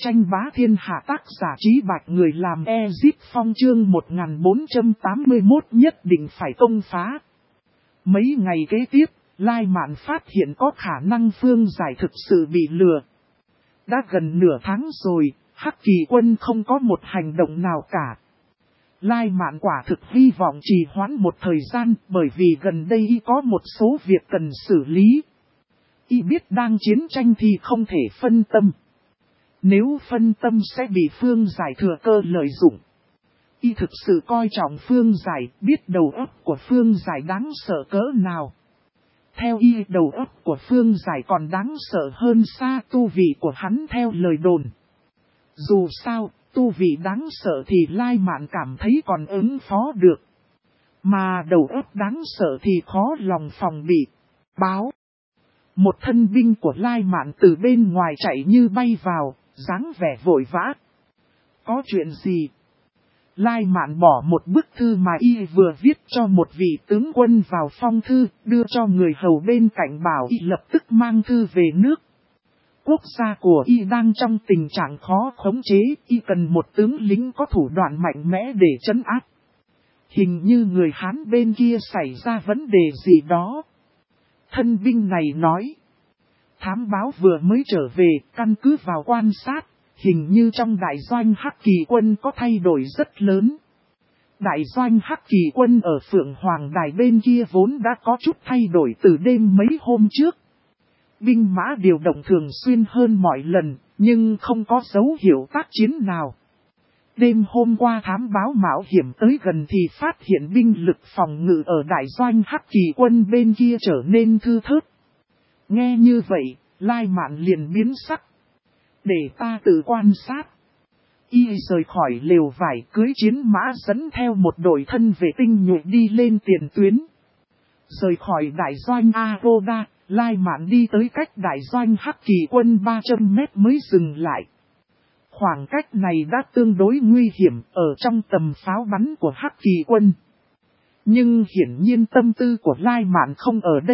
Tranh bá thiên hạ tác giả Trí Bạch người làm Ezip Phong chương 1481 nhất định phải công phá. Mấy ngày kế tiếp, Lai Mạn phát hiện có khả năng Phương Giải thực sự bị lừa. Đã gần nửa tháng rồi, Hắc Kỳ Quân không có một hành động nào cả. Lai Mạn quả thực hy vọng trì hoãn một thời gian bởi vì gần đây y có một số việc cần xử lý. Y biết đang chiến tranh thì không thể phân tâm. Nếu phân tâm sẽ bị Phương Giải thừa cơ lợi dụng. Y thực sự coi trọng Phương Giải, biết đầu óc của Phương Giải đáng sợ cỡ nào. Theo y, đầu óc của Phương Giải còn đáng sợ hơn xa tu vị của hắn theo lời đồn. Dù sao, tu vị đáng sợ thì Lai Mạn cảm thấy còn ứng phó được. Mà đầu óc đáng sợ thì khó lòng phòng bị. Báo. Một thân binh của Lai Mạn từ bên ngoài chạy như bay vào, dáng vẻ vội vã. Có chuyện gì? Lai Mạn bỏ một bức thư mà y vừa viết cho một vị tướng quân vào phong thư, đưa cho người hầu bên cạnh bảo y lập tức mang thư về nước. Quốc gia của y đang trong tình trạng khó khống chế, y cần một tướng lính có thủ đoạn mạnh mẽ để trấn áp. Hình như người Hán bên kia xảy ra vấn đề gì đó. Thân binh này nói. Thám báo vừa mới trở về, căn cứ vào quan sát, hình như trong đại doanh Hắc Kỳ Quân có thay đổi rất lớn. Đại doanh Hắc Kỳ Quân ở Phượng Hoàng Đài bên kia vốn đã có chút thay đổi từ đêm mấy hôm trước. Binh mã điều động thường xuyên hơn mọi lần, nhưng không có dấu hiệu tác chiến nào. Đêm hôm qua thám báo mạo hiểm tới gần thì phát hiện binh lực phòng ngự ở đại doanh Hắc Kỳ Quân bên kia trở nên thưa thớt. Nghe như vậy, Lai Mạn liền biến sắc. Để ta tự quan sát. Y rời khỏi lều vải cưới chiến mã dẫn theo một đội thân vệ tinh nhuệ đi lên tiền tuyến. Rời khỏi đại doanh Aroda, Lai Mạn đi tới cách đại doanh Hắc Kỳ Quân 300 mét mới dừng lại. Khoảng cách này đã tương đối nguy hiểm ở trong tầm pháo bắn của Hắc Kỳ Quân. Nhưng hiển nhiên tâm tư của Lai Mạn không ở đây.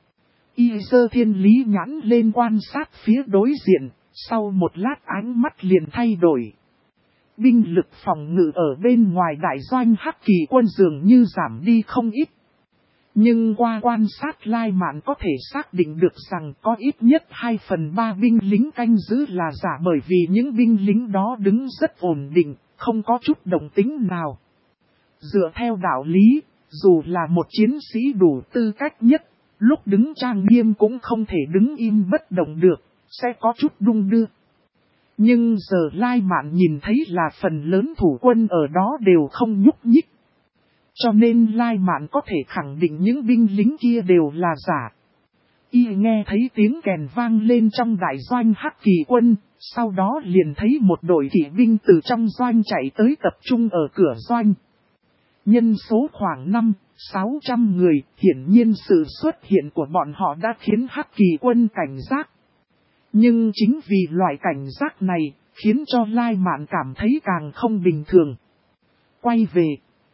Y giơ thiên lý nhãn lên quan sát phía đối diện, sau một lát ánh mắt liền thay đổi. Binh lực phòng ngự ở bên ngoài đại doanh Hắc Kỳ Quân dường như giảm đi không ít. Nhưng qua quan sát Lai Mạn có thể xác định được rằng có ít nhất 2/3 binh lính canh giữ là giả bởi vì những binh lính đó đứng rất ổn định, không có chút động tĩnh nào. Dựa theo đạo lý, dù là một chiến sĩ đủ tư cách nhất, lúc đứng trang nghiêm cũng không thể đứng im bất động được, sẽ có chút đung đưa. Nhưng giờ Lai Mạn nhìn thấy là phần lớn thủ quân ở đó đều không nhúc nhích. Cho nên Lai Mạn có thể khẳng định những binh lính kia đều là giả. Y nghe thấy tiếng kèn vang lên trong đại doanh Hắc Kỳ Quân, sau đó liền thấy một đội kỵ binh từ trong doanh chạy tới tập trung ở cửa doanh. Nhân số khoảng 500-600 người, hiển nhiên sự xuất hiện của bọn họ đã khiến Hắc Kỳ Quân cảnh giác. Nhưng chính vì loại cảnh giác này, khiến cho Lai Mạn cảm thấy càng không bình thường. Quay về.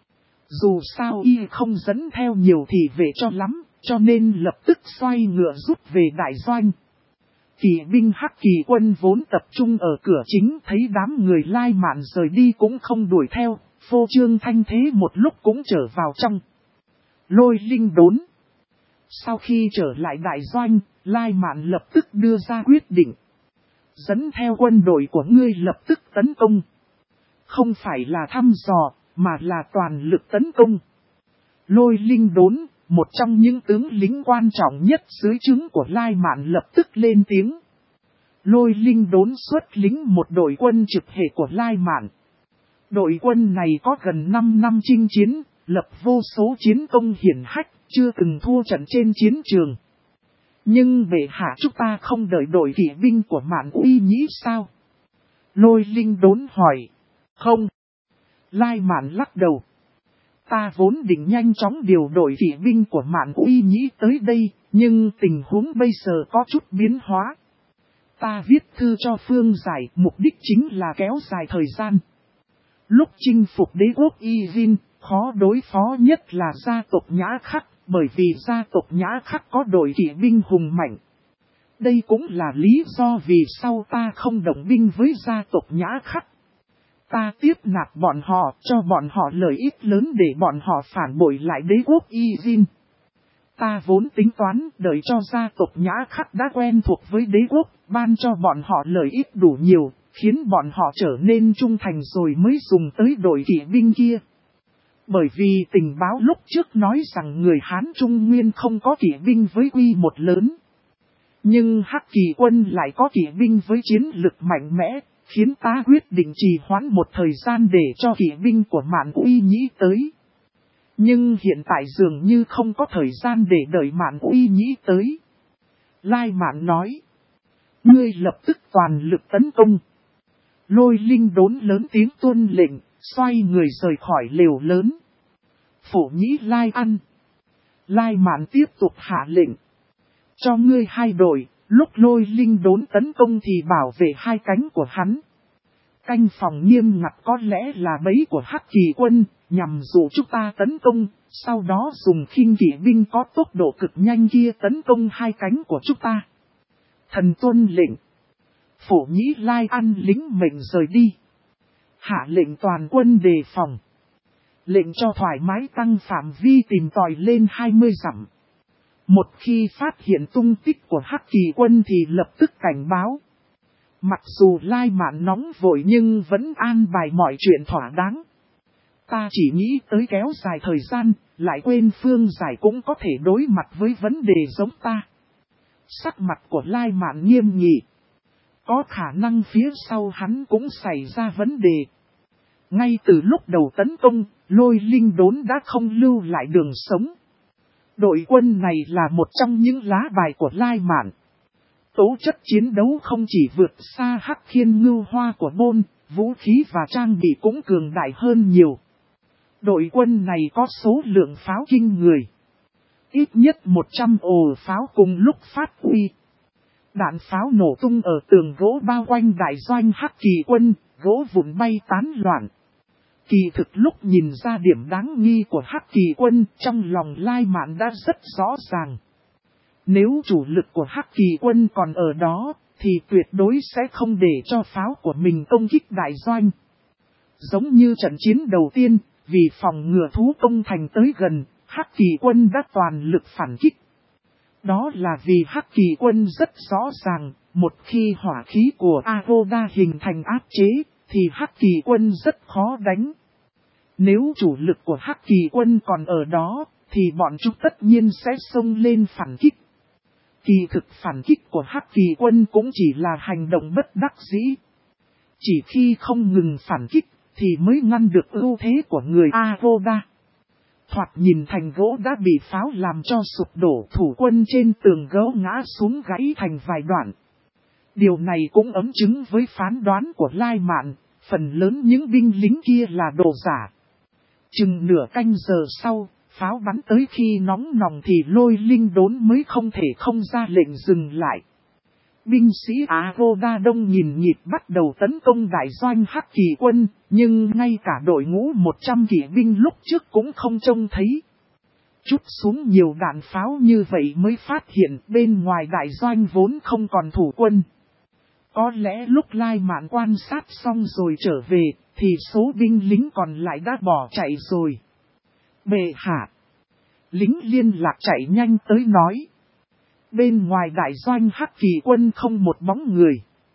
Dù sao y không dẫn theo nhiều thì về cho lắm, cho nên lập tức xoay ngựa rút về đại doanh. Kỵ binh Hắc Kỳ Quân vốn tập trung ở cửa chính thấy đám người Lai Mạn rời đi cũng không đuổi theo, phô trương thanh thế một lúc cũng trở vào trong. Lôi Linh đốn. Sau khi trở lại đại doanh, Lai Mạn lập tức đưa ra quyết định. Dẫn theo quân đội của ngươi lập tức tấn công. Không phải là thăm dò, mà là toàn lực tấn công. Lôi Linh đốn, một trong những tướng lính quan trọng nhất dưới trướng của Lai Mạn lập tức lên tiếng. Lôi Linh đốn xuất lính một đội quân trực hệ của Lai Mạn. Đội quân này có gần 5 năm chinh chiến, lập vô số chiến công hiển hách, chưa từng thua trận trên chiến trường. Nhưng bệ hạ chúng ta không đợi đội kỵ binh của Mạn Uy Nhĩ sao? Lôi Linh đốn hỏi. Không. Lai Mạn lắc đầu. Ta vốn định nhanh chóng điều đội kỵ binh của Mạn Uy Nhĩ tới đây, nhưng tình huống bây giờ có chút biến hóa. Ta viết thư cho Phương Giải, mục đích chính là kéo dài thời gian. Lúc chinh phục đế quốc Y Vin, khó đối phó nhất là gia tộc Nhã Khắc, bởi vì gia tộc Nhã Khắc có đội kỵ binh hùng mạnh. Đây cũng là lý do vì sao ta không đồng binh với gia tộc Nhã Khắc. Ta tiếp nạp bọn họ, cho bọn họ lợi ích lớn để bọn họ phản bội lại đế quốc Y Jin. Ta vốn tính toán đợi cho gia tộc Nhã Khắc đã quen thuộc với đế quốc, ban cho bọn họ lợi ích đủ nhiều, khiến bọn họ trở nên trung thành rồi mới dùng tới đội kỵ binh kia. Bởi vì tình báo lúc trước nói rằng người Hán Trung Nguyên không có kỵ binh với quy một lớn. Nhưng Hắc Kỳ quân lại có kỵ binh với chiến lực mạnh mẽ, khiến ta quyết định trì hoãn một thời gian để cho kỵ binh của Mạn Uy Nhĩ tới. Nhưng hiện tại dường như không có thời gian để đợi Mạn Uy Nhĩ tới. Lai Mạn nói, ngươi lập tức toàn lực tấn công. Lôi Linh Đốn lớn tiếng tuân lệnh, xoay người rời khỏi lều lớn. Phổ Nhĩ Lai ăn. Lai Mạn tiếp tục hạ lệnh. Cho ngươi hai đội, lúc Lôi Linh Đốn tấn công thì bảo vệ hai cánh của hắn. Canh phòng nghiêm ngặt có lẽ là bẫy của Hắc Kỳ quân, nhằm dụ chúng ta tấn công, sau đó dùng khinh kỵ binh có tốc độ cực nhanh kia tấn công hai cánh của chúng ta. Thần tuân lệnh. Phổ Nhĩ Lai ăn lính mệnh rời đi. Hạ lệnh toàn quân đề phòng. Lệnh cho thoải mái tăng phạm vi tìm tòi lên 20 dặm. Một khi phát hiện tung tích của Hắc Kỳ quân thì lập tức cảnh báo. Mặc dù Lai Mạn nóng vội nhưng vẫn an bài mọi chuyện thỏa đáng. Ta chỉ nghĩ tới kéo dài thời gian, lại quên Phương Giải cũng có thể đối mặt với vấn đề giống ta. Sắc mặt của Lai Mạn nghiêm nghị. Có khả năng phía sau hắn cũng xảy ra vấn đề. Ngay từ lúc đầu tấn công, Lôi Linh Đốn đã không lưu lại đường sống. Đội quân này là một trong những lá bài của Lai Mạn. Tố chất chiến đấu không chỉ vượt xa Hắc Khiên Ngưu Hoa của Bôn, vũ khí và trang bị cũng cường đại hơn nhiều. Đội quân này có số lượng pháo kinh người. Ít nhất 100 ổ pháo cùng lúc phát huy. Đạn pháo nổ tung ở tường gỗ bao quanh đại doanh Hắc Kỳ quân, gỗ vụn bay tán loạn. Kỳ thực lúc nhìn ra điểm đáng nghi của Hắc Kỳ quân, trong lòng Lai Mạn đã rất rõ ràng. Nếu chủ lực của Hắc Kỳ quân còn ở đó, thì tuyệt đối sẽ không để cho pháo của mình công kích đại doanh. Giống như trận chiến đầu tiên, vì phòng ngừa thú công thành tới gần, Hắc Kỳ quân đã toàn lực phản kích. Đó là vì Hắc Kỳ quân rất rõ ràng, một khi hỏa khí của Agoda hình thành áp chế, thì Hắc Kỳ quân rất khó đánh. Nếu chủ lực của Hắc Kỳ quân còn ở đó, thì bọn chúng tất nhiên sẽ xông lên phản kích. Kỳ thực phản kích của Hắc Kỳ quân cũng chỉ là hành động bất đắc dĩ. Chỉ khi không ngừng phản kích, thì mới ngăn được ưu thế của người Agoda. Thoạt nhìn thành gỗ đã bị pháo làm cho sụp đổ, thủ quân trên tường gỗ ngã xuống gãy thành vài đoạn. Điều này cũng ấm chứng với phán đoán của Lai Mạn, phần lớn những binh lính kia là đồ giả. Chừng nửa canh giờ sau, pháo bắn tới khi nóng nòng thì Lôi Linh Đốn mới không thể không ra lệnh dừng lại. Binh sĩ Agoda đông nhìn nhịp bắt đầu tấn công đại doanh Hắc Kỳ quân, nhưng ngay cả đội ngũ 100 kỵ binh lúc trước cũng không trông thấy. Chút xuống nhiều đạn pháo như vậy mới phát hiện bên ngoài đại doanh vốn không còn thủ quân. Có lẽ lúc Lai Mạn quan sát xong rồi trở về, thì số binh lính còn lại đã bỏ chạy rồi. Bệ hạ. Lính liên lạc chạy nhanh tới nói. Bên ngoài đại doanh Hắc Kỳ quân không một bóng người.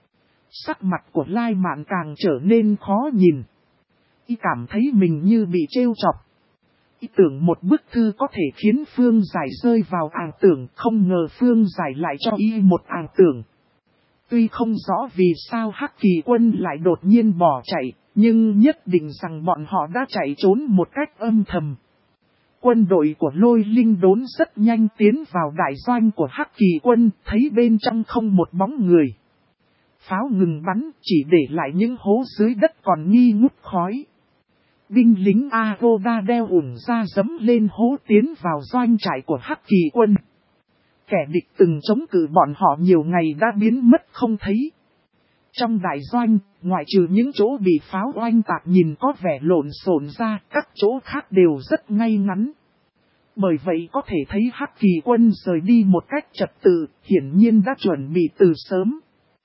Sắc mặt của Lai Mạn càng trở nên khó nhìn. Y cảm thấy mình như bị trêu chọc. Y tưởng một bức thư có thể khiến Phương Giải rơi vào ảo tưởng, không ngờ Phương Giải lại cho Y một ảo tưởng. Tuy không rõ vì sao Hắc Kỳ quân lại đột nhiên bỏ chạy, nhưng nhất định rằng bọn họ đã chạy trốn một cách âm thầm. Quân đội của Lôi Linh Đốn rất nhanh tiến vào đại doanh của Hắc Kỳ quân, thấy bên trong không một bóng người. Pháo ngừng bắn, chỉ để lại những hố dưới đất còn nghi ngút khói. Binh lính Agoda đeo ủng ra dẫm lên hố tiến vào doanh trại của Hắc Kỳ quân. Kẻ địch từng chống cự bọn họ nhiều ngày đã biến mất không thấy. Trong đại doanh, ngoại trừ những chỗ bị pháo oanh tạc nhìn có vẻ lộn xộn ra, các chỗ khác đều rất ngay ngắn. Bởi vậy có thể thấy Hắc Kỳ quân rời đi một cách trật tự, hiển nhiên đã chuẩn bị từ sớm.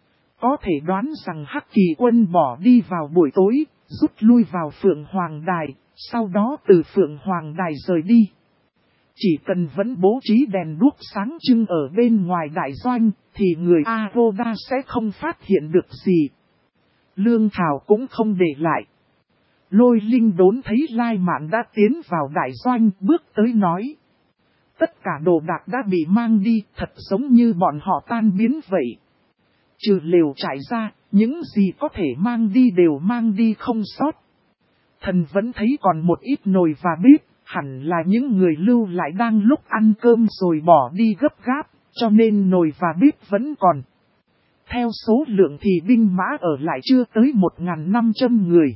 Có thể đoán rằng Hắc Kỳ quân bỏ đi vào buổi tối, rút lui vào Phượng Hoàng Đài, sau đó từ Phượng Hoàng Đài rời đi. Chỉ cần vẫn bố trí đèn đuốc sáng trưng ở bên ngoài đại doanh, thì người Aroda sẽ không phát hiện được gì. Lương thảo cũng không để lại. Lôi Linh Đốn thấy Lai Mạn đã tiến vào đại doanh, bước tới nói. Tất cả đồ đạc đã bị mang đi, thật giống như bọn họ tan biến vậy. Trừ lều trải ra, những gì có thể mang đi đều mang đi không sót. Thần vẫn thấy còn một ít nồi và bếp, hẳn là những người lưu lại đang lúc ăn cơm rồi bỏ đi gấp gáp, cho nên nồi và bếp vẫn còn. Theo số lượng thì binh mã ở lại chưa tới 1.500 người.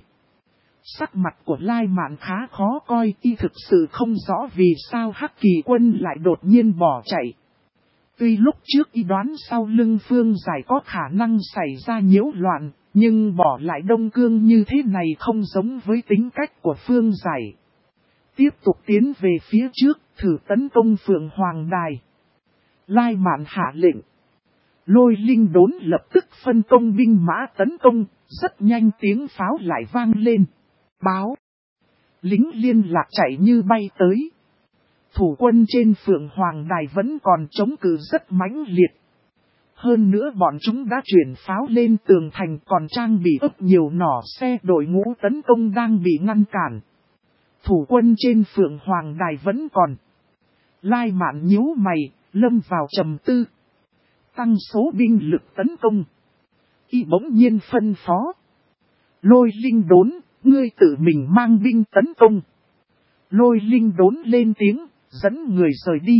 Sắc mặt của Lai Mạn khá khó coi, y thực sự không rõ vì sao Hắc Kỳ quân lại đột nhiên bỏ chạy. Tuy lúc trước y đoán sau lưng Phương Giải có khả năng xảy ra nhiễu loạn, nhưng bỏ lại Đông Cương như thế này không giống với tính cách của Phương Giải. Tiếp tục tiến về phía trước, thử tấn công Phượng Hoàng Đài. Lai Mạn hạ lệnh. Lôi Linh Đốn lập tức phân công binh mã tấn công, rất nhanh tiếng pháo lại vang lên. Báo. Lính liên lạc chạy như bay tới. Thủ quân trên Phượng Hoàng Đài vẫn còn chống cự rất mãnh liệt. Hơn nữa bọn chúng đã chuyển pháo lên tường thành còn trang bị ấp nhiều nỏ xe, đội ngũ tấn công đang bị ngăn cản. Thủ quân trên Phượng Hoàng Đài vẫn còn. Lai Mạn nhíu mày, lâm vào trầm tư. Tăng số binh lực tấn công. Y bỗng nhiên phân phó. Lôi Linh Đốn, ngươi tự mình mang binh tấn công. Lôi Linh Đốn lên tiếng, dẫn người rời đi.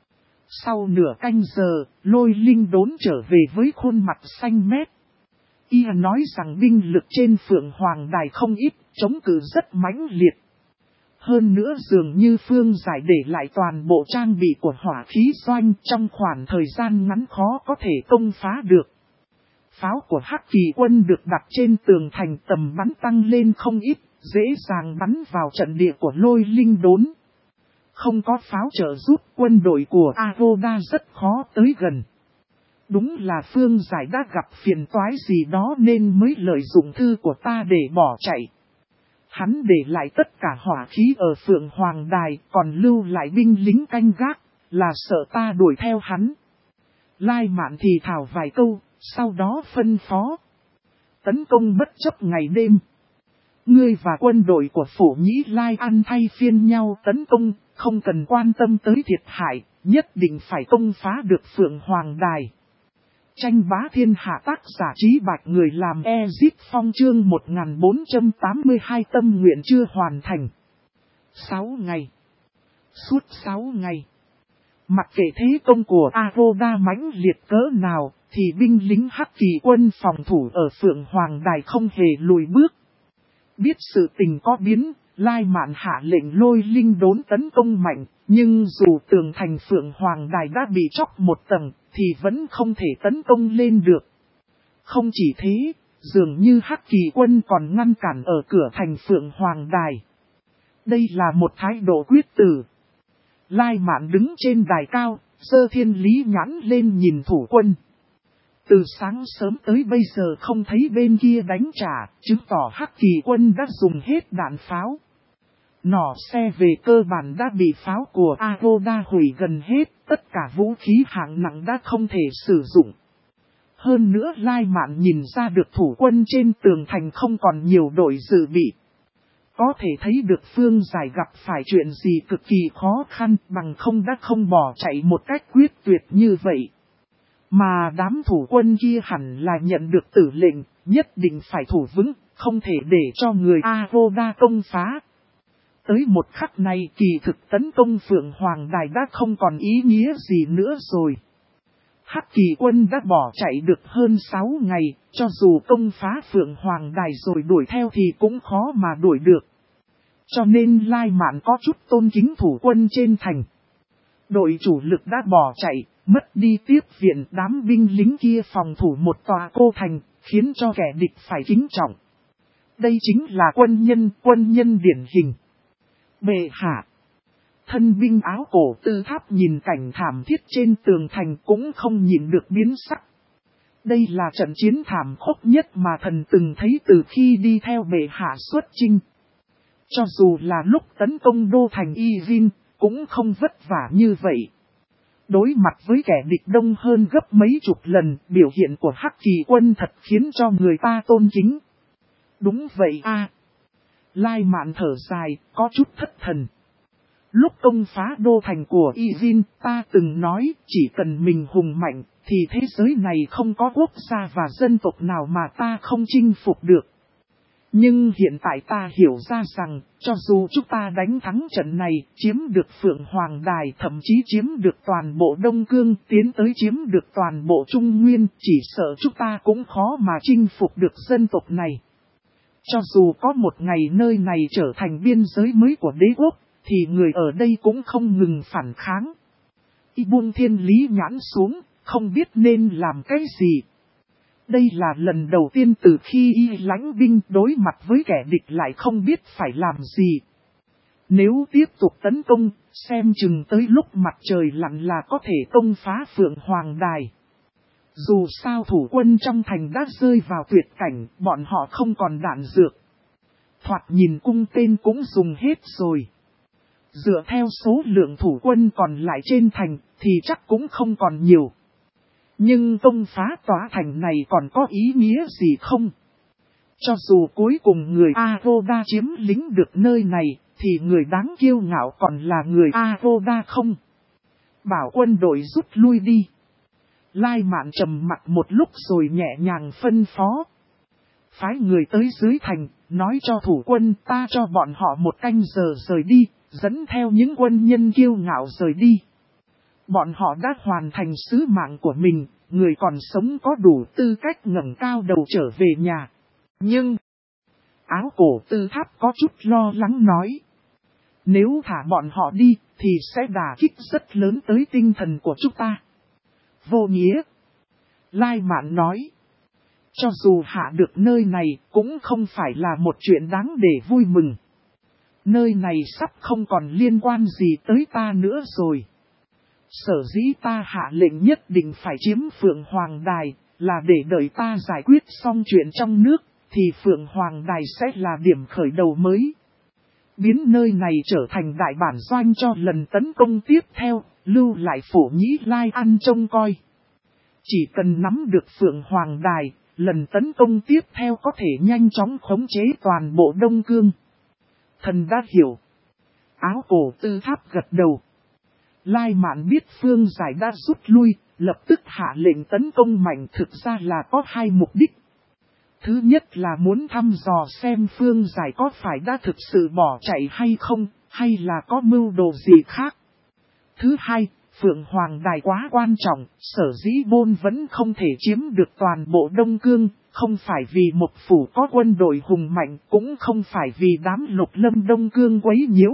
Sau nửa canh giờ, Lôi Linh Đốn trở về với khuôn mặt xanh mét. Y nói rằng binh lực trên Phượng Hoàng Đài không ít, chống cự rất mãnh liệt. Hơn nữa dường như Phương Giải để lại toàn bộ trang bị của hỏa khí doanh, trong khoảng thời gian ngắn khó có thể công phá được. Pháo của Hắc Kỳ quân được đặt trên tường thành, tầm bắn tăng lên không ít, dễ dàng bắn vào trận địa của Lôi Linh Đốn. Không có pháo trợ giúp, quân đội của Aroda rất khó tới gần. Đúng là Phương Giải đã gặp phiền toái gì đó nên mới lợi dụng thư của ta để bỏ chạy. Hắn để lại tất cả hỏa khí ở Phượng Hoàng Đài, còn lưu lại binh lính canh gác, là sợ ta đuổi theo hắn. Lai Mạn thì thào vài câu, sau đó phân phó. Tấn công bất chấp ngày đêm. Ngươi và quân đội của Phổ Nhĩ Lai ăn thay phiên nhau tấn công, không cần quan tâm tới thiệt hại, nhất định phải công phá được Phượng Hoàng Đài. Tranh bá thiên hạ, tác giả Trí Bạch, người làm Ezip Phong, chương 1482, tâm nguyện chưa hoàn thành. 6 ngày. Suốt 6 ngày. Mặc kệ thế công của Aroda mãnh liệt cỡ nào, thì binh lính Hắc Kỳ quân phòng thủ ở Phượng Hoàng Đài không hề lùi bước. Biết sự tình có biến, Lai Mạn hạ lệnh Lôi Linh Đốn tấn công mạnh, nhưng dù tường thành Phượng Hoàng Đài đã bị chóc một tầng, thì vẫn không thể tấn công lên được. Không chỉ thế, dường như Hắc Kỳ quân còn ngăn cản ở cửa thành Phượng Hoàng Đài. Đây là một thái độ quyết tử. Lai Mạn đứng trên đài cao, giơ thiên lý nhãn lên nhìn thủ quân. Từ sáng sớm tới bây giờ không thấy bên kia đánh trả, chứng tỏ Hắc Kỳ quân đã dùng hết đạn pháo. Nỏ xe về cơ bản đã bị pháo của Aroda hủy gần hết, tất cả vũ khí hạng nặng đã không thể sử dụng. Hơn nữa Lai Mạn nhìn ra được thủ quân trên tường thành không còn nhiều đội dự bị. Có thể thấy được Phương Giải gặp phải chuyện gì cực kỳ khó khăn, bằng không đã không bỏ chạy một cách quyết tuyệt như vậy. Mà đám thủ quân kia hẳn là nhận được tử lệnh, nhất định phải thủ vững, không thể để cho người Aroda công phá. Tới một khắc này kỳ thực tấn công Phượng Hoàng Đài đã không còn ý nghĩa gì nữa rồi. Hắc Kỳ quân đã bỏ chạy được hơn 6 ngày, cho dù công phá Phượng Hoàng Đài rồi đuổi theo thì cũng khó mà đuổi được. Cho nên Lai Mạn có chút tôn kính thủ quân trên thành. Đội chủ lực đã bỏ chạy, mất đi tiếp viện, đám binh lính kia phòng thủ một tòa cô thành, khiến cho kẻ địch phải kính trọng. Đây chính là quân nhân điển hình. Bệ hạ. Thân binh áo cổ Tư Tháp nhìn cảnh thảm thiết trên tường thành cũng không nhìn được biến sắc. Đây là trận chiến thảm khốc nhất mà thần từng thấy từ khi đi theo bệ hạ xuất chinh. Cho dù là lúc tấn công đô thành Yvin, cũng không vất vả như vậy. Đối mặt với kẻ địch đông hơn gấp mấy chục lần, biểu hiện của Hắc Kỳ quân thật khiến cho người ta tôn kính. Đúng vậy a. Lai Mạn thở dài, có chút thất thần. Lúc công phá đô thành của Yvin, ta từng nói chỉ cần mình hùng mạnh, thì thế giới này không có quốc gia và dân tộc nào mà ta không chinh phục được. Nhưng hiện tại ta hiểu ra rằng, cho dù chúng ta đánh thắng trận này, chiếm được Phượng Hoàng Đài, thậm chí chiếm được toàn bộ Đông Cương, tiến tới chiếm được toàn bộ Trung Nguyên, chỉ sợ chúng ta cũng khó mà chinh phục được dân tộc này. Cho dù có một ngày nơi này trở thành biên giới mới của đế quốc, thì người ở đây cũng không ngừng phản kháng. Y buông thiên lý nhãn xuống, không biết nên làm cái gì. Đây là lần đầu tiên từ khi y lãnh binh đối mặt với kẻ địch lại không biết phải làm gì. Nếu tiếp tục tấn công, xem chừng tới lúc mặt trời lặn là có thể công phá Phượng Hoàng Đài. Dù sao thủ quân trong thành đã rơi vào tuyệt cảnh, bọn họ không còn đạn dược. Thoạt nhìn cung tên cũng dùng hết rồi. Dựa theo số lượng thủ quân còn lại trên thành, thì chắc cũng không còn nhiều. Nhưng công phá tòa thành này còn có ý nghĩa gì không? Cho dù cuối cùng người Aroda chiếm lĩnh được nơi này, thì người đáng kiêu ngạo còn là người Aroda không? Bảo quân đội rút lui đi. Lai Mạn trầm mặt một lúc rồi nhẹ nhàng phân phó. Phái người tới dưới thành, nói cho thủ quân ta cho bọn họ một canh giờ rời đi, dẫn theo những quân nhân kiêu ngạo rời đi. Bọn họ đã hoàn thành sứ mạng của mình, người còn sống có đủ tư cách ngẩng cao đầu trở về nhà. Nhưng, áo cổ Tư Tháp có chút lo lắng nói. Nếu thả bọn họ đi, thì sẽ đả kích rất lớn tới tinh thần của chúng ta. Vô nghĩa. Lai Mạn nói. Cho dù hạ được nơi này, cũng không phải là một chuyện đáng để vui mừng. Nơi này sắp không còn liên quan gì tới ta nữa rồi. Sở dĩ ta hạ lệnh nhất định phải chiếm Phượng Hoàng Đài, là để đợi ta giải quyết xong chuyện trong nước, thì Phượng Hoàng Đài sẽ là điểm khởi đầu mới. Biến nơi này trở thành đại bản doanh cho lần tấn công tiếp theo, lưu lại Phổ Nhĩ Lai ăn trông coi. Chỉ cần nắm được Phượng Hoàng Đài, lần tấn công tiếp theo có thể nhanh chóng khống chế toàn bộ Đông Cương. Thần đã hiểu. Áo cổ Tư Tháp gật đầu. Lai Mạn biết Phương Giải đã rút lui, lập tức hạ lệnh tấn công mạnh, thực ra là có hai mục đích. Thứ nhất là muốn thăm dò xem Phương Giải có phải đã thực sự bỏ chạy hay không, hay là có mưu đồ gì khác. Thứ hai, Phượng Hoàng Đài quá quan trọng, sở dĩ Bôn vẫn không thể chiếm được toàn bộ Đông Cương, không phải vì một phủ có quân đội hùng mạnh, cũng không phải vì đám lục lâm Đông Cương quấy nhiễu.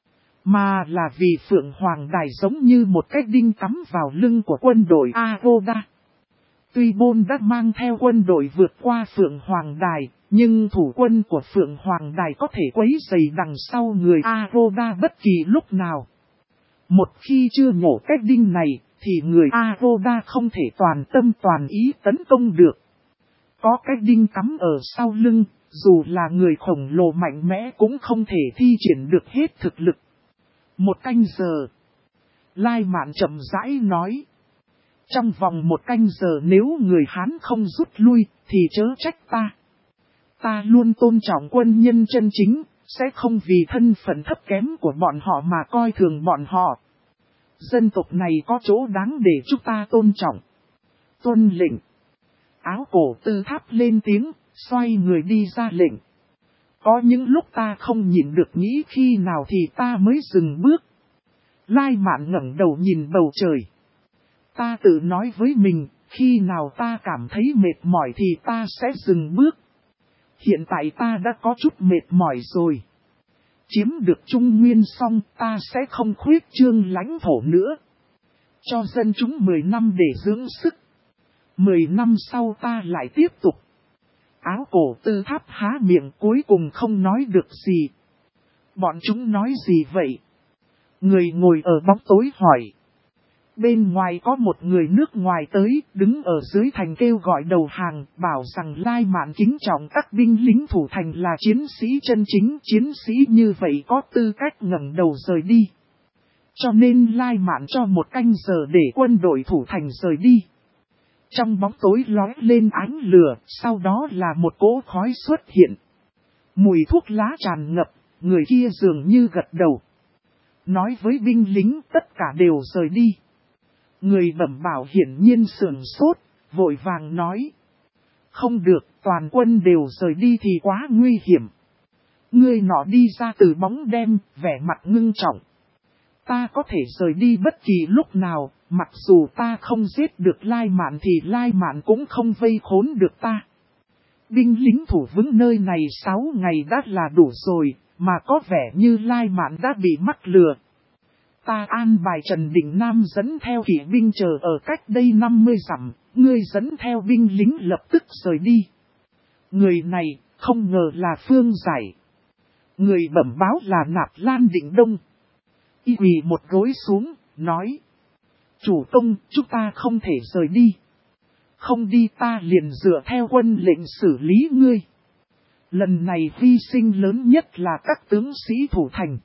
Mà là vì Phượng Hoàng Đài giống như một cái đinh cắm vào lưng của quân đội Aroda. Tuy Bôn đã mang theo quân đội vượt qua Phượng Hoàng Đài, nhưng thủ quân của Phượng Hoàng Đài có thể quấy rầy đằng sau người Aroda bất kỳ lúc nào. Một khi chưa nhổ cái đinh này, thì người Aroda không thể toàn tâm toàn ý tấn công được. Có cái đinh cắm ở sau lưng, dù là người khổng lồ mạnh mẽ cũng không thể thi triển được hết thực lực. Một canh giờ. Lai Mạn chậm rãi nói. Trong vòng một canh giờ nếu người Hán không rút lui, thì chớ trách ta. Ta luôn tôn trọng quân nhân chân chính, sẽ không vì thân phận thấp kém của bọn họ mà coi thường bọn họ. Dân tộc này có chỗ đáng để chúng ta tôn trọng. Tuân lệnh. Áo cổ Tư Tháp lên tiếng, xoay người đi ra lệnh. Có những lúc ta không nhịn được nghĩ khi nào thì ta mới dừng bước. Lai Mạn ngẩng đầu nhìn bầu trời. Ta tự nói với mình, khi nào ta cảm thấy mệt mỏi thì ta sẽ dừng bước. Hiện tại ta đã có chút mệt mỏi rồi. Chiếm được Trung Nguyên xong ta sẽ không khuyết trương lãnh thổ nữa. Cho dân chúng 10 năm để dưỡng sức. 10 năm sau ta lại tiếp tục. Áo cổ Tư Tháp há miệng cuối cùng không nói được gì. Bọn chúng nói gì vậy? Người ngồi ở bóng tối hỏi. Bên ngoài có một người nước ngoài tới, đứng ở dưới thành kêu gọi đầu hàng, bảo rằng Lai Mạn kính trọng các binh lính thủ thành là chiến sĩ chân chính, chiến sĩ như vậy có tư cách ngẩng đầu rời đi. Cho nên Lai Mạn cho một canh giờ để quân đội thủ thành rời đi. Trong bóng tối lóe lên ánh lửa, sau đó là một cỗ khói xuất hiện. Mùi thuốc lá tràn ngập, người kia dường như gật đầu. Nói với binh lính tất cả đều rời đi. Người bẩm bảo hiển nhiên sửng sốt, vội vàng nói. Không được, toàn quân đều rời đi thì quá nguy hiểm. Người nọ đi ra từ bóng đêm, vẻ mặt ngưng trọng. Ta có thể rời đi bất kỳ lúc nào, mặc dù ta không giết được Lai Mạn thì Lai Mạn cũng không vây khốn được ta. Binh lính thủ vững nơi này 6 ngày đã là đủ rồi, mà có vẻ như Lai Mạn đã bị mắc lừa. Ta an bài Trần Đình Nam dẫn theo kỵ binh chờ ở cách đây 50 dặm, ngươi dẫn theo binh lính lập tức rời đi. Người này, không ngờ là Phương Giải. Người bẩm báo là Nạp Lan Định Đông. Y quỳ một gối xuống, nói. Chủ công, chúng ta không thể rời đi. Không đi ta liền dựa theo quân lệnh xử lý ngươi. Lần này hy sinh lớn nhất là các tướng sĩ thủ thành.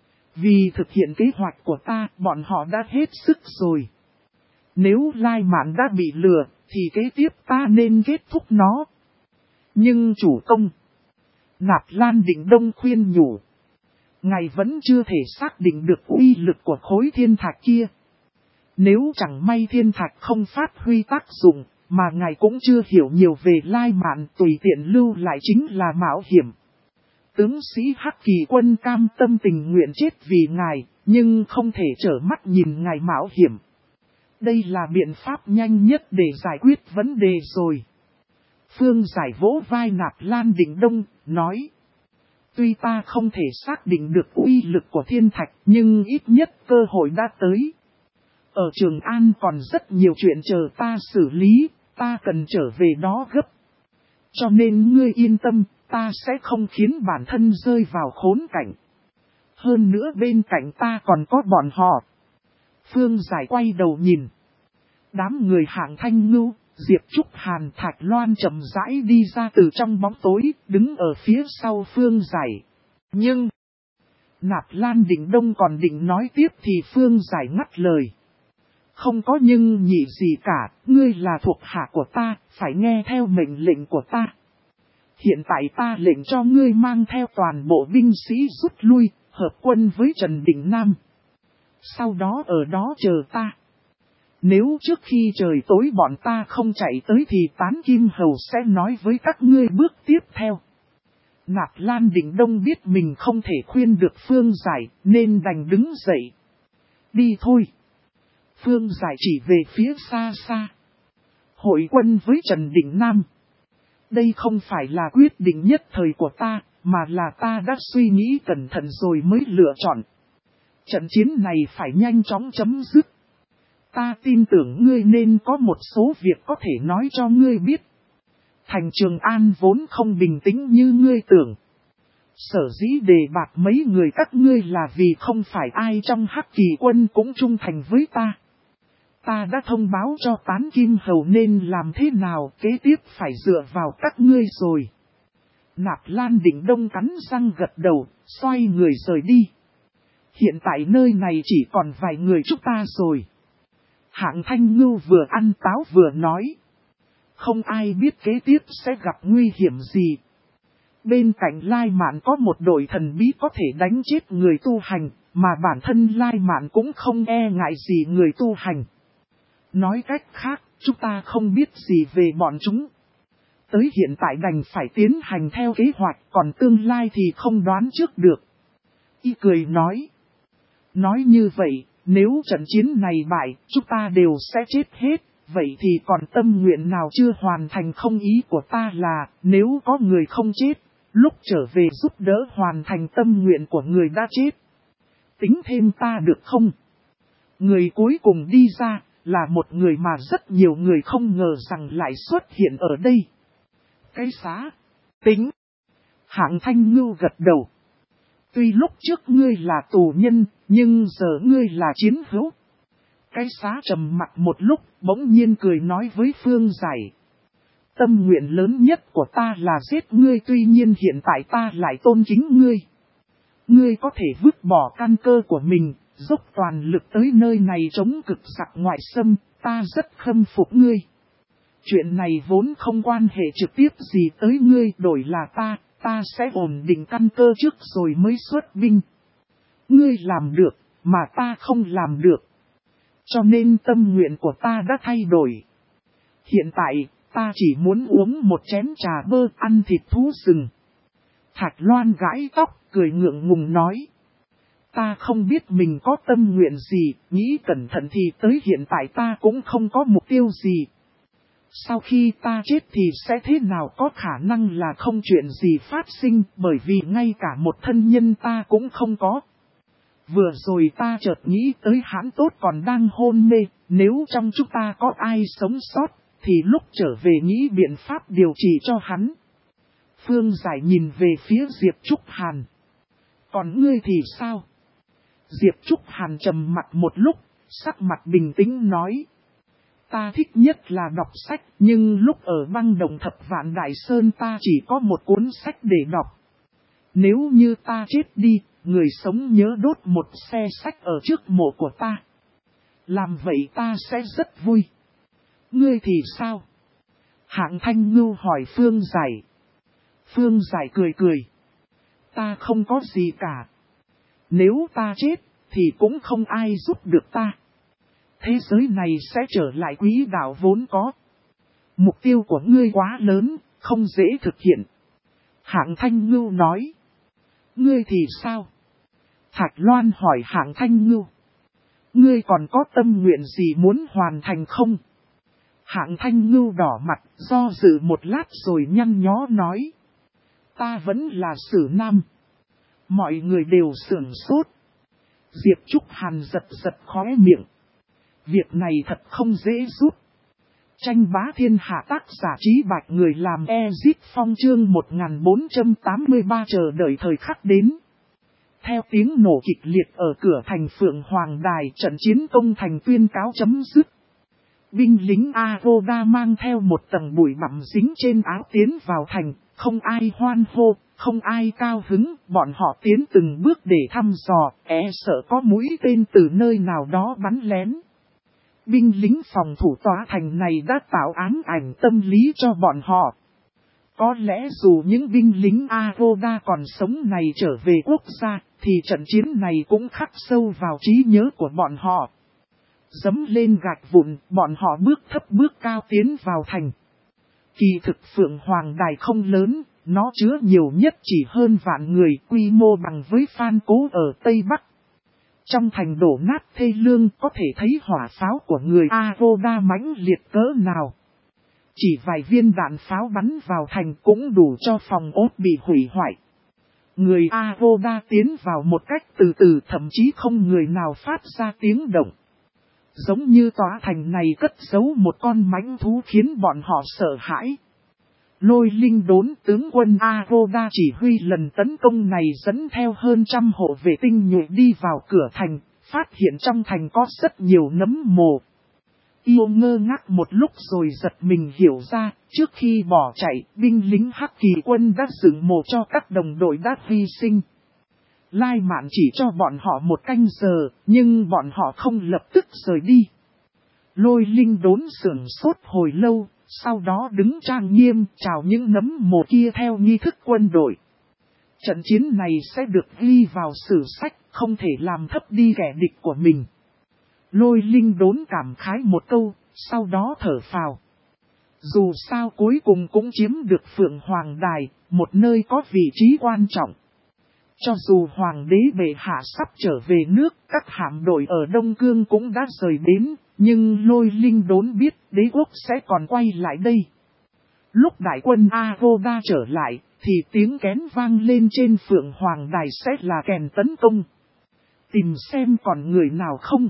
Vì thực hiện kế hoạch của ta, bọn họ đã hết sức rồi. Nếu Lai Mạn đã bị lừa, thì kế tiếp ta nên kết thúc nó. Nhưng chủ công, Nạp Lan Định Đông khuyên nhủ. Ngài vẫn chưa thể xác định được uy lực của khối thiên thạch kia. Nếu chẳng may thiên thạch không phát huy tác dụng, mà ngài cũng chưa hiểu nhiều về Lai Mạn, tùy tiện lưu lại chính là mạo hiểm. Tướng sĩ Hắc Kỳ quân cam tâm tình nguyện chết vì ngài, nhưng không thể trở mắt nhìn ngài mạo hiểm. Đây là biện pháp nhanh nhất để giải quyết vấn đề rồi. Phương Giải vỗ vai Nạp Lan Định Đông, nói. Tuy ta không thể xác định được uy lực của thiên thạch, nhưng ít nhất cơ hội đã tới. Ở Trường An còn rất nhiều chuyện chờ ta xử lý, ta cần trở về đó gấp. Cho nên ngươi yên tâm, ta sẽ không khiến bản thân rơi vào khốn cảnh. Hơn nữa bên cạnh ta còn có bọn họ. Phương Giải quay đầu nhìn. Đám người Hạng Thanh Ngưu, Diệp Trúc Hàn, Thạch Loan chậm rãi đi ra từ trong bóng tối, đứng ở phía sau Phương Giải. Nhưng, Nạp Lan Định Đông còn định nói tiếp thì Phương Giải ngắt lời. Không có nhưng nhị gì cả, ngươi là thuộc hạ của ta, phải nghe theo mệnh lệnh của ta. Hiện tại ta lệnh cho ngươi mang theo toàn bộ binh sĩ rút lui, hợp quân với Trần Đình Nam. Sau đó ở đó chờ ta. Nếu trước khi trời tối bọn ta không chạy tới thì Tán Kim Hầu sẽ nói với các ngươi bước tiếp theo. Nạp Lan Định Đông biết mình không thể khuyên được Phương Giải nên đành đứng dậy. Đi thôi. Phương Giải chỉ về phía xa xa. Hội quân với Trần Đình Nam. Đây không phải là quyết định nhất thời của ta, mà là ta đã suy nghĩ cẩn thận rồi mới lựa chọn. Trận chiến này phải nhanh chóng chấm dứt. Ta tin tưởng ngươi nên có một số việc có thể nói cho ngươi biết. Thành Trường An vốn không bình tĩnh như ngươi tưởng. Sở dĩ đề bạt mấy người các ngươi là vì không phải ai trong Hắc Kỳ quân cũng trung thành với ta. Ta đã thông báo cho Tán Kim Hầu nên làm thế nào, kế tiếp phải dựa vào các ngươi rồi. Nạp Lan Định Đông cắn răng gật đầu, xoay người rời đi. Hiện tại nơi này chỉ còn vài người chúng ta rồi. Hạng Thanh Ngưu vừa ăn táo vừa nói. Không ai biết kế tiếp sẽ gặp nguy hiểm gì. Bên cạnh Lai Mạn có một đội thần bí có thể đánh chết người tu hành, mà bản thân Lai Mạn cũng không e ngại gì người tu hành. Nói cách khác, chúng ta không biết gì về bọn chúng. Tới hiện tại đành phải tiến hành theo kế hoạch, còn tương lai thì không đoán trước được. Y cười nói. Nói như vậy, nếu trận chiến này bại, chúng ta đều sẽ chết hết. Vậy thì còn tâm nguyện nào chưa hoàn thành không? Ý của ta là, nếu có người không chết, lúc trở về giúp đỡ hoàn thành tâm nguyện của người đã chết. Tính thêm ta được không? Người cuối cùng đi ra, là một người mà rất nhiều người không ngờ rằng lại xuất hiện ở đây. Cái xá, tính. Hạng Thanh Ngưu gật đầu. Tuy lúc trước ngươi là tù nhân, Nhưng giờ ngươi là chiến hữu. Cái xá trầm mặt một lúc, bỗng nhiên cười nói với Phương Giải. Tâm nguyện lớn nhất của ta là giết ngươi, tuy nhiên hiện tại ta lại tôn kính ngươi. Ngươi có thể vứt bỏ căn cơ của mình, dốc toàn lực tới nơi này chống cực giặc ngoại xâm, ta rất khâm phục ngươi. Chuyện này vốn không quan hệ trực tiếp gì tới ngươi, đổi là ta sẽ ổn định căn cơ trước rồi mới xuất binh. Ngươi làm được, mà ta không làm được. Cho nên tâm nguyện của ta đã thay đổi. Hiện tại, ta chỉ muốn uống một chén trà bơ, ăn thịt thú rừng. Thạch Loan gãi tóc, cười ngượng ngùng nói. Ta không biết mình có tâm nguyện gì, nghĩ cẩn thận thì tới hiện tại ta cũng không có mục tiêu gì. Sau khi ta chết thì sẽ thế nào, có khả năng là không chuyện gì phát sinh, bởi vì ngay cả một thân nhân ta cũng không có. Vừa rồi ta chợt nghĩ tới Hãn Tốt còn đang hôn mê, nếu trong chúng ta có ai sống sót, thì lúc trở về nghĩ biện pháp điều trị cho hắn. Phương Giải nhìn về phía Diệp Trúc Hàn. Còn ngươi thì sao? Diệp Trúc Hàn trầm mặt một lúc, sắc mặt bình tĩnh nói. Ta thích nhất là đọc sách, nhưng lúc ở băng đồng Thập Vạn Đại Sơn ta chỉ có một cuốn sách để đọc. Nếu như ta chết đi, người sống nhớ đốt một xe sách ở trước mộ của ta. Làm vậy ta sẽ rất vui. Ngươi thì sao? Hạng Thanh Ngưu hỏi Phương Giải. Phương Giải cười cười. Ta không có gì cả. Nếu ta chết, thì cũng không ai giúp được ta. Thế giới này sẽ trở lại quỹ đạo vốn có. Mục tiêu của ngươi quá lớn, không dễ thực hiện. Hạng Thanh Ngưu nói. Ngươi thì sao? Thạch Loan hỏi Hạng Thanh Ngưu. Ngươi còn có tâm nguyện gì muốn hoàn thành không? Hạng Thanh Ngưu đỏ mặt, do dự một lát rồi nhăn nhó nói. Ta vẫn là Sử Nam. Mọi người đều sửng sốt. Diệp Trúc Hàn giật khóe miệng. Việc này thật không dễ giúp. Tranh bá thiên hạ, tác giả Trí Bạch, người làm Ezip Phong, chương 1483, chờ đợi thời khắc đến. Theo tiếng nổ kịch liệt ở cửa thành Phượng Hoàng Đài, trận chiến công thành tuyên cáo chấm dứt. Binh lính Aroda mang theo một tầng bụi bặm dính trên áo tiến vào thành, không ai hoan hô, không ai cao hứng, bọn họ tiến từng bước để thăm dò, sợ có mũi tên từ nơi nào đó bắn lén. Binh lính phòng thủ tòa thành này đã tạo ám ảnh tâm lý cho bọn họ. Có lẽ dù những binh lính Aroda còn sống này trở về quốc gia, thì trận chiến này cũng khắc sâu vào trí nhớ của bọn họ. Dẫm lên gạch vụn, bọn họ bước thấp bước cao tiến vào thành. Kỳ thực Phượng Hoàng Đài không lớn, nó chứa nhiều nhất chỉ hơn vạn người, quy mô bằng với Phan Cố ở Tây Bắc. Trong thành đổ nát thê lương, có thể thấy hỏa pháo của người Aroda mãnh liệt cỡ nào. Chỉ vài viên đạn pháo bắn vào thành cũng đủ cho phòng ốt bị hủy hoại. Người Aroda tiến vào một cách từ từ, thậm chí không người nào phát ra tiếng động. Giống như tòa thành này cất giấu một con mãnh thú khiến bọn họ sợ hãi. Lôi Linh Đốn, tướng quân Aroda chỉ huy lần tấn công này, dẫn theo hơn 100 hộ vệ tinh nhuệ đi vào cửa thành, phát hiện trong thành có rất nhiều nấm mồ. Yêu ngơ ngác một lúc rồi giật mình hiểu ra, trước khi bỏ chạy, binh lính Hắc Kỳ quân đã dựng mồ cho các đồng đội đã hy sinh. Lai Mạn chỉ cho bọn họ một canh giờ, nhưng bọn họ không lập tức rời đi. Lôi Linh Đốn sửng sốt hồi lâu, sau đó đứng trang nghiêm chào những nấm mồ kia theo nghi thức quân đội. Trận chiến này sẽ được ghi vào sử sách, không thể làm thấp đi kẻ địch của mình. Lôi Linh Đốn cảm khái một câu, sau đó thở phào. Dù sao cuối cùng cũng chiếm được Phượng Hoàng Đài, một nơi có vị trí quan trọng. Cho dù Hoàng đế bệ hạ sắp trở về nước, các hạm đội ở Đông Cương cũng đã rời đến, nhưng Lôi Linh Đốn biết đế quốc sẽ còn quay lại đây. Lúc đại quân Aroda trở lại, thì tiếng kén vang lên trên Phượng Hoàng Đài sẽ là kèn tấn công. Tìm xem còn người nào không.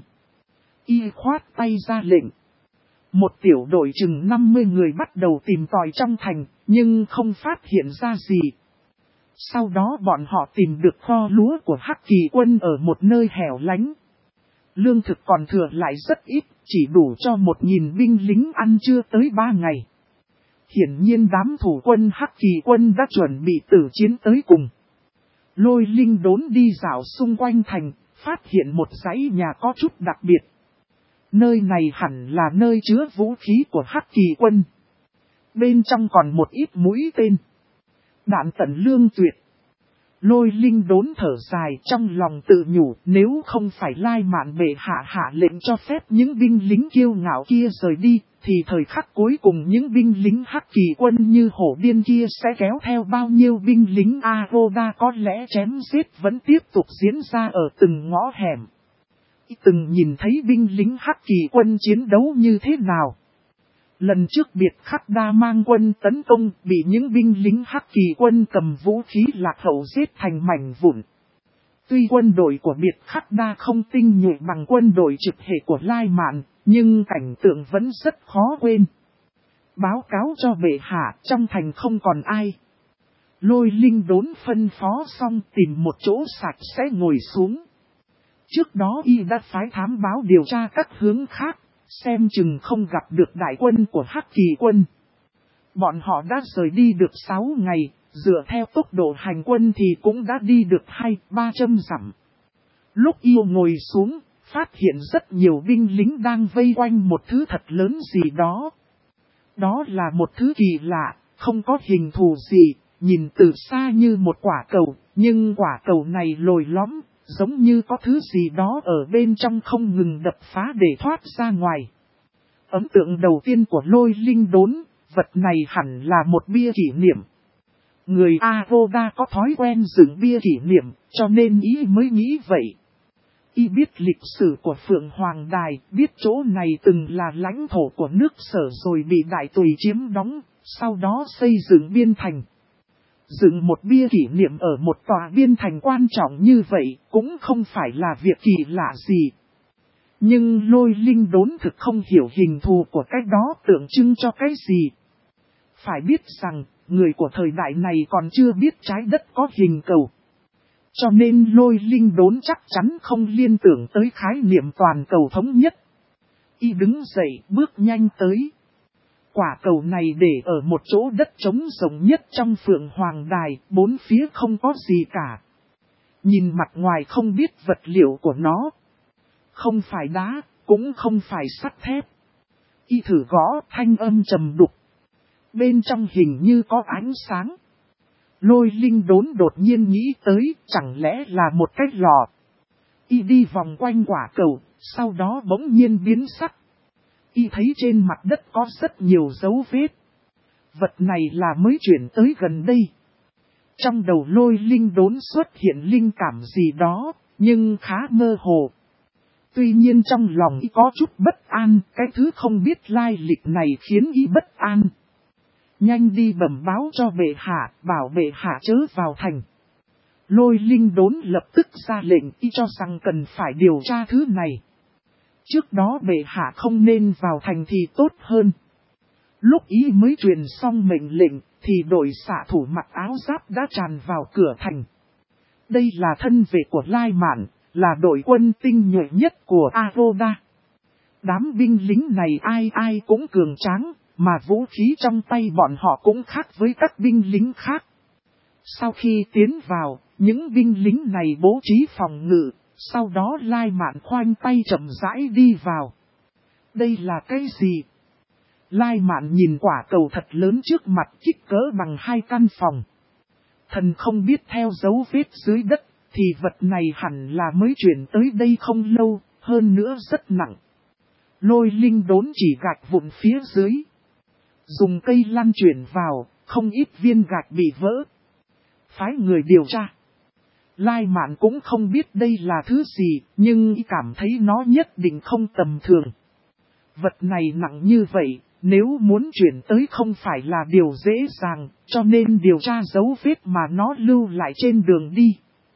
Y khoát tay ra lệnh. Một tiểu đội chừng 50 người bắt đầu tìm tòi trong thành, nhưng không phát hiện ra gì. Sau đó bọn họ tìm được kho lúa của Hắc Kỳ quân ở một nơi hẻo lánh. Lương thực còn thừa lại rất ít, chỉ đủ cho 1000 binh lính ăn trưa tới 3 ngày. Hiển nhiên đám thủ quân Hắc Kỳ quân đã chuẩn bị tử chiến tới cùng. Lôi Linh Đốn đi dạo xung quanh thành, phát hiện một dãy nhà có chút đặc biệt. Nơi này hẳn là nơi chứa vũ khí của Hắc Kỳ quân. Bên trong còn một ít mũi tên. Đạn tận lương tuyệt. Lôi Linh Đốn thở dài trong lòng tự nhủ, nếu không phải Lai Mạn bệ hạ lệnh cho phép những binh lính kiêu ngạo kia rời đi, thì thời khắc cuối cùng những binh lính Hắc Kỳ quân như hổ điên kia sẽ kéo theo bao nhiêu binh lính Aroda, có lẽ chém giết vẫn tiếp tục diễn ra ở từng ngõ hẻm. Từng nhìn thấy binh lính Hắc Kỳ quân chiến đấu như thế nào. Lần trước Biệt Khắc Đa mang quân tấn công, bị những binh lính Hắc Kỳ quân cầm vũ khí lạc hậu giết thành mảnh vụn. Tuy quân đội của Biệt Khắc Đa không tinh nhuệ bằng quân đội trực hệ của Lai Mạn, nhưng cảnh tượng vẫn rất khó quên. Báo cáo cho bệ hạ, trong thành không còn ai. Lôi Linh Đốn phân phó xong tìm một chỗ sạch sẽ ngồi xuống. Trước đó y đã phái thám báo điều tra các hướng khác, xem chừng không gặp được đại quân của Hắc Kỳ quân. Bọn họ đã rời đi được 6 ngày, dựa theo tốc độ hành quân thì cũng đã đi được 200-300 dặm. Lúc yêu ngồi xuống, phát hiện rất nhiều binh lính đang vây quanh một thứ thật lớn gì đó. Đó là một thứ kỳ lạ, không có hình thù gì, nhìn từ xa như một quả cầu, nhưng quả cầu này lồi lõm, giống như có thứ gì đó ở bên trong không ngừng đập phá để thoát ra ngoài. Ấn tượng đầu tiên của Lôi Linh Đốn, vật này hẳn là một bia kỷ niệm. Người Aroda có thói quen dựng bia kỷ niệm, cho nên ý mới nghĩ vậy. Y biết lịch sử của Phượng Hoàng Đài, biết chỗ này từng là lãnh thổ của nước Sở rồi bị Đại Tùy chiếm đóng, sau đó xây dựng biên thành. Dựng một bia kỷ niệm ở một tòa biên thành quan trọng như vậy cũng không phải là việc kỳ lạ gì. Nhưng Lôi Linh Đốn thực không hiểu hình thù của cái đó tượng trưng cho cái gì. Phải biết rằng, người của thời đại này còn chưa biết trái đất có hình cầu. Cho nên Lôi Linh Đốn chắc chắn không liên tưởng tới khái niệm toàn cầu thống nhất. Y đứng dậy bước nhanh tới. Quả cầu này để ở một chỗ đất trống rộng nhất trong Phượng Hoàng Đài, bốn phía không có gì cả. Nhìn mặt ngoài không biết vật liệu của nó. Không phải đá, cũng không phải sắt thép. Y thử gõ thanh âm trầm đục. Bên trong hình như có ánh sáng. Lôi Linh Đốn đột nhiên nghĩ tới, chẳng lẽ là một cái lò. Y đi vòng quanh quả cầu, sau đó bỗng nhiên biến sắc. Y thấy trên mặt đất có rất nhiều dấu vết. Vật này là mới chuyển tới gần đây. Trong đầu Lôi Linh Đốn xuất hiện linh cảm gì đó, nhưng khá mơ hồ. Tuy nhiên trong lòng y có chút bất an, cái thứ không biết lai lịch này khiến y bất an. Nhanh đi bẩm báo cho bệ hạ, bảo bệ hạ chớ vào thành. Lôi Linh Đốn lập tức ra lệnh, y cho rằng cần phải điều tra thứ này. Trước đó bệ hạ không nên vào thành thì tốt hơn. Lúc ý mới truyền xong mệnh lệnh, thì đội xạ thủ mặc áo giáp đã tràn vào cửa thành. Đây là thân vệ của Lai Mạn, là đội quân tinh nhuệ nhất của Aroda. Đám binh lính này ai ai cũng cường tráng, mà vũ khí trong tay bọn họ cũng khác với các binh lính khác. Sau khi tiến vào, những binh lính này bố trí phòng ngự, sau đó Lai Mạn khoanh tay chậm rãi đi vào. Đây là cái gì? Lai Mạn nhìn quả cầu thật lớn trước mặt kích cỡ bằng 2 căn phòng. Thần không biết theo dấu vết dưới đất, thì vật này hẳn là mới chuyển tới đây không lâu, hơn nữa rất nặng. Lôi Linh Đốn chỉ gạch vụn phía dưới. Dùng cây lăn chuyển vào, không ít viên gạch bị vỡ. Phái người điều tra. Lai Mạn cũng không biết đây là thứ gì, nhưng y cảm thấy nó nhất định không tầm thường. Vật này nặng như vậy, nếu muốn chuyển tới không phải là điều dễ dàng, cho nên điều tra dấu vết mà nó lưu lại trên đường đi.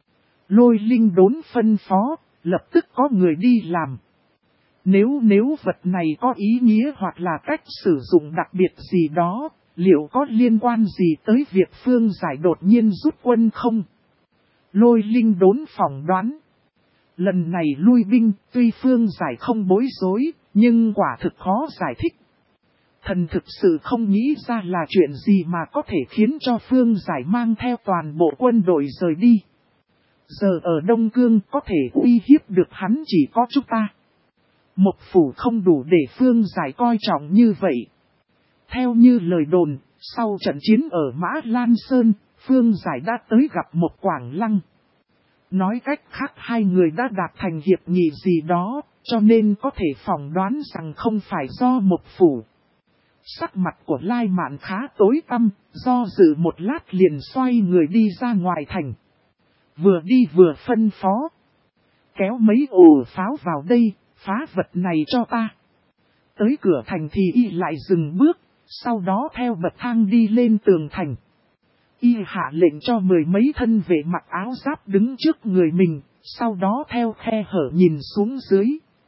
Lôi Linh Đốn phân phó, lập tức có người đi làm. Nếu vật này có ý nghĩa hoặc là cách sử dụng đặc biệt gì đó, liệu có liên quan gì tới việc Phương Giải đột nhiên rút quân không? Lôi Linh đốn phỏng đoán. Lần này lui binh, tuy Phương Giải không bối rối, nhưng quả thực khó giải thích. Thần thực sự không nghĩ ra là chuyện gì mà có thể khiến cho Phương Giải mang theo toàn bộ quân đội rời đi. Giờ ở Đông Cương có thể uy hiếp được hắn chỉ có chúng ta. Một phủ không đủ để Phương Giải coi trọng như vậy. Theo như lời đồn, sau trận chiến ở Mã Lan Sơn, Phương Giải đã tới gặp một Quảng Lăng. Nói cách khác hai người đã đạt thành hiệp nghị gì đó, cho nên có thể phỏng đoán rằng không phải do một phủ. Sắc mặt của Lai Mạn khá tối tăm, do dự một lát liền xoay người đi ra ngoài thành. Vừa đi vừa phân phó. Kéo mấy ổ pháo vào đây, phá vật này cho ta. Tới cửa thành thì y lại dừng bước, sau đó theo bậc thang đi lên tường thành. Y hạ lệnh cho mười mấy thân vệ mặc áo giáp đứng trước người mình, sau đó theo khe hở nhìn xuống dưới.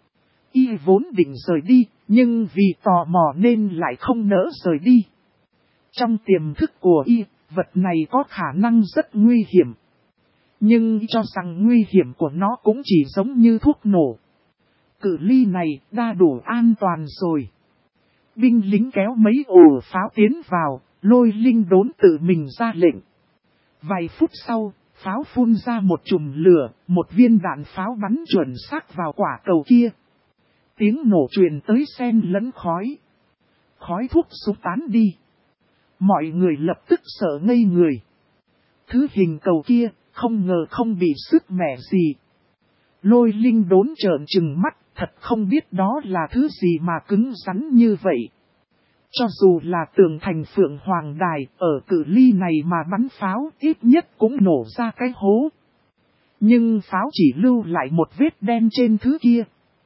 Y vốn định rời đi, nhưng vì tò mò nên lại không nỡ rời đi. Trong tiềm thức của Y, vật này có khả năng rất nguy hiểm. Nhưng cho rằng nguy hiểm của nó cũng chỉ giống như thuốc nổ. Cự ly này đã đủ an toàn rồi. Binh lính kéo mấy ổ pháo tiến vào, Lôi Linh đốn tự mình ra lệnh. Vài phút sau, pháo phun ra một chùm lửa, một viên đạn pháo bắn chuẩn xác vào quả cầu kia. Tiếng nổ truyền tới xen lẫn khói. Khói thuốc súng tán đi. Mọi người lập tức sợ ngây người. Thứ hình cầu kia, không ngờ không bị sức mẻ gì. Lôi Linh đốn trợn trừng mắt, thật không biết đó là thứ gì mà cứng rắn như vậy. Cho dù là tường thành Phượng Hoàng Đài, ở cự ly này mà bắn pháo ít nhất cũng nổ ra cái hố. Nhưng pháo chỉ lưu lại một vết đen trên thứ kia.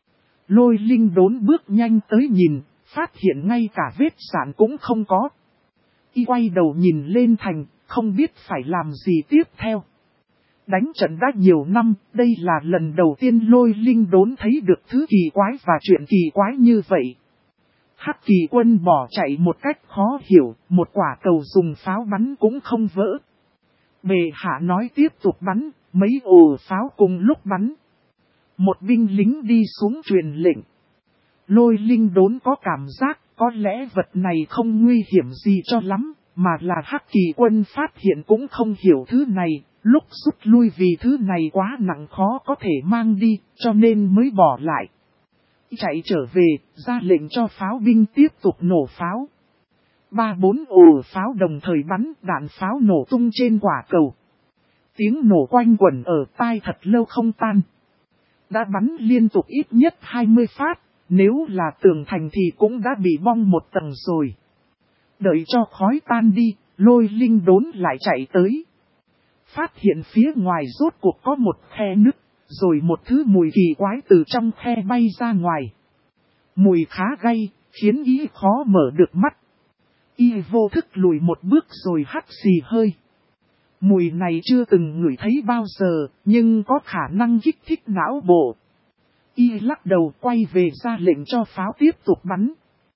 Lôi Linh đốn bước nhanh tới nhìn, phát hiện ngay cả vết sạn cũng không có. Y quay đầu nhìn lên thành, không biết phải làm gì tiếp theo. Đánh trận đã nhiều năm, đây là lần đầu tiên Lôi Linh đốn thấy được thứ kỳ quái và chuyện kỳ quái như vậy. Hắc Kỳ quân bỏ chạy một cách khó hiểu, một quả cầu dùng pháo bắn cũng không vỡ. Bệ hạ nói tiếp tục bắn, mấy ổ pháo cùng lúc bắn. Một binh lính đi xuống truyền lệnh. Lôi Linh đốn có cảm giác có lẽ vật này không nguy hiểm gì cho lắm, mà là Hắc Kỳ quân phát hiện cũng không hiểu thứ này, lúc rút lui vì thứ này quá nặng khó có thể mang đi, cho nên mới bỏ lại. Chạy trở về, ra lệnh cho pháo binh tiếp tục nổ pháo. 3-4 ổ pháo đồng thời bắn, đạn pháo nổ tung trên quả cầu. Tiếng nổ quanh quẩn ở tai thật lâu không tan. Đã bắn liên tục ít nhất 20 phát, nếu là tường thành thì cũng đã bị bong một tầng rồi. Đợi cho khói tan đi, Lôi Linh đốn lại chạy tới. Phát hiện phía ngoài rốt cuộc có một khe nứt, rồi một thứ mùi kỳ quái từ trong khe bay ra ngoài. Mùi khá gay, khiến Y khó mở được mắt. Y vô thức lùi một bước rồi hắt xì hơi. Mùi này chưa từng ngửi thấy bao giờ, nhưng có khả năng kích thích não bộ. Y lắc đầu quay về ra lệnh cho pháo tiếp tục bắn.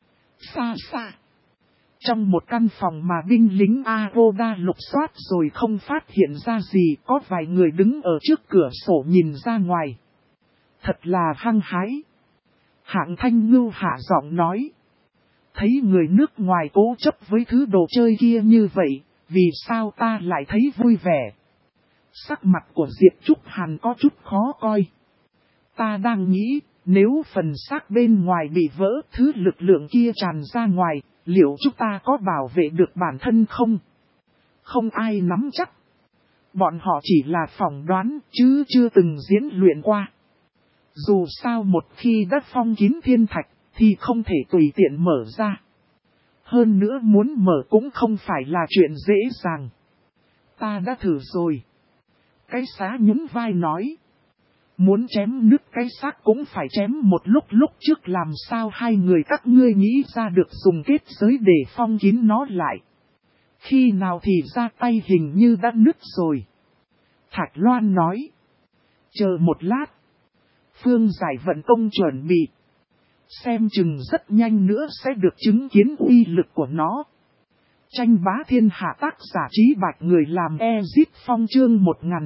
Xa xa. Trong một căn phòng mà binh lính Aroda lục soát rồi không phát hiện ra gì, có vài người đứng ở trước cửa sổ nhìn ra ngoài. Thật là hăng hái. Hạng Thanh Ngưu hạ giọng nói. Thấy người nước ngoài cố chấp với thứ đồ chơi kia như vậy, vì sao ta lại thấy vui vẻ? Sắc mặt của Diệp Trúc Hàn có chút khó coi. Ta đang nghĩ, nếu phần xác bên ngoài bị vỡ, thứ lực lượng kia tràn ra ngoài, liệu chúng ta có bảo vệ được bản thân không? Không ai nắm chắc. Bọn họ chỉ là phỏng đoán, chứ chưa từng diễn luyện qua. Dù sao một khi đã phong kín thiên thạch, thì không thể tùy tiện mở ra. Hơn nữa muốn mở cũng không phải là chuyện dễ dàng. Ta đã thử rồi. Cái xá nhún vai nói. Muốn chém nứt cái xác cũng phải chém một lúc trước, làm sao hai người các ngươi nghĩ ra được dùng kết giới để phong kín nó lại. Khi nào thì ra tay hình như đã nứt rồi. Thạch Loan nói. Chờ một lát. Phương Giải vận công chuẩn bị. Xem chừng rất nhanh nữa sẽ được chứng kiến uy lực của nó. Tranh bá thiên hạ tác giả Trí Bạch người làm Ezip Phong chương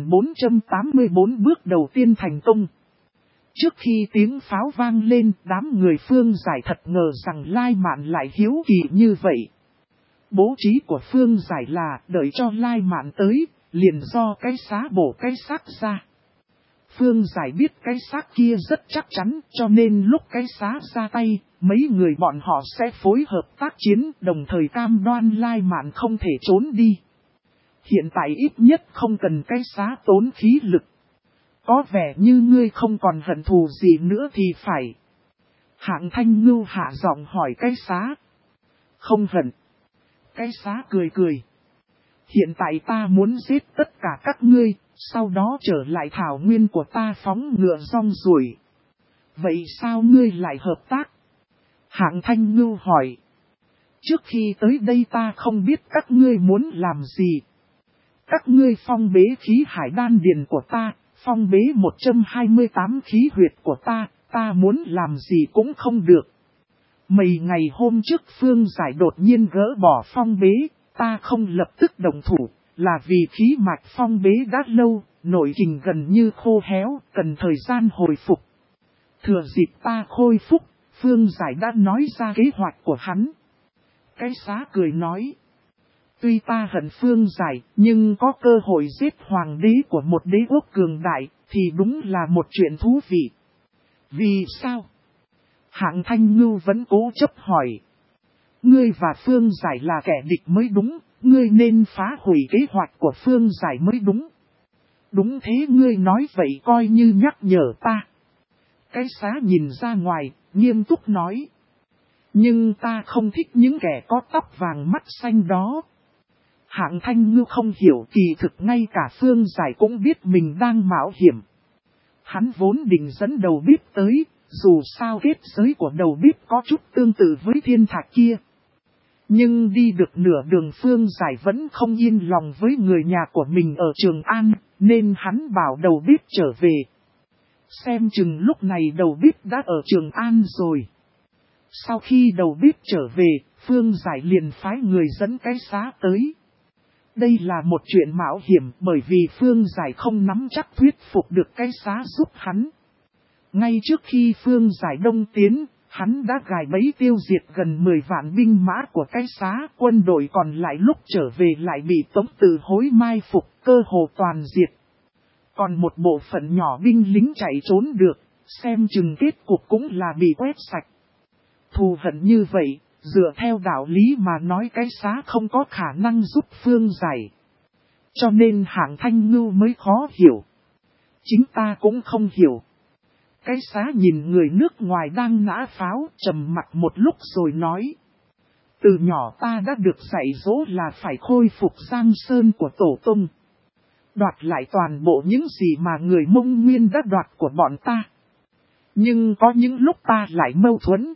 1484 bước đầu tiên thành công. Trước khi tiếng pháo vang lên, đám người Phương Giải thật ngờ rằng Lai Mạn lại hiếu kỳ như vậy. Bố trí của Phương Giải là đợi cho Lai Mạn tới, liền do cái xá bổ cái xác ra. Phương Giải biết cái xác kia rất chắc chắn, cho nên lúc cái xá ra tay, mấy người bọn họ sẽ phối hợp tác chiến, đồng thời cam đoan Lai Mạn không thể trốn đi. Hiện tại ít nhất không cần cái xá tốn khí lực. Có vẻ như ngươi không còn hận thù gì nữa thì phải. Hạng Thanh Ngưu hạ giọng hỏi cái xá. Không hận. Cái xá cười cười. Hiện tại ta muốn giết tất cả các ngươi, sau đó trở lại thảo nguyên của ta phóng ngựa rong ruổi. Vậy sao ngươi lại hợp tác? Hạng Thanh Ngưu hỏi. Trước khi tới đây ta không biết các ngươi muốn làm gì. Các ngươi phong bế khí hải đan điền của ta, phong bế 128 khí huyệt của ta muốn làm gì cũng không được. Mấy ngày hôm trước Phương Giải đột nhiên gỡ bỏ phong bế, ta không lập tức đồng thủ, là vì khí mạch phong bế đã lâu, nội kình gần như khô héo, cần thời gian hồi phục. Thừa dịp ta khôi phục, Phương Giải đã nói ra kế hoạch của hắn. Cái xá cười nói. Tuy ta hận Phương Giải, nhưng có cơ hội giết hoàng đế của một đế quốc cường đại, thì đúng là một chuyện thú vị. Vì sao? Hạng Thanh Ngưu vẫn cố chấp hỏi. Ngươi và Phương Giải là kẻ địch mới đúng, ngươi nên phá hủy kế hoạch của Phương Giải mới đúng. Đúng thế, ngươi nói vậy coi như nhắc nhở ta. Cái xá nhìn ra ngoài, nghiêm túc nói. Nhưng ta không thích những kẻ có tóc vàng mắt xanh đó. Hạng Thanh Ngưu không hiểu, kỳ thực ngay cả Phương Giải cũng biết mình đang mạo hiểm. Hắn vốn định dẫn đầu bếp tới, dù sao kết giới của đầu bếp có chút tương tự với thiên thạch kia. Nhưng đi được nửa đường Phương Giải vẫn không yên lòng với người nhà của mình ở Trường An, nên hắn bảo đầu bếp trở về. Xem chừng lúc này đầu bếp đã ở Trường An rồi. Sau khi đầu bếp trở về, Phương Giải liền phái người dẫn cái xá tới. Đây là một chuyện mạo hiểm bởi vì Phương Giải không nắm chắc thuyết phục được cái xá giúp hắn. Ngay trước khi Phương Giải đông tiến, hắn đã gài bẫy tiêu diệt gần 10 vạn binh mã của cái xá, quân đội còn lại lúc trở về lại bị Tống Từ Hối mai phục, cơ hồ toàn diệt. Còn một bộ phận nhỏ binh lính chạy trốn được, xem chừng kết cục cũng là bị quét sạch. Thù hận như vậy, dựa theo đạo lý mà nói cái xá không có khả năng giúp Phương Giải. Cho nên Hạng Thanh Ngưu mới khó hiểu. Chính ta cũng không hiểu. Cái xá nhìn người nước ngoài đang nã pháo, trầm mặc một lúc rồi nói. Từ nhỏ ta đã được dạy dỗ là phải khôi phục Giang Sơn của Tổ Tông. Đoạt lại toàn bộ những gì mà người Mông Nguyên đã đoạt của bọn ta. Nhưng có những lúc ta lại mâu thuẫn.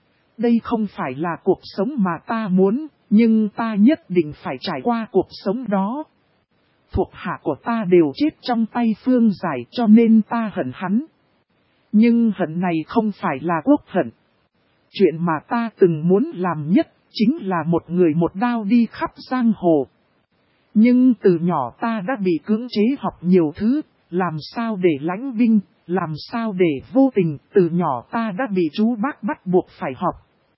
Đây không phải là cuộc sống mà ta muốn, nhưng ta nhất định phải trải qua cuộc sống đó. Thuộc hạ của ta đều chết trong tay Phương Giải cho nên ta hận hắn. Nhưng hận này không phải là quốc hận. Chuyện mà ta từng muốn làm nhất chính là một người một đao đi khắp giang hồ. Nhưng từ nhỏ ta đã bị cưỡng chế học nhiều thứ, làm sao để lãnh binh, làm sao để vô tình, từ nhỏ ta đã bị chú bác bắt buộc phải học.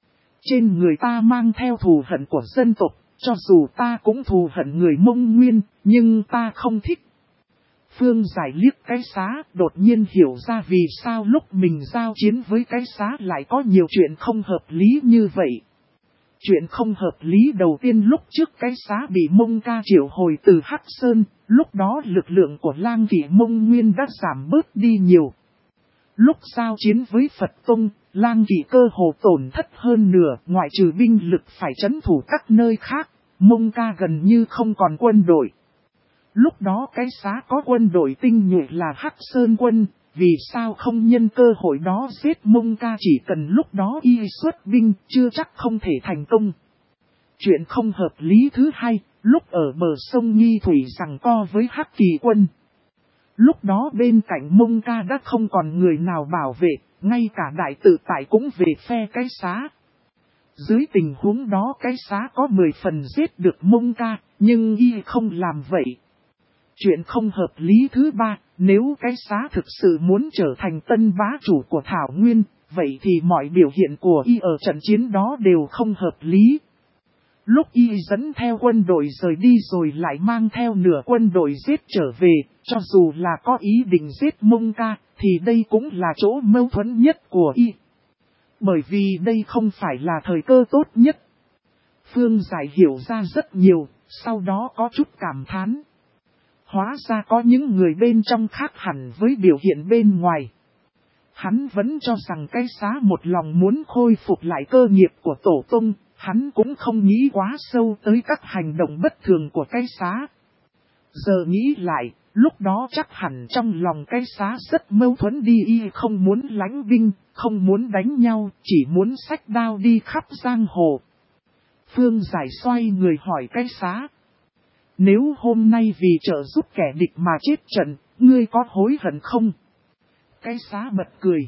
Trên người ta mang theo thù hận của dân tộc, cho dù ta cũng thù hận người Mông Nguyên, nhưng ta không thích. Phương Giải liếc cái xá, đột nhiên hiểu ra vì sao lúc mình giao chiến với cái xá lại có nhiều chuyện không hợp lý như vậy. Chuyện không hợp lý đầu tiên lúc trước cái xá bị Mông Ca triệu hồi từ Hắc Sơn, lúc đó lực lượng của Lang Kỵ Mông Nguyên đã giảm bớt đi nhiều. Lúc giao chiến với Phật Tông, Lang Kỵ cơ hồ tổn thất hơn nửa, ngoại trừ binh lực phải trấn thủ các nơi khác, Mông Ca gần như không còn quân đội. Lúc đó cái xá có quân đội tinh nhuệ là Hắc Sơn quân, vì sao không nhân cơ hội đó giết Mông Ca, chỉ cần lúc đó y xuất binh chưa chắc không thể thành công. Chuyện không hợp lý thứ hai, lúc ở bờ sông Nghi Thủy giằng co với Hắc Kỳ quân. Lúc đó bên cạnh Mông Ca đã không còn người nào bảo vệ, ngay cả đại tự tại cũng về phe cái xá. Dưới tình huống đó cái xá có 10 phần giết được Mông Ca, nhưng y không làm vậy. Chuyện không hợp lý thứ ba, nếu cái xá thực sự muốn trở thành tân bá chủ của Thảo Nguyên, vậy thì mọi biểu hiện của y ở trận chiến đó đều không hợp lý. Lúc y dẫn theo quân đội rời đi rồi lại mang theo nửa quân đội giết trở về, cho dù là có ý định giết Mông Ca, thì đây cũng là chỗ mâu thuẫn nhất của y. Bởi vì đây không phải là thời cơ tốt nhất. Phương Giải hiểu ra rất nhiều, sau đó có chút cảm thán. Hóa ra có những người bên trong khác hẳn với biểu hiện bên ngoài. Hắn vẫn cho rằng cái xá một lòng muốn khôi phục lại cơ nghiệp của tổ tông, hắn cũng không nghĩ quá sâu tới các hành động bất thường của cái xá. Giờ nghĩ lại, lúc đó chắc hẳn trong lòng cái xá rất mâu thuẫn đi, y không muốn lãnh binh, không muốn đánh nhau, chỉ muốn xách đao đi khắp giang hồ. Phương Giải xoay người hỏi cái xá. Nếu hôm nay vì trợ giúp kẻ địch mà chết trận, ngươi có hối hận không? Cái xá bật cười.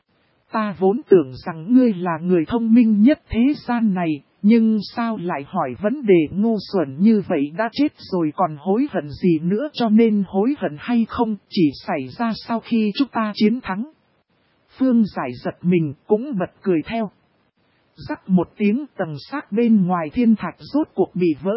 Ta vốn tưởng rằng ngươi là người thông minh nhất thế gian này, nhưng sao lại hỏi vấn đề ngu xuẩn như vậy, đã chết rồi còn hối hận gì nữa, cho nên hối hận hay không chỉ xảy ra sau khi chúng ta chiến thắng. Phương Giải giật mình cũng bật cười theo. Rắc một tiếng, tầng xác bên ngoài thiên thạch rốt cuộc bị vỡ.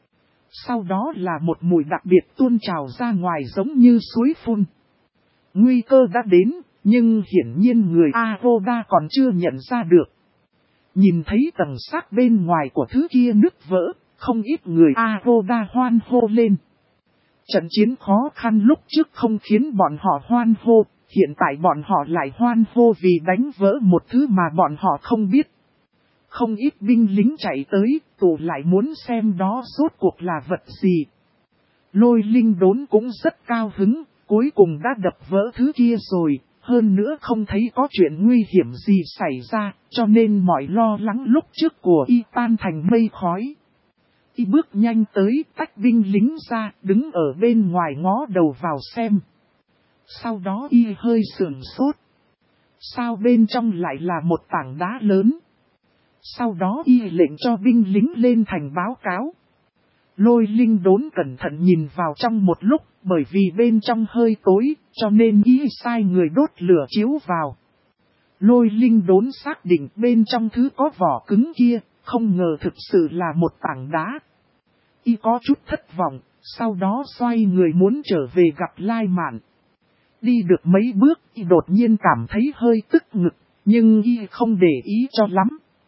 Sau đó là một mùi đặc biệt tuôn trào ra ngoài giống như suối phun. Nguy cơ đã đến, nhưng hiển nhiên người Ahoda còn chưa nhận ra được. Nhìn thấy tầng xác bên ngoài của thứ kia nứt vỡ, không ít người Ahoda hoan hô lên. Trận chiến khó khăn lúc trước không khiến bọn họ hoan hô, hiện tại bọn họ lại hoan hô vì đánh vỡ một thứ mà bọn họ không biết. Không ít binh lính chạy tới, tụ lại muốn xem đó rốt cuộc là vật gì. Lôi Linh Đốn cũng rất cao hứng, cuối cùng đã đập vỡ thứ kia rồi, hơn nữa không thấy có chuyện nguy hiểm gì xảy ra, cho nên mọi lo lắng lúc trước của y tan thành mây khói. Y bước nhanh tới, tách binh lính ra, đứng ở bên ngoài ngó đầu vào xem. Sau đó y hơi sườn sốt. Sao bên trong lại là một tảng đá lớn? Sau đó y lệnh cho binh lính lên thành báo cáo. Lôi Linh Đốn cẩn thận nhìn vào trong một lúc, bởi vì bên trong hơi tối, cho nên y sai người đốt lửa chiếu vào. Lôi Linh Đốn xác định bên trong thứ có vỏ cứng kia, không ngờ thực sự là một tảng đá. Y có chút thất vọng, sau đó xoay người muốn trở về gặp Lai Mạn. Đi được mấy bước, y đột nhiên cảm thấy hơi tức ngực, nhưng y không để ý cho lắm.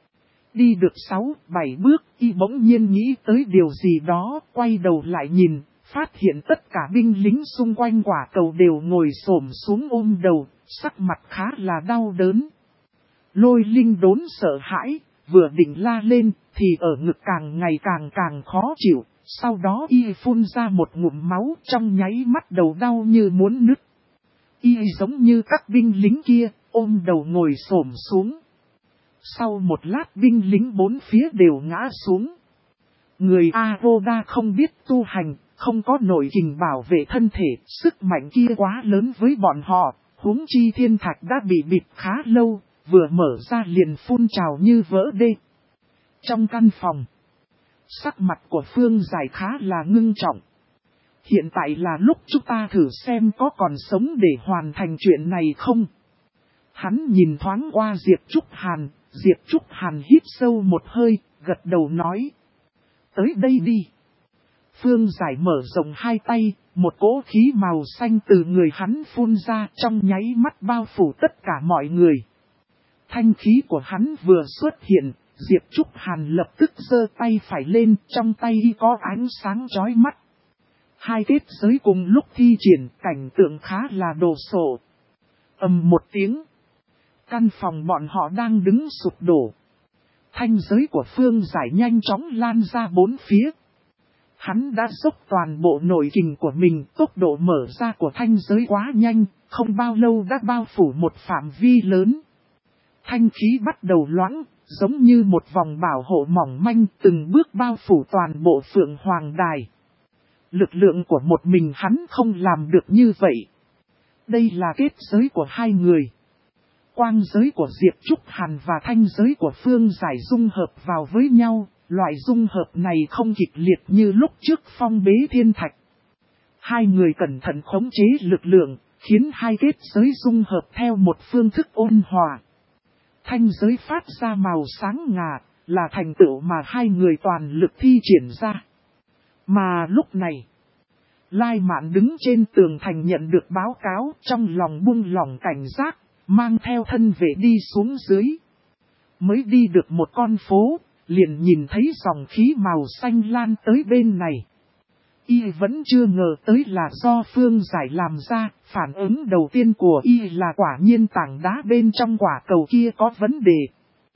Đi được 6-7 bước, y bỗng nhiên nghĩ tới điều gì đó, quay đầu lại nhìn, phát hiện tất cả binh lính xung quanh quả cầu đều ngồi xổm xuống ôm đầu, sắc mặt khá là đau đớn. Lôi Linh Đốn sợ hãi, vừa định la lên, thì ở ngực càng ngày càng khó chịu, sau đó y phun ra một ngụm máu, trong nháy mắt đầu đau như muốn nứt. Y giống như các binh lính kia, ôm đầu ngồi xổm xuống. Sau một lát binh lính bốn phía đều ngã xuống. Người Ahoda không biết tu hành, không có nội kình bảo vệ thân thể, sức mạnh kia quá lớn với bọn họ, huống chi thiên thạch đã bị bịt khá lâu, vừa mở ra liền phun trào như vỡ đê. Trong căn phòng, sắc mặt của Phương Giải khá là ngưng trọng. Hiện tại là lúc chúng ta thử xem có còn sống để hoàn thành chuyện này không? Hắn nhìn thoáng qua Diệp Trúc Hàn, Diệp Trúc Hàn hít sâu một hơi, gật đầu nói. Tới đây đi. Phương Giải mở rộng hai tay, một cỗ khí màu xanh từ người hắn phun ra trong nháy mắt bao phủ tất cả mọi người. Thanh khí của hắn vừa xuất hiện, Diệp Trúc Hàn lập tức giơ tay phải lên, trong tay y có ánh sáng chói mắt. Hai kết giới cùng lúc thi triển, cảnh tượng khá là đồ sộ. Ầm một tiếng. Căn phòng bọn họ đang đứng sụp đổ. Thanh giới của Phương Giải nhanh chóng lan ra bốn phía. Hắn đã dốc toàn bộ nội kình của mình, tốc độ mở ra của thanh giới quá nhanh, không bao lâu đã bao phủ một phạm vi lớn. Thanh khí bắt đầu loãng, giống như một vòng bảo hộ mỏng manh từng bước bao phủ toàn bộ Phượng Hoàng Đài. Lực lượng của một mình hắn không làm được như vậy. Đây là kết giới của hai người. Quang giới của Diệp Trúc Hàn và thanh giới của Phương Giải dung hợp vào với nhau, loại dung hợp này không kịch liệt như lúc trước phong bế thiên thạch. Hai người cẩn thận khống chế lực lượng, khiến hai kết giới dung hợp theo một phương thức ôn hòa. Thanh giới phát ra màu sáng ngà, là thành tựu mà hai người toàn lực thi triển ra. Mà lúc này, Lai Mạn đứng trên tường thành nhận được báo cáo, trong lòng buông lỏng cảnh giác, mang theo thân vệ đi xuống dưới. Mới đi được một con phố, liền nhìn thấy dòng khí màu xanh lan tới bên này. Y vẫn chưa ngờ tới là do Phương Giải làm ra, phản ứng đầu tiên của Y là quả nhiên tảng đá bên trong quả cầu kia có vấn đề.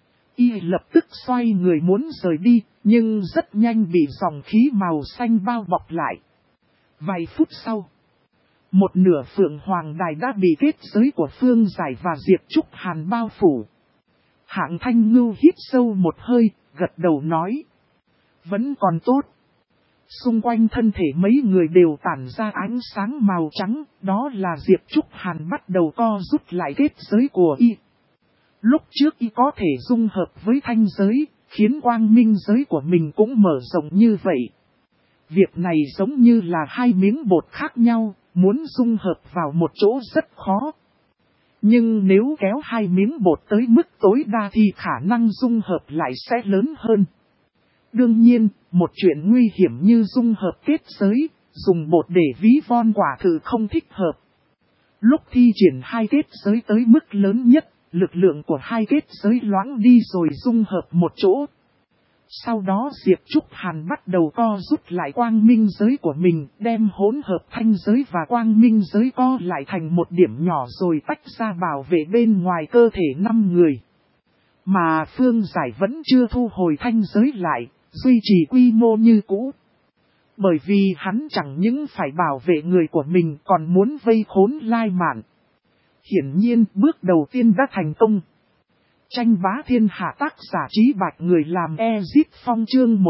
Y lập tức xoay người muốn rời đi, nhưng rất nhanh bị dòng khí màu xanh bao bọc lại. Vài phút sau, một nửa Phượng Hoàng Đài đã bị kết giới của Phương Giải và Diệp Trúc Hàn bao phủ. Hạng Thanh Ngưu hít sâu một hơi, gật đầu nói. Vẫn còn tốt. Xung quanh thân thể mấy người đều tản ra ánh sáng màu trắng, đó là Diệp Trúc Hàn bắt đầu co rút lại kết giới của Y. Lúc trước Y có thể dung hợp với thanh giới, khiến quang minh giới của mình cũng mở rộng như vậy. Việc này giống như là hai miếng bột khác nhau, muốn dung hợp vào một chỗ rất khó. Nhưng nếu kéo hai miếng bột tới mức tối đa thì khả năng dung hợp lại sẽ lớn hơn. Đương nhiên, một chuyện nguy hiểm như dung hợp kết giới, dùng bột để ví von quả thực không thích hợp. Lúc thi triển hai kết giới tới mức lớn nhất, lực lượng của hai kết giới loãng đi rồi dung hợp một chỗ. Sau đó Diệp Trúc Hàn bắt đầu co rút lại quang minh giới của mình, đem hỗn hợp thanh giới và quang minh giới co lại thành một điểm nhỏ rồi tách ra bảo vệ bên ngoài cơ thể 5 người. Mà Phương Giải vẫn chưa thu hồi thanh giới lại, duy trì quy mô như cũ. Bởi vì hắn chẳng những phải bảo vệ người của mình còn muốn vây khốn Lai Mạn. Hiển nhiên bước đầu tiên đã thành công. Tranh bá thiên hạ tác giả Trí Bạch người làm Ezip Phong chương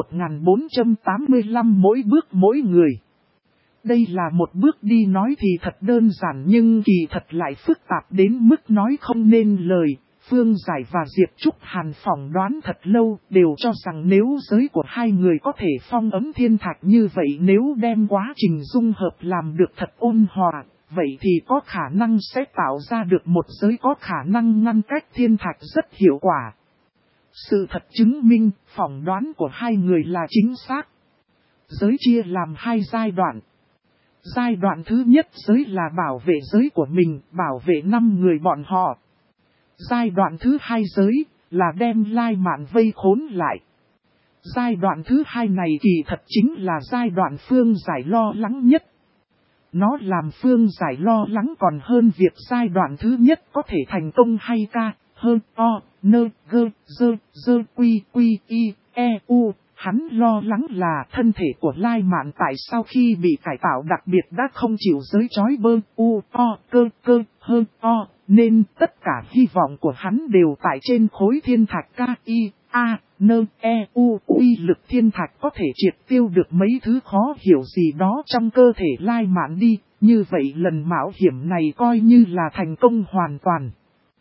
1485 mỗi bước mỗi người. Đây là một bước đi nói thì thật đơn giản nhưng kỳ thật lại phức tạp đến mức nói không nên lời. Phương Giải và Diệp Trúc Hàn phỏng đoán thật lâu đều cho rằng nếu giới của hai người có thể phong ấm thiên thạch như vậy, nếu đem quá trình dung hợp làm được thật ôn hòa, vậy thì có khả năng sẽ tạo ra được một giới có khả năng ngăn cách thiên thạch rất hiệu quả. Sự thật chứng minh phỏng đoán của hai người là chính xác. Giới chia làm hai giai đoạn. Giai đoạn thứ nhất giới là bảo vệ giới của mình, bảo vệ 5 người bọn họ. Giai đoạn thứ hai giới là đem Lai Mạn vây khốn lại. Giai đoạn thứ hai này kỳ thật chính là giai đoạn Phương Giải lo lắng nhất. Nó làm Phương Giải lo lắng còn hơn việc giai đoạn thứ nhất có thể thành công hay ca, hơn, o, nơ, gơ, dơ, quy, y, e, u. Hắn lo lắng là thân thể của Lai Mạn tại sau khi bị cải tạo đặc biệt đã không chịu giới trói bơ, u, o, cơ, hơn, o. Nên tất cả hy vọng của hắn đều tại trên khối thiên thạch k, i, a, nơ, e, u. Uy lực thiên thạch có thể triệt tiêu được mấy thứ khó hiểu gì đó trong cơ thể Lai Mạn đi. Như vậy lần mạo hiểm này coi như là thành công hoàn toàn.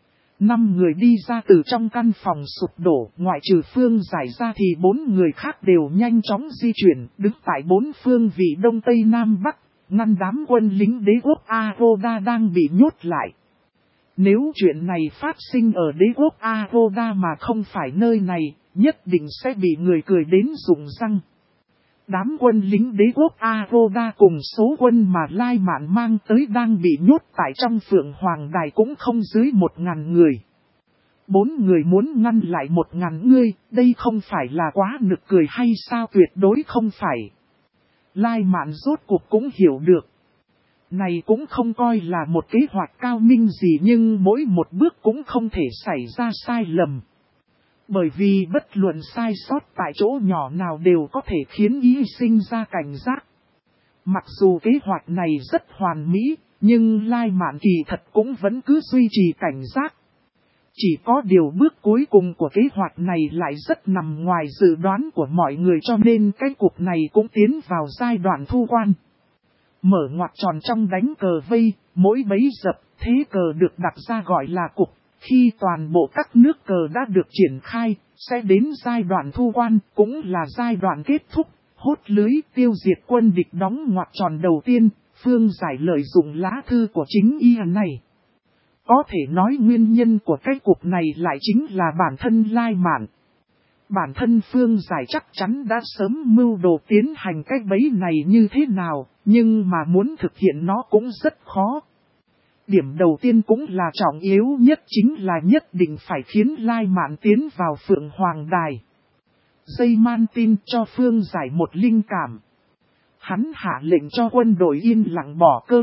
5 người đi ra từ trong căn phòng sụp đổ, ngoại trừ Phương Giải ra thì 4 người khác đều nhanh chóng di chuyển, đứng tại 4 phương vị đông tây nam bắc, ngăn đám quân lính đế quốc Aroda đang bị nhốt lại. Nếu chuyện này phát sinh ở đế quốc Aroda mà không phải nơi này, nhất định sẽ bị người cười đến rụng răng. Đám quân lính đế quốc Aroda cùng số quân mà Lai Mạn mang tới đang bị nhốt tại trong Phượng Hoàng Đài cũng không dưới 1000 người. 4 người muốn ngăn lại 1000 người, đây không phải là quá nực cười hay sao? Tuyệt đối không phải. Lai Mạn rốt cuộc cũng hiểu được. Này cũng không coi là một kế hoạch cao minh gì nhưng mỗi một bước cũng không thể xảy ra sai lầm. Bởi vì bất luận sai sót tại chỗ nhỏ nào đều có thể khiến ý sinh ra cảnh giác. Mặc dù kế hoạch này rất hoàn mỹ, nhưng Lai Mạn kỳ thật cũng vẫn cứ duy trì cảnh giác. Chỉ có điều bước cuối cùng của kế hoạch này lại rất nằm ngoài dự đoán của mọi người cho nên cái cuộc này cũng tiến vào giai đoạn thu quan. Mở ngoặc tròn trong đánh cờ vây, mỗi bấy dập, thế cờ được đặt ra gọi là cục. Khi toàn bộ các nước cờ đã được triển khai, sẽ đến giai đoạn thu quan, cũng là giai đoạn kết thúc, hốt lưới tiêu diệt quân địch đóng ngoặc tròn đầu tiên, Phương Giải lợi dụng lá thư của chính y này. Có thể nói nguyên nhân của cái cuộc này lại chính là bản thân Lai Mạn. Bản thân Phương Giải chắc chắn đã sớm mưu đồ tiến hành cái bẫy này như thế nào, nhưng mà muốn thực hiện nó cũng rất khó. Điểm đầu tiên cũng là trọng yếu nhất chính là nhất định phải khiến Lai Mạn tiến vào Phượng Hoàng Đài. Dây man tin cho Phương Giải một linh cảm. Hắn hạ lệnh cho quân đội yên lặng bỏ cơ,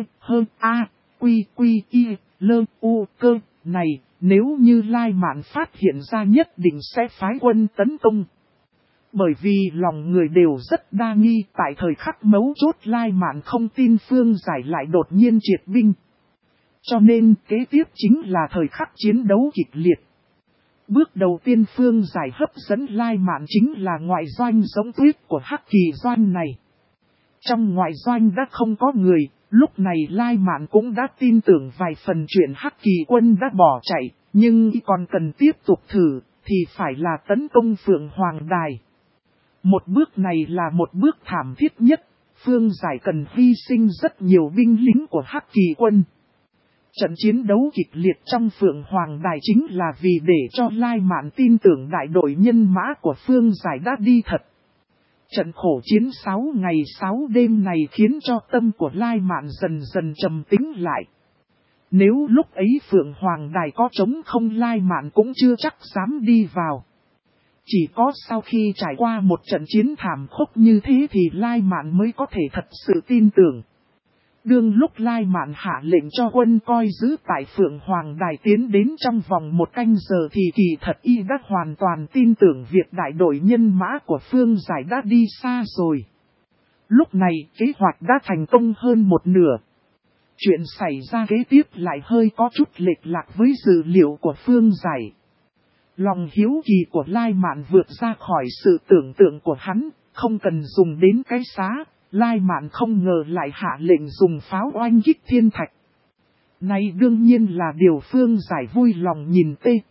cơ này, nếu như Lai Mạn phát hiện ra nhất định sẽ phái quân tấn công. Bởi vì lòng người đều rất đa nghi, tại thời khắc mấu chốt Lai Mạn không tin Phương Giải lại đột nhiên triệt binh. Cho nên kế tiếp chính là thời khắc chiến đấu kịch liệt. Bước đầu tiên Phương Giải hấp dẫn Lai Mạn chính là ngoại doanh giống tuyết của Hắc Kỳ doanh này. Trong ngoại doanh đã không có người, lúc này Lai Mạn cũng đã tin tưởng vài phần chuyện Hắc Kỳ quân đã bỏ chạy, nhưng còn cần tiếp tục thử, thì phải là tấn công Phượng Hoàng Đài. Một bước này là một bước thảm thiết nhất, Phương Giải cần hy sinh rất nhiều binh lính của Hắc Kỳ quân. Trận chiến đấu kịch liệt trong Phượng Hoàng Đài chính là vì để cho Lai Mạn tin tưởng đại đội nhân mã của Phương Giải đã đi thật. Trận khổ chiến 6 ngày 6 đêm này khiến cho tâm của Lai Mạn dần dần trầm tĩnh lại. Nếu lúc ấy Phượng Hoàng Đài có trống không Lai Mạn cũng chưa chắc dám đi vào. Chỉ có sau khi trải qua một trận chiến thảm khốc như thế thì Lai Mạn mới có thể thật sự tin tưởng. Đương lúc Lai Mạn hạ lệnh cho quân coi giữ tại Phượng Hoàng Đài tiến đến trong vòng 1 canh giờ thì kỳ thật y đã hoàn toàn tin tưởng việc đại đội nhân mã của Phương Giải đã đi xa rồi. Lúc này kế hoạch đã thành công hơn một nửa. Chuyện xảy ra kế tiếp lại hơi có chút lệch lạc với dữ liệu của Phương Giải. Lòng hiếu kỳ của Lai Mạn vượt ra khỏi sự tưởng tượng của hắn, không cần dùng đến cái xá. Lai Mạn không ngờ lại hạ lệnh dùng pháo oanh kích thiên thạch. Này đương nhiên là điều Phương Giải vui lòng nhìn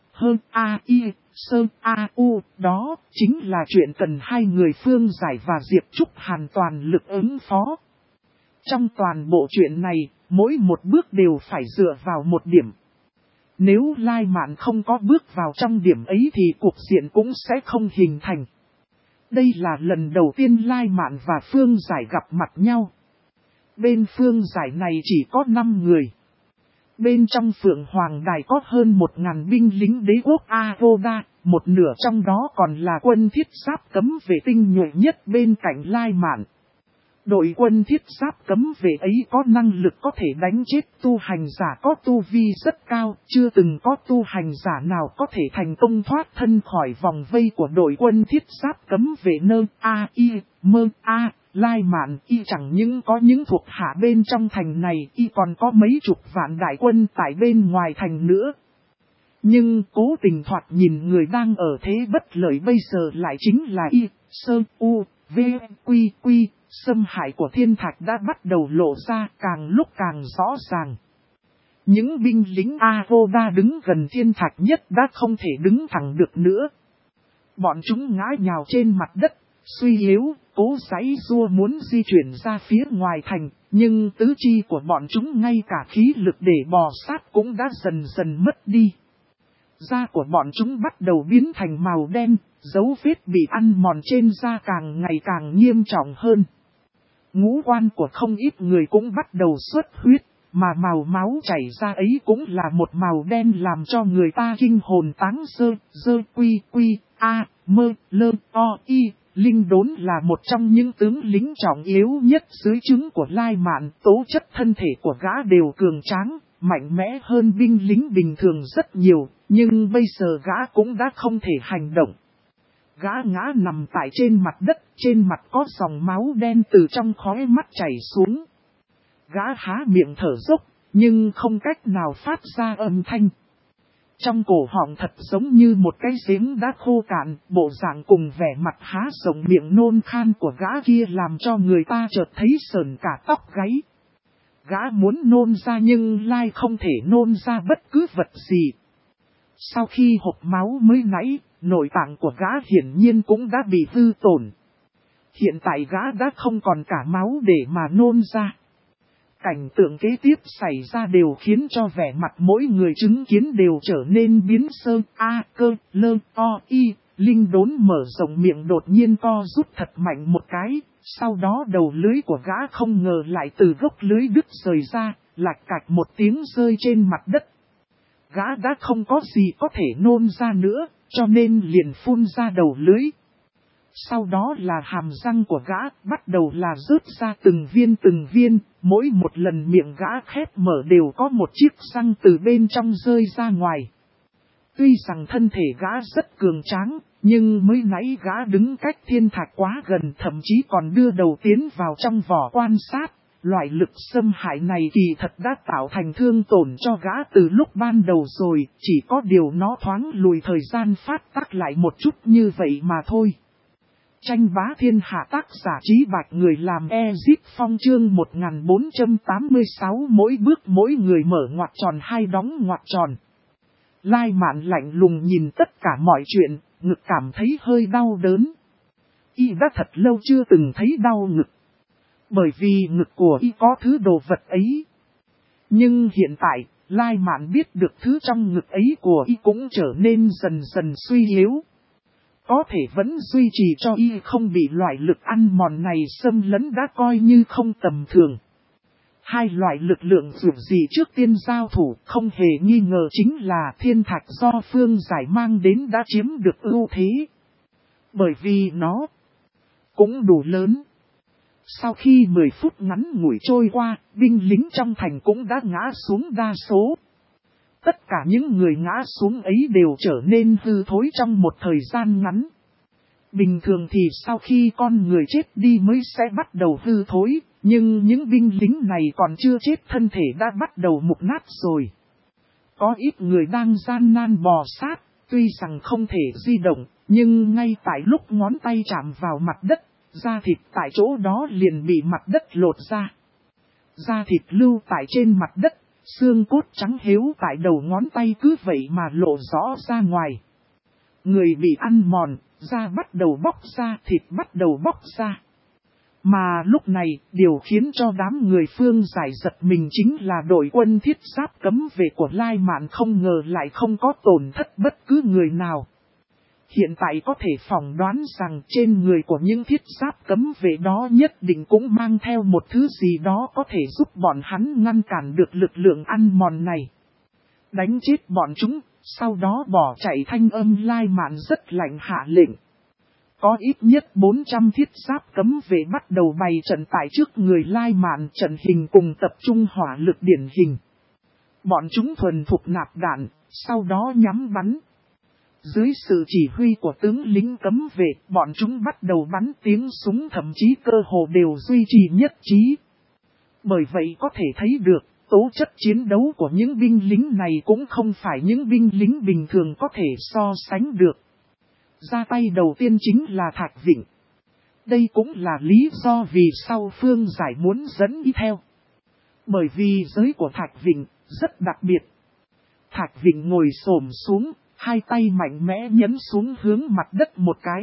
đó chính là chuyện cần hai người Phương Giải và Diệp Trúc Hàn toàn lực ứng phó. Trong toàn bộ chuyện này, mỗi một bước đều phải dựa vào một điểm. Nếu Lai Mạn không có bước vào trong điểm ấy thì cuộc diện cũng sẽ không hình thành. Đây là lần đầu tiên Lai Mạn và Phương Giải gặp mặt nhau. Bên Phương Giải này chỉ có 5 người. Bên trong Phượng Hoàng Đài có hơn 1000 binh lính đế quốc Avoda, một nửa trong đó còn là quân thiết giáp cấm vệ tinh nhuệ nhất bên cạnh Lai Mạn. Đội quân thiết giáp cấm vệ ấy có năng lực có thể đánh chết tu hành giả có tu vi rất cao, chưa từng có tu hành giả nào có thể thành công thoát thân khỏi vòng vây của đội quân thiết giáp cấm vệ Lai Mạn y chẳng những có những thuộc hạ bên trong thành này y còn có mấy chục vạn đại quân tại bên ngoài thành nữa. Nhưng cố tình thoạt nhìn người đang ở thế bất lợi bây giờ lại chính là xâm hại của thiên thạch đã bắt đầu lộ ra càng lúc càng rõ ràng. Những binh lính Avoda đứng gần thiên thạch nhất đã không thể đứng thẳng được nữa. Bọn chúng ngã nhào trên mặt đất, suy yếu, cố giãy giụa muốn di chuyển ra phía ngoài thành, nhưng tứ chi của bọn chúng ngay cả khí lực để bò sát cũng đã dần dần mất đi. Da của bọn chúng bắt đầu biến thành màu đen, dấu vết bị ăn mòn trên da càng ngày càng nghiêm trọng hơn. Ngũ quan của không ít người cũng bắt đầu xuất huyết, mà màu máu chảy ra ấy cũng là một màu đen làm cho người ta kinh hồn táng Linh Đốn là một trong những tướng lính trọng yếu nhất dưới trướng của Lai Mạn, tố chất thân thể của gã đều cường tráng, mạnh mẽ hơn binh lính bình thường rất nhiều, nhưng bây giờ gã cũng đã không thể hành động. Gã ngã nằm tại trên mặt đất, trên mặt có dòng máu đen từ trong khóe mắt chảy xuống. Gã há miệng thở dốc, nhưng không cách nào phát ra âm thanh. Trong cổ họng thật giống như một cái giếng đã khô cạn, bộ dạng cùng vẻ mặt há rộng miệng nôn khan của gã kia làm cho người ta chợt thấy sởn cả tóc gáy. Gã muốn nôn ra nhưng Lai không thể nôn ra bất cứ vật gì. Sau khi hộp máu mới nãy, nội tạng của gã hiển nhiên cũng đã bị hư tổn. Hiện tại gã đã không còn cả máu để mà nôn ra. Cảnh tượng kế tiếp xảy ra đều khiến cho vẻ mặt mỗi người chứng kiến đều trở nên biến sơ, cơ, lơ, y. Linh đốn mở rộng miệng đột nhiên co rút thật mạnh một cái, sau đó đầu lưới của gã không ngờ lại từ gốc lưới đứt rời ra, lạch cạch một tiếng rơi trên mặt đất. Gã đã không có gì có thể nôn ra nữa, cho nên liền phun ra đầu lưới. Sau đó là hàm răng của gã bắt đầu là rớt ra từng viên, mỗi một lần miệng gã khép mở đều có một chiếc răng từ bên trong rơi ra ngoài. Tuy rằng thân thể gã rất cường tráng, nhưng mới nãy gã đứng cách thiên thạch quá gần, thậm chí còn đưa đầu tiến vào trong vỏ quan sát. Loại lực xâm hại này kỳ thật đã tạo thành thương tổn cho gã từ lúc ban đầu rồi, chỉ có điều nó thoáng lùi thời gian phát tác lại một chút như vậy mà thôi. Tranh bá thiên hạ tác giả Trí Bạch người làm Ezip Phong chương 1486 mỗi bước mỗi người mở ngoặc tròn hai đóng ngoặc tròn. Lai Mạn lạnh lùng nhìn tất cả mọi chuyện, ngực cảm thấy hơi đau đớn. Y đã thật lâu chưa từng thấy đau ngực. Bởi vì ngực của y có thứ đồ vật ấy. Nhưng hiện tại, Lai Mạn biết được thứ trong ngực ấy của y cũng trở nên dần dần suy yếu. Có thể vẫn duy trì cho y không bị loại lực ăn mòn này xâm lấn đã coi như không tầm thường. Hai loại lực lượng dù gì trước tiên giao thủ không hề nghi ngờ chính là thiên thạch do Phương Giải mang đến đã chiếm được ưu thế. Bởi vì nó cũng đủ lớn. Sau khi 10 phút ngắn ngủi trôi qua, binh lính trong thành cũng đã ngã xuống đa số. Tất cả những người ngã xuống ấy đều trở nên hư thối trong một thời gian ngắn. Bình thường thì sau khi con người chết đi mới sẽ bắt đầu hư thối, nhưng những binh lính này còn chưa chết thân thể đã bắt đầu mục nát rồi. Có ít người đang gian nan bò sát, tuy rằng không thể di động, nhưng ngay tại lúc ngón tay chạm vào mặt đất, da thịt tại chỗ đó liền bị mặt đất lột ra. Da thịt lưu tại trên mặt đất, xương cốt trắng héo tại đầu ngón tay cứ vậy mà lộ rõ ra ngoài. Người bị ăn mòn, da bắt đầu bóc ra, thịt bắt đầu bóc ra. Mà lúc này, điều khiến cho đám người Phương Giải giật mình chính là đội quân thiết giáp cấm vệ của Lai Mạn không ngờ lại không có tổn thất bất cứ người nào. Hiện tại có thể phỏng đoán rằng trên người của những thiết giáp cấm vệ đó nhất định cũng mang theo một thứ gì đó có thể giúp bọn hắn ngăn cản được lực lượng ăn mòn này. Đánh chết bọn chúng, sau đó bỏ chạy thanh âm Lai Mạn rất lạnh hạ lệnh. Có ít nhất 400 thiết giáp cấm vệ bắt đầu bày trận tại trước người Lai Mạn, trận hình cùng tập trung hỏa lực điển hình. Bọn chúng thuần thục nạp đạn, sau đó nhắm bắn. Dưới sự chỉ huy của tướng lính cấm vệ, bọn chúng bắt đầu bắn tiếng súng thậm chí cơ hồ đều duy trì nhất trí. Bởi vậy có thể thấy được, tố chất chiến đấu của những binh lính này cũng không phải những binh lính bình thường có thể so sánh được. Ra tay đầu tiên chính là Thạch Vịnh. Đây cũng là lý do vì sao Phương Giải muốn dẫn y theo. Bởi vì giới của Thạch Vịnh rất đặc biệt. Thạch Vịnh ngồi xổm xuống, hai tay mạnh mẽ nhấn xuống hướng mặt đất một cái.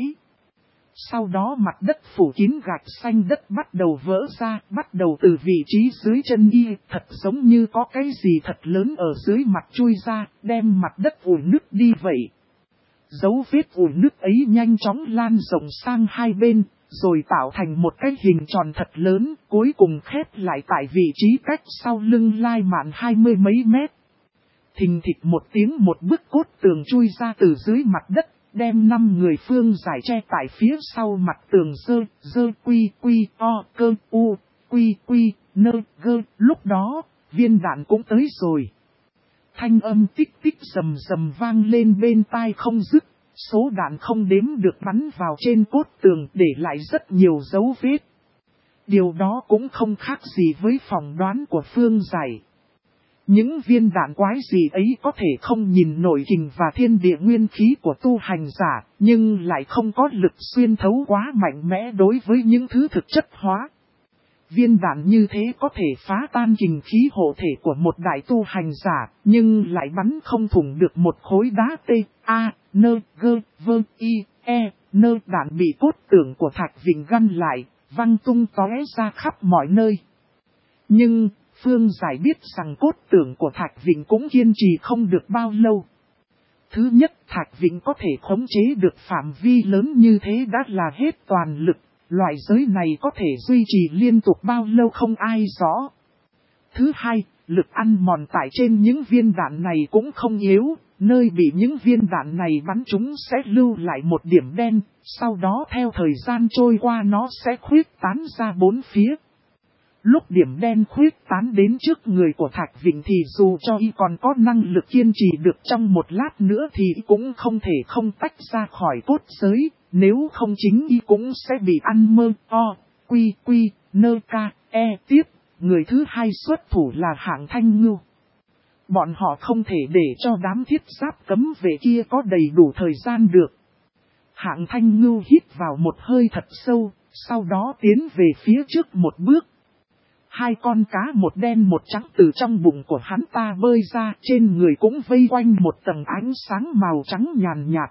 Sau đó mặt đất phủ kín gạch xanh đất bắt đầu vỡ ra, bắt đầu từ vị trí dưới chân y, thật giống như có cái gì thật lớn ở dưới mặt chui ra, đem mặt đất ủi nứt đi vậy. Dấu vết ủi nứt ấy nhanh chóng lan rộng sang hai bên, rồi tạo thành một cái hình tròn thật lớn, cuối cùng khép lại tại vị trí cách sau lưng Lai Mạn 20 mấy mét. Thình thịch một tiếng, một bức cốt tường chui ra từ dưới mặt đất, đem 5 người Phương Giải che tại phía sau mặt tường dơ quy o cơ u quy nơ gơ. Lúc đó, viên đạn cũng tới rồi. Thanh âm tích tích rầm rầm vang lên bên tai không dứt, số đạn không đếm được bắn vào trên cốt tường để lại rất nhiều dấu vết. Điều đó cũng không khác gì với phỏng đoán của Phương Giải. Những viên đạn quái gì ấy có thể không nhìn nổi kình và thiên địa nguyên khí của tu hành giả, nhưng lại không có lực xuyên thấu quá mạnh mẽ đối với những thứ thực chất hóa. Viên đạn như thế có thể phá tan kình khí hộ thể của một đại tu hành giả, nhưng lại bắn không thủng được một khối đá T, A, N, G, V, I, E, N. Đạn bị cốt tưởng của Thạch Vịnh găn lại, văng tung tóe ra khắp mọi nơi. Nhưng, Phương Giải biết rằng cốt tưởng của Thạch Vịnh cũng kiên trì không được bao lâu. Thứ nhất, Thạch Vịnh có thể khống chế được phạm vi lớn như thế đã là hết toàn lực. Loại giới này có thể duy trì liên tục bao lâu không ai rõ. Thứ hai, lực ăn mòn tại trên những viên đạn này cũng không yếu, nơi bị những viên đạn này bắn chúng sẽ lưu lại một điểm đen, sau đó theo thời gian trôi qua nó sẽ khuyết tán ra bốn phía. Lúc điểm đen khuyết tán đến trước người của Thạch Vịnh thì dù cho y còn có năng lực kiên trì được trong một lát nữa thì cũng không thể không tách ra khỏi cốt giới, nếu không chính y cũng sẽ bị ăn mơ, o, quy, nơ ca, e tiếp. Người thứ hai xuất thủ là Hạng Thanh Ngưu. Bọn họ không thể để cho đám thiết giáp cấm vệ kia có đầy đủ thời gian được. Hạng Thanh Ngưu hít vào một hơi thật sâu, sau đó tiến về phía trước một bước. Hai con cá một đen một trắng từ trong bụng của hắn ta bơi ra, trên người cũng vây quanh một tầng ánh sáng màu trắng nhàn nhạt.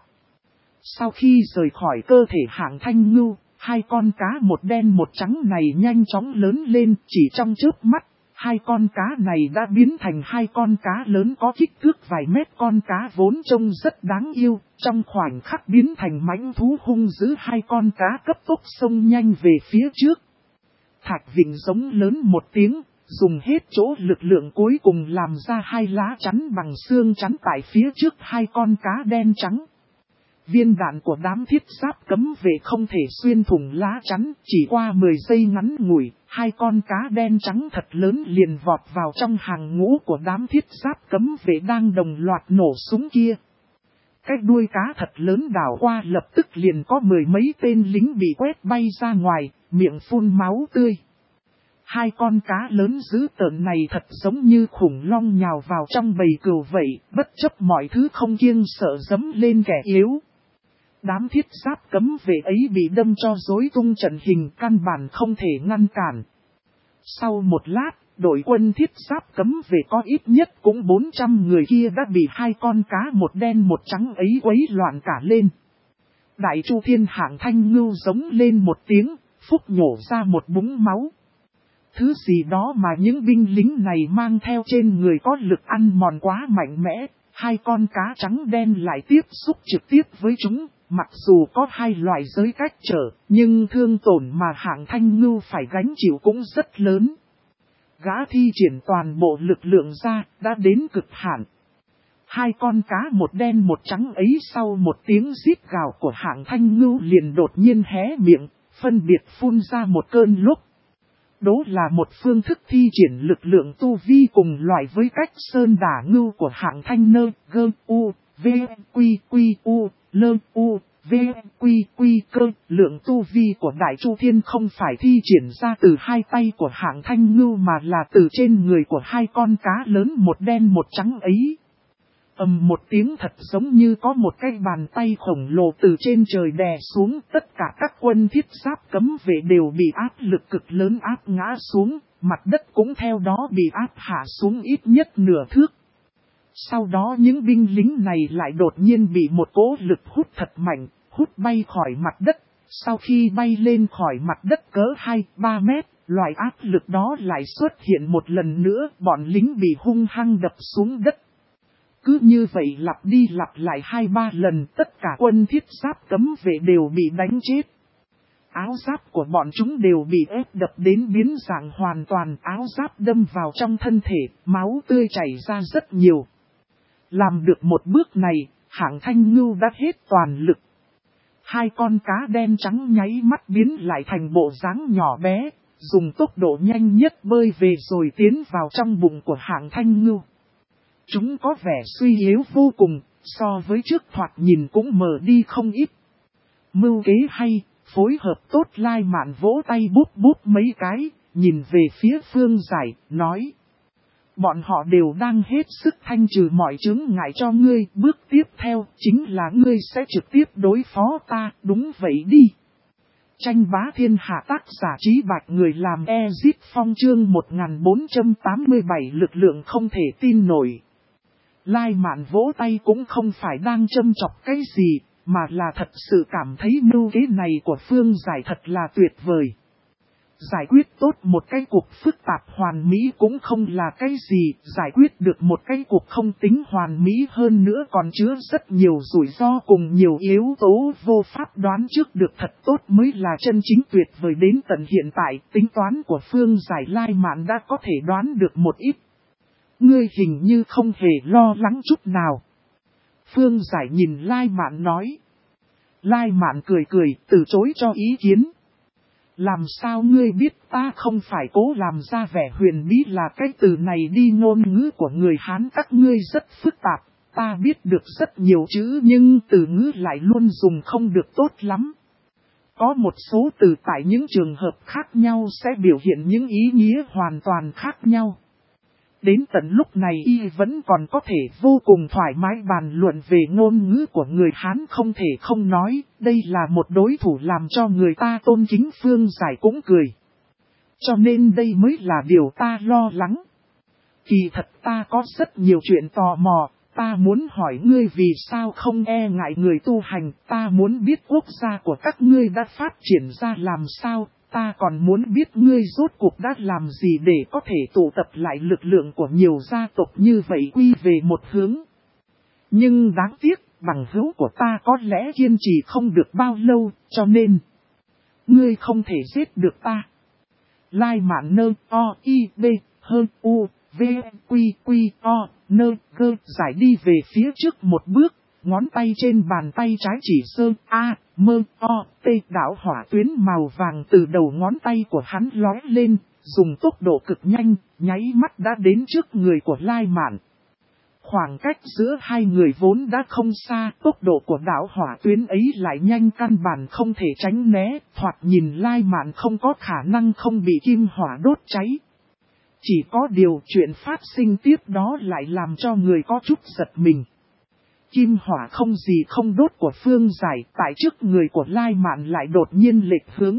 Sau khi rời khỏi cơ thể Hạng Thanh Ngưu, hai con cá một đen một trắng này nhanh chóng lớn lên, chỉ trong chớp mắt. Hai con cá này đã biến thành hai con cá lớn có kích thước vài mét. Con cá vốn trông rất đáng yêu, trong khoảnh khắc biến thành mãnh thú hung dữ. Hai con cá cấp tốc xông nhanh về phía trước. Thạch Vịnh giống lớn một tiếng, dùng hết chỗ lực lượng cuối cùng làm ra hai lá chắn bằng xương chắn tại phía trước hai con cá đen trắng. Viên đạn của đám thiết giáp cấm vệ không thể xuyên thủng lá chắn, chỉ qua 10 giây ngắn ngủi, hai con cá đen trắng thật lớn liền vọt vào trong hàng ngũ của đám thiết giáp cấm vệ đang đồng loạt nổ súng kia. Cái đuôi cá thật lớn đảo qua lập tức liền có 10 mấy tên lính bị quét bay ra ngoài, miệng phun máu tươi. Hai con cá lớn dữ tợn này thật giống như khủng long nhào vào trong bầy cừu vậy, bất chấp mọi thứ không kiêng sợ dẫm lên kẻ yếu. Đám thiết giáp cấm vệ ấy bị đâm cho rối tung trận hình, căn bản không thể ngăn cản. Sau một lát, đội quân thiết giáp cấm vệ có ít nhất cũng 400 người kia đã bị hai con cá một đen một trắng ấy quấy loạn cả lên. Đại Chu Thiên Hạng Thanh Ngưu giống lên một tiếng, phúc nhổ ra một búng máu. Thứ gì đó mà những binh lính này mang theo trên người có lực ăn mòn quá mạnh mẽ, hai con cá trắng đen lại tiếp xúc trực tiếp với chúng. Mặc dù có hai loại giới cách trở, nhưng thương tổn mà Hạng Thanh Ngưu phải gánh chịu cũng rất lớn. Gã thi triển toàn bộ lực lượng ra, đã đến cực hạn. Hai con cá một đen một trắng ấy sau một tiếng rít gào của Hạng Thanh Ngưu liền đột nhiên hé miệng, phân biệt phun ra một cơn lốc. Đó là một phương thức thi triển lực lượng tu vi cùng loại với cách sơn đả ngưu của Hạng Thanh Nơ, Gơ, U, V, Quy, U, Lơ, U, V, Quy, Cơ. Lượng tu vi của Đại Chu Thiên không phải thi triển ra từ hai tay của Hạng Thanh Ngưu mà là từ trên người của hai con cá lớn một đen một trắng ấy. Một tiếng thật giống như có một cái bàn tay khổng lồ từ trên trời đè xuống, tất cả các quân thiết giáp cấm vệ đều bị áp lực cực lớn áp ngã xuống, mặt đất cũng theo đó bị áp hạ xuống ít nhất nửa thước. Sau đó những binh lính này lại đột nhiên bị một cỗ lực hút thật mạnh, hút bay khỏi mặt đất. Sau khi bay lên khỏi mặt đất cỡ 2-3 mét, loại áp lực đó lại xuất hiện một lần nữa, bọn lính bị hung hăng đập xuống đất. Cứ như vậy lặp đi lặp lại 2-3 lần, tất cả quân thiết giáp cấm vệ đều bị đánh chết. Áo giáp của bọn chúng đều bị ép đập đến biến dạng hoàn toàn, áo giáp đâm vào trong thân thể, máu tươi chảy ra rất nhiều. Làm được một bước này, Hạng Thanh Ngưu đã hết toàn lực. Hai con cá đen trắng nháy mắt biến lại thành bộ dáng nhỏ bé, dùng tốc độ nhanh nhất bơi về rồi tiến vào trong bụng của Hạng Thanh Ngưu. Chúng có vẻ suy yếu vô cùng, so với trước thoạt nhìn cũng mờ đi không ít. Mưu kế hay, phối hợp tốt. Lai Mạn vỗ tay bút bút mấy cái, nhìn về phía Phương Giải, nói. Bọn họ đều đang hết sức thanh trừ mọi chướng ngại cho ngươi, bước tiếp theo chính là ngươi sẽ trực tiếp đối phó ta, đúng vậy đi. Tranh bá thiên hạ tác giả Trí Bạch người làm Ezip Phong chương 1487 lực lượng không thể tin nổi. Lai Mạn vỗ tay cũng không phải đang châm chọc cái gì, mà là thật sự cảm thấy mưu kế này của Phương Giải thật là tuyệt vời. Giải quyết tốt một cái cuộc phức tạp hoàn mỹ cũng không là cái gì, giải quyết được một cái cuộc không tính hoàn mỹ hơn nữa còn chứa rất nhiều rủi ro cùng nhiều yếu tố vô pháp đoán trước được thật tốt mới là chân chính tuyệt vời. Đến tận hiện tại, tính toán của Phương Giải Lai Mạn đã có thể đoán được một ít. Ngươi hình như không hề lo lắng chút nào. Phương Giải nhìn Lai Mạn nói. Lai Mạn cười cười, từ chối cho ý kiến. Làm sao ngươi biết ta không phải cố làm ra vẻ huyền bí là cái từ này đi, ngôn ngữ của người Hán các ngươi rất phức tạp, ta biết được rất nhiều chữ nhưng từ ngữ lại luôn dùng không được tốt lắm. Có một số từ tại những trường hợp khác nhau sẽ biểu hiện những ý nghĩa hoàn toàn khác nhau. Đến tận lúc này y vẫn còn có thể vô cùng thoải mái bàn luận về ngôn ngữ của người Hán, không thể không nói, đây là một đối thủ làm cho người ta tôn kính. Phương Giải cũng cười. Cho nên đây mới là điều ta lo lắng. Kỳ thật ta có rất nhiều chuyện tò mò, ta muốn hỏi ngươi vì sao không e ngại người tu hành, ta muốn biết quốc gia của các ngươi đã phát triển ra làm sao. Ta còn muốn biết ngươi rốt cuộc đã làm gì để có thể tụ tập lại lực lượng của nhiều gia tộc như vậy quy về một hướng. Nhưng đáng tiếc, bằng hữu của ta có lẽ kiên trì không được bao lâu, cho nên ngươi không thể giết được ta. Lai Mạn nơ o i b hơn u v quy quy o nơ cơ giải đi về phía trước một bước. Ngón tay trên bàn tay trái chỉ sơn A, mơ, O, T, đảo hỏa tuyến màu vàng từ đầu ngón tay của hắn lóe lên, dùng tốc độ cực nhanh, nháy mắt đã đến trước người của Lai Mạn. Khoảng cách giữa hai người vốn đã không xa, tốc độ của đảo hỏa tuyến ấy lại nhanh căn bản không thể tránh né, thoạt nhìn Lai Mạn không có khả năng không bị kim hỏa đốt cháy. Chỉ có điều chuyện phát sinh tiếp đó lại làm cho người có chút giật mình. Kim hỏa không gì không đốt của Phương Giải tại trước người của Lai Mạn lại đột nhiên lệch hướng.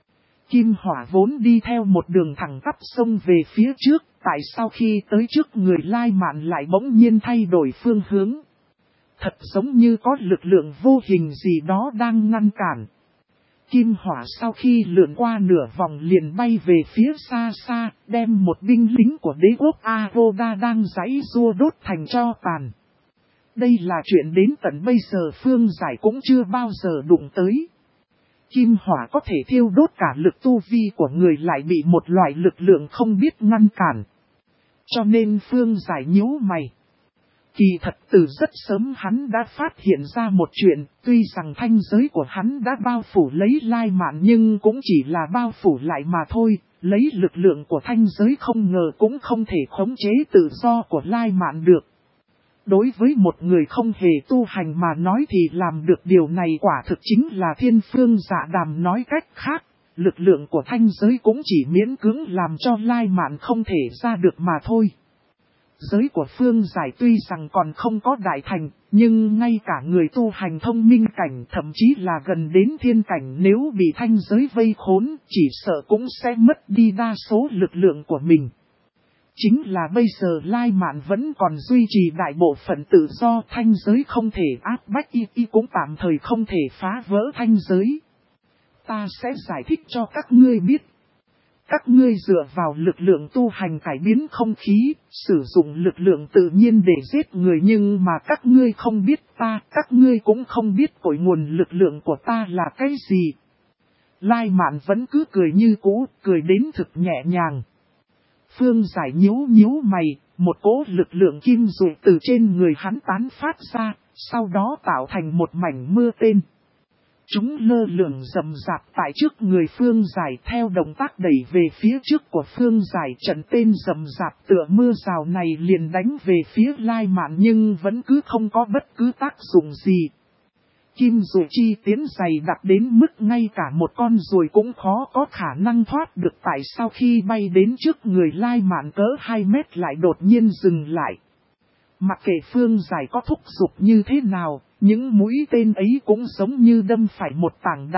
Kim hỏa vốn đi theo một đường thẳng tắp sông về phía trước, tại sau khi tới trước người Lai Mạn lại bỗng nhiên thay đổi phương hướng. Thật giống như có lực lượng vô hình gì đó đang ngăn cản. Kim hỏa sau khi lượn qua nửa vòng liền bay về phía xa xa, đem một binh lính của đế quốc Aroda đang giãy giụa đốt thành tro tàn. Đây là chuyện đến tận bây giờ Phương Giải cũng chưa bao giờ đụng tới. Kim hỏa có thể thiêu đốt cả lực tu vi của người lại bị một loại lực lượng không biết ngăn cản. Cho nên Phương Giải nhíu mày. Kỳ thật từ rất sớm hắn đã phát hiện ra một chuyện, tuy rằng thanh giới của hắn đã bao phủ lấy Lai Mạn nhưng cũng chỉ là bao phủ lại mà thôi, lấy lực lượng của thanh giới không ngờ cũng không thể khống chế tự do của Lai Mạn được. Đối với một người không hề tu hành mà nói thì làm được điều này quả thực chính là thiên phương dạ đàm. Nói cách khác, lực lượng của thanh giới cũng chỉ miễn cưỡng làm cho Lai Mạn không thể ra được mà thôi. Giới của Phương Giải tuy rằng còn không có đại thành, nhưng ngay cả người tu hành thông minh cảnh thậm chí là gần đến thiên cảnh nếu bị thanh giới vây khốn, chỉ sợ cũng sẽ mất đi đa số lực lượng của mình. Chính là bây giờ Lai Mạn vẫn còn duy trì đại bộ phận tự do, thanh giới không thể áp bách y cũng tạm thời không thể phá vỡ thanh giới. Ta sẽ giải thích cho các ngươi biết. Các ngươi dựa vào lực lượng tu hành cải biến không khí, sử dụng lực lượng tự nhiên để giết người nhưng mà các ngươi không biết ta, các ngươi cũng không biết cội nguồn lực lượng của ta là cái gì. Lai Mạn vẫn cứ cười như cũ, cười đến thực nhẹ nhàng. Phương Giải nhíu mày, một cỗ lực lượng kim dụ từ trên người hắn tán phát ra, sau đó tạo thành một mảnh mưa tên. Chúng lơ lửng rầm rạp tại trước người Phương Giải theo động tác đẩy về phía trước của Phương Giải. Trận tên rầm rạp tựa mưa rào này liền đánh về phía Lai Mạn nhưng vẫn cứ không có bất cứ tác dụng gì. Kim dụ chi tiến dày đặc đến mức ngay cả một con ruồi cũng khó có khả năng thoát được, tại sau khi bay đến trước người Lai Mạn cỡ 2 mét lại đột nhiên dừng lại. Mặc kệ Phương Giải có thúc giục như thế nào, những mũi tên ấy cũng giống như đâm phải một tảng đá,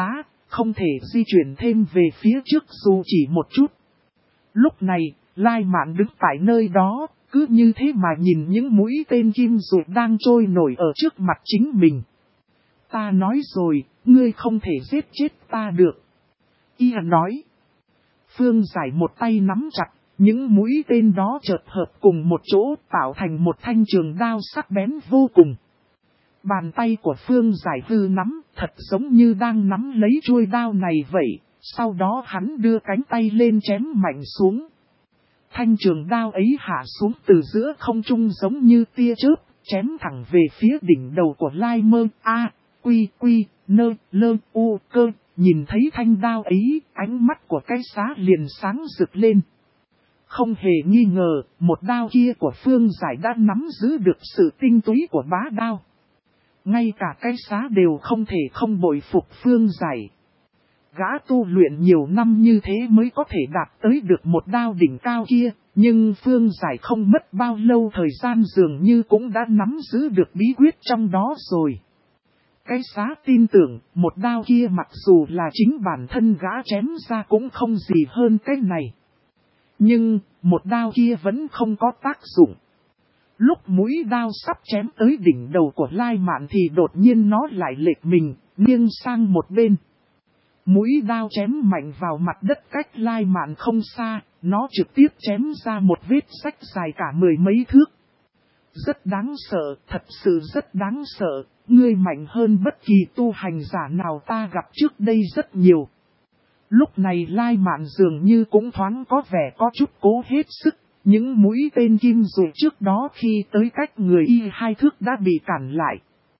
không thể di chuyển thêm về phía trước dù chỉ một chút. Lúc này, Lai Mạn đứng tại nơi đó, cứ như thế mà nhìn những mũi tên kim ruột đang trôi nổi ở trước mặt chính mình. Ta nói rồi, ngươi không thể giết chết ta được. Y nói. Phương Giải một tay nắm chặt, những mũi tên đó chợt hợp cùng một chỗ tạo thành một thanh trường đao sắc bén vô cùng. Bàn tay của Phương Giải hư nắm, thật giống như đang nắm lấy chuôi đao này vậy, sau đó hắn đưa cánh tay lên chém mạnh xuống. Thanh trường đao ấy hạ xuống từ giữa không trung giống như tia chớp, chém thẳng về phía đỉnh đầu của Lai Mơ. Quy, nơ, lơ, u, cơ, nhìn thấy thanh đao ấy, ánh mắt của cái xá liền sáng rực lên. Không hề nghi ngờ, một đao kia của Phương Giải đã nắm giữ được sự tinh túy của bá đao. Ngay cả cái xá đều không thể không bội phục Phương Giải. Gã tu luyện nhiều năm như thế mới có thể đạt tới được một đao đỉnh cao kia, nhưng Phương Giải không mất bao lâu thời gian dường như cũng đã nắm giữ được bí quyết trong đó rồi. Cái xá tin tưởng, một đao kia mặc dù là chính bản thân gã chém ra cũng không gì hơn cái này. Nhưng, một đao kia vẫn không có tác dụng. Lúc mũi đao sắp chém tới đỉnh đầu của Lai Mạn thì đột nhiên nó lại lệch mình, nghiêng sang một bên. Mũi đao chém mạnh vào mặt đất cách Lai Mạn không xa, nó trực tiếp chém ra một vết rách dài cả 10 mấy thước. Rất đáng sợ, thật sự rất đáng sợ, ngươi mạnh hơn bất kỳ tu hành giả nào ta gặp trước đây rất nhiều. Lúc này Lai Mạn dường như cũng thoáng có vẻ có chút cố hết sức, những mũi tên kim dù trước đó khi tới cách người y 2 thước đã bị cản lại.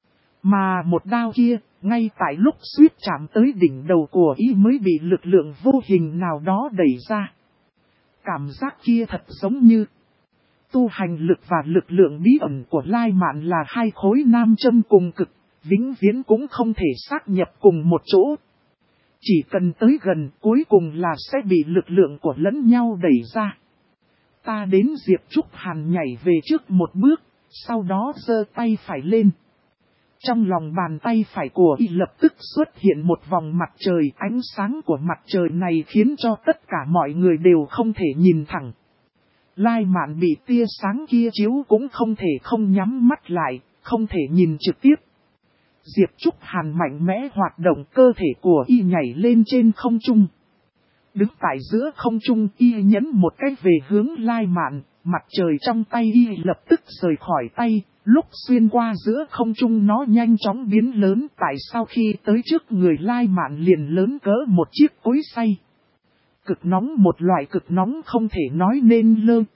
Mà một đao kia, ngay tại lúc suýt chạm tới đỉnh đầu của y mới bị lực lượng vô hình nào đó đẩy ra. Cảm giác kia thật giống như tu hành lực và lực lượng bí ẩn của Lai Mạn là hai khối nam châm cùng cực, vĩnh viễn cũng không thể xác nhập cùng một chỗ. Chỉ cần tới gần cuối cùng là sẽ bị lực lượng của lẫn nhau đẩy ra. Ta đến Diệp Trúc Hàn nhảy về trước một bước, sau đó giơ tay phải lên. Trong lòng bàn tay phải của y lập tức xuất hiện một vòng mặt trời, ánh sáng của mặt trời này khiến cho tất cả mọi người đều không thể nhìn thẳng. Lai Mạn bị tia sáng kia chiếu cũng không thể không nhắm mắt lại, không thể nhìn trực tiếp. Diệp Trúc Hàn mạnh mẽ hoạt động cơ thể của y nhảy lên trên không trung. Đứng tại giữa không trung y nhấn một cái về hướng Lai Mạn, mặt trời trong tay y lập tức rời khỏi tay, lúc xuyên qua giữa không trung nó nhanh chóng biến lớn tại sau khi tới trước người Lai Mạn liền lớn cỡ một chiếc cối xay. Cực nóng, một loại cực nóng không thể nói nên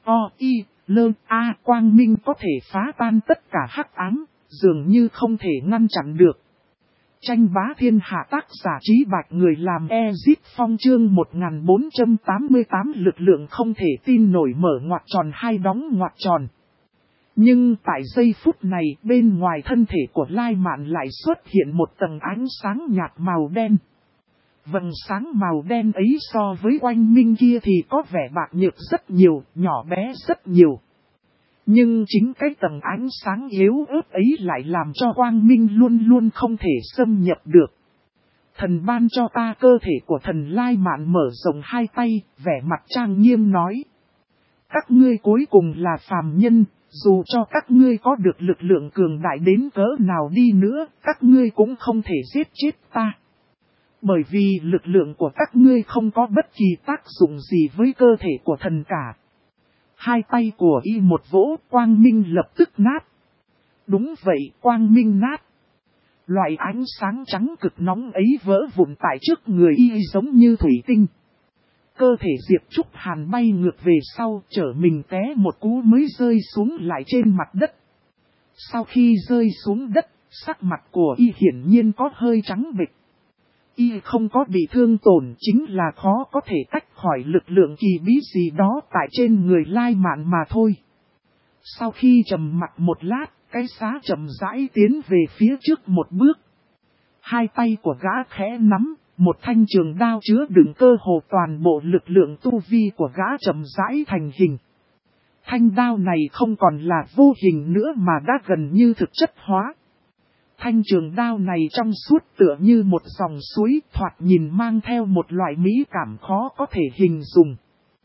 quang minh có thể phá tan tất cả hắc ám, dường như không thể ngăn chặn được. Tranh bá thiên hạ tác giả Trí Bạch người làm Ezip Phong chương 1488 lực lượng không thể tin nổi mở ngoặc tròn hai đóng ngoặc tròn. Nhưng tại giây phút này bên ngoài thân thể của Lai Mạn lại xuất hiện một tầng ánh sáng nhạt màu đen. Vầng sáng màu đen ấy so với oanh minh kia thì có vẻ bạc nhược rất nhiều, nhỏ bé rất nhiều. Nhưng chính cái tầng ánh sáng yếu ớt ấy lại làm cho quang minh luôn luôn không thể xâm nhập được. Thần ban cho ta cơ thể của thần Lai Mạn mở rộng hai tay, vẻ mặt trang nghiêm nói. Các ngươi cuối cùng là phàm nhân, dù cho các ngươi có được lực lượng cường đại đến cỡ nào đi nữa, các ngươi cũng không thể giết chết ta. Bởi vì lực lượng của các ngươi không có bất kỳ tác dụng gì với cơ thể của thần cả. Hai tay của y một vỗ, quang minh lập tức nát. Đúng vậy, quang minh nát. Loại ánh sáng trắng cực nóng ấy vỡ vụn tại trước người y giống như thủy tinh. Cơ thể Diệp Trúc Hàn bay ngược về sau, trở mình té một cú mới rơi xuống lại trên mặt đất. Sau khi rơi xuống đất, sắc mặt của y hiển nhiên có hơi trắng bệch. Y không có bị thương tổn, chính là khó có thể tách khỏi lực lượng kỳ bí gì đó tại trên người Lai Mạn mà thôi. Sau khi trầm mặc một lát, cái xá chậm rãi tiến về phía trước một bước. Hai tay của gã khẽ nắm, một thanh trường đao chứa đựng cơ hồ toàn bộ lực lượng tu vi của gã chậm rãi thành hình. Thanh đao này không còn là vô hình nữa mà đã gần như thực chất hóa. Thanh trường đao này trong suốt tựa như một dòng suối, thoạt nhìn mang theo một loại mỹ cảm khó có thể hình dung.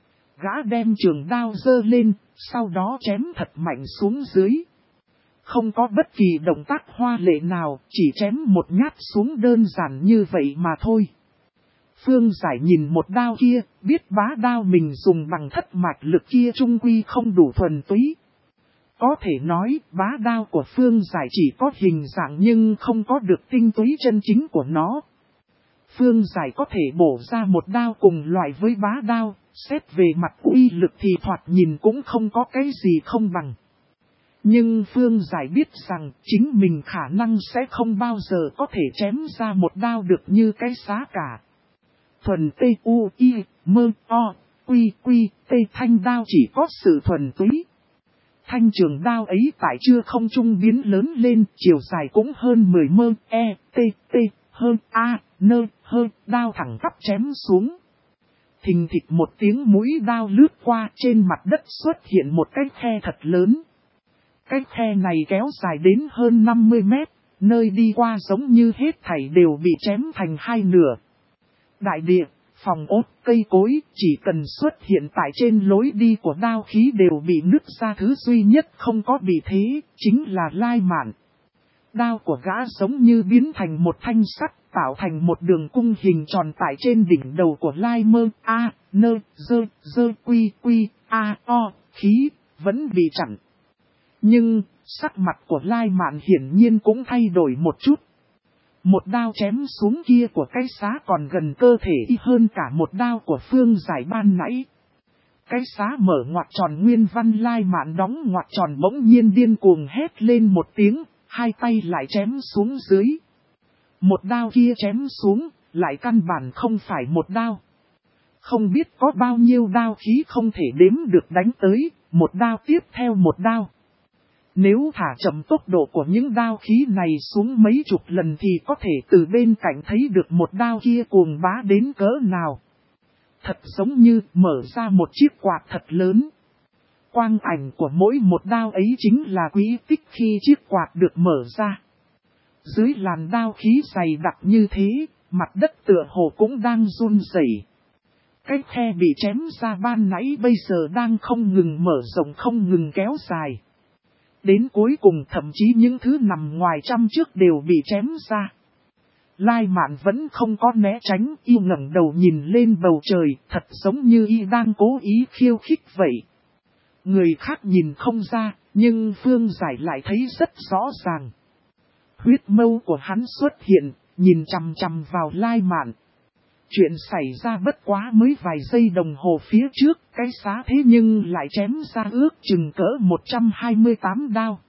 Gã đem trường đao giơ lên, sau đó chém thật mạnh xuống dưới. Không có bất kỳ động tác hoa lệ nào, chỉ chém một nhát xuống đơn giản như vậy mà thôi. Phương Giải nhìn một đao kia, biết bá đao mình dùng bằng thất mạch lực kia trung quy không đủ thuần túy. Có thể nói, bá đao của Phương Giải chỉ có hình dạng nhưng không có được tinh túy chân chính của nó. Phương Giải có thể bổ ra một đao cùng loại với bá đao, xét về mặt uy lực thì thoạt nhìn cũng không có cái gì không bằng. Nhưng Phương Giải biết rằng chính mình khả năng sẽ không bao giờ có thể chém ra một đao được như cái xá cả. Thuần T-U-I, mơ, o, quy, quy, tê thanh đao chỉ có sự thuần túy. Thanh trường đao ấy tại chưa không trung biến lớn lên, chiều dài cũng hơn 10 mơ, e, t, t, hơn, a, nơ, hơn, đao thẳng tắp chém xuống. Thình thịch một tiếng mũi đao lướt qua, trên mặt đất xuất hiện một cái khe thật lớn. Cái khe này kéo dài đến hơn 50 mét, nơi đi qua giống như hết thảy đều bị chém thành hai nửa. Đại địa, phòng ốt, cây cối, chỉ cần xuất hiện tại trên lối đi của đao khí đều bị nứt ra, thứ duy nhất không có bị thế, chính là Lai Mạn. Đao của gã giống như biến thành một thanh sắt, tạo thành một đường cung hình tròn tại trên đỉnh đầu của Lai Mơ, a, nơ, dơ, quy, a, o, khí, vẫn bị chặn. Nhưng, sắc mặt của Lai Mạn hiển nhiên cũng thay đổi một chút. Một đao chém xuống kia của cái xá còn gần cơ thể y hơn cả một đao của Phương Giải ban nãy. Cái xá mở ngoặc tròn nguyên văn, Lai Mạn đóng ngoặc tròn bỗng nhiên điên cuồng hét lên một tiếng, hai tay lại chém xuống dưới. Một đao kia chém xuống, lại căn bản không phải một đao. Không biết có bao nhiêu đao khí không thể đếm được đánh tới, một đao tiếp theo một đao. Nếu thả chậm tốc độ của những đao khí này xuống mấy chục lần thì có thể từ bên cạnh thấy được một đao kia cuồng bá đến cỡ nào. Thật giống như mở ra một chiếc quạt thật lớn. Quang ảnh của mỗi một đao ấy chính là quỹ tích khi chiếc quạt được mở ra. Dưới làn đao khí dày đặc như thế, mặt đất tựa hồ cũng đang run rẩy. Cái khe bị chém ra ban nãy bây giờ đang không ngừng mở rộng, không ngừng kéo dài. Đến cuối cùng thậm chí những thứ nằm ngoài trăm trước đều bị chém ra. Lai Mạn vẫn không có né tránh, y ngẩng đầu nhìn lên bầu trời, thật giống như y đang cố ý khiêu khích vậy. Người khác nhìn không ra, nhưng Phương Giải lại thấy rất rõ ràng. Huyết mâu của hắn xuất hiện, nhìn chằm chằm vào Lai Mạn. Chuyện xảy ra bất quá mới vài giây đồng hồ phía trước, cái xá thế nhưng lại chém ra ước chừng cỡ 128 đao.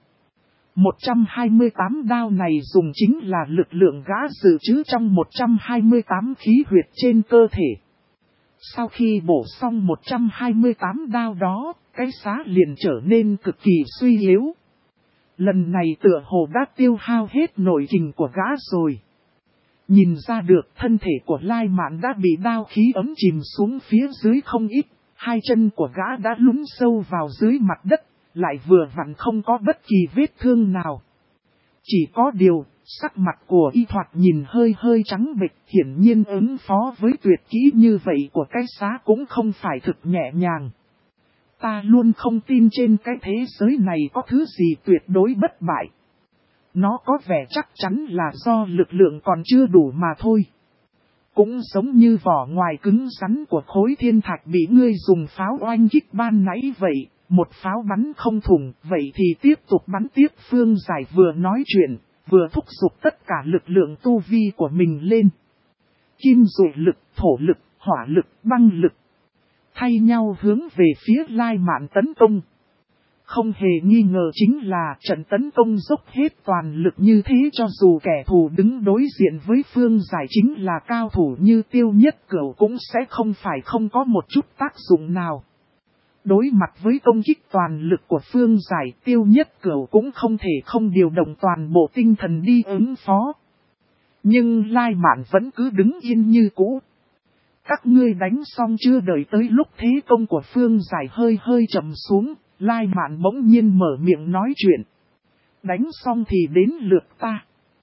128 đao này dùng chính là lực lượng gã dự trữ trong 128 khí huyệt trên cơ thể. Sau khi bổ xong 128 đao đó, cái xá liền trở nên cực kỳ suy yếu. Lần này tựa hồ đã tiêu hao hết nội kình của gã rồi. Nhìn ra được thân thể của Lai Mạn đã bị đao khí ấm chìm xuống phía dưới không ít, hai chân của gã đã lún sâu vào dưới mặt đất, lại vừa vặn không có bất kỳ vết thương nào. Chỉ có điều, sắc mặt của y thoạt nhìn hơi trắng bệch, hiển nhiên ứng phó với tuyệt kỹ như vậy của cái xá cũng không phải thực nhẹ nhàng. Ta luôn không tin trên cái thế giới này có thứ gì tuyệt đối bất bại. Nó có vẻ chắc chắn là do lực lượng còn chưa đủ mà thôi. Cũng giống như vỏ ngoài cứng rắn của khối thiên thạch bị ngươi dùng pháo oanh kích ban nãy vậy, một pháo bắn không thủng, vậy thì tiếp tục bắn tiếp. Phương Giải vừa nói chuyện, vừa thúc giục tất cả lực lượng tu vi của mình lên. Kim dụ lực, thổ lực, hỏa lực, băng lực, thay nhau hướng về phía Lai Mạn tấn công. Không hề nghi ngờ chính là trận tấn công dốc hết toàn lực như thế, cho dù kẻ thù đứng đối diện với Phương Giải chính là cao thủ như Tiêu Nhất Cửu cũng sẽ không phải không có một chút tác dụng nào. Đối mặt với công kích toàn lực của Phương Giải, Tiêu Nhất Cửu cũng không thể không điều động toàn bộ tinh thần đi ứng phó. Nhưng Lai Mạn vẫn cứ đứng yên như cũ. Các ngươi đánh xong chưa, đợi tới lúc thế công của Phương Giải hơi chậm xuống, Lai Mạn bỗng nhiên mở miệng nói chuyện. Đánh xong thì đến lượt ta.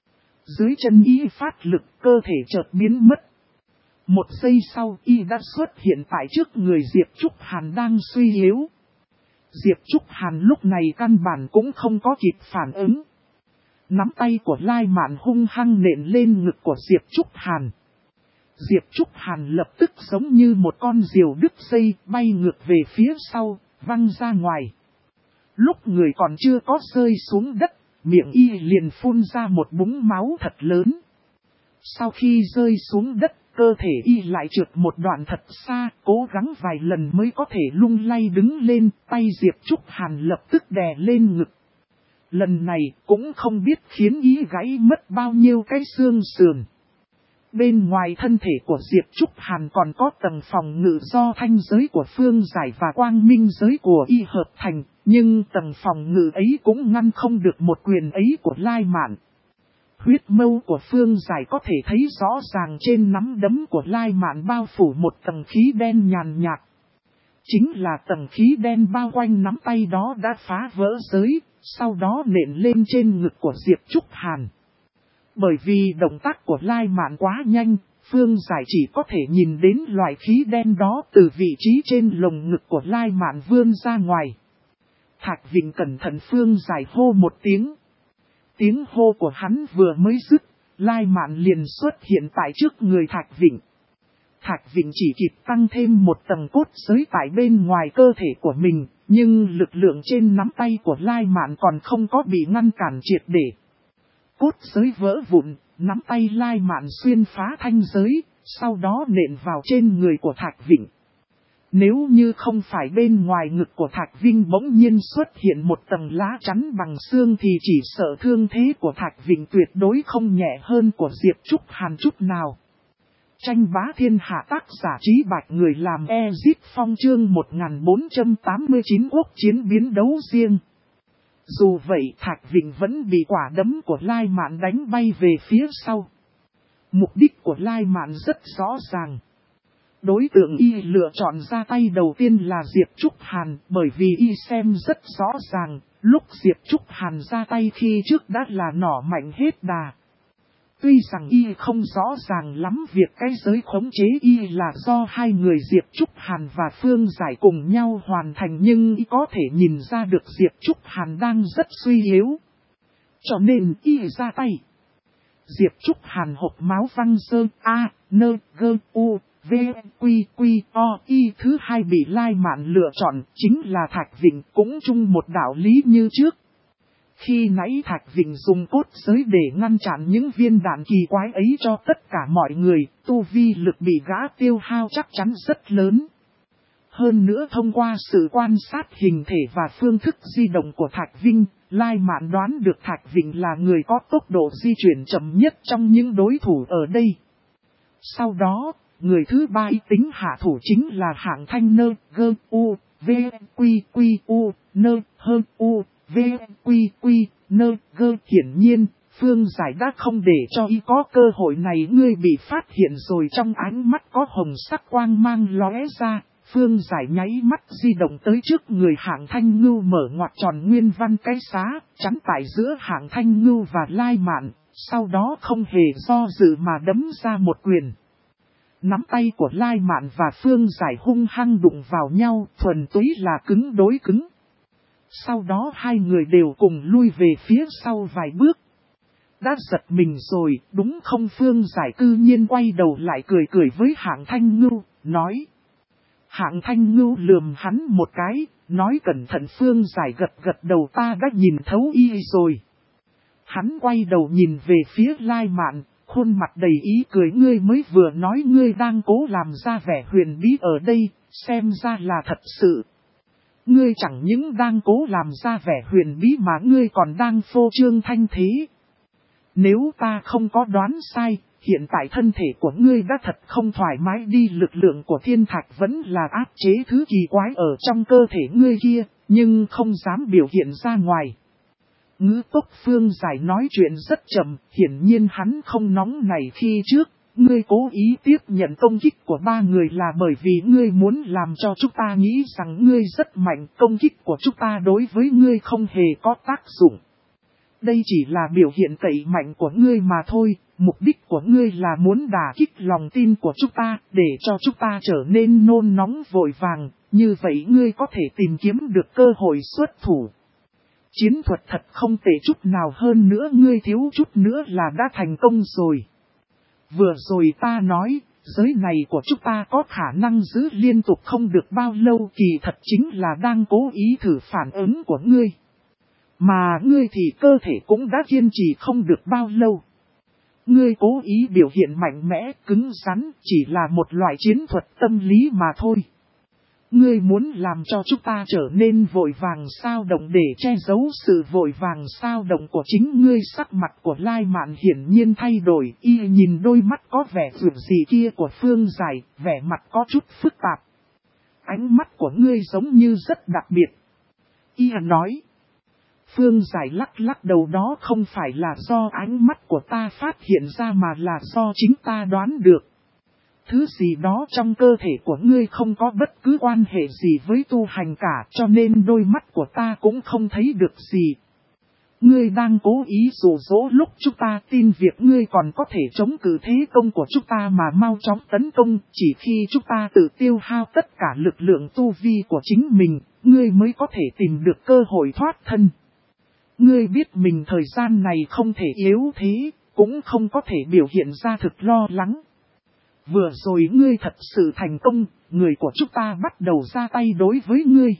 Dưới chân y phát lực, cơ thể chợt biến mất. Một giây sau y đã xuất hiện tại trước người Diệp Trúc Hàn đang suy yếu. Diệp Trúc Hàn lúc này căn bản cũng không có kịp phản ứng. Nắm tay của Lai Mạn hung hăng nện lên ngực của Diệp Trúc Hàn. Diệp Trúc Hàn lập tức giống như một con diều đứt dây bay ngược về phía sau, văng ra ngoài. Lúc người còn chưa có rơi xuống đất, miệng y liền phun ra một búng máu thật lớn. Sau khi rơi xuống đất, cơ thể y lại trượt một đoạn thật xa, cố gắng vài lần mới có thể lung lay đứng lên, tay Diệp Trúc Hàn lập tức đè lên ngực. Lần này cũng không biết khiến y gãy mất bao nhiêu cái xương sườn. Bên ngoài thân thể của Diệp Trúc Hàn còn có tầng phòng ngự do thanh giới của Phương Giải và quang minh giới của y hợp thành, nhưng tầng phòng ngự ấy cũng ngăn không được một quyền ấy của Lai Mạn. Huyết mâu của Phương Giải có thể thấy rõ ràng trên nắm đấm của Lai Mạn bao phủ một tầng khí đen nhàn nhạt. Chính là tầng khí đen bao quanh nắm tay đó đã phá vỡ giới, sau đó nện lên trên ngực của Diệp Trúc Hàn. Bởi vì động tác của Lai Mạn quá nhanh, Phương Giải chỉ có thể nhìn đến loại khí đen đó từ vị trí trên lồng ngực của Lai Mạn vươn ra ngoài. Thạch Vịnh cẩn thận Phương Giải hô một tiếng. Tiếng hô của hắn vừa mới dứt, Lai Mạn liền xuất hiện tại trước người Thạch Vịnh. Thạch Vịnh chỉ kịp tăng thêm một tầng cốt giới tại bên ngoài cơ thể của mình, nhưng lực lượng trên nắm tay của Lai Mạn còn không có bị ngăn cản triệt để. Cốt giới vỡ vụn, nắm tay Lai Mạn xuyên phá thanh giới, sau đó nện vào trên người của Thạch Vịnh. Nếu như không phải bên ngoài ngực của Thạch Vinh bỗng nhiên xuất hiện một tầng lá chắn bằng xương thì chỉ sợ thương thế của Thạch Vịnh tuyệt đối không nhẹ hơn của Diệp Trúc Hàn chút nào. Tranh bá thiên hạ tác giả Trí Bạch người làm Ezip Phong chương 1489 quốc chiến biến đấu riêng. Dù vậy Thạch Vịnh vẫn bị quả đấm của Lai Mạn đánh bay về phía sau. Mục đích của Lai Mạn rất rõ ràng. Đối tượng y lựa chọn ra tay đầu tiên là Diệp Trúc Hàn bởi vì y xem rất rõ ràng, lúc Diệp Trúc Hàn ra tay khi trước đã là nỏ mạnh hết đà. Tuy rằng y không rõ ràng lắm việc cái giới khống chế y là do hai người Diệp Trúc Hàn và Phương Giải cùng nhau hoàn thành nhưng y có thể nhìn ra được Diệp Trúc Hàn đang rất suy yếu. Cho nên y ra tay. Diệp Trúc Hàn hộc máu văng sơ A, N, G, U, V, Quy, Quy, O, Y thứ hai bị Lai Mạn lựa chọn chính là Thạch Vịnh cũng chung một đạo lý như trước. Khi nãy Thạch Vịnh dùng cốt giới để ngăn chặn những viên đạn kỳ quái ấy cho tất cả mọi người, tu vi lực bị gã tiêu hao chắc chắn rất lớn. Hơn nữa thông qua sự quan sát hình thể và phương thức di động của Thạch Vinh, Lai Mạn đoán được Thạch Vịnh là người có tốc độ di chuyển chậm nhất trong những đối thủ ở đây. Sau đó, người thứ ba ý tính hạ thủ chính là Hạng Thanh Nơ, Gơ, U, V, Quy, Quy, U, Nơ, Hơ, U, V, Quy, Quy, Nơ, Gơ. Hiển nhiên, Phương Giải đã không để cho y có cơ hội này ngươi bị phát hiện rồi trong ánh mắt có hồng sắc quang mang lóe ra. Phương Giải nháy mắt di động tới trước người Hạng Thanh Ngưu mở ngoặc tròn nguyên văn cái xá, chắn tại giữa Hạng Thanh Ngưu và Lai Mạn, sau đó không hề do dự mà đấm ra một quyền. Nắm tay của Lai Mạn và Phương Giải hung hăng đụng vào nhau, thuần túy là cứng đối cứng. Sau đó hai người đều cùng lui về phía sau vài bước. Đã giật mình rồi, đúng không? Phương Giải cư nhiên quay đầu lại cười cười với Hạng Thanh Ngưu, nói. Hạng Thanh Ngưu lườm hắn một cái, nói cẩn thận. Phương Giải gật gật đầu, ta đã nhìn thấu y rồi. Hắn quay đầu nhìn về phía Lai Mạn, khuôn mặt đầy ý cười, ngươi mới vừa nói ngươi đang cố làm ra vẻ huyền bí ở đây, xem ra là thật sự. Ngươi chẳng những đang cố làm ra vẻ huyền bí mà ngươi còn đang phô trương thanh thế. Nếu ta không có đoán sai, hiện tại thân thể của ngươi đã thật không thoải mái đi, lực lượng của thiên thạch vẫn là áp chế thứ kỳ quái ở trong cơ thể ngươi kia, nhưng không dám biểu hiện ra ngoài. Ngữ tốc Phương Giải nói chuyện rất chậm, hiển nhiên hắn không nóng nảy khi trước. Ngươi cố ý tiếp nhận công kích của ba người là bởi vì ngươi muốn làm cho chúng ta nghĩ rằng ngươi rất mạnh, công kích của chúng ta đối với ngươi không hề có tác dụng. Đây chỉ là biểu hiện cậy mạnh của ngươi mà thôi, mục đích của ngươi là muốn đả kích lòng tin của chúng ta, để cho chúng ta trở nên nôn nóng vội vàng, như vậy ngươi có thể tìm kiếm được cơ hội xuất thủ. Chiến thuật thật không tệ chút nào, hơn nữa ngươi thiếu chút nữa là đã thành công rồi. Vừa rồi ta nói, giới này của chúng ta có khả năng giữ liên tục không được bao lâu, kỳ thật chính là đang cố ý thử phản ứng của ngươi. Mà ngươi thì cơ thể cũng đã kiên trì không được bao lâu. Ngươi cố ý biểu hiện mạnh mẽ, cứng rắn, chỉ là một loại chiến thuật tâm lý mà thôi. Ngươi muốn làm cho chúng ta trở nên vội vàng sao động để che giấu sự vội vàng sao động của chính ngươi. Sắc mặt của Lai Mạn hiển nhiên thay đổi, y nhìn đôi mắt có vẻ rực gì kia của Phương Giải, vẻ mặt có chút phức tạp. Ánh mắt của ngươi giống như rất đặc biệt. Y nói. Phương Giải lắc lắc đầu, đó không phải là do ánh mắt của ta phát hiện ra mà là do chính ta đoán được. Thứ gì đó trong cơ thể của ngươi không có bất cứ quan hệ gì với tu hành cả, cho nên đôi mắt của ta cũng không thấy được gì. Ngươi đang cố ý dụ dỗ lúc chúng ta tin việc ngươi còn có thể chống cự thế công của chúng ta mà mau chóng tấn công. Chỉ khi chúng ta tự tiêu hao tất cả lực lượng tu vi của chính mình, ngươi mới có thể tìm được cơ hội thoát thân. Ngươi biết mình thời gian này không thể yếu thế, cũng không có thể biểu hiện ra thực lo lắng. Vừa rồi ngươi thật sự thành công, người của chúng ta bắt đầu ra tay đối với ngươi.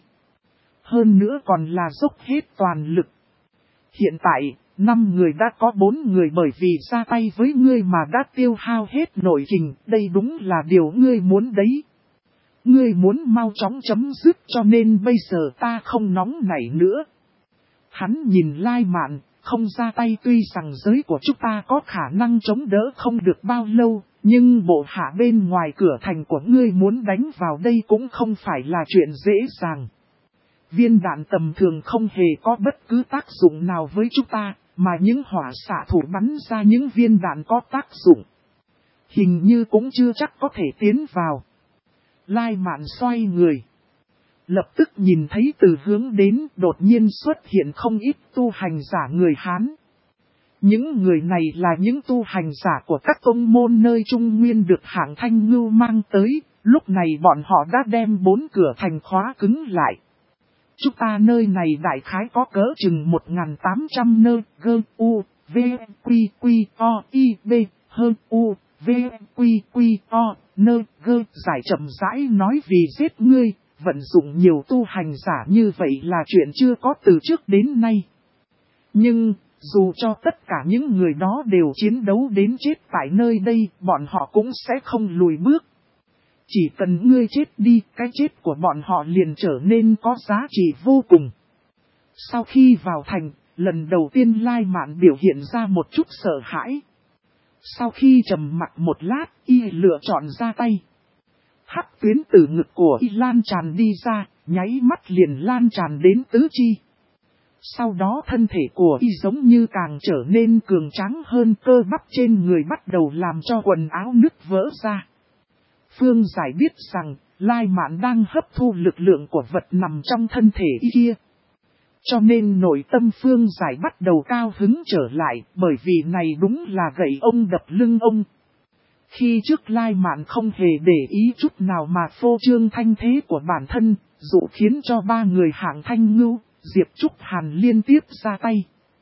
Hơn nữa còn là dốc hết toàn lực. Hiện tại, 5 người đã có 4 người bởi vì ra tay với ngươi mà đã tiêu hao hết nội kình, đây đúng là điều ngươi muốn đấy. Ngươi muốn mau chóng chấm dứt cho nên bây giờ ta không nóng nảy nữa. Hắn nhìn Lai Mạn, không ra tay, tuy rằng giới của chúng ta có khả năng chống đỡ không được bao lâu, nhưng bộ hạ bên ngoài cửa thành của ngươi muốn đánh vào đây cũng không phải là chuyện dễ dàng. Viên đạn tầm thường không hề có bất cứ tác dụng nào với chúng ta, mà những hỏa xạ thủ bắn ra những viên đạn có tác dụng. Hình như cũng chưa chắc có thể tiến vào. Lai Mạn xoay người. Lập tức nhìn thấy từ hướng đến đột nhiên xuất hiện không ít tu hành giả người Hán. Những người này là những tu hành giả của các tông môn nơi Trung Nguyên được Hạng Thanh Ngưu mang tới, lúc này bọn họ đã đem 4 cửa thành khóa cứng lại. Chúng ta nơi này đại khái có cỡ chừng 1.800 nơi, gơ, u, v, quy, quy, o, i, b, hơn, u, v, quy, quy, o, nơi, gơ, giải chậm rãi nói vì giết ngươi. Vận dụng nhiều tu hành giả như vậy là chuyện chưa có từ trước đến nay. Nhưng, dù cho tất cả những người đó đều chiến đấu đến chết tại nơi đây, bọn họ cũng sẽ không lùi bước. Chỉ cần ngươi chết đi, cái chết của bọn họ liền trở nên có giá trị vô cùng. Sau khi vào thành, lần đầu tiên Lai Mạn biểu hiện ra một chút sợ hãi. Sau khi trầm mặc một lát, y lựa chọn ra tay. Hắc tuyến từ ngực của y lan tràn đi ra, nháy mắt liền lan tràn đến tứ chi. Sau đó thân thể của y giống như càng trở nên cường tráng hơn, cơ bắp trên người bắt đầu làm cho quần áo nứt vỡ ra. Phương Giải biết rằng, Lai Mạn đang hấp thu lực lượng của vật nằm trong thân thể y kia. Cho nên nội tâm Phương Giải bắt đầu cao hứng trở lại, bởi vì này đúng là gậy ông đập lưng ông. Khi trước Lai Mạn không hề để ý chút nào mà phô trương thanh thế của bản thân, dụ khiến cho 3 người Hạng Thanh Ngưu, Diệp Trúc Hàn liên tiếp ra tay.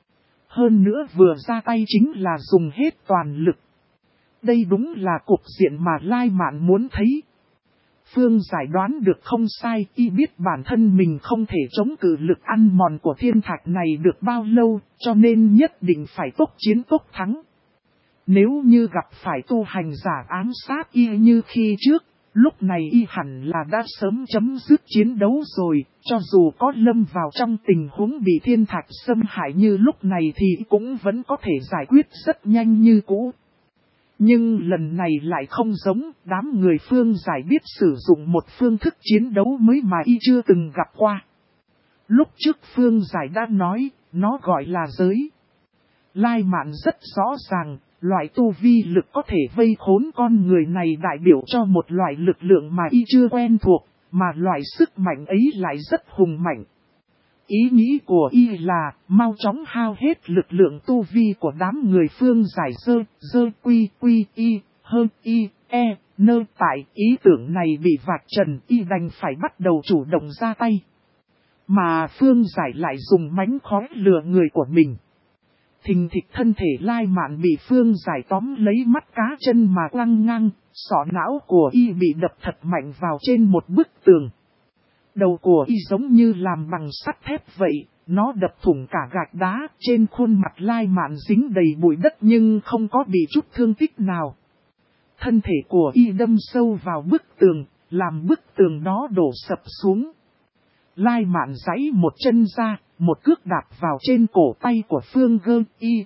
Hơn nữa vừa ra tay chính là dùng hết toàn lực. Đây đúng là cục diện mà Lai Mạn muốn thấy. Phương Giải đoán được không sai, y biết bản thân mình không thể chống cự lực ăn mòn của thiên thạch này được bao lâu, cho nên nhất định phải tốc chiến tốc thắng. Nếu như gặp phải tu hành giả ám sát y như khi trước, lúc này y hẳn là đã sớm chấm dứt chiến đấu rồi, cho dù có lâm vào trong tình huống bị thiên thạch xâm hại như lúc này thì cũng vẫn có thể giải quyết rất nhanh như cũ. Nhưng lần này lại không giống, đám người Phương Giải biết sử dụng một phương thức chiến đấu mới mà y chưa từng gặp qua. Lúc trước Phương Giải đã nói, nó gọi là giới. Lai Mạn rất rõ ràng, loại tu vi lực có thể vây khốn con người này đại biểu cho một loại lực lượng mà y chưa quen thuộc, mà loại sức mạnh ấy lại rất hùng mạnh. Ý nghĩ của y là mau chóng hao hết lực lượng tu vi của đám người Phương Giải dơ quy y hơn y nơ. Tại ý tưởng này bị vạch trần, y đành phải bắt đầu chủ động ra tay. Mà Phương Giải lại dùng mánh khóe lừa người của mình. Thình thịch thân thể Lai Mạn bị Phương Giải tóm lấy mắt cá chân mà quăng ngang, sọ não của y bị đập thật mạnh vào trên một bức tường. Đầu của y giống như làm bằng sắt thép vậy, nó đập thủng cả gạch đá, trên khuôn mặt Lai Mạn dính đầy bụi đất nhưng không có bị chút thương tích nào. Thân thể của y đâm sâu vào bức tường, làm bức tường đó đổ sập xuống. Lai Mạn giãy một chân ra, một cước đạp vào trên cổ tay của Phương Gơ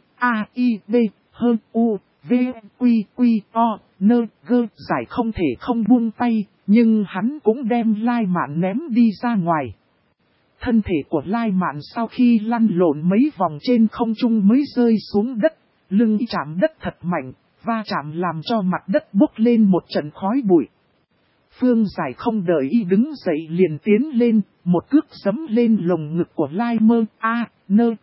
B hơn U V Quy O nơ. Gơ Giải không thể không buông tay, nhưng hắn cũng đem Lai Mạn ném đi ra ngoài. Thân thể của Lai Mạn sau khi lăn lộn mấy vòng trên không trung mới rơi xuống đất, lưng chạm đất thật mạnh, va chạm làm cho mặt đất bốc lên một trận khói bụi. Phương Giải không đợi y đứng dậy liền tiến lên, một cước giẫm lên lồng ngực của Lai nơ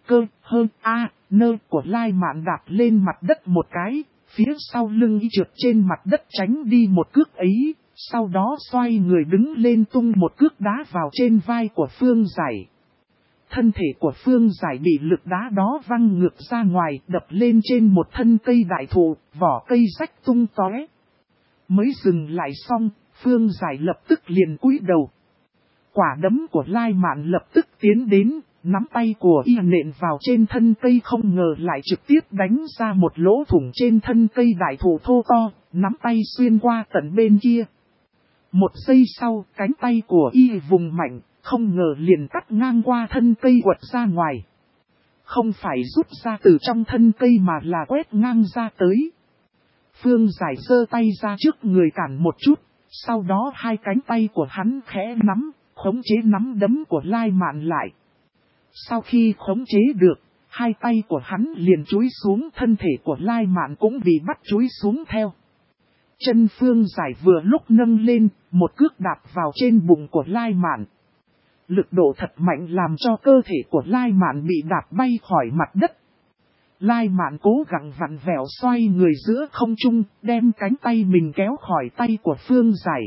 của Lai Mạn đạp lên mặt đất một cái, phía sau lưng y trượt trên mặt đất tránh đi một cước ấy, sau đó xoay người đứng lên tung một cước đá vào trên vai của Phương Giải. Thân thể của Phương Giải bị lực đá đó văng ngược ra ngoài, đập lên trên một thân cây đại thụ, vỏ cây rách tung tóe. Mới dừng lại xong, Phương Giải lập tức liền cúi đầu. Quả đấm của Lai Mạn lập tức tiến đến, nắm tay của y nện vào trên thân cây không ngờ lại trực tiếp đánh ra một lỗ thủng trên thân cây đại thụ thô to, nắm tay xuyên qua tận bên kia. Một giây sau, cánh tay của y vùng mạnh, không ngờ liền cắt ngang qua thân cây quật ra ngoài. Không phải rút ra từ trong thân cây mà là quét ngang ra tới. Phương Giải giơ tay ra trước người cản một chút, sau đó hai cánh tay của hắn khẽ nắm, khống chế nắm đấm của Lai Mạn lại. Sau khi khống chế được, hai tay của hắn liền chúi xuống, thân thể của Lai Mạn cũng bị bắt chúi xuống theo. Chân Phương Giải vừa lúc nâng lên, một cước đạp vào trên bụng của Lai Mạn. Lực độ thật mạnh làm cho cơ thể của Lai Mạn bị đạp bay khỏi mặt đất. Lai Mạn cố gắng vặn vẹo xoay người giữa không trung, đem cánh tay mình kéo khỏi tay của Phương Giải.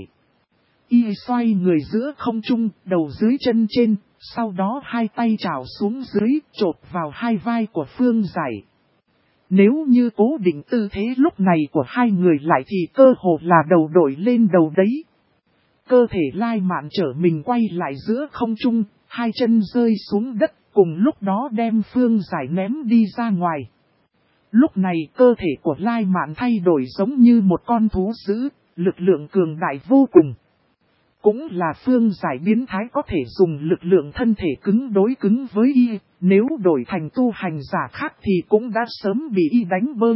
Y xoay người giữa không trung, đầu dưới chân trên, sau đó hai tay trào xuống dưới, chộp vào hai vai của Phương Giải. Nếu như cố định tư thế lúc này của hai người lại thì cơ hồ là đầu đội lên đầu đấy. Cơ thể Lai Mạn trở mình quay lại giữa không trung, hai chân rơi xuống đất, cùng lúc đó đem Phương Giải ném đi ra ngoài. Lúc này cơ thể của Lai Mạn thay đổi giống như một con thú dữ, lực lượng cường đại vô cùng. Cũng là Phương Giải biến thái có thể dùng lực lượng thân thể cứng đối cứng với y, nếu đổi thành tu hành giả khác thì cũng đã sớm bị y đánh bơ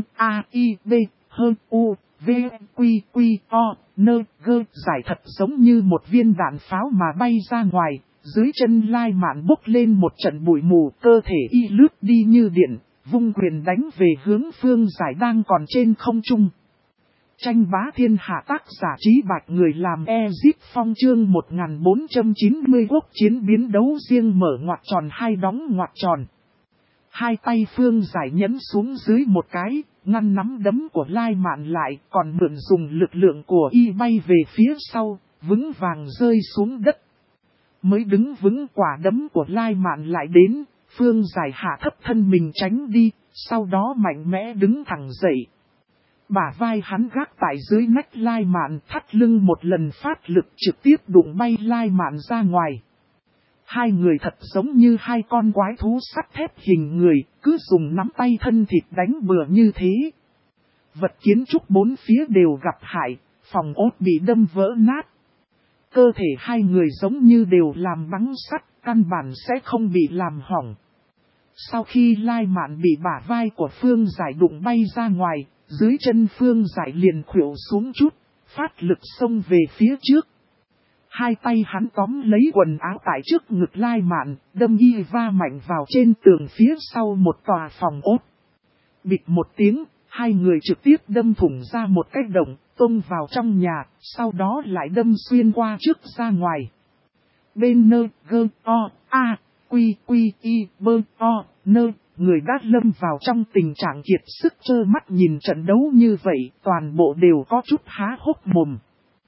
hơn U V Quy O nơ. Gơ Giải thật giống như một viên đạn pháo mà bay ra ngoài, dưới chân Lai Mạn bốc lên một trận bụi mù, cơ thể y lướt đi như điện, vung quyền đánh về hướng Phương Giải đang còn trên không trung. Tranh bá thiên hạ tác giả Trí Bạch người làm Ezip Phong chương 1490 quốc chiến biến đấu riêng mở ngoặc tròn hai đóng ngoặc tròn. Hai tay Phương Giải nhấn xuống dưới một cái, ngăn nắm đấm của Lai Mạn lại, còn mượn dùng lực lượng của y bay về phía sau, vững vàng rơi xuống đất. Mới đứng vững quả đấm của Lai Mạn lại đến, Phương Giải hạ thấp thân mình tránh đi, sau đó mạnh mẽ đứng thẳng dậy. Bả vai hắn gác tại dưới nách Lai Mạn, thắt lưng một lần phát lực trực tiếp đụng bay Lai Mạn ra ngoài. Hai người thật giống như hai con quái thú sắt thép hình người, cứ dùng nắm tay thân thịt đánh bừa như thế. Vật kiến trúc bốn phía đều gặp hại, phòng ốt bị đâm vỡ nát. Cơ thể hai người giống như đều làm bắn sắt, căn bản sẽ không bị làm hỏng. Sau khi Lai Mạn bị bả vai của Phương Giải đụng bay ra ngoài, dưới chân Phương Giải liền khuỵu xuống chút, phát lực xông về phía trước. Hai tay hắn tóm lấy quần áo tại trước ngực Lai Mạn, đâm y va mạnh vào trên tường phía sau một tòa phòng ốt. Bịch một tiếng, hai người trực tiếp đâm thủng ra một cái động, tung vào trong nhà, sau đó lại đâm xuyên qua trước ra ngoài. Bên nơ, gơ, o, a, quy quy y bơ o nơ, người đã lâm vào trong tình trạng kiệt sức trơ mắt nhìn trận đấu như vậy, toàn bộ đều có chút há hốc mồm.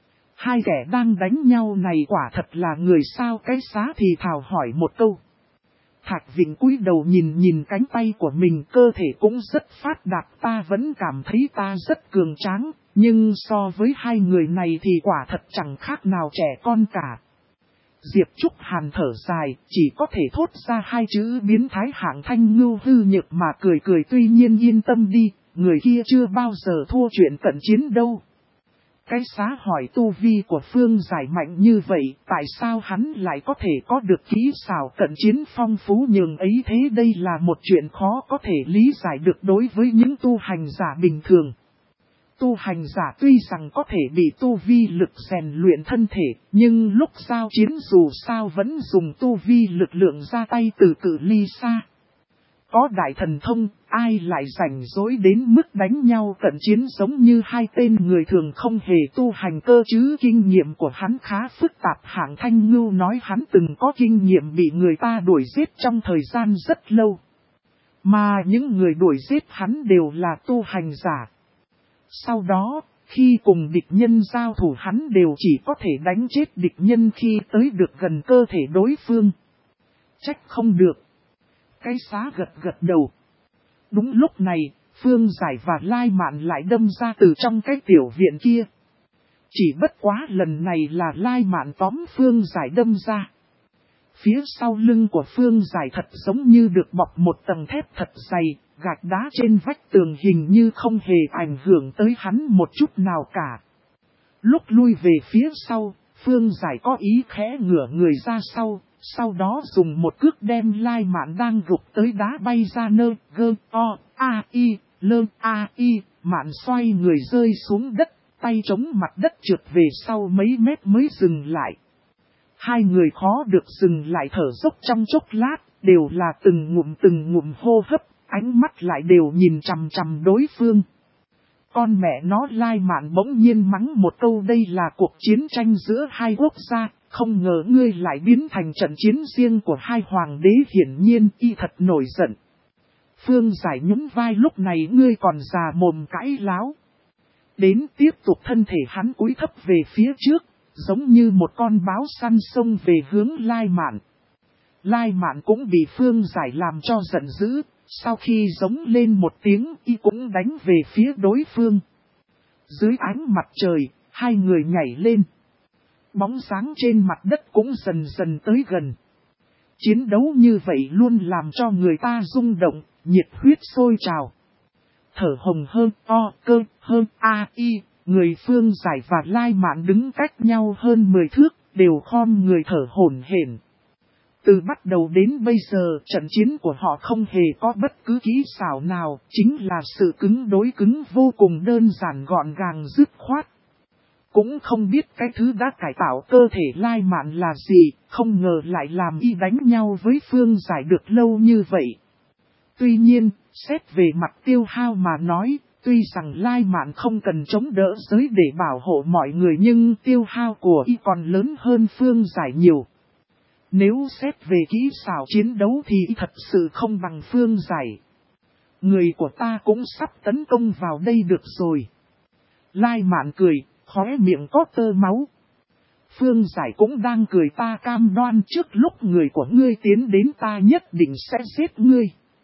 Hai kẻ đang đánh nhau này quả thật là người sao? Cái Xá thì thào hỏi một câu. Thạch Vịnh cúi đầu nhìn cánh tay của mình, cơ thể cũng rất phát đạt, ta vẫn cảm thấy ta rất cường tráng, nhưng so với hai người này thì quả thật chẳng khác nào trẻ con cả. Diệp Trúc Hàn thở dài, chỉ có thể thốt ra hai chữ biến thái hạng Thanh Ngưu hư nhược mà cười, tuy nhiên yên tâm đi, người kia chưa bao giờ thua chuyện cận chiến đâu. Cái Xá hỏi tu vi của Phương Giải mạnh như vậy, tại sao hắn lại có thể có được kỹ xảo cận chiến phong phú nhường ấy thế? Đây là một chuyện khó có thể lý giải được đối với những tu hành giả bình thường. Tu hành giả tuy rằng có thể bị tu vi lực rèn luyện thân thể, nhưng lúc giao chiến dù sao vẫn dùng tu vi lực lượng ra tay từ cự ly xa. Có đại thần thông, ai lại rảnh rỗi đến mức đánh nhau cận chiến giống như hai tên người thường không hề tu hành cơ chứ? Kinh nghiệm của hắn khá phức tạp. Hạng Thanh Ngưu nói hắn từng có kinh nghiệm bị người ta đuổi giết trong thời gian rất lâu. Mà những người đuổi giết hắn đều là tu hành giả. Sau đó, khi cùng địch nhân giao thủ hắn đều chỉ có thể đánh chết địch nhân khi tới được gần cơ thể đối phương. Trách không được. Cái Xá gật đầu. Đúng lúc này, Phương Giải và Lai Mạn lại đâm ra từ trong cái tiểu viện kia. Chỉ bất quá lần này là Lai Mạn tóm Phương Giải đâm ra. Phía sau lưng của Phương Giải thật giống như được bọc một tầng thép thật dày, gạch đá trên vách tường hình như không hề ảnh hưởng tới hắn một chút nào cả. Lúc lui về phía sau, Phương Giải có ý khẽ ngửa người ra sau đó dùng một cước đem Lai Mạn đang gục tới đá bay ra nơ gơ o a i lơ a i. Mạn xoay người rơi xuống đất, tay chống mặt đất trượt về sau mấy mét mới dừng lại. Hai người khó được dừng lại thở dốc trong chốc lát, đều là từng ngụm hô hấp, ánh mắt lại đều nhìn chằm chằm đối phương. Con mẹ nó, Lai Mạn bỗng nhiên mắng một câu, đây là cuộc chiến tranh giữa hai quốc gia, không ngờ ngươi lại biến thành trận chiến riêng của hai hoàng đế, hiển nhiên y thật nổi giận. Phương Giải nhún vai, lúc này ngươi còn già mồm cãi láo. Đến tiếp tục, thân thể hắn cúi thấp về phía trước, giống như một con báo săn xông về hướng Lai Mạn. Lai Mạn cũng bị Phương Giải làm cho giận dữ, sau khi giống lên một tiếng y cũng đánh về phía đối phương. Dưới ánh mặt trời, hai người nhảy lên. Bóng sáng trên mặt đất cũng dần dần tới gần. Chiến đấu như vậy luôn làm cho người ta rung động, nhiệt huyết sôi trào. Thở hồng hơn o cơ hơn a y, người Phương Giải và Lai Mạn đứng cách nhau hơn 10 thước, đều khom người thở hổn hển. Từ bắt đầu đến bây giờ, trận chiến của họ không hề có bất cứ kỹ xảo nào, chính là sự cứng đối cứng vô cùng đơn giản gọn gàng dứt khoát. Cũng không biết cái thứ đã cải tạo cơ thể Lai Mạn là gì, không ngờ lại làm y đánh nhau với Phương Giải được lâu như vậy. Tuy nhiên, xét về mặt tiêu hao mà nói, tuy rằng Lai Mạn không cần chống đỡ giới để bảo hộ mọi người, nhưng tiêu hao của y còn lớn hơn Phương Giải nhiều. Nếu xét về kỹ xảo chiến đấu thì y thật sự không bằng Phương Giải. Người của ta cũng sắp tấn công vào đây được rồi. Lai Mạn cười, khóe miệng có tơ máu. Phương Giải cũng đang cười, ta cam đoan trước lúc người của ngươi tiến đến ta nhất định sẽ giết ngươi.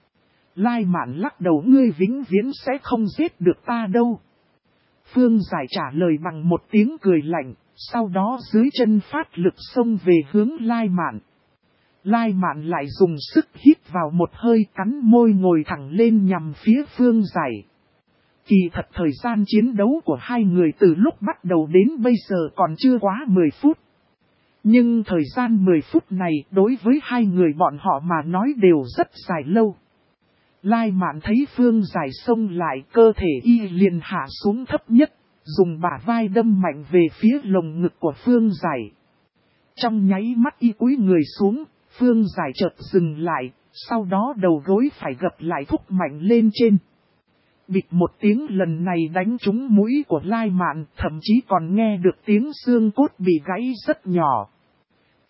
Lai Mạn lắc đầu, ngươi vĩnh viễn sẽ không giết được ta đâu. Phương Giải trả lời bằng một tiếng cười lạnh, sau đó dưới chân phát lực xông về hướng Lai Mạn. Lai Mạn lại dùng sức hít vào một hơi, cắn môi ngồi thẳng lên nhằm phía Phương Giải. Kỳ thật thời gian chiến đấu của hai người từ lúc bắt đầu đến bây giờ còn chưa quá 10 phút. Nhưng thời gian 10 phút này đối với hai người bọn họ mà nói đều rất dài lâu. Lai Mạn thấy Phương Giải xông lại, cơ thể y liền hạ xuống thấp nhất, dùng bả vai đâm mạnh về phía lồng ngực của Phương Giải. Trong nháy mắt y cúi người xuống, Phương Giải chợt dừng lại, sau đó đầu gối phải gập lại thúc mạnh lên trên. Bịch một tiếng, lần này đánh trúng mũi của Lai Mạn, thậm chí còn nghe được tiếng xương cốt bị gãy rất nhỏ.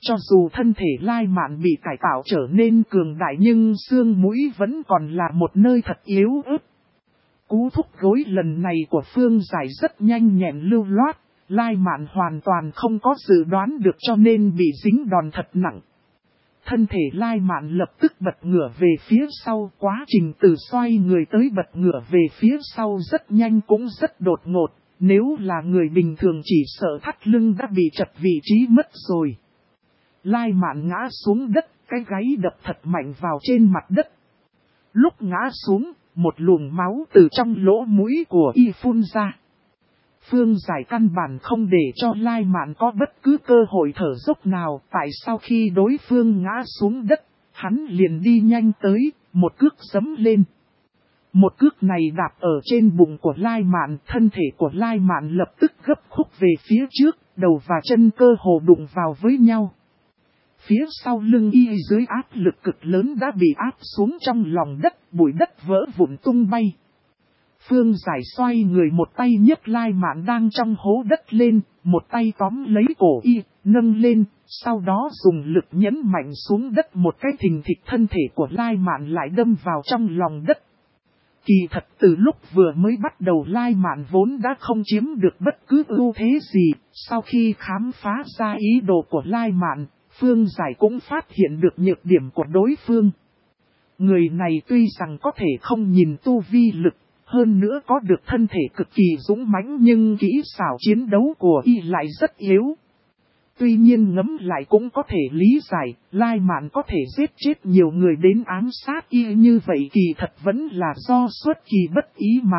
Cho dù thân thể Lai Mạn bị cải tạo trở nên cường đại nhưng xương mũi vẫn còn là một nơi thật yếu ớt. Cú thúc gối lần này của Phương Giải rất nhanh nhẹn lưu loát, Lai Mạn hoàn toàn không có dự đoán được cho nên bị dính đòn thật nặng. Thân thể Lai Mạn lập tức bật ngửa về phía sau, quá trình từ xoay người tới bật ngửa về phía sau rất nhanh cũng rất đột ngột, nếu là người bình thường chỉ sợ thắt lưng đã bị trật vị trí mất rồi. Lai Mạn ngã xuống đất, cái gáy đập thật mạnh vào trên mặt đất. Lúc ngã xuống, một luồng máu từ trong lỗ mũi của y phun ra. Phương Giải căn bản không để cho Lai Mạn có bất cứ cơ hội thở dốc nào, tại sau khi đối phương ngã xuống đất, hắn liền đi nhanh tới, một cước giẫm lên. Một cước này đạp ở trên bụng của Lai Mạn, thân thể của Lai Mạn lập tức gấp khúc về phía trước, đầu và chân cơ hồ đụng vào với nhau. Phía sau lưng y dưới áp lực cực lớn đã bị áp xuống trong lòng đất, bụi đất vỡ vụn tung bay. Phương Giải xoay người một tay nhấc Lai Mạn đang trong hố đất lên, một tay tóm lấy cổ y, nâng lên, sau đó dùng lực nhấn mạnh xuống đất một cái thình thịch, thân thể của Lai Mạn lại đâm vào trong lòng đất. Kỳ thật từ lúc vừa mới bắt đầu Lai Mạn vốn đã không chiếm được bất cứ ưu thế gì, sau khi khám phá ra ý đồ của Lai Mạn, Phương Giải cũng phát hiện được nhược điểm của đối phương. Người này tuy rằng có thể không nhìn tu vi lực, hơn nữa có được thân thể cực kỳ dũng mãnh nhưng kỹ xảo chiến đấu của y lại rất yếu. Tuy nhiên ngẫm lại cũng có thể lý giải, Lai Mạn có thể giết chết nhiều người đến ám sát y như vậy kỳ thật vẫn là do xuất kỳ bất ý mà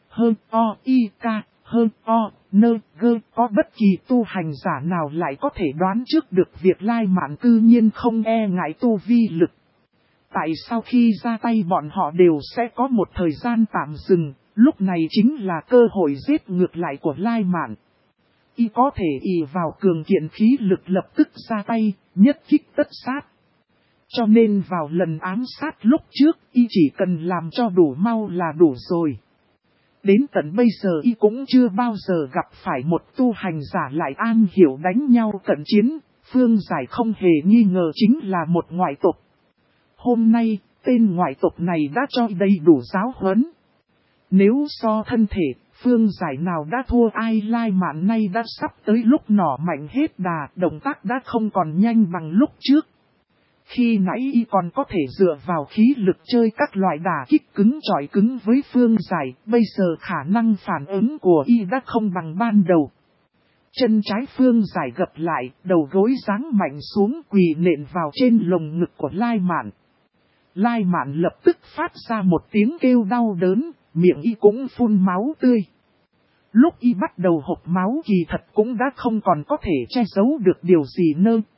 có bất kỳ tu hành giả nào lại có thể đoán trước được việc Lai Mạn cư nhiên không e ngại tu vi lực. Tại sau khi ra tay bọn họ đều sẽ có một thời gian tạm dừng, lúc này chính là cơ hội giết ngược lại của Lai Mạn. Y có thể ỷ vào cường kiện khí lực lập tức ra tay, nhất kích tất sát. Cho nên vào lần ám sát lúc trước, y chỉ cần làm cho đủ mau là đủ rồi. Đến tận bây giờ y cũng chưa bao giờ gặp phải một tu hành giả lại am hiểu đánh nhau cận chiến, Phương Giải không hề nghi ngờ chính là một ngoại tộc. Hôm nay, tên ngoại tộc này đã cho đầy đủ giáo huấn. Nếu so thân thể, Phương Giải nào đã thua ai, Lai Mạn nay đã sắp tới lúc nỏ mạnh hết đà, động tác đã không còn nhanh bằng lúc trước. Khi nãy y còn có thể dựa vào khí lực chơi các loại đả kích cứng chọi cứng với Phương Giải, bây giờ khả năng phản ứng của y đã không bằng ban đầu. Chân trái Phương Giải gập lại, đầu gối giáng mạnh xuống quỳ nện vào trên lồng ngực của Lai Mạn. Lai Mạn lập tức phát ra một tiếng kêu đau đớn, miệng y cũng phun máu tươi. Lúc y bắt đầu hộc máu kỳ thật cũng đã không còn có thể che giấu được điều gì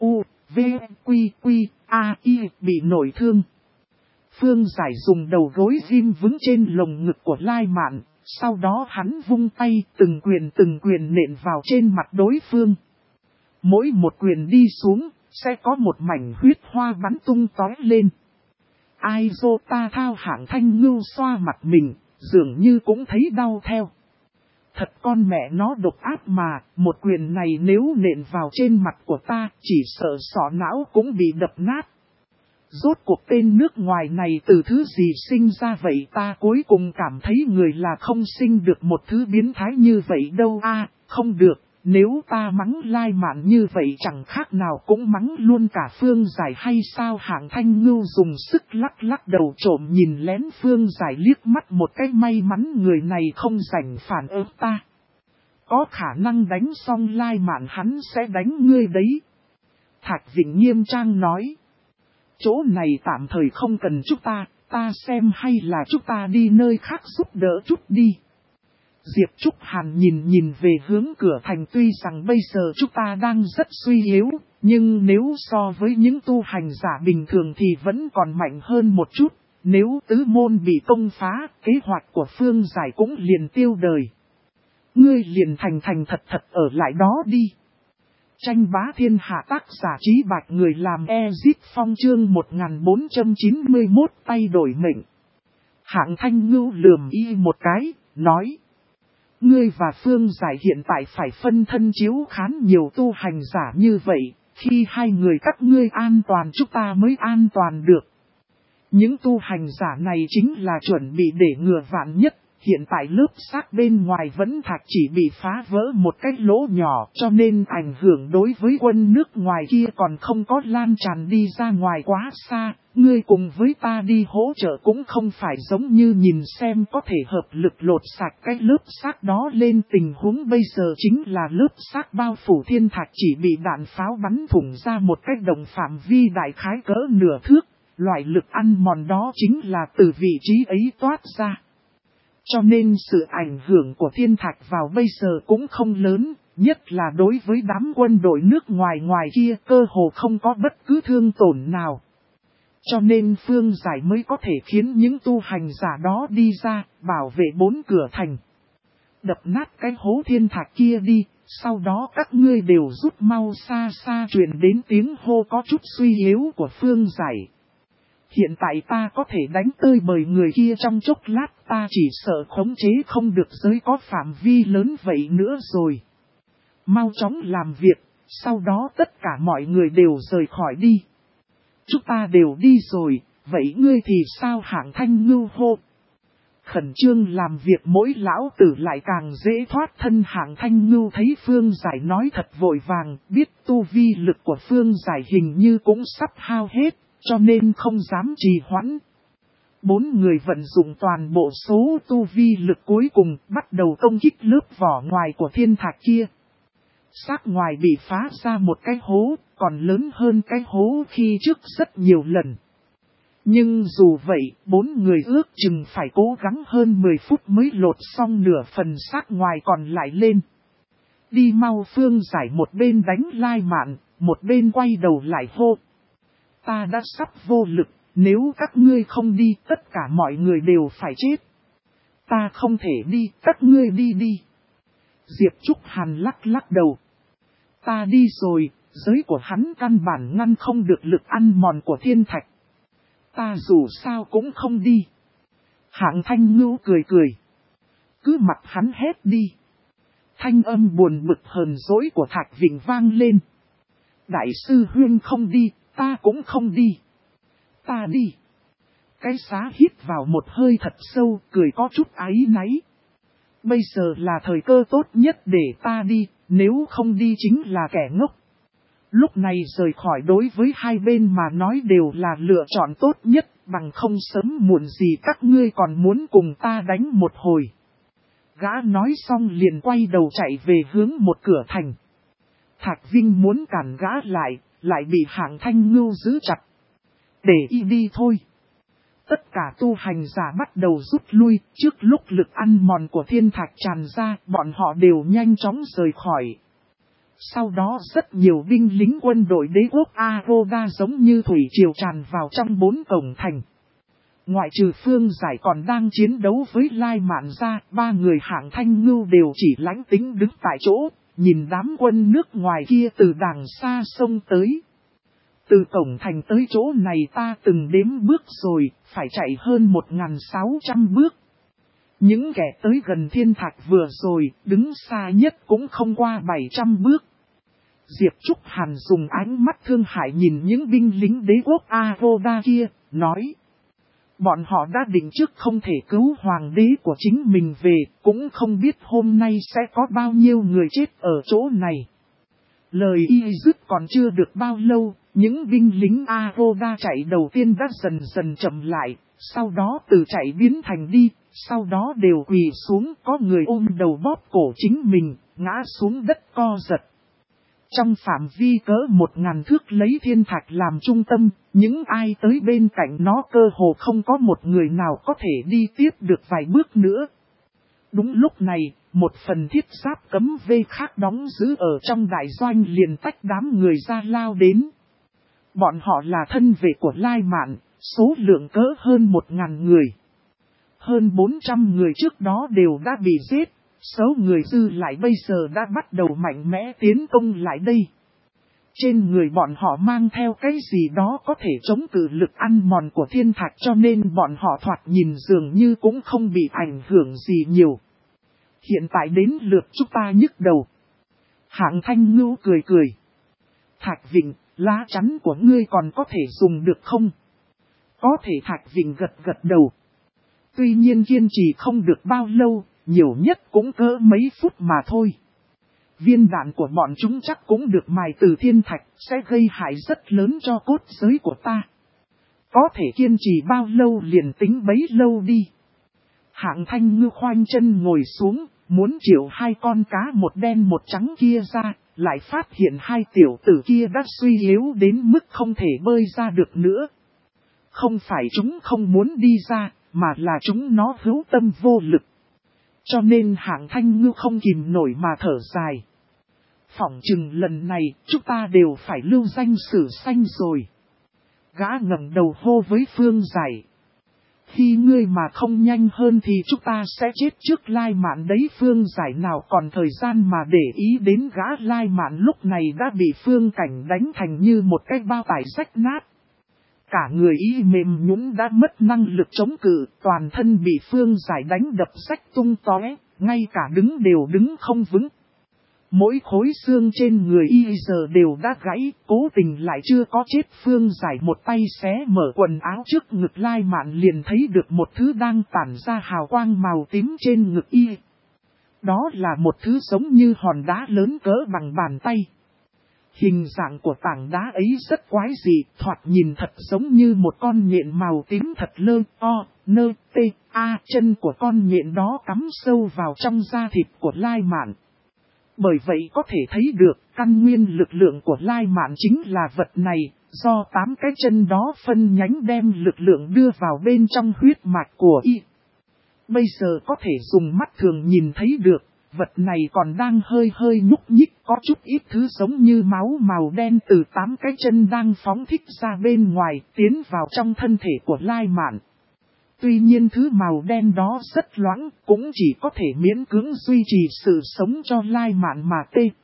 y bị nổi thương. Phương Giải dùng đầu gối ghim vững trên lồng ngực của Lai Mạn, sau đó hắn vung tay từng quyền nện vào trên mặt đối phương. Mỗi một quyền đi xuống, sẽ có một mảnh huyết hoa bắn tung tóe lên. Ai dô ta thao hạng thanh ngưu xoa mặt mình, dường như cũng thấy đau theo. Thật con mẹ nó độc ác mà, một quyền này nếu nện vào trên mặt của ta, chỉ sợ sọ não cũng bị đập nát. Rốt cuộc tên nước ngoài này từ thứ gì sinh ra vậy, ta cuối cùng cảm thấy người là không sinh được một thứ biến thái như vậy đâu a. Không được, nếu ta mắng Lai Mạn như vậy chẳng khác nào cũng mắng luôn cả Phương Giải hay sao. Hạng Thanh Ngưu dùng sức lắc đầu trộm nhìn lén Phương Giải liếc mắt một cái, may mắn người này không rảnh phản ứng ta. Có khả năng đánh xong Lai Mạn hắn sẽ đánh ngươi đấy. Thạch Vịnh nghiêm trang nói. Chỗ này tạm thời không cần chúng ta xem hay là chúng ta đi nơi khác giúp đỡ chút đi. Diệp Trúc Hàn nhìn về hướng cửa thành, tuy rằng bây giờ chúng ta đang rất suy yếu, nhưng nếu so với những tu hành giả bình thường thì vẫn còn mạnh hơn một chút. Nếu tứ môn bị công phá, kế hoạch của Phương Giải cũng liền tiêu đời. Ngươi liền thành thật ở lại đó đi. Tranh bá thiên hạ, tác giả Trí Bạch, người làm Ezip Phong, chương 1491 tay đổi mệnh. Hạng Thanh Ngưu lườm y một cái, nói. Ngươi và Phương Giải hiện tại phải phân thân chiếu khán nhiều tu hành giả như vậy, khi hai người các ngươi an toàn chúng ta mới an toàn được. Những tu hành giả này chính là chuẩn bị để ngừa vạn nhất. Hiện tại lớp xác bên ngoài vẫn thạch chỉ bị phá vỡ một cái lỗ nhỏ cho nên ảnh hưởng đối với quân nước ngoài kia còn không có lan tràn đi ra ngoài quá xa. Ngươi cùng với ta đi hỗ trợ cũng không phải giống như nhìn xem có thể hợp lực lột sạch cái lớp xác đó lên. Tình huống bây giờ chính là lớp xác bao phủ thiên thạch chỉ bị đạn pháo bắn thủng ra một cái đồng phạm vi đại khái cỡ nửa thước. Loại lực ăn mòn đó chính là từ vị trí ấy toát ra. Cho nên sự ảnh hưởng của thiên thạch vào bây giờ cũng không lớn, nhất là đối với đám quân đội nước ngoài kia cơ hồ không có bất cứ thương tổn nào. Cho nên Phương Giải mới có thể khiến những tu hành giả đó đi ra, bảo vệ 4 cửa thành. Đập nát cái hố thiên thạch kia đi, sau đó các ngươi đều rút mau xa xa truyền đến tiếng hô có chút suy yếu của Phương Giải. Hiện tại ta có thể đánh tơi bời người kia trong chốc lát, ta chỉ sợ khống chế không được giới có phạm vi lớn vậy nữa rồi. Mau chóng làm việc, sau đó tất cả mọi người đều rời khỏi đi. Chúng ta đều đi rồi, vậy ngươi thì sao? Hạng Thanh Ngưu hô. Khẩn trương làm việc mỗi lão tử lại càng dễ thoát thân. Hạng Thanh Ngưu thấy Phương Giải nói thật vội vàng, biết tu vi lực của Phương Giải hình như cũng sắp hao hết. Cho nên không dám trì hoãn. 4 người vận dụng toàn bộ số tu vi lực cuối cùng bắt đầu công kích lớp vỏ ngoài của thiên thạch kia. Xác ngoài bị phá ra một cái hố, còn lớn hơn cái hố khi trước rất nhiều lần. Nhưng dù vậy, 4 người ước chừng phải cố gắng hơn 10 phút mới lột xong nửa phần xác ngoài còn lại lên. Đi mau! Phương Giải một bên đánh Lai Mạn, một bên quay đầu lại hô. Ta đã sắp vô lực, nếu các ngươi không đi tất cả mọi người đều phải chết. Ta không thể đi, các ngươi đi đi. Diệp Trúc Hàn lắc lắc đầu. Ta đi rồi, giới của hắn căn bản ngăn không được lực ăn mòn của thiên thạch. Ta dù sao cũng không đi. Hạng Thanh Ngưu cười cười. Cứ mặc hắn hết đi. Thanh âm buồn bực hờn dỗi của Thạch Vịnh vang lên. Đại sư Huyên không đi. Ta cũng không đi. Ta đi. Cái Xá hít vào một hơi thật sâu, cười có chút áy náy. Bây giờ là thời cơ tốt nhất để ta đi, nếu không đi chính là kẻ ngốc. Lúc này rời khỏi đối với hai bên mà nói đều là lựa chọn tốt nhất, bằng không sớm muộn gì các ngươi còn muốn cùng ta đánh một hồi. Gã nói xong liền quay đầu chạy về hướng một cửa thành. Thạch Vinh muốn cản gã lại bị Hạng Thanh Ngưu giữ chặt. Để y đi thôi. Tất cả tu hành giả bắt đầu rút lui, trước lúc lực ăn mòn của thiên thạch tràn ra, bọn họ đều nhanh chóng rời khỏi. Sau đó rất nhiều binh lính quân đội đế quốc Aroda giống như thủy triều tràn vào trong 4 cổng thành. Ngoại trừ Phương Giải còn đang chiến đấu với Lai Mạn ra, 3 người Hạng Thanh Ngưu đều chỉ lãnh tính đứng tại chỗ, nhìn đám quân nước ngoài kia từ đằng xa sông tới. Từ cổng thành tới chỗ này ta từng đếm bước rồi, phải chạy hơn 1.600 bước. Những kẻ tới gần thiên thạch vừa rồi, đứng xa nhất cũng không qua 700 bước. Diệp Trúc Hàn dùng ánh mắt thương hại nhìn những binh lính đế quốc Aroda kia, nói. Bọn họ đã định trước không thể cứu hoàng đế của chính mình về, cũng không biết hôm nay sẽ có bao nhiêu người chết ở chỗ này. Lời y dứt còn chưa được bao lâu, những binh lính Aroda chạy đầu tiên đã dần dần chậm lại, sau đó từ chạy biến thành đi, sau đó đều quỳ xuống, có người ôm đầu bóp cổ chính mình, ngã xuống đất co giật. Trong phạm vi cỡ 1000 thước lấy thiên thạch làm trung tâm, những ai tới bên cạnh nó cơ hồ không có một người nào có thể đi tiếp được vài bước nữa. Đúng lúc này, một phần thiết giáp cấm vây khác đóng giữ ở trong đại doanh liền tách đám người ra lao đến. Bọn họ là thân vệ của Lai Mạn, số lượng cỡ hơn 1000 người. Hơn 400 người trước đó đều đã bị giết. Số người dư lại bây giờ đã bắt đầu mạnh mẽ tiến công lại đây. Trên người bọn họ mang theo cái gì đó có thể chống cự lực ăn mòn của thiên thạch cho nên bọn họ thoạt nhìn dường như cũng không bị ảnh hưởng gì nhiều. Hiện tại đến lượt chúng ta nhức đầu. Hạng Thanh Ngưu cười cười. Thạch Vịnh, lá chắn của ngươi còn có thể dùng được không? Có thể. Thạch Vịnh gật gật đầu. Tuy nhiên kiên trì không được bao lâu, nhiều nhất cũng cỡ mấy phút mà thôi. Viên đạn của bọn chúng chắc cũng được mài từ thiên thạch, sẽ gây hại rất lớn cho cốt giới của ta. Có thể kiên trì bao lâu liền tính bấy lâu đi. Hạng Thanh Ngư khoanh chân ngồi xuống, muốn triệu hai con cá một đen một trắng kia ra, lại phát hiện hai tiểu tử kia đã suy yếu đến mức không thể bơi ra được nữa. Không phải chúng không muốn đi ra, mà là chúng nó hữu tâm vô lực. Cho nên Hạng Thanh Ngư không kìm nổi mà thở dài. Phỏng chừng lần này chúng ta đều phải lưu danh sử xanh rồi. Gã ngẩng đầu hô với Phương Giải. Khi ngươi mà không nhanh hơn thì chúng ta sẽ chết trước Lai Mạn đấy. Phương Giải nào còn thời gian mà để ý đến gã. Lai Mạn lúc này đã bị Phương Cảnh đánh thành như một cái bao tải rách nát. Cả người y mềm nhũn đã mất năng lực chống cự, toàn thân bị Phương Giải đánh đập rách tung tóe, ngay cả đứng đều đứng không vững. Mỗi khối xương trên người y giờ đều đã gãy, cố tình lại chưa có chết. Phương Giải một tay xé mở quần áo trước ngực Lai Mạn, liền thấy được một thứ đang tản ra hào quang màu tím trên ngực y. Đó là một thứ giống như hòn đá lớn cỡ bằng bàn tay. Hình dạng của tảng đá ấy rất quái dị, thoạt nhìn thật giống như một con nhện màu tím thật lơ, nơ, chân của con nhện đó cắm sâu vào trong da thịt của Lai Mạn. Bởi vậy có thể thấy được căn nguyên lực lượng của Lai Mạn chính là vật này, do 8 cái chân đó phân nhánh đem lực lượng đưa vào bên trong huyết mạch của y. Bây giờ có thể dùng mắt thường nhìn thấy được, vật này còn đang hơi nhúc nhích, có chút ít thứ giống như máu màu đen từ 8 cái chân đang phóng thích ra bên ngoài, tiến vào trong thân thể của Lai Mạn. Tuy nhiên thứ màu đen đó rất loãng, cũng chỉ có thể miễn cưỡng duy trì sự sống cho Lai Mạn mà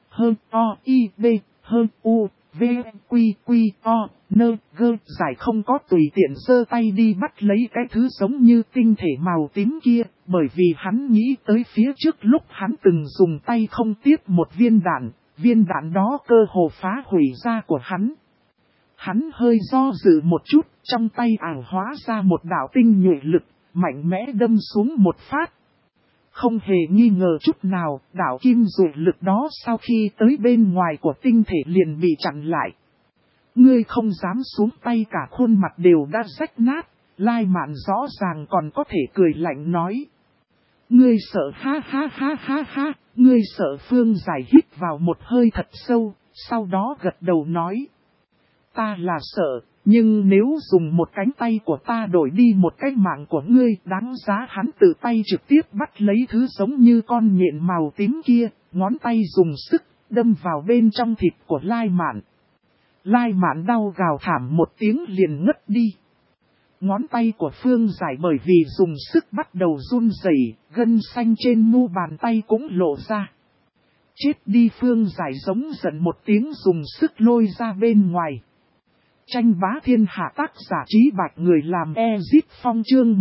Giải không có tùy tiện giơ tay đi bắt lấy cái thứ giống như tinh thể màu tím kia, bởi vì hắn nghĩ tới phía trước lúc hắn từng dùng tay không tiếp một viên đạn đó cơ hồ phá hủy da của hắn. Hắn hơi do dự một chút, trong tay ảo hóa ra một đạo tinh nhuệ lực, mạnh mẽ đâm xuống một phát. Không hề nghi ngờ chút nào, đạo kim dụ lực đó sau khi tới bên ngoài của tinh thể liền bị chặn lại. Ngươi không dám xuống tay, cả khuôn mặt đều đã rách nát. Lai Mạn rõ ràng còn có thể cười lạnh nói. Ngươi sợ ha ha ha ha ha, ngươi sợ. Phương Giải hít vào một hơi thật sâu, sau đó gật đầu nói. Ta là sợ, nhưng nếu dùng một cánh tay của ta đổi đi một cái mạng của ngươi, đáng giá. Hắn tự tay trực tiếp bắt lấy thứ giống như con nhện màu tím kia, ngón tay dùng sức, đâm vào bên trong thịt của Lai Mạn. Lai Mạn đau gào thảm một tiếng liền ngất đi. Ngón tay của Phương Giải bởi vì dùng sức bắt đầu run rẩy, gân xanh trên mu bàn tay cũng lộ ra. Chết đi. Phương Giải giống giận một tiếng dùng sức lôi ra bên ngoài. Tranh bá thiên hạ, tác giả Trí Bạch, người làm Ezip Phong, chương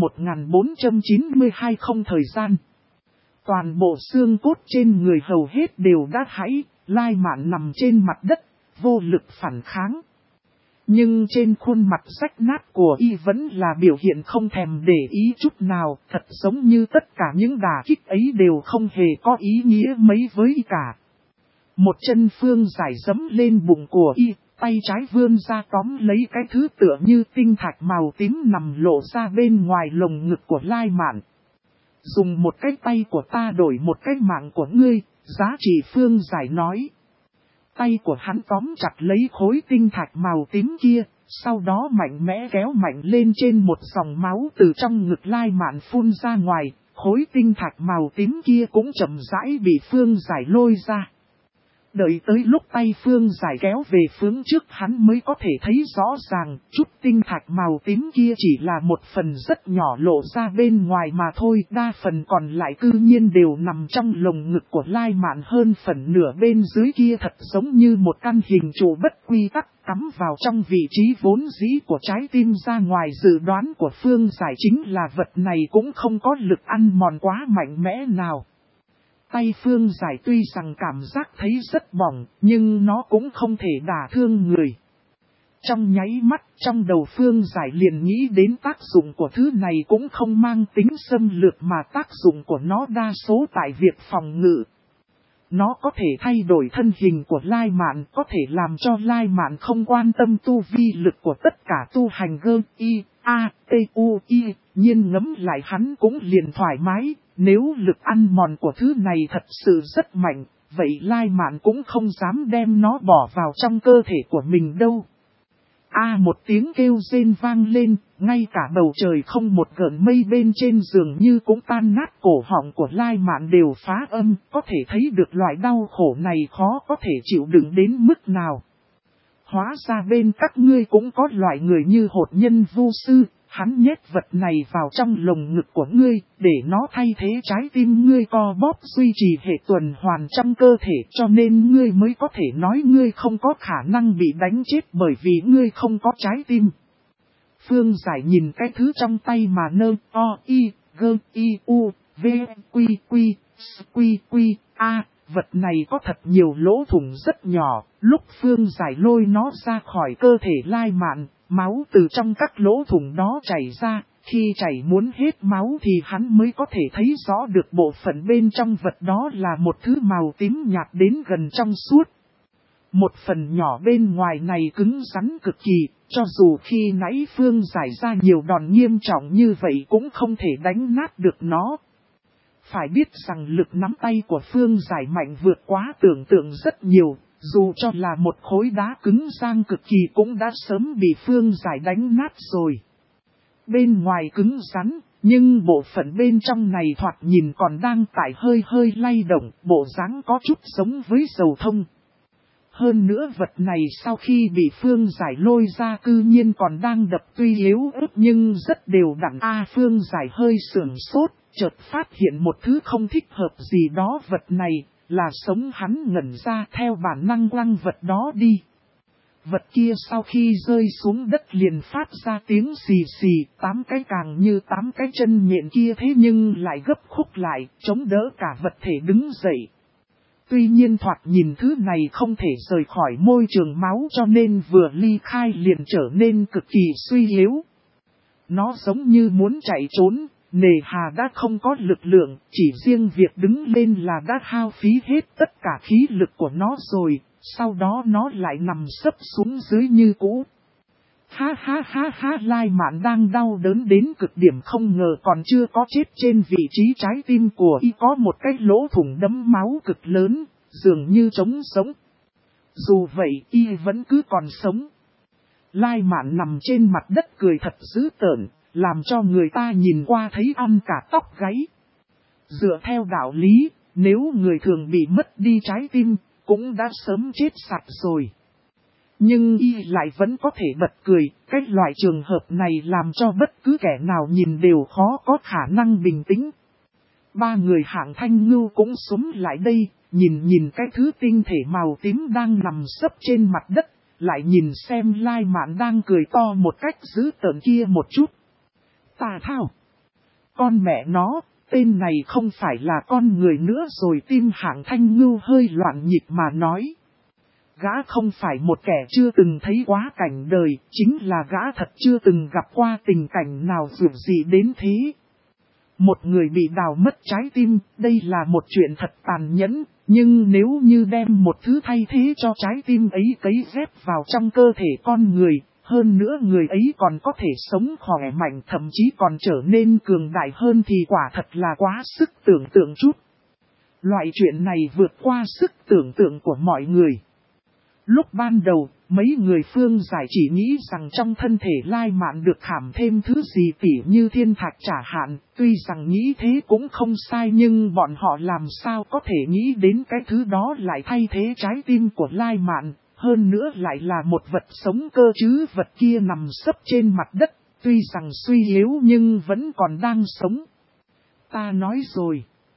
1492. Không thời gian. Toàn bộ xương cốt trên người hầu hết đều đã hãy, Lai Mạn nằm trên mặt đất, vô lực phản kháng. Nhưng trên khuôn mặt rách nát của y vẫn là biểu hiện không thèm để ý chút nào, thật giống như tất cả những đả kích ấy đều không hề có ý nghĩa mấy với y cả. Một chân Phương Giải giẫm lên bụng của y, tay trái vươn ra tóm lấy cái thứ tựa như tinh thạch màu tím nằm lộ ra bên ngoài lồng ngực của Lai Mạn. Dùng một cái tay của ta đổi một cái mạng của ngươi, giá trị. Phương Giải nói. Tay của hắn tóm chặt lấy khối tinh thạch màu tím kia, sau đó mạnh mẽ kéo mạnh lên, trên một dòng máu từ trong ngực Lai Mạn phun ra ngoài, khối tinh thạch màu tím kia cũng chậm rãi bị Phương Giải lôi ra. Đợi tới lúc tay Phương Giải kéo về hướng trước, hắn mới có thể thấy rõ ràng, chút tinh thạch màu tím kia chỉ là một phần rất nhỏ lộ ra bên ngoài mà thôi, đa phần còn lại cư nhiên đều nằm trong lồng ngực của Lai Mạn. Hơn phần nửa bên dưới kia thật giống như một căn hình trụ bất quy tắc, cắm vào trong vị trí vốn dĩ của trái tim. Ra ngoài dự đoán của Phương Giải chính là vật này cũng không có lực ăn mòn quá mạnh mẽ nào. Tay Phương Giải tuy rằng cảm giác thấy rất bỏng, nhưng nó cũng không thể đả thương người. Trong nháy mắt, trong đầu Phương Giải liền nghĩ đến tác dụng của thứ này cũng không mang tính xâm lược mà tác dụng của nó đa số tại việc phòng ngự. Nó có thể thay đổi thân hình của Lai Mạn, có thể làm cho Lai Mạn không quan tâm tu vi lực của tất cả tu hành gơ, y, a, t, u, y, nhiên ngấm lại hắn cũng liền thoải mái. Nếu lực ăn mòn của thứ này thật sự rất mạnh, vậy Lai Mạn cũng không dám đem nó bỏ vào trong cơ thể của mình đâu. Một tiếng kêu rên vang lên, ngay cả bầu trời không một gợn mây bên trên giường như cũng tan nát, cổ họng của Lai Mạn đều phá âm, có thể thấy được loại đau khổ này khó có thể chịu đựng đến mức nào. Hóa ra bên các ngươi cũng có loại người như hột nhân vu sư, hắn nhét vật này vào trong lồng ngực của ngươi, để nó thay thế trái tim ngươi co bóp duy trì hệ tuần hoàn trong cơ thể, cho nên ngươi mới có thể nói ngươi không có khả năng bị đánh chết bởi vì ngươi không có trái tim. Phương Giải nhìn cái thứ trong tay mà nơ, o, y, gơ, y, u, v, quy, quy, s, quy, quy, a. Vật này có thật nhiều lỗ thủng rất nhỏ, lúc Phương Giải lôi nó ra khỏi cơ thể Lai Mạn, máu từ trong các lỗ thủng đó chảy ra, khi chảy muốn hết máu thì hắn mới có thể thấy rõ được bộ phận bên trong vật đó là một thứ màu tím nhạt đến gần trong suốt. Một phần nhỏ bên ngoài này cứng rắn cực kỳ, cho dù khi nãy Phương Giải ra nhiều đòn nghiêm trọng như vậy cũng không thể đánh nát được nó. Phải biết rằng lực nắm tay của Phương Giải mạnh vượt quá tưởng tượng rất nhiều, dù cho là một khối đá cứng rang cực kỳ cũng đã sớm bị Phương Giải đánh nát rồi. Bên ngoài cứng rắn, nhưng bộ phận bên trong này thoạt nhìn còn đang tại hơi hơi lay động, bộ dáng có chút giống với dầu thông. Hơn nữa vật này sau khi bị Phương Giải lôi ra cư nhiên còn đang đập tuy yếu ớt nhưng rất đều đặn. Phương Giải hơi sưởng sốt, chợt phát hiện một thứ không thích hợp gì đó, vật này là sống, hắn ngẩn ra theo bản năng quăng vật đó đi. Vật kia sau khi rơi xuống đất liền phát ra tiếng xì xì, 8 cái càng như 8 cái chân nhện kia thế nhưng lại gấp khúc lại, chống đỡ cả vật thể đứng dậy. Tuy nhiên thoạt nhìn thứ này không thể rời khỏi môi trường máu cho nên vừa ly khai liền trở nên cực kỳ suy yếu. Nó giống như muốn chạy trốn, nề hà đã không có lực lượng, chỉ riêng việc đứng lên là đã hao phí hết tất cả khí lực của nó rồi, sau đó nó lại nằm sấp xuống dưới như cũ. Ha ha ha ha, Lai Mạn đang đau đớn đến cực điểm, không ngờ còn chưa có chết, trên vị trí trái tim của y có một cái lỗ thủng đẫm máu cực lớn, dường như trống sống. Dù vậy y vẫn cứ còn sống. Lai Mạn nằm trên mặt đất cười thật dữ tợn, làm cho người ta nhìn qua thấy ăn cả tóc gáy. Dựa theo đạo lý, nếu người thường bị mất đi trái tim, cũng đã sớm chết sạch rồi. Nhưng y lại vẫn có thể bật cười, cái loại trường hợp này làm cho bất cứ kẻ nào nhìn đều khó có khả năng bình tĩnh. 3 người hạng Thanh Ngưu cũng xúm lại đây, nhìn cái thứ tinh thể màu tím đang nằm sấp trên mặt đất, lại nhìn xem Lai Mạn đang cười to một cách dữ tợn kia một chút. Tà thao! Con mẹ nó, tên này không phải là con người nữa rồi, tim hạng Thanh Ngưu hơi loạn nhịp mà nói. Gã không phải một kẻ chưa từng thấy quá cảnh đời, chính là gã thật chưa từng gặp qua tình cảnh nào dường gì đến thế. Một người bị đào mất trái tim, đây là một chuyện thật tàn nhẫn, nhưng nếu như đem một thứ thay thế cho trái tim ấy cấy ghép vào trong cơ thể con người, hơn nữa người ấy còn có thể sống khỏe mạnh, thậm chí còn trở nên cường đại hơn thì quả thật là quá sức tưởng tượng chút. Loại chuyện này vượt qua sức tưởng tượng của mọi người. Lúc ban đầu, mấy người Phương Giải chỉ nghĩ rằng trong thân thể Lai Mạn được khảm thêm thứ gì tỉ như thiên thạch trả hạn, tuy rằng nghĩ thế cũng không sai nhưng bọn họ làm sao có thể nghĩ đến cái thứ đó lại thay thế trái tim của Lai Mạn, hơn nữa lại là một vật sống cơ chứ. Vật kia nằm sấp trên mặt đất, tuy rằng suy yếu nhưng vẫn còn đang sống. Ta nói rồi.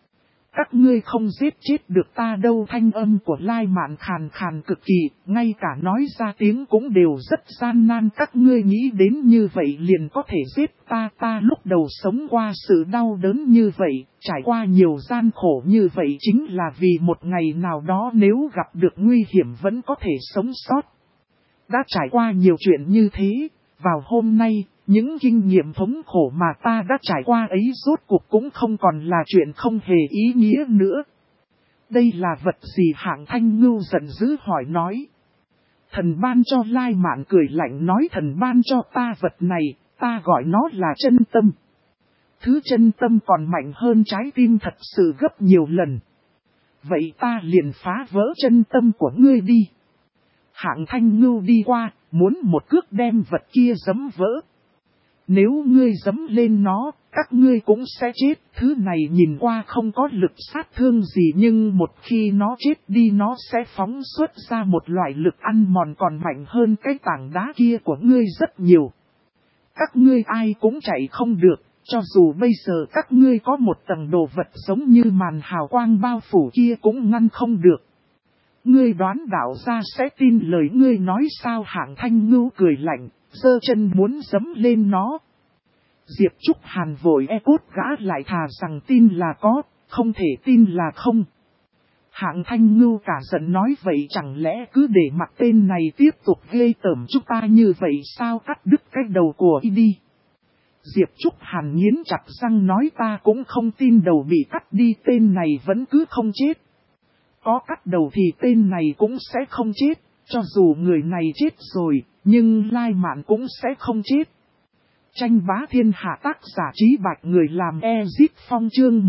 Các ngươi không giết chết được ta đâu. Thanh âm của Lai Mạn khàn khàn cực kỳ, ngay cả nói ra tiếng cũng đều rất gian nan. Các ngươi nghĩ đến như vậy liền có thể giết ta. Ta lúc đầu sống qua sự đau đớn như vậy, trải qua nhiều gian khổ như vậy chính là vì một ngày nào đó nếu gặp được nguy hiểm vẫn có thể sống sót. Đã trải qua nhiều chuyện như thế, vào hôm nay, những kinh nghiệm thống khổ mà ta đã trải qua ấy rốt cuộc cũng không còn là chuyện không hề ý nghĩa nữa. Đây là vật gì? Hạng Thanh Ngưu giận dữ hỏi nói. Thần ban cho. Lai Mạn cười lạnh nói, thần ban cho ta vật này, ta gọi nó là chân tâm. Thứ chân tâm còn mạnh hơn trái tim thật sự gấp nhiều lần. Vậy ta liền phá vỡ chân tâm của ngươi đi. Hạng Thanh Ngưu đi qua, muốn một cước đem vật kia giẫm vỡ. Nếu ngươi giẫm lên nó, các ngươi cũng sẽ chết. Thứ này nhìn qua không có lực sát thương gì, nhưng một khi nó chết đi nó sẽ phóng xuất ra một loại lực ăn mòn còn mạnh hơn cái tảng đá kia của ngươi rất nhiều. Các ngươi ai cũng chạy không được, cho dù bây giờ các ngươi có một tầng đồ vật giống như màn hào quang bao phủ kia cũng ngăn không được. Ngươi đoán đạo gia sẽ tin lời ngươi nói sao? Hạng Thanh Ngưu cười lạnh, giơ chân muốn giẫm lên nó. Diệp Trúc Hàn vội cốt gã lại, thà rằng tin là có, không thể tin là không. Hạng Thanh Ngưu cả giận nói, vậy chẳng lẽ cứ để mặc tên này tiếp tục ghê tởm chúng ta như vậy sao? Cắt đứt cái đầu của y đi. Diệp Trúc Hàn nghiến chặt răng nói, ta cũng không tin đầu bị cắt đi tên này vẫn cứ không chết. Có cắt đầu thì tên này cũng sẽ không chết, cho dù người này chết rồi, nhưng Lai Mạn cũng sẽ không chết. Tranh bá thiên hạ, tác giả Trí Bạch, người làm Ezip Phong, chương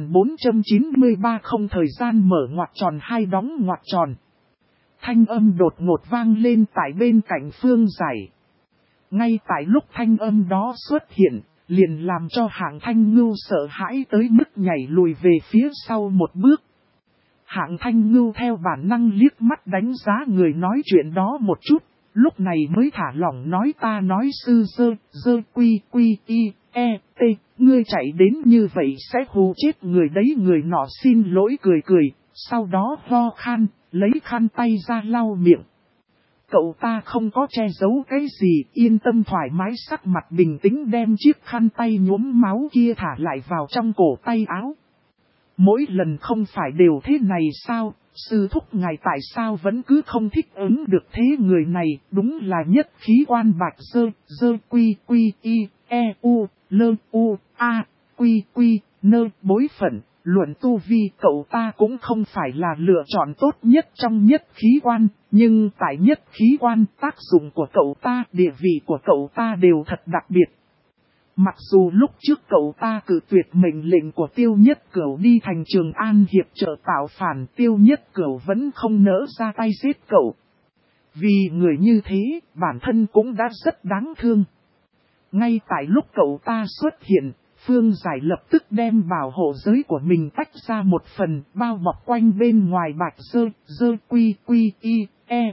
1493. Không thời gian mở ngoặc tròn hai đóng ngoặc tròn. Thanh âm đột ngột vang lên tại bên cạnh Phương Giải. Ngay tại lúc thanh âm đó xuất hiện, liền làm cho Hạng Thanh Ngưu sợ hãi tới mức nhảy lùi về phía sau một bước. Hạng Thanh Ngưu theo bản năng liếc mắt đánh giá người nói chuyện đó một chút, lúc này mới thả lỏng nói, ta nói sư dơ quy y t, ngươi chạy đến như vậy sẽ hù chết người đấy. Người nọ xin lỗi cười, sau đó ho khan, lấy khăn tay ra lau miệng. Cậu ta không có che giấu cái gì, yên tâm thoải mái, sắc mặt bình tĩnh đem chiếc khăn tay nhuốm máu kia thả lại vào trong cổ tay áo. Mỗi lần không phải đều thế này sao? Sư thúc ngài tại sao vẫn cứ không thích ứng được thế? Người này đúng là nhất khí quan bạch, dơ quy y lơ u a quy nơ bối phận. Luận tu vi cậu ta cũng không phải là lựa chọn tốt nhất trong nhất khí quan, nhưng tại nhất khí quan tác dụng của cậu ta, địa vị của cậu ta đều thật đặc biệt. Mặc dù lúc trước cậu ta cự tuyệt mệnh lệnh của Tiêu Nhất Cửu đi thành Trường An hiệp trợ tạo phản, Tiêu Nhất Cửu vẫn không nỡ ra tay giết cậu. Vì người như thế, bản thân cũng đã rất đáng thương. Ngay tại lúc cậu ta xuất hiện, Phương Giải lập tức đem bảo hộ giới của mình tách ra một phần, bao bọc quanh bên ngoài bạch dơ quy y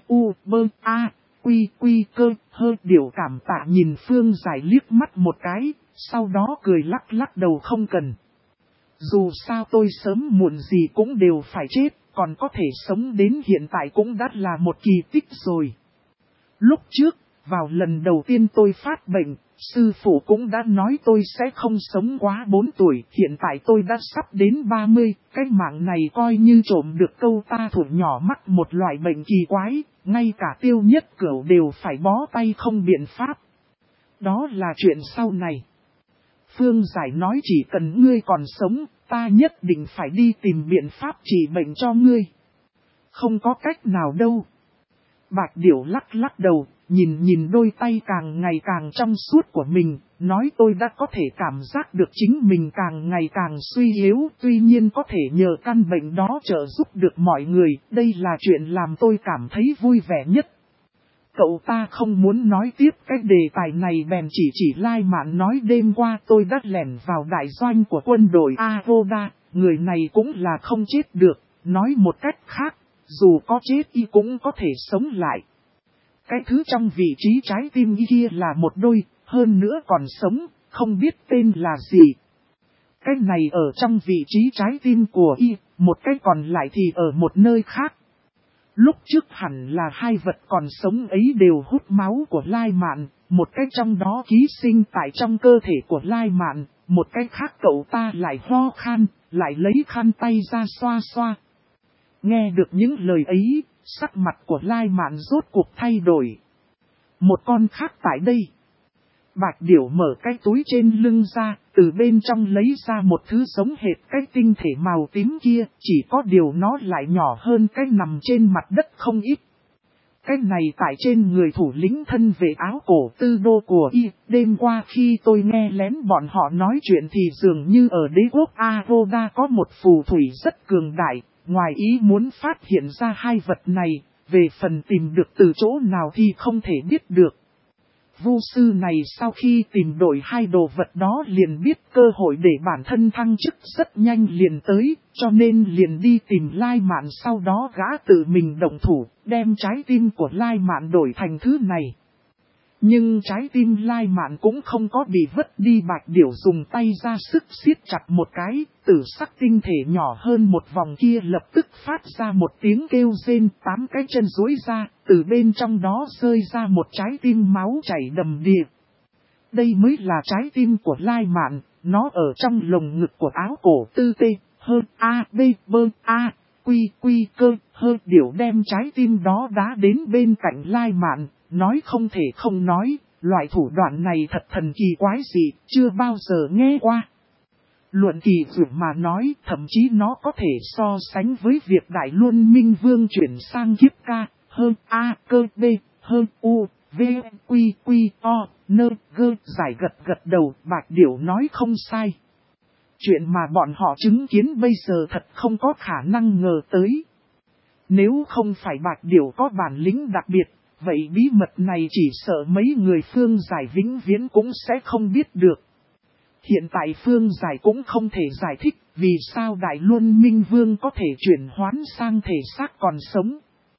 quy cơ hơi điều cảm tạ nhìn Phương Giải liếc mắt một cái, sau đó cười lắc đầu, không cần. Dù sao tôi sớm muộn gì cũng đều phải chết, còn có thể sống đến hiện tại cũng đã là một kỳ tích rồi. Lúc trước, vào lần đầu tiên tôi phát bệnh, sư phụ cũng đã nói tôi sẽ không sống quá 4 tuổi, hiện tại tôi đã sắp đến 30, cái mạng này coi như trộm được câu ta thủ nhỏ mắc một loại bệnh kỳ quái, ngay cả Tiêu Nhất Cửu đều phải bó tay không biện pháp. Đó là chuyện sau này. Phương Giải nói, chỉ cần ngươi còn sống, ta nhất định phải đi tìm biện pháp trị bệnh cho ngươi. Không có cách nào đâu. Bạch Điểu lắc đầu, nhìn đôi tay càng ngày càng trong suốt của mình, nói tôi đã có thể cảm giác được chính mình càng ngày càng suy yếu, tuy nhiên có thể nhờ căn bệnh đó trợ giúp được mọi người, đây là chuyện làm tôi cảm thấy vui vẻ nhất. Cậu ta không muốn nói tiếp cái đề tài này bèn chỉ Lai Mạn nói, đêm qua tôi đã lẻn vào đại doanh của quân đội Avoda, người này cũng là không chết được, nói một cách khác, dù có chết y cũng có thể sống lại. Cái thứ trong vị trí trái tim y kia là một đôi, hơn nữa còn sống, không biết tên là gì. Cái này ở trong vị trí trái tim của y, một cái còn lại thì ở một nơi khác. Lúc trước hẳn là hai vật còn sống ấy đều hút máu của Lai Mạn, một cái trong đó ký sinh tại trong cơ thể của Lai Mạn, một cái khác cậu ta lại ho khan, lại lấy khăn tay ra xoa xoa. Nghe được những lời ấy, sắc mặt của Lai Mạn rốt cuộc thay đổi. Một con khác tại đây. Bạch Điểu mở cái túi trên lưng ra, từ bên trong lấy ra một thứ giống hệt cái tinh thể màu tím kia, chỉ có điều nó lại nhỏ hơn cái nằm trên mặt đất không ít. Cái này tại trên người thủ lĩnh thân vệ áo cổ tư đô của y, đêm qua khi tôi nghe lén bọn họ nói chuyện thì dường như ở đế quốc Aroda có một phù thủy rất cường đại, ngoài ý muốn phát hiện ra hai vật này, về phần tìm được từ chỗ nào thì không thể biết được. Vu sư này sau khi tìm đổi hai đồ vật đó liền biết cơ hội để bản thân thăng chức rất nhanh liền tới, cho nên liền đi tìm Lai Mạn, sau đó gã tự mình động thủ, đem trái tim của Lai Mạn đổi thành thứ này. Nhưng trái tim Lai Mạn cũng không có bị vứt đi. Bạch Điểu dùng tay ra sức siết chặt một cái, tử sắc tinh thể nhỏ hơn một vòng kia lập tức phát ra một tiếng kêu rên, 8 cái chân duỗi ra, từ bên trong đó rơi ra một trái tim máu chảy đầm đìa. Đây mới là trái tim của Lai Mạn, nó ở trong lồng ngực của áo cổ tư tê, hơn A, B, bơ, A, quy, quy, cơ, hơn Điểu đem trái tim đó đá đến bên cạnh Lai Mạn. Nói không thể không nói, loại thủ đoạn này thật thần kỳ quái dị, chưa bao giờ nghe qua. Luận kỳ dụ mà nói, thậm chí nó có thể so sánh với việc Đại Luân Minh Vương chuyển sang kiếp ca, hơn A, cơ, B, hơn U, V, Quy, Quy, O, Nơ, Gơ, giải gật đầu. Bạch Điểu nói không sai. Chuyện mà bọn họ chứng kiến bây giờ thật không có khả năng ngờ tới. Nếu không phải Bạch Điểu có bản lĩnh đặc biệt, vậy bí mật này chỉ sợ mấy người Phương Giải vĩnh viễn cũng sẽ không biết được. Hiện tại Phương Giải cũng không thể giải thích vì sao Đại Luân Minh Vương có thể chuyển hoán sang thể xác còn sống.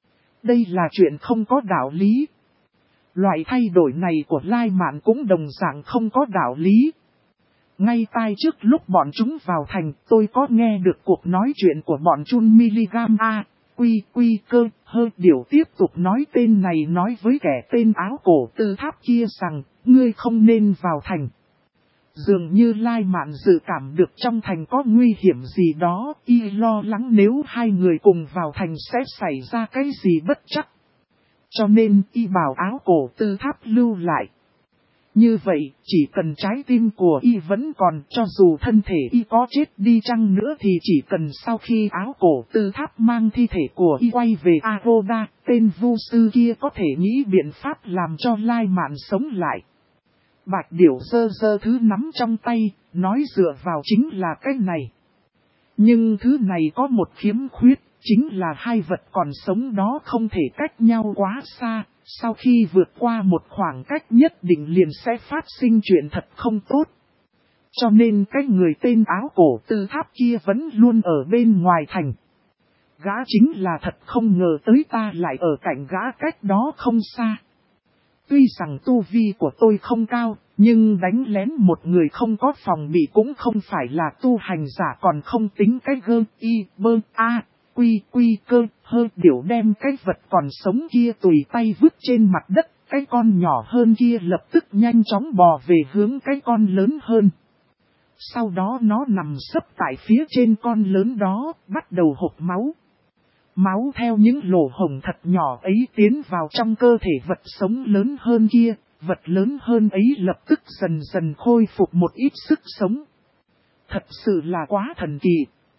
Đây là chuyện không có đạo lý. Loại thay đổi này của Lai Mạn cũng đồng dạng không có đạo lý. Ngay tai trước lúc bọn chúng vào thành, tôi có nghe được cuộc nói chuyện của bọn Chun Miligam A. Quy, quy, cơ, hơ. Điểu tiếp tục nói tên này nói với kẻ tên áo cổ tư tháp kia rằng, ngươi không nên vào thành. Dường như Lai Mạn dự cảm được trong thành có nguy hiểm gì đó, y lo lắng nếu hai người cùng vào thành sẽ xảy ra cái gì bất chắc. Cho nên y bảo áo cổ tư tháp lưu lại. Như vậy, chỉ cần trái tim của y vẫn còn, cho dù thân thể y có chết đi chăng nữa thì chỉ cần sau khi áo cổ tư tháp mang thi thể của y quay về Aroda, tên vu sư kia có thể nghĩ biện pháp làm cho Lai Mạn sống lại. Bạch Điểu giơ thứ nắm trong tay, nói dựa vào chính là cái này. Nhưng thứ này có một khiếm khuyết, chính là hai vật còn sống đó không thể cách nhau quá xa. Sau khi vượt qua một khoảng cách nhất định liền sẽ phát sinh chuyện thật không tốt. Cho nên cái người tên áo cổ tư tháp kia vẫn luôn ở bên ngoài thành. Gã chính là thật không ngờ tới ta lại ở cạnh gã cách đó không xa. Tuy rằng tu vi của tôi không cao, nhưng đánh lén một người không có phòng bị cũng không phải là tu hành giả, còn không tính cái gơ, y, bơ, a. Quy, quy, cơ, hơ. Điểu đem cái vật còn sống kia tùy tay vứt trên mặt đất, cái con nhỏ hơn kia lập tức nhanh chóng bò về hướng cái con lớn hơn. Sau đó nó nằm sấp tại phía trên con lớn đó, bắt đầu hộc máu. Máu theo những lỗ hổng thật nhỏ ấy tiến vào trong cơ thể vật sống lớn hơn kia, vật lớn hơn ấy lập tức dần dần khôi phục một ít sức sống. Thật sự là quá thần kỳ.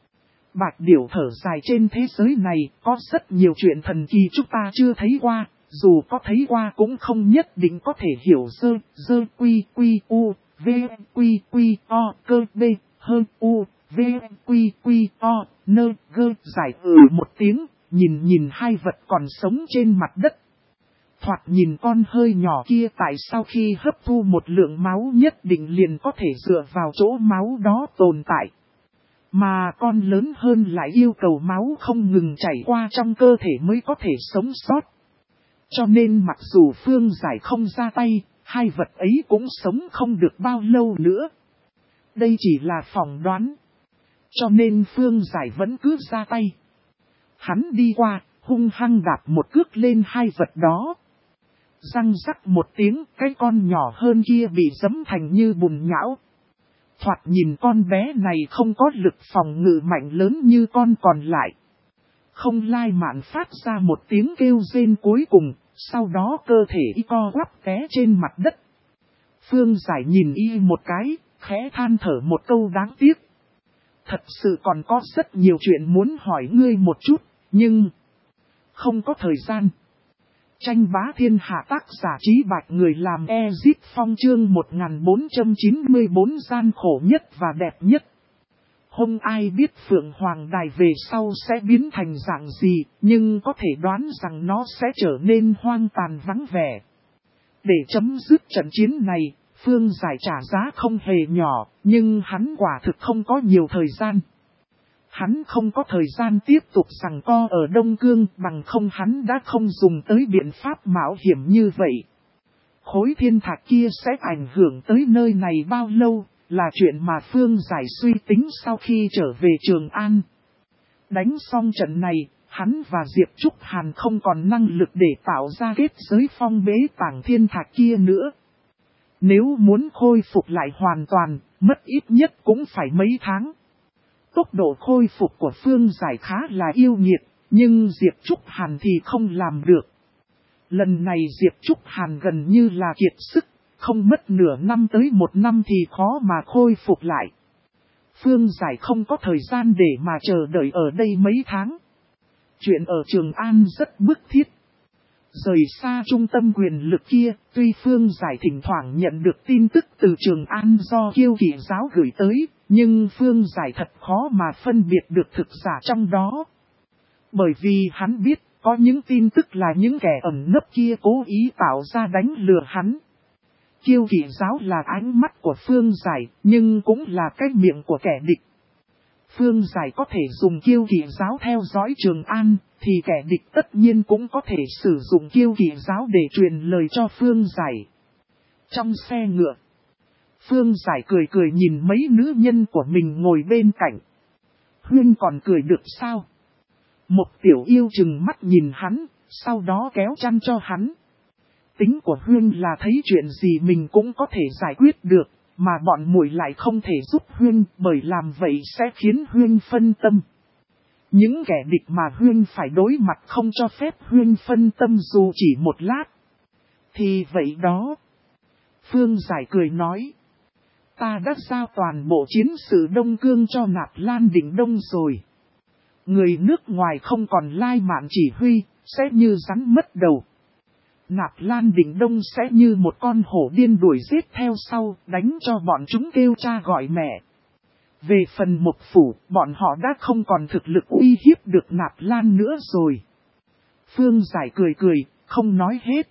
Bạch Điểu thở dài, trên thế giới này có rất nhiều chuyện thần kỳ chúng ta chưa thấy qua, dù có thấy qua cũng không nhất định có thể hiểu. Dơ quy quy u, v quy quy o, cơ b, hơn u, v quy quy o, nơ gơ. Giải một tiếng, nhìn hai vật còn sống trên mặt đất. Thoạt nhìn con hơi nhỏ kia tại sau khi hấp thu một lượng máu nhất định liền có thể dựa vào chỗ máu đó tồn tại. Mà con lớn hơn lại yêu cầu máu không ngừng chảy qua trong cơ thể mới có thể sống sót. Cho nên mặc dù Phương Giải không ra tay, hai vật ấy cũng sống không được bao lâu nữa. Đây chỉ là phỏng đoán. Cho nên Phương Giải vẫn cứ ra tay. Hắn đi qua, hung hăng đạp một cước lên hai vật đó. Răng rắc một tiếng, cái con nhỏ hơn kia bị giẫm thành như bùn nhão. Thoạt nhìn con bé này không có lực phòng ngự mạnh lớn như con còn lại. Không Lai Mạn phát ra một tiếng kêu rên cuối cùng, sau đó cơ thể y co quắp té trên mặt đất. Phương Giải nhìn y một cái, khẽ than thở một câu đáng tiếc. Thật sự còn có rất nhiều chuyện muốn hỏi ngươi một chút, nhưng không có thời gian. Tranh bá thiên hạ tác giả Trí Bạch người làm Ezip Phong chương 1494 gian khổ nhất và đẹp nhất. Không ai biết Phượng Hoàng Đài về sau sẽ biến thành dạng gì, nhưng có thể đoán rằng nó sẽ trở nên hoang tàn vắng vẻ. Để chấm dứt trận chiến này, Phương Giải trả giá không hề nhỏ, nhưng hắn quả thực không có nhiều thời gian. Hắn không có thời gian tiếp tục giằng co ở Đông Cương, bằng không hắn đã không dùng tới biện pháp mạo hiểm như vậy. Khối thiên thạch kia sẽ ảnh hưởng tới nơi này bao lâu, là chuyện mà Phương Giải suy tính sau khi trở về Trường An. Đánh xong trận này, hắn và Diệp Trúc Hàn không còn năng lực để tạo ra kết giới phong bế tảng thiên thạch kia nữa. Nếu muốn khôi phục lại hoàn toàn, mất ít nhất cũng phải mấy tháng. Tốc độ khôi phục của Phương Giải khá là yêu nghiệt, nhưng Diệp Trúc Hàn thì không làm được. Lần này Diệp Trúc Hàn gần như là kiệt sức, không mất nửa năm tới một năm thì khó mà khôi phục lại. Phương Giải không có thời gian để mà chờ đợi ở đây mấy tháng. Chuyện ở Trường An rất bức thiết. Rời xa trung tâm quyền lực kia, tuy Phương Giải thỉnh thoảng nhận được tin tức từ Trường An do Kiêu Kỵ giáo gửi tới, nhưng Phương Giải thật khó mà phân biệt được thực giả trong đó. Bởi vì hắn biết, có những tin tức là những kẻ ẩn nấp kia cố ý tạo ra đánh lừa hắn. Kiêu Kỵ giáo là ánh mắt của Phương Giải, nhưng cũng là cái miệng của kẻ địch. Phương Giải có thể dùng Kiêu Kỵ giáo theo dõi Trường An, thì kẻ địch tất nhiên cũng có thể sử dụng Kiêu Kỵ giáo để truyền lời cho Phương Giải. Trong xe ngựa, Phương Giải cười cười nhìn mấy nữ nhân của mình ngồi bên cạnh. Huyên còn cười được sao? Một tiểu yêu chừng mắt nhìn hắn, sau đó kéo chăn cho hắn. Tính của Huyên là thấy chuyện gì mình cũng có thể giải quyết được, mà bọn muội lại không thể giúp Huyên, bởi làm vậy sẽ khiến Huyên phân tâm. Những kẻ địch mà Huyên phải đối mặt không cho phép Huyên phân tâm dù chỉ một lát. Thì vậy đó. Phương Giải cười nói. Ta đã giao toàn bộ chiến sự Đông Cương cho Nạp Lan Đình Đông rồi. Người nước ngoài không còn Lai Mạn chỉ huy, sẽ như rắn mất đầu. Nạp Lan Đình Đông sẽ như một con hổ điên đuổi giết theo sau, đánh cho bọn chúng kêu cha gọi mẹ. Về phần Mộc Phủ, bọn họ đã không còn thực lực uy hiếp được Nạp Lan nữa rồi. Phương Giải cười cười, không nói hết.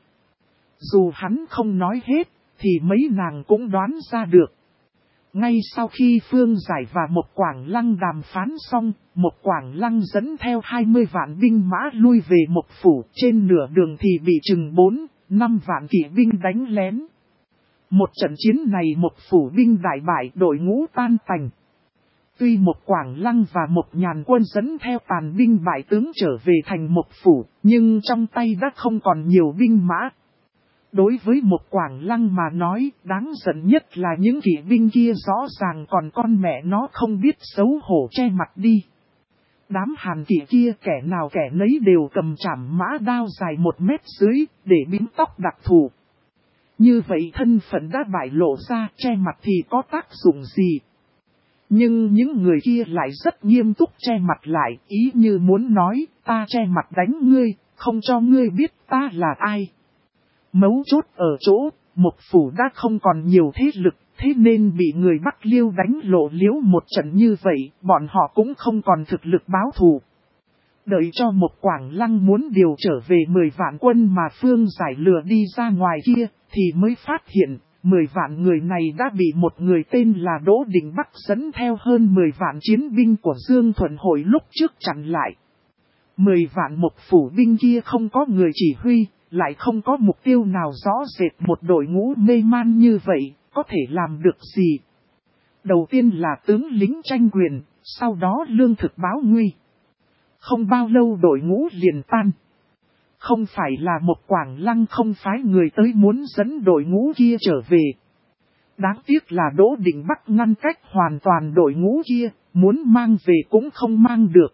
Dù hắn không nói hết, thì mấy nàng cũng đoán ra được. Ngay sau khi Phương Giải và Mộc Quảng Lăng đàm phán xong, Mộc Quảng Lăng dẫn theo 20 vạn binh mã lui về Mộc Phủ, trên nửa đường thì bị chừng 4-5 vạn kỵ binh đánh lén. Một trận chiến này Mộc Phủ binh đại bại, đội ngũ tan tành. Tuy Mộc Quảng Lăng và Mộc Nhàn Quân dẫn theo tàn binh bại tướng trở về thành Mộc Phủ, nhưng trong tay đã không còn nhiều binh mã. Đối với Mộc Quảng Lăng mà nói, đáng giận nhất là những kỵ binh kia rõ ràng còn con mẹ nó không biết xấu hổ che mặt đi. Đám Hàn kỵ kia kẻ nào kẻ nấy đều cầm trảm mã đao dài 1 mét dưới, để bím tóc đặc thù. Như vậy thân phận đã bại lộ ra, che mặt thì có tác dụng gì? Nhưng những người kia lại rất nghiêm túc che mặt lại, ý như muốn nói, ta che mặt đánh ngươi, không cho ngươi biết ta là ai. Mấu chốt ở chỗ, Mộc Phủ đã không còn nhiều thế lực, thế nên bị người Bắc Liêu đánh lộ liễu một trận như vậy, bọn họ cũng không còn thực lực báo thù. Đợi cho Mộc Quảng Lăng muốn điều trở về 10 vạn quân mà Phương Giải lừa đi ra ngoài kia, thì mới phát hiện, 10 vạn người này đã bị một người tên là Đỗ Đình Bắc dẫn theo hơn 10 vạn chiến binh của Dương Thuận Hội lúc trước chặn lại. 10 vạn Mộc Phủ binh kia không có người chỉ huy, lại không có mục tiêu nào rõ rệt, một đội ngũ mê man như vậy, có thể làm được gì? Đầu tiên là tướng lính tranh quyền, sau đó lương thực báo nguy. Không bao lâu đội ngũ liền tan. Không phải là một Quảng Lăng không phái người tới muốn dẫn đội ngũ kia trở về. Đáng tiếc là Đỗ Định Bắc ngăn cách hoàn toàn đội ngũ kia, muốn mang về cũng không mang được.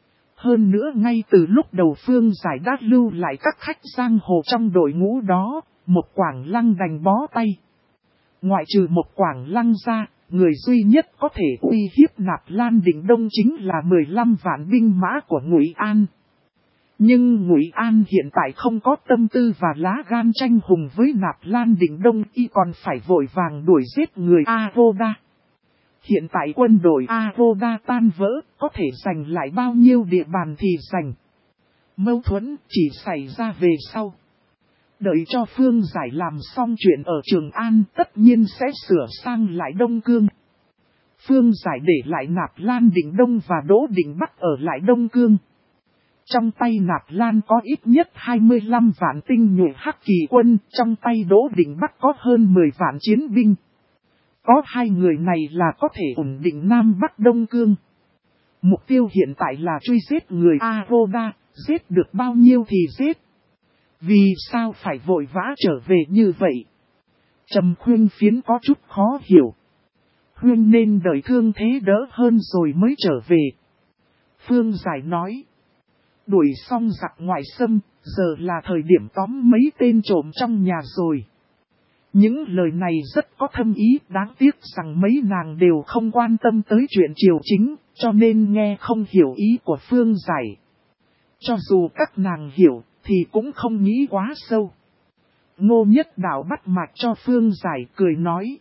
Hơn nữa ngay từ lúc đầu Phương Giải đã lưu lại các khách giang hồ trong đội ngũ đó, một Quảng Lăng đành bó tay. Ngoại trừ một Quảng Lăng ra, người duy nhất có thể uy hiếp Nạp Lan Định Đông chính là 15 vạn binh mã của Ngụy An. Nhưng Ngụy An hiện tại không có tâm tư và lá gan tranh hùng với Nạp Lan Định Đông, y còn phải vội vàng đuổi giết người Avoda. Hiện tại quân đội Avoda tan vỡ, có thể giành lại bao nhiêu địa bàn thì giành. Mâu thuẫn chỉ xảy ra về sau. Đợi cho Phương Giải làm xong chuyện ở Trường An, tất nhiên sẽ sửa sang lại Đông Cương. Phương Giải để lại Nạp Lan Định Đông và Đỗ Định Bắc ở lại Đông Cương. Trong tay Nạp Lan có ít nhất 25 vạn tinh nhuệ Hắc Kỳ quân, trong tay Đỗ Định Bắc có hơn 10 vạn chiến binh. Có hai người này là có thể ổn định Nam Bắc Đông Cương. Mục tiêu hiện tại là truy giết người Avoda, giết được bao nhiêu thì giết. Vì sao phải vội vã trở về như vậy? Trầm Khuyên Phiến có chút khó hiểu. Khuyên nên đợi thương thế đỡ hơn rồi mới trở về. Phương Giải nói. Đuổi xong giặc ngoại xâm, giờ là thời điểm tóm mấy tên trộm trong nhà rồi. Những lời này rất có thâm ý, đáng tiếc rằng mấy nàng đều không quan tâm tới chuyện triều chính, cho nên nghe không hiểu ý của Phương Giải. Cho dù các nàng hiểu, thì cũng không nghĩ quá sâu. Ngô Nhất Đạo bắt mạch cho Phương Giải cười nói.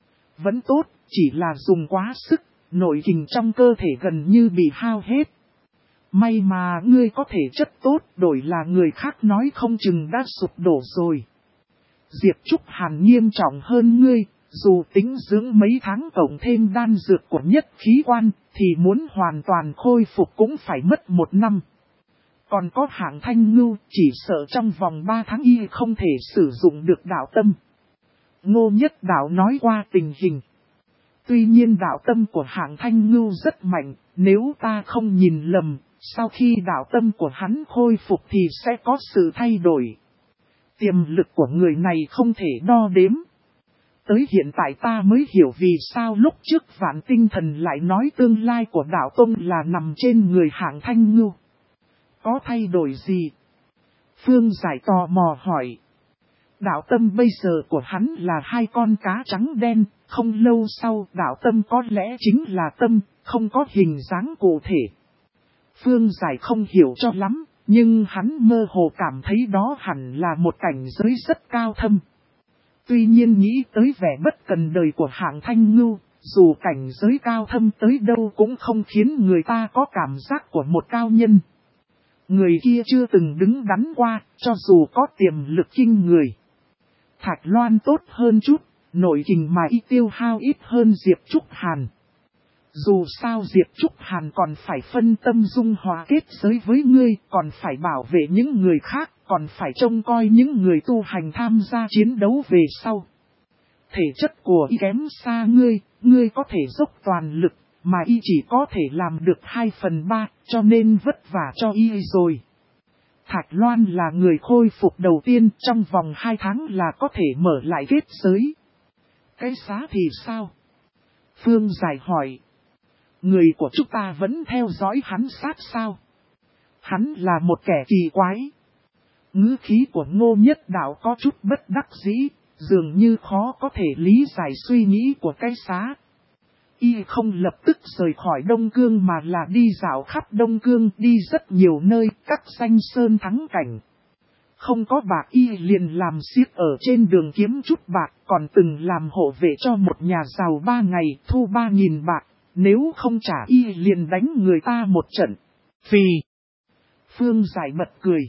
Vẫn tốt, chỉ là dùng quá sức, nội kình trong cơ thể gần như bị hao hết. May mà ngươi có thể chất tốt, đổi là người khác nói không chừng đã sụp đổ rồi. Diệp Trúc Hàn nghiêm trọng hơn ngươi, dù tính dưỡng mấy tháng cộng thêm đan dược của nhất khí quan, thì muốn hoàn toàn khôi phục cũng phải mất 1 năm. Còn có Hạng Thanh Ngưu, chỉ sợ trong vòng 3 tháng y không thể sử dụng được đạo tâm. Ngô Nhất Đạo nói qua tình hình. Tuy nhiên đạo tâm của Hạng Thanh Ngưu rất mạnh, nếu ta không nhìn lầm, sau khi đạo tâm của hắn khôi phục thì sẽ có sự thay đổi. Tiềm lực của người này không thể đo đếm. Tới hiện tại ta mới hiểu vì sao lúc trước Vạn Tinh Thần lại nói tương lai của đạo tông là nằm trên người Hạng Thanh Ngưu. Có thay đổi gì? Phương Giải tò mò hỏi. Đạo tâm bây giờ của hắn là 2 con cá trắng đen, không lâu sau đạo tâm có lẽ chính là tâm, không có hình dáng cụ thể. Phương Giải không hiểu cho lắm, nhưng hắn mơ hồ cảm thấy đó hẳn là một cảnh giới rất cao thâm. Tuy nhiên nghĩ tới vẻ bất cần đời của Hạng Thanh Ngưu, dù cảnh giới cao thâm tới đâu cũng không khiến người ta có cảm giác của một cao nhân. Người kia chưa từng đứng đắn qua, cho dù có tiềm lực kinh người. Thạch Loan tốt hơn chút, nội kình mà y tiêu hao ít hơn Diệp Trúc Hàn. Dù sao Diệp Trúc Hàn còn phải phân tâm dung hòa kết giới với ngươi, còn phải bảo vệ những người khác, còn phải trông coi những người tu hành tham gia chiến đấu về sau. Thể chất của y kém xa ngươi có thể dốc toàn lực, mà y chỉ có thể làm được 2/3, cho nên vất vả cho y rồi. Thạch Loan là người khôi phục đầu tiên, trong vòng 2 tháng là có thể mở lại kết giới. Cái xá thì sao? Phương Giải hỏi. Người của chúng ta vẫn theo dõi hắn sát sao? Hắn là một kẻ kỳ quái. Ngữ khí của Ngô Nhất Đạo có chút bất đắc dĩ, dường như khó có thể lý giải suy nghĩ của cái xá. Y không lập tức rời khỏi Đông Cương mà là đi dạo khắp Đông Cương, đi rất nhiều nơi, các danh sơn thắng cảnh. Không có bạc y liền làm xiếc ở trên đường kiếm chút bạc, còn từng làm hộ vệ cho một nhà giàu 3 ngày, thu 3.000 bạc, nếu không trả y liền đánh người ta một trận. Phì! Phương Giải bật cười.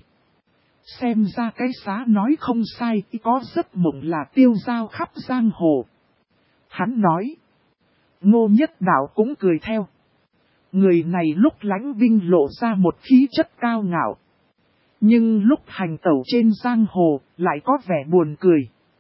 Xem ra cái xá nói không sai, y có giấc mộng là tiêu dao khắp giang hồ. Hắn nói. Ngô Nhất Đạo cũng cười theo. Người này lúc lãnh binh lộ ra một khí chất cao ngạo. Nhưng lúc hành tẩu trên giang hồ lại có vẻ buồn cười.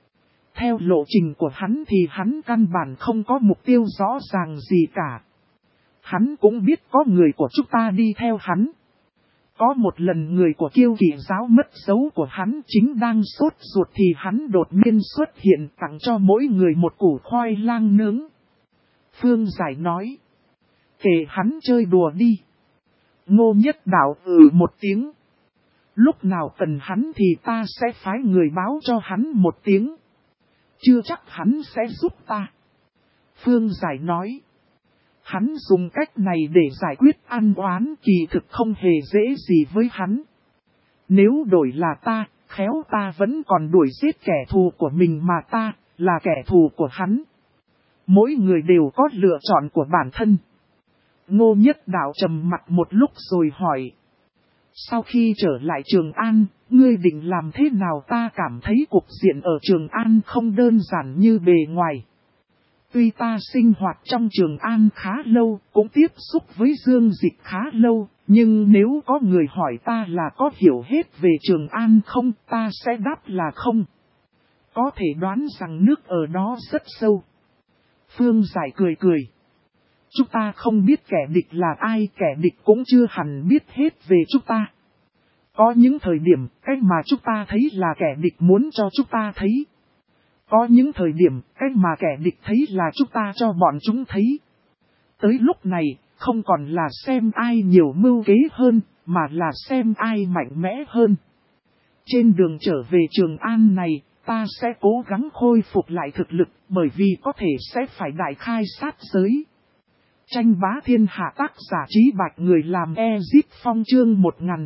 Theo lộ trình của hắn thì hắn căn bản không có mục tiêu rõ ràng gì cả. Hắn cũng biết có người của chúng ta đi theo hắn. Có một lần người của Kiêu Kỵ giáo mất dấu của hắn chính đang sốt ruột thì hắn đột nhiên xuất hiện tặng cho mỗi người một củ khoai lang nướng. Phương Giải nói. Kể hắn chơi đùa đi. Ngô Nhất Đạo một tiếng. Lúc nào cần hắn thì ta sẽ phái người báo cho hắn một tiếng. Chưa chắc hắn sẽ giúp ta. Phương Giải nói. Hắn dùng cách này để giải quyết ăn oán kỳ thực không hề dễ gì với hắn. Nếu đổi là ta, khéo ta vẫn còn đuổi giết kẻ thù của mình mà ta, là kẻ thù của hắn. Mỗi người đều có lựa chọn của bản thân. Ngô Nhất Đạo trầm mặt một lúc rồi hỏi. Sau khi trở lại Trường An, ngươi định làm thế nào? Ta cảm thấy cục diện ở Trường An không đơn giản như bề ngoài. Tuy ta sinh hoạt trong Trường An khá lâu, cũng tiếp xúc với Dương Dịch khá lâu, nhưng nếu có người hỏi ta là có hiểu hết về Trường An không, ta sẽ đáp là không. Có thể đoán rằng nước ở đó rất sâu. Phương Giải cười cười. Chúng ta không biết kẻ địch là ai, kẻ địch cũng chưa hẳn biết hết về chúng ta. Có những thời điểm, cách mà chúng ta thấy là kẻ địch muốn cho chúng ta thấy. Có những thời điểm, cách mà kẻ địch thấy là chúng ta cho bọn chúng thấy. Tới lúc này, không còn là xem ai nhiều mưu kế hơn, mà là xem ai mạnh mẽ hơn. Trên đường trở về Trường An này, ta sẽ cố gắng khôi phục lại thực lực, bởi vì có thể sẽ phải đại khai sát giới. Tranh bá thiên hạ, tác giả Trí Bạch, người làm Ezip Phong, chương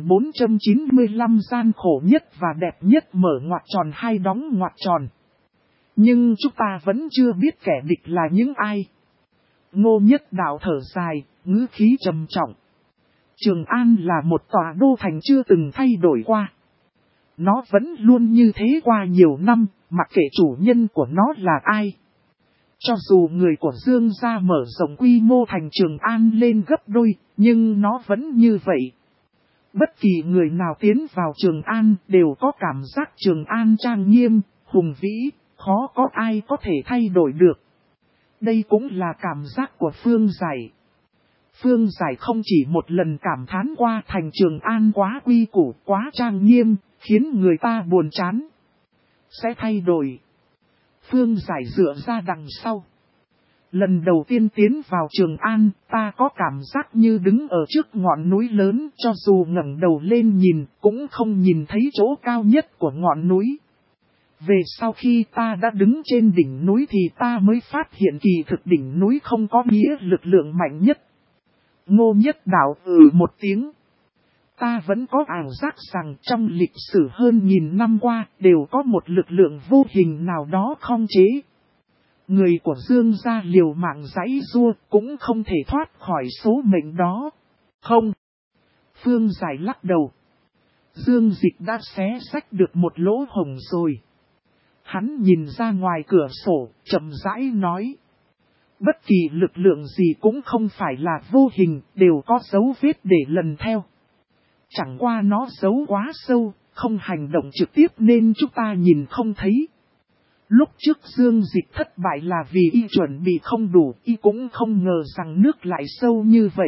1495, gian khổ nhất và đẹp nhất mở ngoặc tròn hai đóng ngoặc tròn. Nhưng chúng ta vẫn chưa biết kẻ địch là những ai. Ngô Nhất Đạo thở dài, ngữ khí trầm trọng. Trường An là một tòa đô thành chưa từng thay đổi qua. Nó vẫn luôn như thế qua nhiều năm, mặc kệ chủ nhân của nó là ai. Cho dù người của Dương gia mở rộng quy mô thành Trường An lên gấp đôi, nhưng nó vẫn như vậy. Bất kỳ người nào tiến vào Trường An đều có cảm giác Trường An trang nghiêm, hùng vĩ, khó có ai có thể thay đổi được. Đây cũng là cảm giác của Phương Giải. Phương Giải không chỉ một lần cảm thán qua thành Trường An quá quy củ, quá trang nghiêm, khiến người ta buồn chán. Sẽ thay đổi. Phương Giải dựa ra đằng sau. Lần đầu tiên tiến vào Trường An, ta có cảm giác như đứng ở trước ngọn núi lớn, cho dù ngẩng đầu lên nhìn, cũng không nhìn thấy chỗ cao nhất của ngọn núi. Về sau khi ta đã đứng trên đỉnh núi thì ta mới phát hiện kỳ thực đỉnh núi không có nghĩa lực lượng mạnh nhất. Ngô Nhất Đạo một tiếng. Ta vẫn có ảo giác rằng trong lịch sử hơn 1000 năm qua đều có một lực lượng vô hình nào đó khống chế. Người của Dương gia liều mạng giãy giụa cũng không thể thoát khỏi số mệnh đó. Không. Phương Giải lắc đầu. Dương Dịch đã xé rách được một lỗ hổng rồi. Hắn nhìn ra ngoài cửa sổ, chậm rãi nói. Bất kỳ lực lượng gì cũng không phải là vô hình, đều có dấu vết để lần theo. Chẳng qua nó giấu quá sâu, không hành động trực tiếp nên chúng ta nhìn không thấy. Lúc trước Dương Dịch thất bại là vì y chuẩn bị không đủ, y cũng không ngờ rằng nước lại sâu như vậy.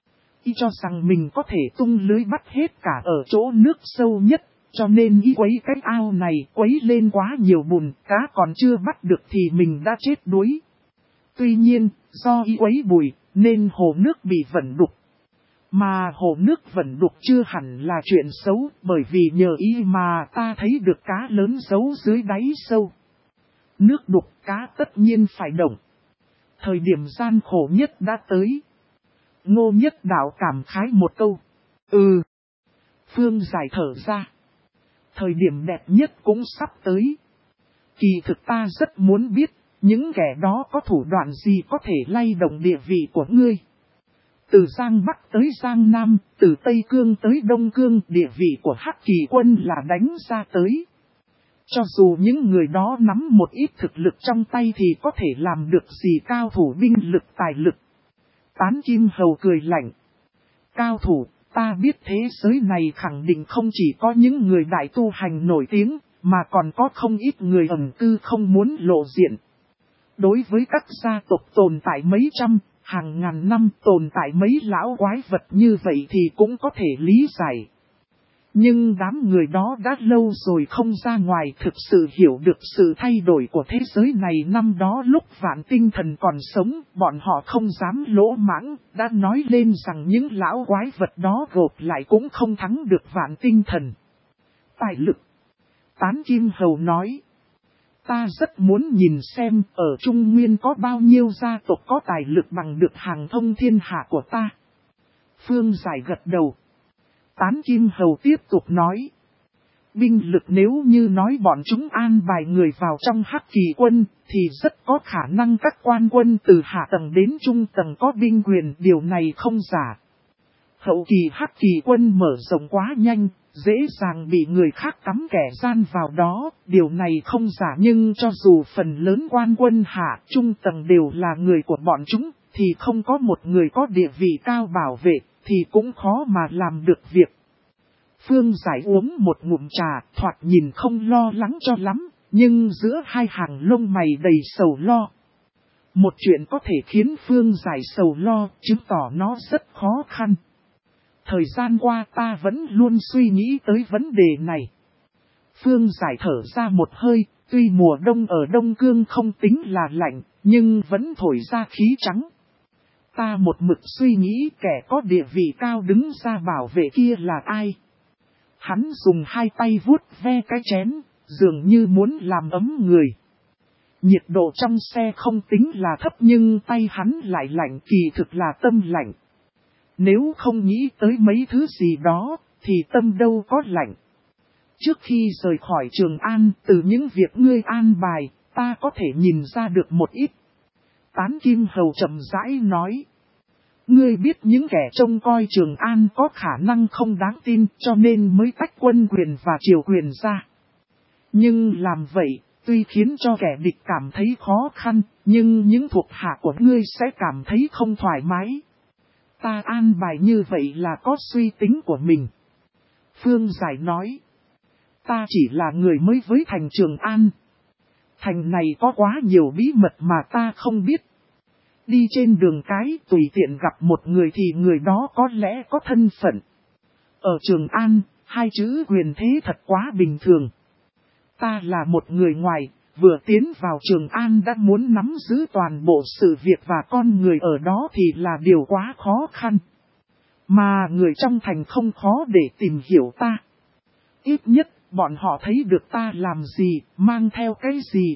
Y cho rằng mình có thể tung lưới bắt hết cả ở chỗ nước sâu nhất, cho nên y quấy cái ao này, quấy lên quá nhiều bùn, cá còn chưa bắt được thì mình đã chết đuối. Tuy nhiên, do y quấy bùi, nên hồ nước bị vẩn đục. Mà hồ nước vẩn đục chưa hẳn là chuyện xấu, bởi vì nhờ y mà ta thấy được cá lớn giấu dưới đáy sâu. Nước đục cá tất nhiên phải động. Thời điểm gian khổ nhất đã tới. Ngô Nhất Đạo cảm khái một câu. Phương Giải thở ra. Thời điểm đẹp nhất cũng sắp tới. Kỳ thực ta rất muốn biết, những kẻ đó có thủ đoạn gì có thể lay động địa vị của ngươi. Từ Giang Bắc tới Giang Nam, từ Tây Cương tới Đông Cương, địa vị của Hắc Kỳ quân là đánh ra tới. Cho dù những người đó nắm một ít thực lực trong tay thì có thể làm được gì cao thủ binh lực tài lực. Tán Kim Hầu cười lạnh. Cao thủ, ta biết thế giới này khẳng định không chỉ có những người đại tu hành nổi tiếng, mà còn có không ít người ẩn cư không muốn lộ diện. Đối với các gia tộc tồn tại mấy trăm, hàng ngàn năm tồn tại mấy lão quái vật như vậy thì cũng có thể lý giải. Nhưng đám người đó đã lâu rồi không ra ngoài thực sự hiểu được sự thay đổi của thế giới này. Năm đó lúc Vạn Tinh Thần còn sống, bọn họ không dám lỗ mãng, đã nói lên rằng những lão quái vật đó gộp lại cũng không thắng được Vạn Tinh Thần. Tài lực. Tán Kim Hầu nói. Ta rất muốn nhìn xem ở Trung Nguyên có bao nhiêu gia tộc có tài lực bằng được hàng thông thiên hạ của ta. Phương Giải gật đầu. Tán Kim Hầu tiếp tục nói. Binh lực nếu như nói bọn chúng an bài người vào trong Hắc Kỳ quân, thì rất có khả năng các quan quân từ hạ tầng đến trung tầng có binh quyền, điều này không giả. Hậu kỳ Hắc Kỳ quân mở rộng quá nhanh, dễ dàng bị người khác cắm kẻ gian vào đó, điều này không giả, nhưng cho dù phần lớn quan quân hạ, trung tầng đều là người của bọn chúng, thì không có một người có địa vị cao bảo vệ, thì cũng khó mà làm được việc. Phương Giải uống một ngụm trà, thoạt nhìn không lo lắng cho lắm, nhưng giữa hai hàng lông mày đầy sầu lo. Một chuyện có thể khiến Phương Giải sầu lo, chứng tỏ nó rất khó khăn. Thời gian qua ta vẫn luôn suy nghĩ tới vấn đề này. Phương Giải thở ra một hơi, tuy mùa đông ở Đông Cương không tính là lạnh, nhưng vẫn thổi ra khí trắng. Ta một mực suy nghĩ kẻ có địa vị cao đứng ra bảo vệ kia là ai. Hắn dùng hai tay vuốt ve cái chén, dường như muốn làm ấm người. Nhiệt độ trong xe không tính là thấp nhưng tay hắn lại lạnh, kỳ thực là tâm lạnh. Nếu không nghĩ tới mấy thứ gì đó, thì tâm đâu có lạnh. Trước khi rời khỏi Trường An, từ những việc ngươi an bài, ta có thể nhìn ra được một ít. Tán Kim Hầu chậm rãi nói. Ngươi biết những kẻ trông coi Trường An có khả năng không đáng tin, cho nên mới tách quân quyền và triều quyền ra. Nhưng làm vậy, tuy khiến cho kẻ địch cảm thấy khó khăn, nhưng những thuộc hạ của ngươi sẽ cảm thấy không thoải mái. Ta an bài như vậy là có suy tính của mình. Phương Giải nói. Ta chỉ là người mới với thành Trường An. Thành này có quá nhiều bí mật mà ta không biết. Đi trên đường cái tùy tiện gặp một người thì người đó có lẽ có thân phận. Ở Trường An, hai chữ quyền thế thật quá bình thường. Ta là một người ngoài, vừa tiến vào Trường An đã muốn nắm giữ toàn bộ sự việc và con người ở đó thì là điều quá khó khăn. Mà người trong thành không khó để tìm hiểu ta. Ít nhất, bọn họ thấy được ta làm gì, mang theo cái gì.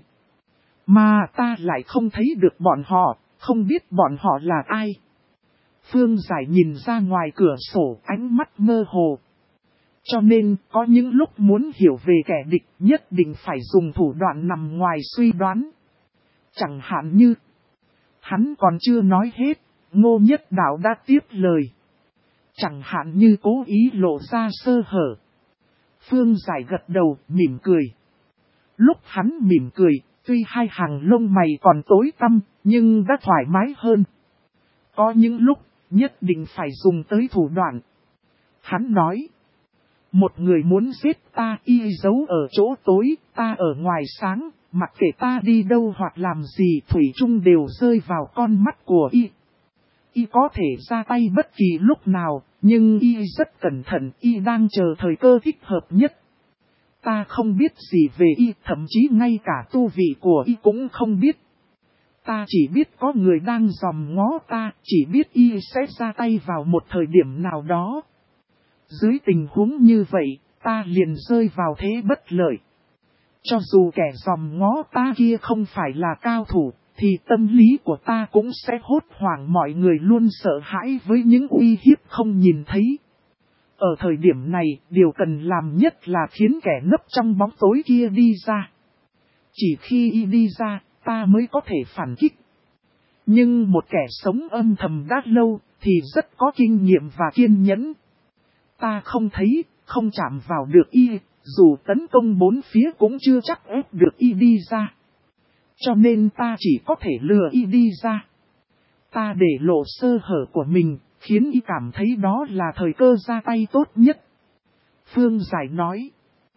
Mà ta lại không thấy được bọn họ, không biết bọn họ là ai. Phương Giải nhìn ra ngoài cửa sổ, ánh mắt mơ hồ. Cho nên, có những lúc muốn hiểu về kẻ địch nhất định phải dùng thủ đoạn nằm ngoài suy đoán. Chẳng hạn như, hắn còn chưa nói hết, Ngô Nhất Đạo đã tiếp lời. Chẳng hạn như cố ý lộ ra sơ hở. Phương Giải gật đầu, mỉm cười. Lúc hắn mỉm cười, tuy hai hàng lông mày còn tối tăm, nhưng đã thoải mái hơn. Có những lúc, nhất định phải dùng tới thủ đoạn. Hắn nói. Một người muốn giết ta, y giấu ở chỗ tối, ta ở ngoài sáng, mặc kệ ta đi đâu hoặc làm gì thủy chung đều rơi vào con mắt của y. Y có thể ra tay bất kỳ lúc nào, nhưng y rất cẩn thận, y đang chờ thời cơ thích hợp nhất. Ta không biết gì về y, thậm chí ngay cả tu vị của y cũng không biết. Ta chỉ biết có người đang dòm ngó ta, chỉ biết y sẽ ra tay vào một thời điểm nào đó. Dưới tình huống như vậy, ta liền rơi vào thế bất lợi. Cho dù kẻ dòm ngó ta kia không phải là cao thủ, thì tâm lý của ta cũng sẽ hốt hoảng, mọi người luôn sợ hãi với những uy hiếp không nhìn thấy. Ở thời điểm này, điều cần làm nhất là khiến kẻ nấp trong bóng tối kia đi ra. Chỉ khi y đi ra, ta mới có thể phản kích. Nhưng một kẻ sống âm thầm đã lâu, thì rất có kinh nghiệm và kiên nhẫn. Ta không thấy, không chạm vào được y, dù tấn công bốn phía cũng chưa chắc ép được y đi ra. Cho nên ta chỉ có thể lừa y đi ra. Ta để lộ sơ hở của mình, khiến y cảm thấy đó là thời cơ ra tay tốt nhất. Phương Giải nói.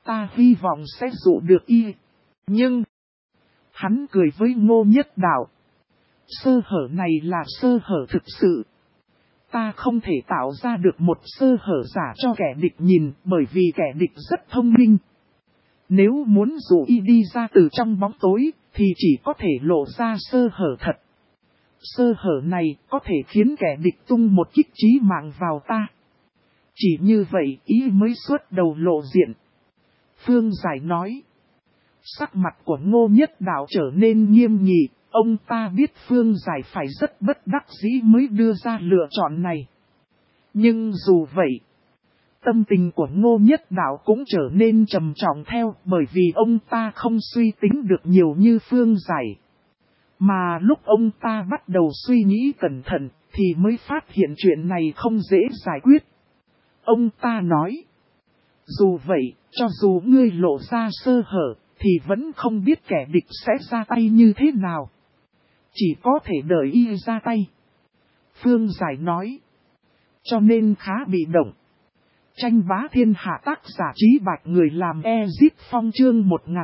ta hy vọng sẽ dụ được y. Nhưng, hắn cười với Ngô Nhất Đạo. Sơ hở này là sơ hở thực sự. Ta không thể tạo ra được một sơ hở giả cho kẻ địch nhìn bởi vì kẻ địch rất thông minh. Nếu muốn dụ y đi ra từ trong bóng tối thì chỉ có thể lộ ra sơ hở thật. Sơ hở này có thể khiến kẻ địch tung một kích chí mạng vào ta. Chỉ như vậy ý mới xuất đầu lộ diện. Phương Giải nói. Sắc mặt của Ngô Nhất Đạo trở nên nghiêm nghị. Ông ta biết Phương Giải phải rất bất đắc dĩ mới đưa ra lựa chọn này. Nhưng dù vậy, tâm tình của Ngô Nhất Đạo cũng trở nên trầm trọng theo bởi vì ông ta không suy tính được nhiều như Phương Giải. Mà lúc ông ta bắt đầu suy nghĩ cẩn thận thì mới phát hiện chuyện này không dễ giải quyết. Ông ta nói, dù vậy, cho dù ngươi lộ ra sơ hở, thì vẫn không biết kẻ địch sẽ ra tay như thế nào. Chỉ có thể đợi y ra tay. Phương Giải nói, cho nên khá bị động. Tranh bá thiên hạ tác giả Trí Bạch người làm Ezip Phong chương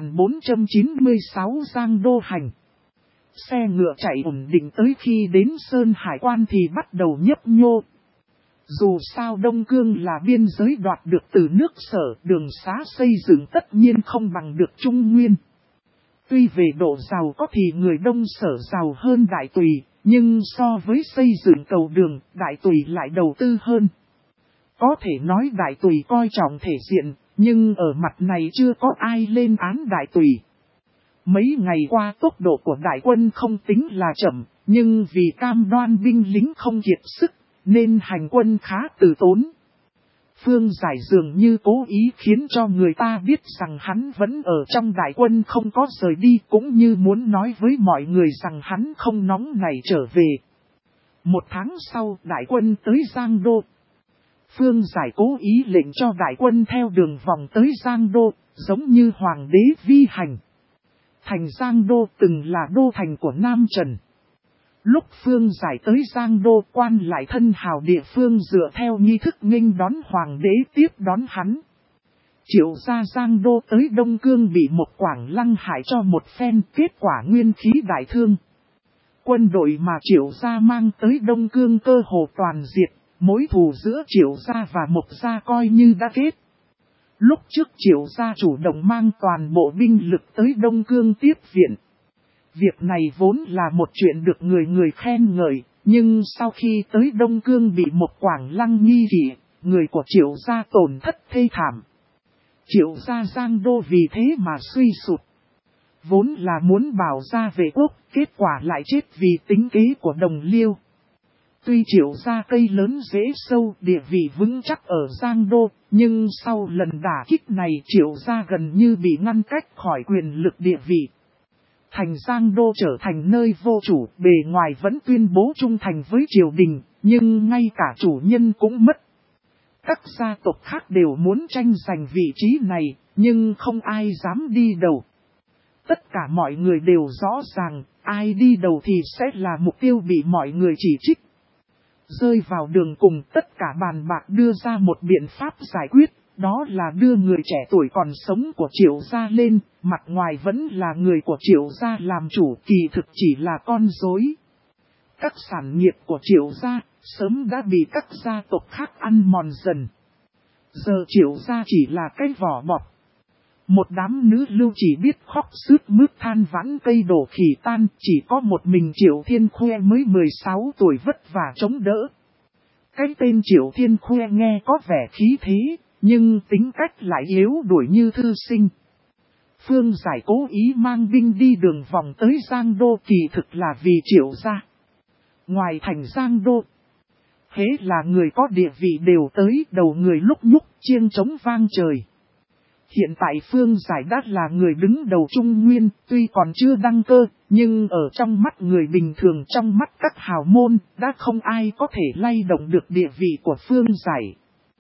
1496 Giang Đô Hành. Xe ngựa chạy ổn định tới khi đến Sơn Hải Quan thì bắt đầu nhấp nhô. Dù sao Đông Cương là biên giới đoạt được từ nước Sở, đường xá xây dựng tất nhiên không bằng được Trung Nguyên. Tuy về độ giàu có thì người Đông Sở giàu hơn Đại Tùy, nhưng so với xây dựng cầu đường, Đại Tùy lại đầu tư hơn. Có thể nói Đại Tùy coi trọng thể diện, nhưng ở mặt này chưa có ai lên án Đại Tùy. Mấy ngày qua tốc độ của đại quân không tính là chậm, nhưng vì cam đoan binh lính không kiệt sức, nên hành quân khá từ tốn. Phương Giải dường như cố ý khiến cho người ta biết rằng hắn vẫn ở trong đại quân không có rời đi, cũng như muốn nói với mọi người rằng hắn không nóng nảy trở về. Một tháng sau đại quân tới Giang Đô. Phương Giải cố ý lệnh cho đại quân theo đường vòng tới Giang Đô, giống như hoàng đế vi hành. Thành Giang Đô từng là đô thành của Nam Trần. Lúc Phương Giải tới Giang Đô, quan lại thân hào địa phương dựa theo nghi thức nghênh đón hoàng đế tiếp đón hắn. Triệu gia Giang Đô tới Đông Cương bị một Quảng Lăng hại cho một phen, kết quả nguyên khí đại thương. Quân đội mà Triệu gia mang tới Đông Cương cơ hồ toàn diệt, mối thù giữa Triệu gia và Mộc gia coi như đã kết. Lúc trước Triệu gia chủ động mang toàn bộ binh lực tới Đông Cương tiếp viện. Việc này vốn là một chuyện được người người khen ngợi, nhưng sau khi tới Đông Cương bị một Quảng Lăng nghi kỵ, người của Triệu gia tổn thất thê thảm. Triệu gia Giang Đô vì thế mà suy sụp. Vốn là muốn bảo gia vệ quốc, kết quả lại chết vì tính kế của Đồng Liêu. Tuy Triệu gia cây lớn dễ sâu, địa vị vững chắc ở Giang Đô, nhưng sau lần đả kích này Triệu gia gần như bị ngăn cách khỏi quyền lực địa vị. Thành Giang Đô trở thành nơi vô chủ, bề ngoài vẫn tuyên bố trung thành với triều đình, nhưng ngay cả chủ nhân cũng mất. Các gia tộc khác đều muốn tranh giành vị trí này, nhưng không ai dám đi đầu. Tất cả mọi người đều rõ ràng, ai đi đầu thì sẽ là mục tiêu bị mọi người chỉ trích. Rơi vào đường cùng, tất cả bàn bạc đưa ra một biện pháp giải quyết, đó là đưa người trẻ tuổi còn sống của Triệu gia lên, mặt ngoài vẫn là người của Triệu gia làm chủ, kỳ thực chỉ là con rối. Các sản nghiệp của Triệu gia sớm đã bị các gia tộc khác ăn mòn dần. Giờ Triệu gia chỉ là cái vỏ bọc. Một đám nữ lưu chỉ biết khóc sướt mướt than vãn cây đổ khỉ tan, chỉ có một mình Triệu Thiên Khuê mới 16 tuổi vất vả chống đỡ. Cái tên Triệu Thiên Khuê nghe có vẻ khí thế, nhưng tính cách lại yếu đuổi như thư sinh. Phương Giải cố ý mang binh đi đường vòng tới Giang Đô kỳ thực là vì Triệu gia. Ngoài thành Giang Đô, hễ là người có địa vị đều tới, đầu người lúc nhúc, chiêng trống vang trời. Hiện tại Phương Giải đã là người đứng đầu Trung Nguyên, tuy còn chưa đăng cơ, nhưng ở trong mắt người bình thường, trong mắt các hào môn, đã không ai có thể lay động được địa vị của Phương Giải.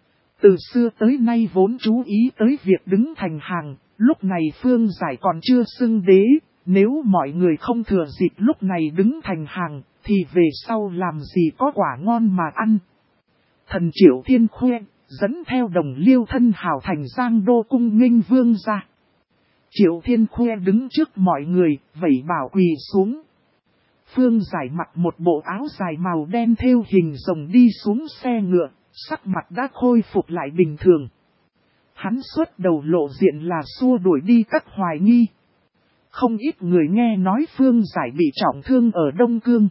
Từ xưa tới nay vốn chú ý tới việc đứng thành hàng, lúc này Phương Giải còn chưa xưng đế, nếu mọi người không thừa dịp lúc này đứng thành hàng, thì về sau làm gì có quả ngon mà ăn. Thần Triệu Thiên Khuê, dẫn theo Đồng Liêu thân hào thành Giang Đô cung nghênh vương ra. Triệu Thiên Khuê đứng trước mọi người, vẫy bảo quỳ xuống. Phương Giải mặc một bộ áo dài màu đen thêu hình rồng đi xuống xe ngựa, sắc mặt đã khôi phục lại bình thường. Hắn xuất đầu lộ diện là xua đuổi đi các hoài nghi. Không ít người nghe nói Phương Giải bị trọng thương ở Đông Cương.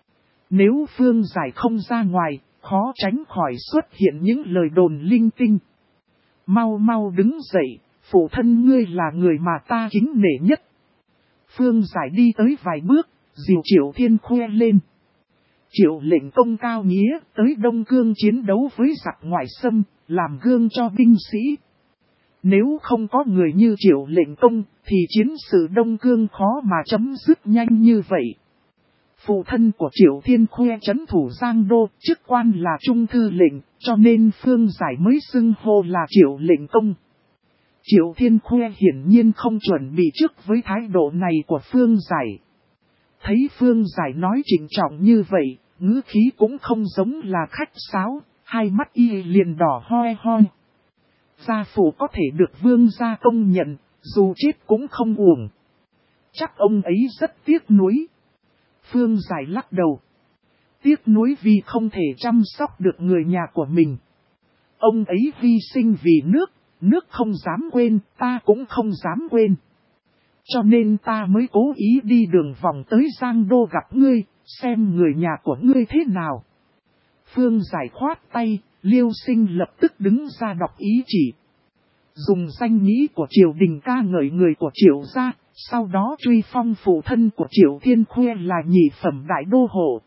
Nếu Phương Giải không ra ngoài, khó tránh khỏi xuất hiện những lời đồn linh tinh. Mau mau đứng dậy, phụ thân ngươi là người mà ta kính nể nhất. Phương Giải đi tới vài bước, dìu Triệu Thiên Khuê lên. Triệu lệnh công cao nghĩa tới Đông Cương chiến đấu với giặc ngoại xâm, làm gương cho binh sĩ. Nếu không có người như Triệu lệnh công, thì chiến sự Đông Cương khó mà chấm dứt nhanh như vậy. Phụ thân của Triệu Thiên Khuê trấn thủ Giang Đô, chức quan là trung thư lệnh, cho nên Phương Giải mới xưng hô là Triệu lệnh công. Triệu Thiên Khuê hiển nhiên không chuẩn bị trước với thái độ này của Phương Giải. Thấy Phương Giải nói trịnh trọng như vậy, ngữ khí cũng không giống là khách sáo, hai mắt y liền đỏ hoe hoe. Gia phụ có thể được vương gia công nhận, dù chết cũng không uổng. Chắc ông ấy rất tiếc nuối. Phương Giải lắc đầu. Tiếc nuối vì không thể chăm sóc được người nhà của mình. Ông ấy hy sinh vì nước, nước không dám quên, ta cũng không dám quên. Cho nên ta mới cố ý đi đường vòng tới Giang Đô gặp ngươi, xem người nhà của ngươi thế nào. Phương Giải khoát tay, Liêu Sinh lập tức đứng ra đọc ý chỉ. Dùng danh nghĩa của triều đình ca ngợi người của Triệu gia, sau đó truy phong phụ thân của Triệu Thiên Khuê là nhị phẩm đại đô hộ.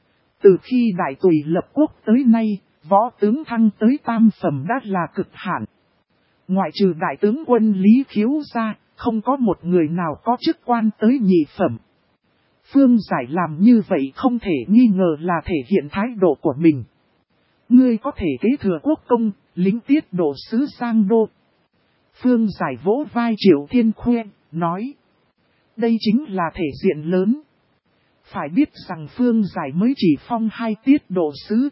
Từ khi đại tùy lập quốc tới nay, võ tướng thăng tới tam phẩm đã là cực hạn. Ngoại trừ đại tướng quân Lý Khiếu ra, không có một người nào có chức quan tới nhị phẩm. Phương Giải làm như vậy không thể nghi ngờ là thể hiện thái độ của mình. Ngươi có thể kế thừa quốc công, lính tiết độ sứ Giang Đô. Phương Giải vỗ vai Triệu Thiên Khuê, nói. Đây chính là thể diện lớn. Phải biết rằng Phương Giải mới chỉ phong 2 tiết độ sứ.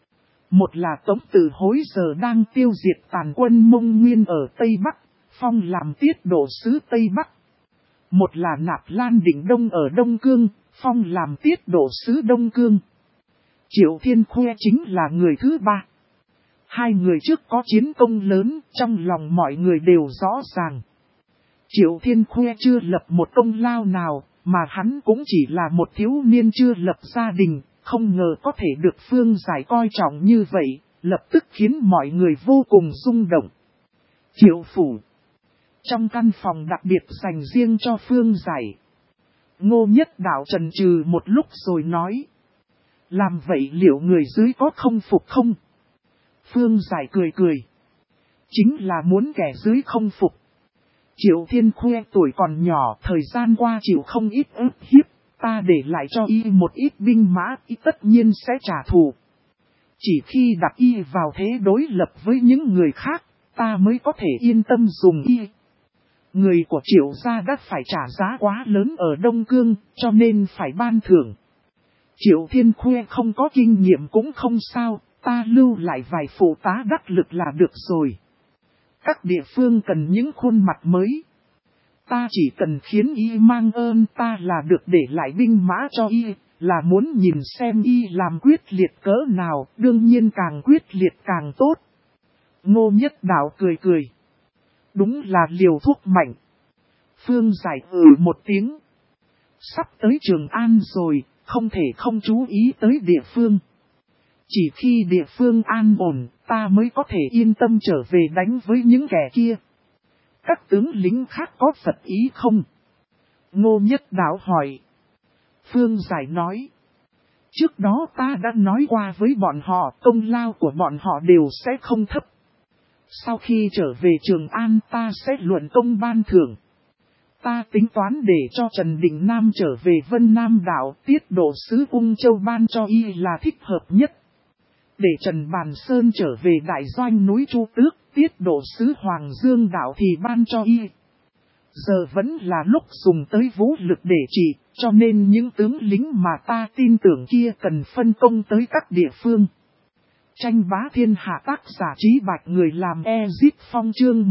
Một là Tống Tử Hối giờ đang tiêu diệt tàn quân Mông Nguyên ở Tây Bắc, phong làm tiết độ sứ Tây Bắc. Một là Nạp Lan Định Đông ở Đông Cương, phong làm tiết độ sứ Đông Cương. Triệu Thiên Khuê chính là người thứ 3. 2 người trước có chiến công lớn, trong lòng mọi người đều rõ ràng. Triệu Thiên Khuê chưa lập một công lao nào, mà hắn cũng chỉ là một thiếu niên chưa lập gia đình, không ngờ có thể được Phương Giải coi trọng như vậy, lập tức khiến mọi người vô cùng rung động. Triệu phủ. Trong căn phòng đặc biệt dành riêng cho Phương Giải, Ngô Nhất Đạo chần chừ một lúc rồi nói. Làm vậy liệu người dưới có không phục không? Phương Giải cười cười. Chính là muốn kẻ dưới không phục. Triệu Thiên Khuê tuổi còn nhỏ, thời gian qua chịu không ít ức hiếp, ta để lại cho y một ít binh mã, y tất nhiên sẽ trả thù. Chỉ khi đặt y vào thế đối lập với những người khác, ta mới có thể yên tâm dùng y. Người của Triệu gia đã phải trả giá quá lớn ở Đông Cương, cho nên phải ban thưởng. Triệu Thiên Khuê không có kinh nghiệm cũng không sao, ta lưu lại vài phụ tá đắc lực là được rồi. Các địa phương cần những khuôn mặt mới. Ta chỉ cần khiến y mang ơn ta là được để lại binh mã cho y, là muốn nhìn xem y làm quyết liệt cỡ nào, đương nhiên càng quyết liệt càng tốt. Ngô Nhất Đạo cười cười. Đúng là liều thuốc mạnh. Phương Giải một tiếng. Sắp tới Trường An rồi, không thể không chú ý tới địa phương. Chỉ khi địa phương an ổn, ta mới có thể yên tâm trở về đánh với những kẻ kia. Các tướng lính khác có phật ý không? Ngô Nhất Đạo hỏi. Phương Giải nói. Trước đó ta đã nói qua với bọn họ, công lao của bọn họ đều sẽ không thấp. Sau khi trở về Trường An ta sẽ luận công ban thưởng. Ta tính toán để cho Trần Đình Nam trở về Vân Nam Đảo, tiết độ sứ Ung Châu ban cho y là thích hợp nhất. Để Trần Bàn Sơn trở về đại doanh núi Chu Tước, tiết độ sứ Hoàng Dương Đảo thì ban cho y. Giờ vẫn là lúc dùng tới vũ lực để trị, cho nên những tướng lính mà ta tin tưởng kia cần phân công tới các địa phương. Tranh bá thiên hạ tác giả Trí Bạch, người làm Ezip Phong chương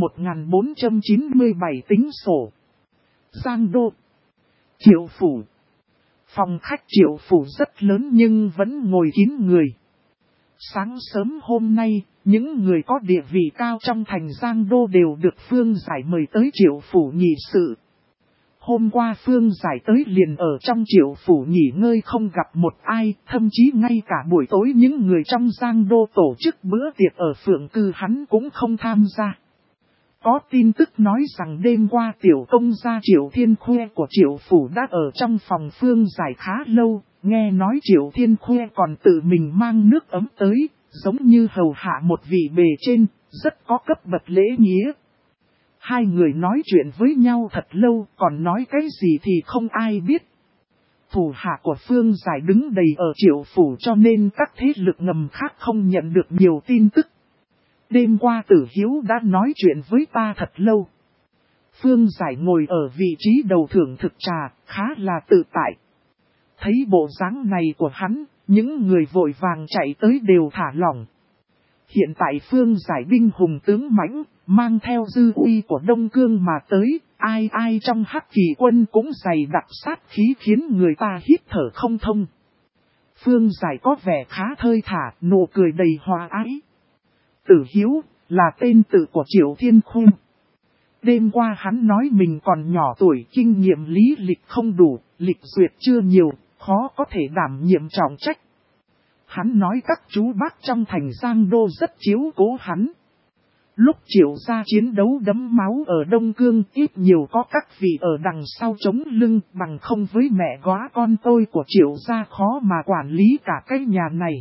1497 tính sổ. Giang Đô, Triệu Phủ. Phòng khách Triệu Phủ rất lớn nhưng vẫn ngồi kín người. Sáng sớm hôm nay, những người có địa vị cao trong thành Giang Đô đều được Phương Giải mời tới Triệu Phủ nghị sự. Hôm qua Phương Giải tới liền ở trong Triệu Phủ nghỉ ngơi không gặp một ai, thậm chí ngay cả buổi tối những người trong Giang Đô tổ chức bữa tiệc ở Phượng Cư hắn cũng không tham gia. Có tin tức nói rằng đêm qua tiểu công gia Triệu Thiên Khuê của Triệu Phủ đã ở trong phòng Phương Giải khá lâu, nghe nói Triệu Thiên Khuê còn tự mình mang nước ấm tới, giống như hầu hạ một vị bề trên, rất có cấp bậc lễ nghĩa. Hai người nói chuyện với nhau thật lâu, còn nói cái gì thì không ai biết. Thủ hạ của Phương Giải đứng đầy ở Triệu Phủ cho nên các thế lực ngầm khác không nhận được nhiều tin tức. Đêm qua Tử Hiếu đã nói chuyện với ta thật lâu. Phương Giải ngồi ở vị trí đầu thưởng thực trà, khá là tự tại. Thấy bộ dáng này của hắn, những người vội vàng chạy tới đều thả lỏng. Hiện tại Phương Giải binh hùng tướng mãnh, mang theo dư uy của Đông Cương mà tới, ai ai trong Hắc Kỳ quân cũng dày đặc sát khí khiến người ta hít thở không thông. Phương Giải có vẻ khá thơi thả, nụ cười đầy hòa ái. Tử Hiếu là tên tự của Triệu Thiên Khuê. Đêm qua hắn nói mình còn nhỏ tuổi, kinh nghiệm lý lịch không đủ, lịch duyệt chưa nhiều, khó có thể đảm nhiệm trọng trách. Hắn nói các chú bác trong thành Giang Đô rất chiếu cố hắn. Lúc Triệu gia chiến đấu đẫm máu ở Đông Cương, ít nhiều có các vị ở đằng sau chống lưng, bằng không với mẹ góa con tôi của Triệu gia khó mà quản lý cả cái nhà này.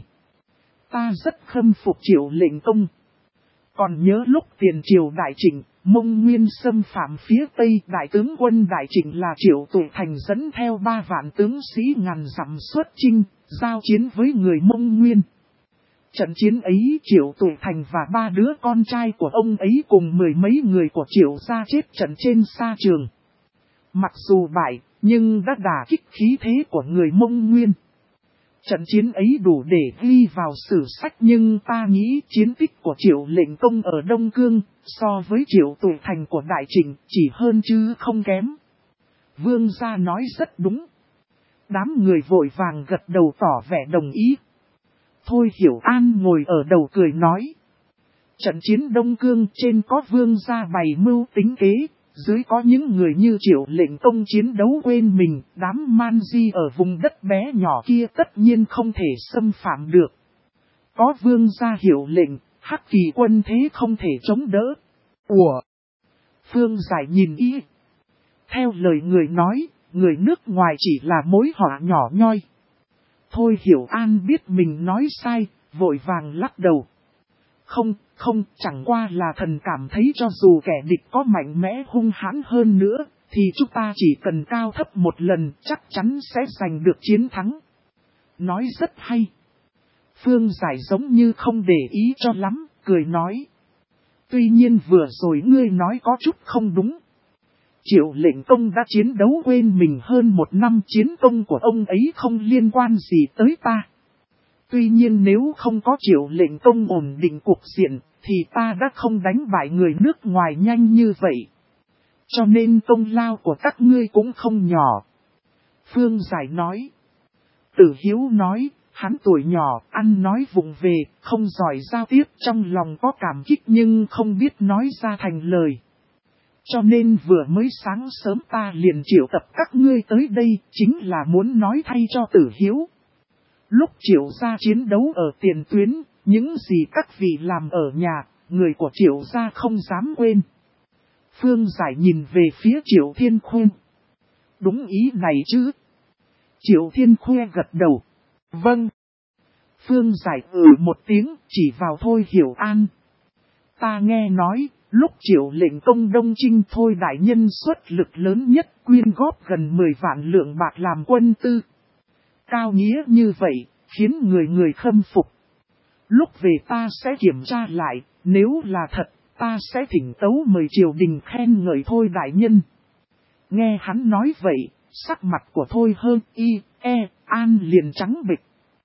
Ta rất khâm phục Triệu lệnh công. Còn nhớ lúc tiền Triều Đại Trịnh, Mông Nguyên xâm phạm phía Tây, Đại tướng quân Đại Trịnh là Triệu Tụ Thành dẫn theo 3 vạn tướng sĩ ngàn dặm xuất chinh, giao chiến với người Mông Nguyên. Trận chiến ấy Triệu Tụ Thành và 3 đứa con trai của ông ấy cùng 10 mấy người của Triệu gia chết trận trên sa trường. Mặc dù bại, nhưng đã đả kích khí thế của người Mông Nguyên. Trận chiến ấy đủ để ghi vào sử sách, nhưng ta nghĩ chiến tích của Triệu lệnh công ở Đông Cương so với Triệu Tụ Thành của Đại Trịnh chỉ hơn chứ không kém. Vương gia nói rất đúng. Đám người vội vàng gật đầu tỏ vẻ đồng ý. Thôi Hiểu An ngồi ở đầu cười nói. Trận chiến Đông Cương trên có vương gia bày mưu tính kế, dưới có những người như Triệu lệnh công chiến đấu quên mình, đám man di ở vùng đất bé nhỏ kia tất nhiên không thể xâm phạm được. Có vương gia hiệu lệnh, Hắc Kỳ quân thế không thể chống đỡ. Ủa? Phương Giải nhìn ý. Theo lời người nói, người nước ngoài chỉ là mối họa nhỏ nhoi. Thôi Hiểu An biết mình nói sai, vội vàng lắc đầu. Không, chẳng qua là thần cảm thấy cho dù kẻ địch có mạnh mẽ hung hãn hơn nữa, thì chúng ta chỉ cần cao thấp một lần chắc chắn sẽ giành được chiến thắng. Nói rất hay. Phương Giải giống như không để ý cho lắm, cười nói. Tuy nhiên vừa rồi ngươi nói có chút không đúng. Triệu lệnh công đã chiến đấu quên mình hơn 1 năm, chiến công của ông ấy không liên quan gì tới ta. Tuy nhiên nếu không có Triệu lệnh công ổn định cuộc diện, thì ta đã không đánh bại người nước ngoài nhanh như vậy. Cho nên công lao của các ngươi cũng không nhỏ. Phương Giải nói. Tử Hiếu nói, hắn tuổi nhỏ, ăn nói vụng về, không giỏi giao tiếp, trong lòng có cảm kích nhưng không biết nói ra thành lời. Cho nên vừa mới sáng sớm ta liền triệu tập các ngươi tới đây, chính là muốn nói thay cho Tử Hiếu. Lúc Triệu gia chiến đấu ở tiền tuyến, những gì các vị làm ở nhà, người của Triệu gia không dám quên. Phương Giải nhìn về phía Triệu Thiên Khuê. Đúng ý này chứ? Triệu Thiên Khuê gật đầu. Vâng. Phương Giải một tiếng, chỉ vào Thôi Hiểu An. Ta nghe nói, lúc Triệu lệnh công Đông Trinh Thôi đại nhân xuất lực lớn nhất, quyên góp gần 10 vạn lượng bạc làm quân tư. Cao nghĩa như vậy, khiến người người khâm phục. Lúc về ta sẽ kiểm tra lại, nếu là thật, ta sẽ thỉnh tấu mời triều đình khen ngợi Thôi đại nhân. Nghe hắn nói vậy, sắc mặt của Thôi Hơn Y, An liền trắng bệch.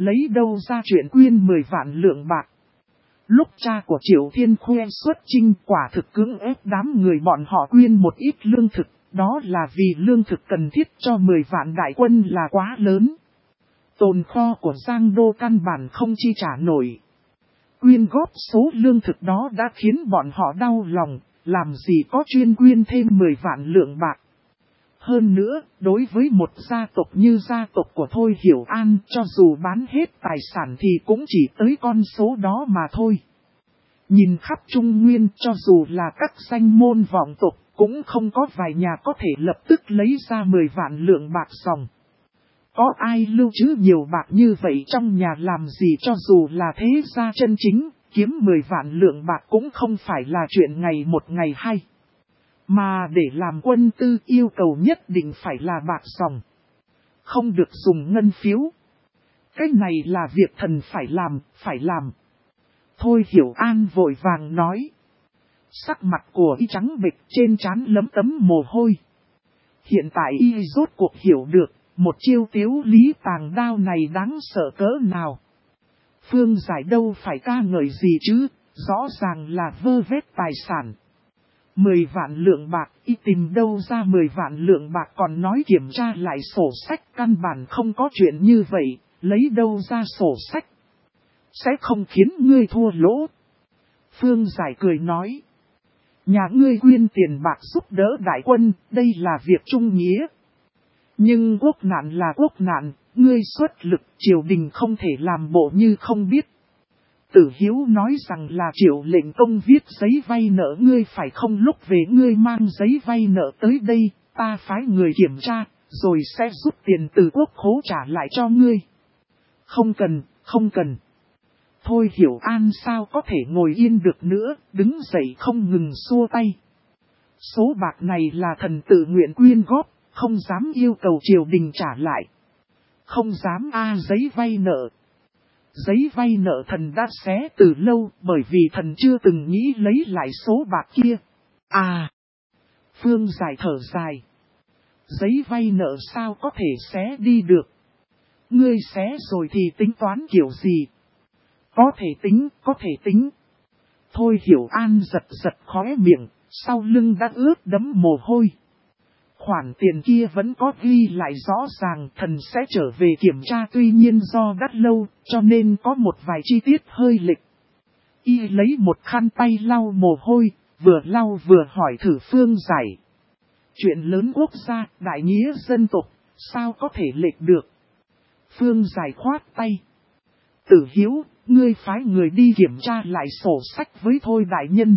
lấy đâu ra chuyện quyên 10 vạn lượng bạc. Lúc cha của Triệu Thiên Khuê xuất chinh quả thực cưỡng ép đám người bọn họ quyên một ít lương thực, đó là vì lương thực cần thiết cho 10 vạn đại quân là quá lớn. Tồn kho của Giang Đô căn bản không chi trả nổi. Quyên góp số lương thực đó đã khiến bọn họ đau lòng, làm gì có chuyên quyên thêm 10 vạn lượng bạc. Hơn nữa, đối với một gia tộc như gia tộc của Thôi Hiểu An, cho dù bán hết tài sản thì cũng chỉ tới con số đó mà thôi. Nhìn khắp Trung Nguyên, cho dù là các danh môn vọng tộc, cũng không có vài nhà có thể lập tức lấy ra 10 vạn lượng bạc dòng. Có ai lưu trữ nhiều bạc như vậy trong nhà làm gì, cho dù là thế gia chân chính, kiếm 10 vạn lượng bạc cũng không phải là chuyện ngày một ngày hai. Mà để làm quân tư yêu cầu nhất định phải là bạc dòng. Không được dùng ngân phiếu. Cái này là việc thần phải làm. Thôi Hiểu An vội vàng nói. Sắc mặt của y trắng bệch, trên trán lấm tấm mồ hôi. Hiện tại y rốt cuộc hiểu được, một chiêu tiếu lý tàng đao này đáng sợ cỡ nào. Phương Giải đâu phải ca ngợi gì chứ, rõ ràng là vơ vét tài sản. 10 vạn lượng bạc, y tìm đâu ra 10 vạn lượng bạc, còn nói kiểm tra lại sổ sách, căn bản không có chuyện như vậy, lấy đâu ra sổ sách. Sẽ không khiến ngươi thua lỗ. Phương Giải cười nói. Nhà ngươi quyên tiền bạc giúp đỡ đại quân, đây là việc trung nghĩa. Nhưng quốc nạn là quốc nạn, ngươi xuất lực, triều đình không thể làm bộ như không biết. Tử Hiếu nói rằng là Triệu lệnh công viết giấy vay nợ ngươi phải không, lúc về ngươi mang giấy vay nợ tới đây, ta phái người kiểm tra, rồi sẽ rút tiền từ quốc khố trả lại cho ngươi. Không cần. Thôi Hiểu An sao có thể ngồi yên được nữa, đứng dậy không ngừng xua tay. Số bạc này là thần tự nguyện quyên góp, không dám yêu cầu triều đình trả lại. Không dám giấy vay nợ. Giấy vay nợ thần đã xé từ lâu, bởi vì thần chưa từng nghĩ lấy lại số bạc kia. Phương Giải thở dài. Giấy vay nợ sao có thể xé đi được. Ngươi xé rồi thì tính toán kiểu gì? Có thể tính. Thôi Hiểu An giật khóe miệng, sau lưng đã ướt đẫm mồ hôi. Khoản tiền kia vẫn có ghi lại rõ ràng, thần sẽ trở về kiểm tra, tuy nhiên do đắt lâu, cho nên có một vài chi tiết hơi lệch. Y lấy một khăn tay lau mồ hôi, vừa lau vừa hỏi thử Phương Giải. Chuyện lớn quốc gia, đại nghĩa dân tộc, sao có thể lệch được? Phương Giải khoát tay. Tử Hiếu, ngươi phái người đi kiểm tra lại sổ sách với Thôi đại nhân.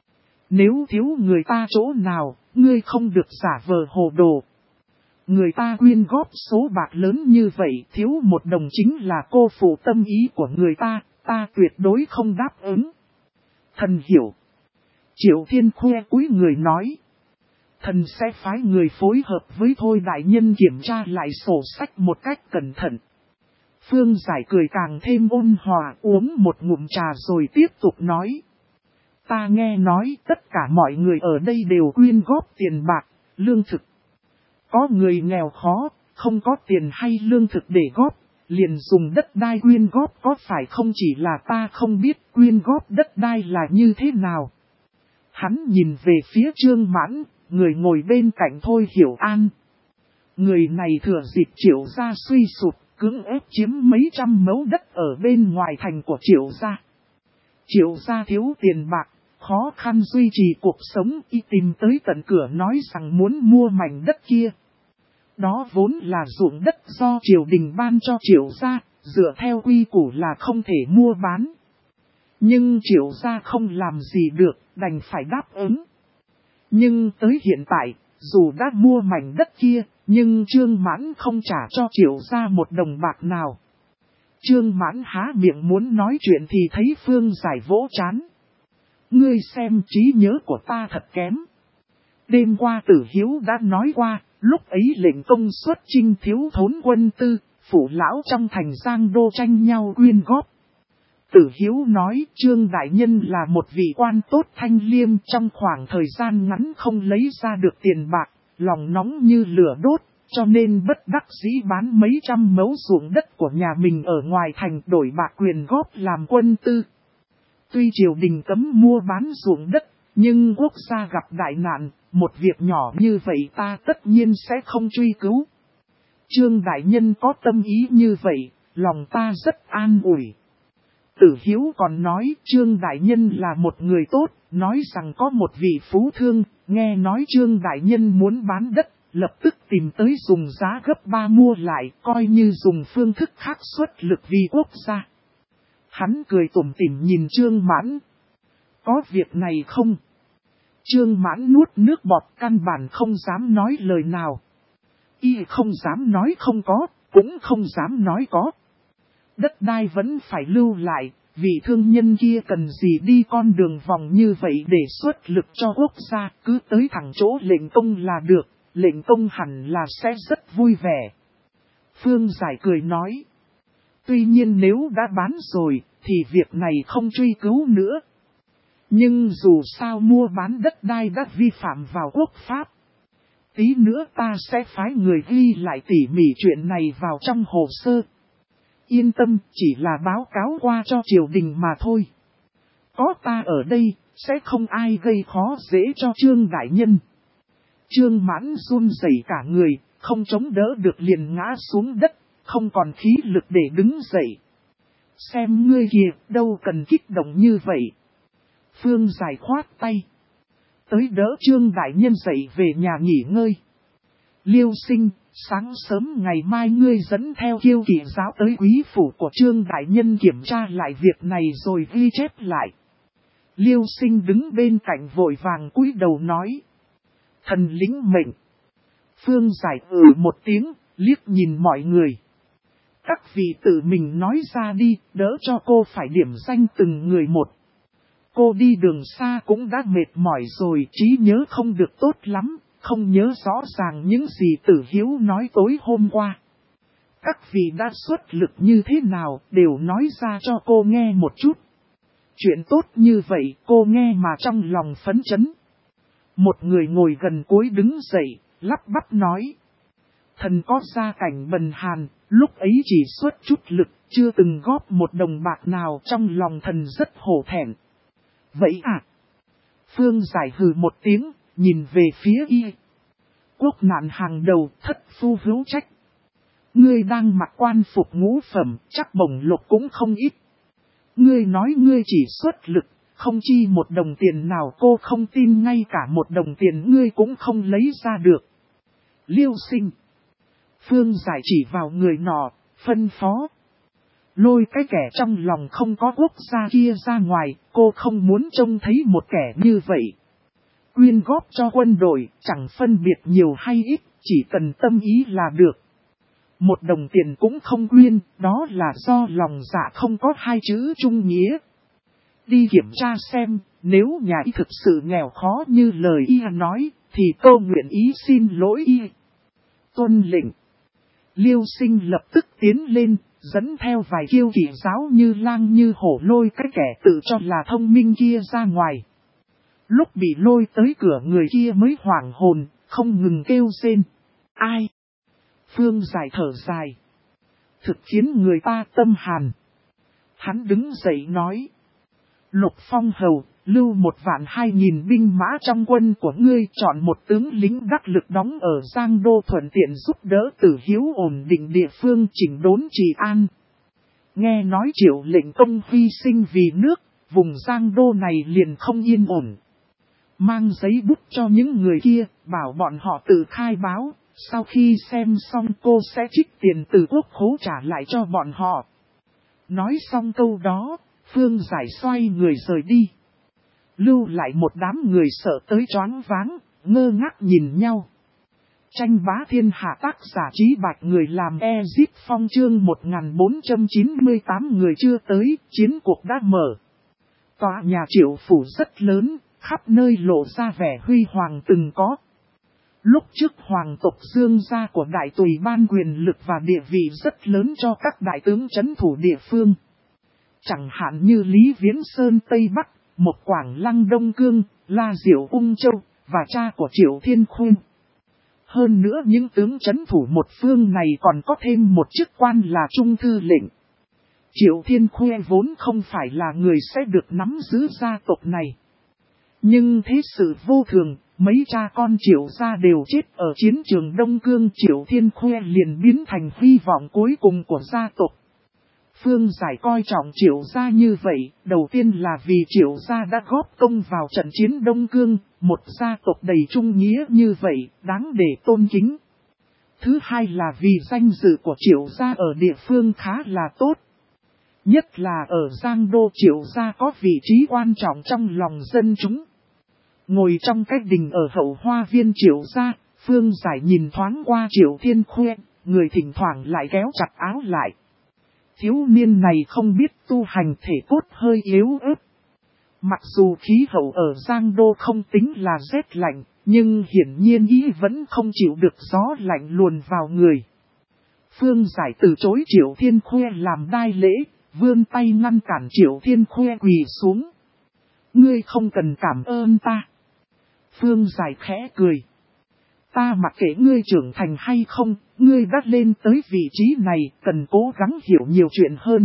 Nếu thiếu người ta chỗ nào, ngươi không được giả vờ hồ đồ. Người ta quyên góp số bạc lớn như vậy, thiếu một đồng chính là cô phụ tâm ý của người ta tuyệt đối không đáp ứng. Thần hiểu. Triệu Thiên Khuê cúi người nói. Thần sẽ phái người phối hợp với Thôi đại nhân kiểm tra lại sổ sách một cách cẩn thận. Phương Giải cười càng thêm ôn hòa, uống một ngụm trà rồi tiếp tục nói. Ta nghe nói tất cả mọi người ở đây đều quyên góp tiền bạc, lương thực. Có người nghèo khó, không có tiền hay lương thực để góp, liền dùng đất đai quyên góp, có phải không? Chỉ là ta không biết quyên góp đất đai là như thế nào. Hắn nhìn về phía Trương Mãn, người ngồi bên cạnh Thôi Hiểu An. Người này thừa dịp Triệu gia suy sụp, cưỡng ép chiếm mấy trăm mẫu đất ở bên ngoài thành của Triệu gia. Triệu gia thiếu tiền bạc, khó khăn duy trì cuộc sống, y tìm tới tận cửa nói rằng muốn mua mảnh đất kia. Đó vốn là ruộng đất do triều đình ban cho Triệu gia, dựa theo quy củ là không thể mua bán. Nhưng Triệu gia không làm gì được, đành phải đáp ứng. Nhưng tới hiện tại, dù đã mua mảnh đất kia, nhưng Trương Mãn không trả cho Triệu gia một đồng bạc nào. Trương Mãn há miệng muốn nói chuyện thì thấy Phương Giải vỗ trán. Ngươi xem trí nhớ của ta thật kém. Đêm qua Tử Hiếu đã nói qua, lúc ấy lệnh công xuất chinh thiếu thốn quân tư, phủ lão trong thành Giang Đô tranh nhau quyên góp. Tử Hiếu nói Trương Đại Nhân là một vị quan tốt thanh liêm, trong khoảng thời gian ngắn không lấy ra được tiền bạc, lòng nóng như lửa đốt, cho nên bất đắc dĩ bán mấy trăm mẫu ruộng đất của nhà mình ở ngoài thành đổi bạc quyền góp làm quân tư. Tuy triều đình cấm mua bán ruộng đất, nhưng quốc gia gặp đại nạn, một việc nhỏ như vậy ta tất nhiên sẽ không truy cứu. Trương đại nhân có tâm ý như vậy, lòng ta rất an ủi. Tử Hiếu còn nói Trương đại nhân là một người tốt, nói rằng có một vị phú thương, nghe nói Trương đại nhân muốn bán đất, lập tức tìm tới dùng giá gấp 3 mua lại, coi như dùng phương thức khác xuất lực vì quốc gia. Hắn cười tủm tỉm nhìn Trương Mãn. Có việc này không? Trương Mãn nuốt nước bọt, căn bản không dám nói lời nào. Y không dám nói không có, cũng không dám nói có. Đất đai vẫn phải lưu lại, vị thương nhân kia cần gì đi con đường vòng như vậy để xuất lực cho quốc gia, cứ tới thẳng chỗ lệnh công là được, lệnh công hẳn là sẽ rất vui vẻ. Phương Giải cười nói. Tuy nhiên nếu đã bán rồi, thì việc này không truy cứu nữa. Nhưng dù sao mua bán đất đai đã vi phạm vào quốc pháp. Tí nữa ta sẽ phái người ghi lại tỉ mỉ chuyện này vào trong hồ sơ. Yên tâm, chỉ là báo cáo qua cho triều đình mà thôi. Có ta ở đây, sẽ không ai gây khó dễ cho Trương đại nhân. Trương Mãn run rẩy cả người, không chống đỡ được liền ngã xuống đất, không còn khí lực để đứng dậy. Xem ngươi kìa, đâu cần kích động như vậy. Phương Giải khoát tay. Tới đỡ Trương đại nhân dậy về nhà nghỉ ngơi. Liêu Sinh, sáng sớm ngày mai ngươi dẫn theo Kiêu Kỵ giáo tới quý phủ của Trương đại nhân kiểm tra lại việc này rồi ghi chép lại. Liêu Sinh đứng bên cạnh vội vàng cúi đầu nói. Thần lĩnh mệnh. Phương Giải một tiếng, liếc nhìn mọi người. Các vị tự mình nói ra đi, đỡ cho cô phải điểm danh từng người một. Cô đi đường xa cũng đã mệt mỏi rồi, trí nhớ không được tốt lắm, không nhớ rõ ràng những gì Tử Hiếu nói tối hôm qua. Các vị đã xuất lực như thế nào, đều nói ra cho cô nghe một chút. Chuyện tốt như vậy, cô nghe mà trong lòng phấn chấn. Một người ngồi gần cuối đứng dậy, lắp bắp nói. Thần có gia cảnh bần hàn, lúc ấy chỉ xuất chút lực, chưa từng góp một đồng bạc nào, trong lòng thần rất hổ thẹn. Vậy à? Phương Giải hừ một tiếng, nhìn về phía y. Quốc nạn hàng đầu, thất phu hữu trách. Ngươi đang mặc quan phục ngũ phẩm, chắc bổng lộc cũng không ít. Ngươi nói ngươi chỉ xuất lực, không chi một đồng tiền nào, cô không tin ngay cả một đồng tiền ngươi cũng không lấy ra được. Liêu Sinh. Phương Giải chỉ vào người nọ, phân phó. Lôi cái kẻ trong lòng không có quốc gia kia ra ngoài, cô không muốn trông thấy một kẻ như vậy. Quyên góp cho quân đội, chẳng phân biệt nhiều hay ít, chỉ cần tâm ý là được. Một đồng tiền cũng không quyên, đó là do lòng dạ không có hai chữ trung nghĩa. Đi kiểm tra xem, nếu nhà y thực sự nghèo khó như lời y nói, thì cô nguyện ý xin lỗi y. Tuân lệnh. Liêu Sinh lập tức tiến lên, dẫn theo vài Kiêu Kỵ giáo như lang như hổ lôi cái kẻ tự cho là thông minh kia ra ngoài. Lúc bị lôi tới cửa người kia mới hoảng hồn, không ngừng kêu rên. Ai? Phương Giải thở dài. Thực khiến người ta tâm hàn. Hắn đứng dậy nói. Lục Phong hầu, lưu 1.200.000 binh mã trong quân của ngươi, chọn một tướng lính đắc lực đóng ở Giang Đô thuận tiện giúp đỡ Tử Hiếu ổn định địa phương, chỉnh đốn trị an. Nghe nói Triệu lệnh công hy sinh vì nước, vùng Giang Đô này liền không yên ổn. Mang giấy bút cho những người kia, bảo bọn họ tự khai báo, sau khi xem xong cô sẽ trích tiền từ quốc khố trả lại cho bọn họ. Nói xong câu đó, Phương Giải xoay người rời đi. Lưu lại một đám người sợ tới choáng váng, ngơ ngác nhìn nhau. Tranh bá thiên hạ tác giả Trí Bạch, người làm Ezip Phong, chương 1498. Người chưa tới, chiến cuộc đã mở. Tòa nhà Triệu phủ rất lớn, khắp nơi lộ ra vẻ huy hoàng từng có. Lúc trước hoàng tộc Dương gia của đại tùy ban quyền lực và địa vị rất lớn cho các đại tướng trấn thủ địa phương. Chẳng hạn như Lý Viễn Sơn Tây Bắc, Mộc Quảng Lăng Đông Cương, La Diệu Ung Châu, và cha của Triệu Thiên Khuyên. Hơn nữa những tướng trấn thủ một phương này còn có thêm một chức quan là trung thư lệnh. Triệu Thiên Khuê vốn không phải là người sẽ được nắm giữ gia tộc này. Nhưng thế sự vô thường, mấy cha con Triệu gia đều chết ở chiến trường Đông Cương. Triệu Thiên Khuê liền biến thành hy vọng cuối cùng của gia tộc. Phương Giải coi trọng Triệu gia như vậy, đầu tiên là vì Triệu gia đã góp công vào trận chiến Đông Cương, một gia tộc đầy trung nghĩa như vậy, đáng để tôn kính. Thứ hai là vì danh dự của Triệu gia ở địa phương khá là tốt. Nhất là ở Giang Đô, Triệu gia có vị trí quan trọng trong lòng dân chúng. Ngồi trong cái đình ở hậu hoa viên Triệu gia, Phương Giải nhìn thoáng qua Triệu Thiên Khuê, người thỉnh thoảng lại kéo chặt áo lại. Thiếu niên này không biết tu hành, thể cốt hơi yếu ớt. Mặc dù khí hậu ở Giang Đô không tính là rét lạnh, nhưng hiển nhiên ý vẫn không chịu được gió lạnh luồn vào người. Phương Giải từ chối Triệu Thiên Khuê làm đai lễ, vươn tay ngăn cản Triệu Thiên Khuê quỳ xuống. Ngươi không cần cảm ơn ta. Phương Giải khẽ cười. Ta mặc kệ ngươi trưởng thành hay không, ngươi đã lên tới vị trí này, cần cố gắng hiểu nhiều chuyện hơn.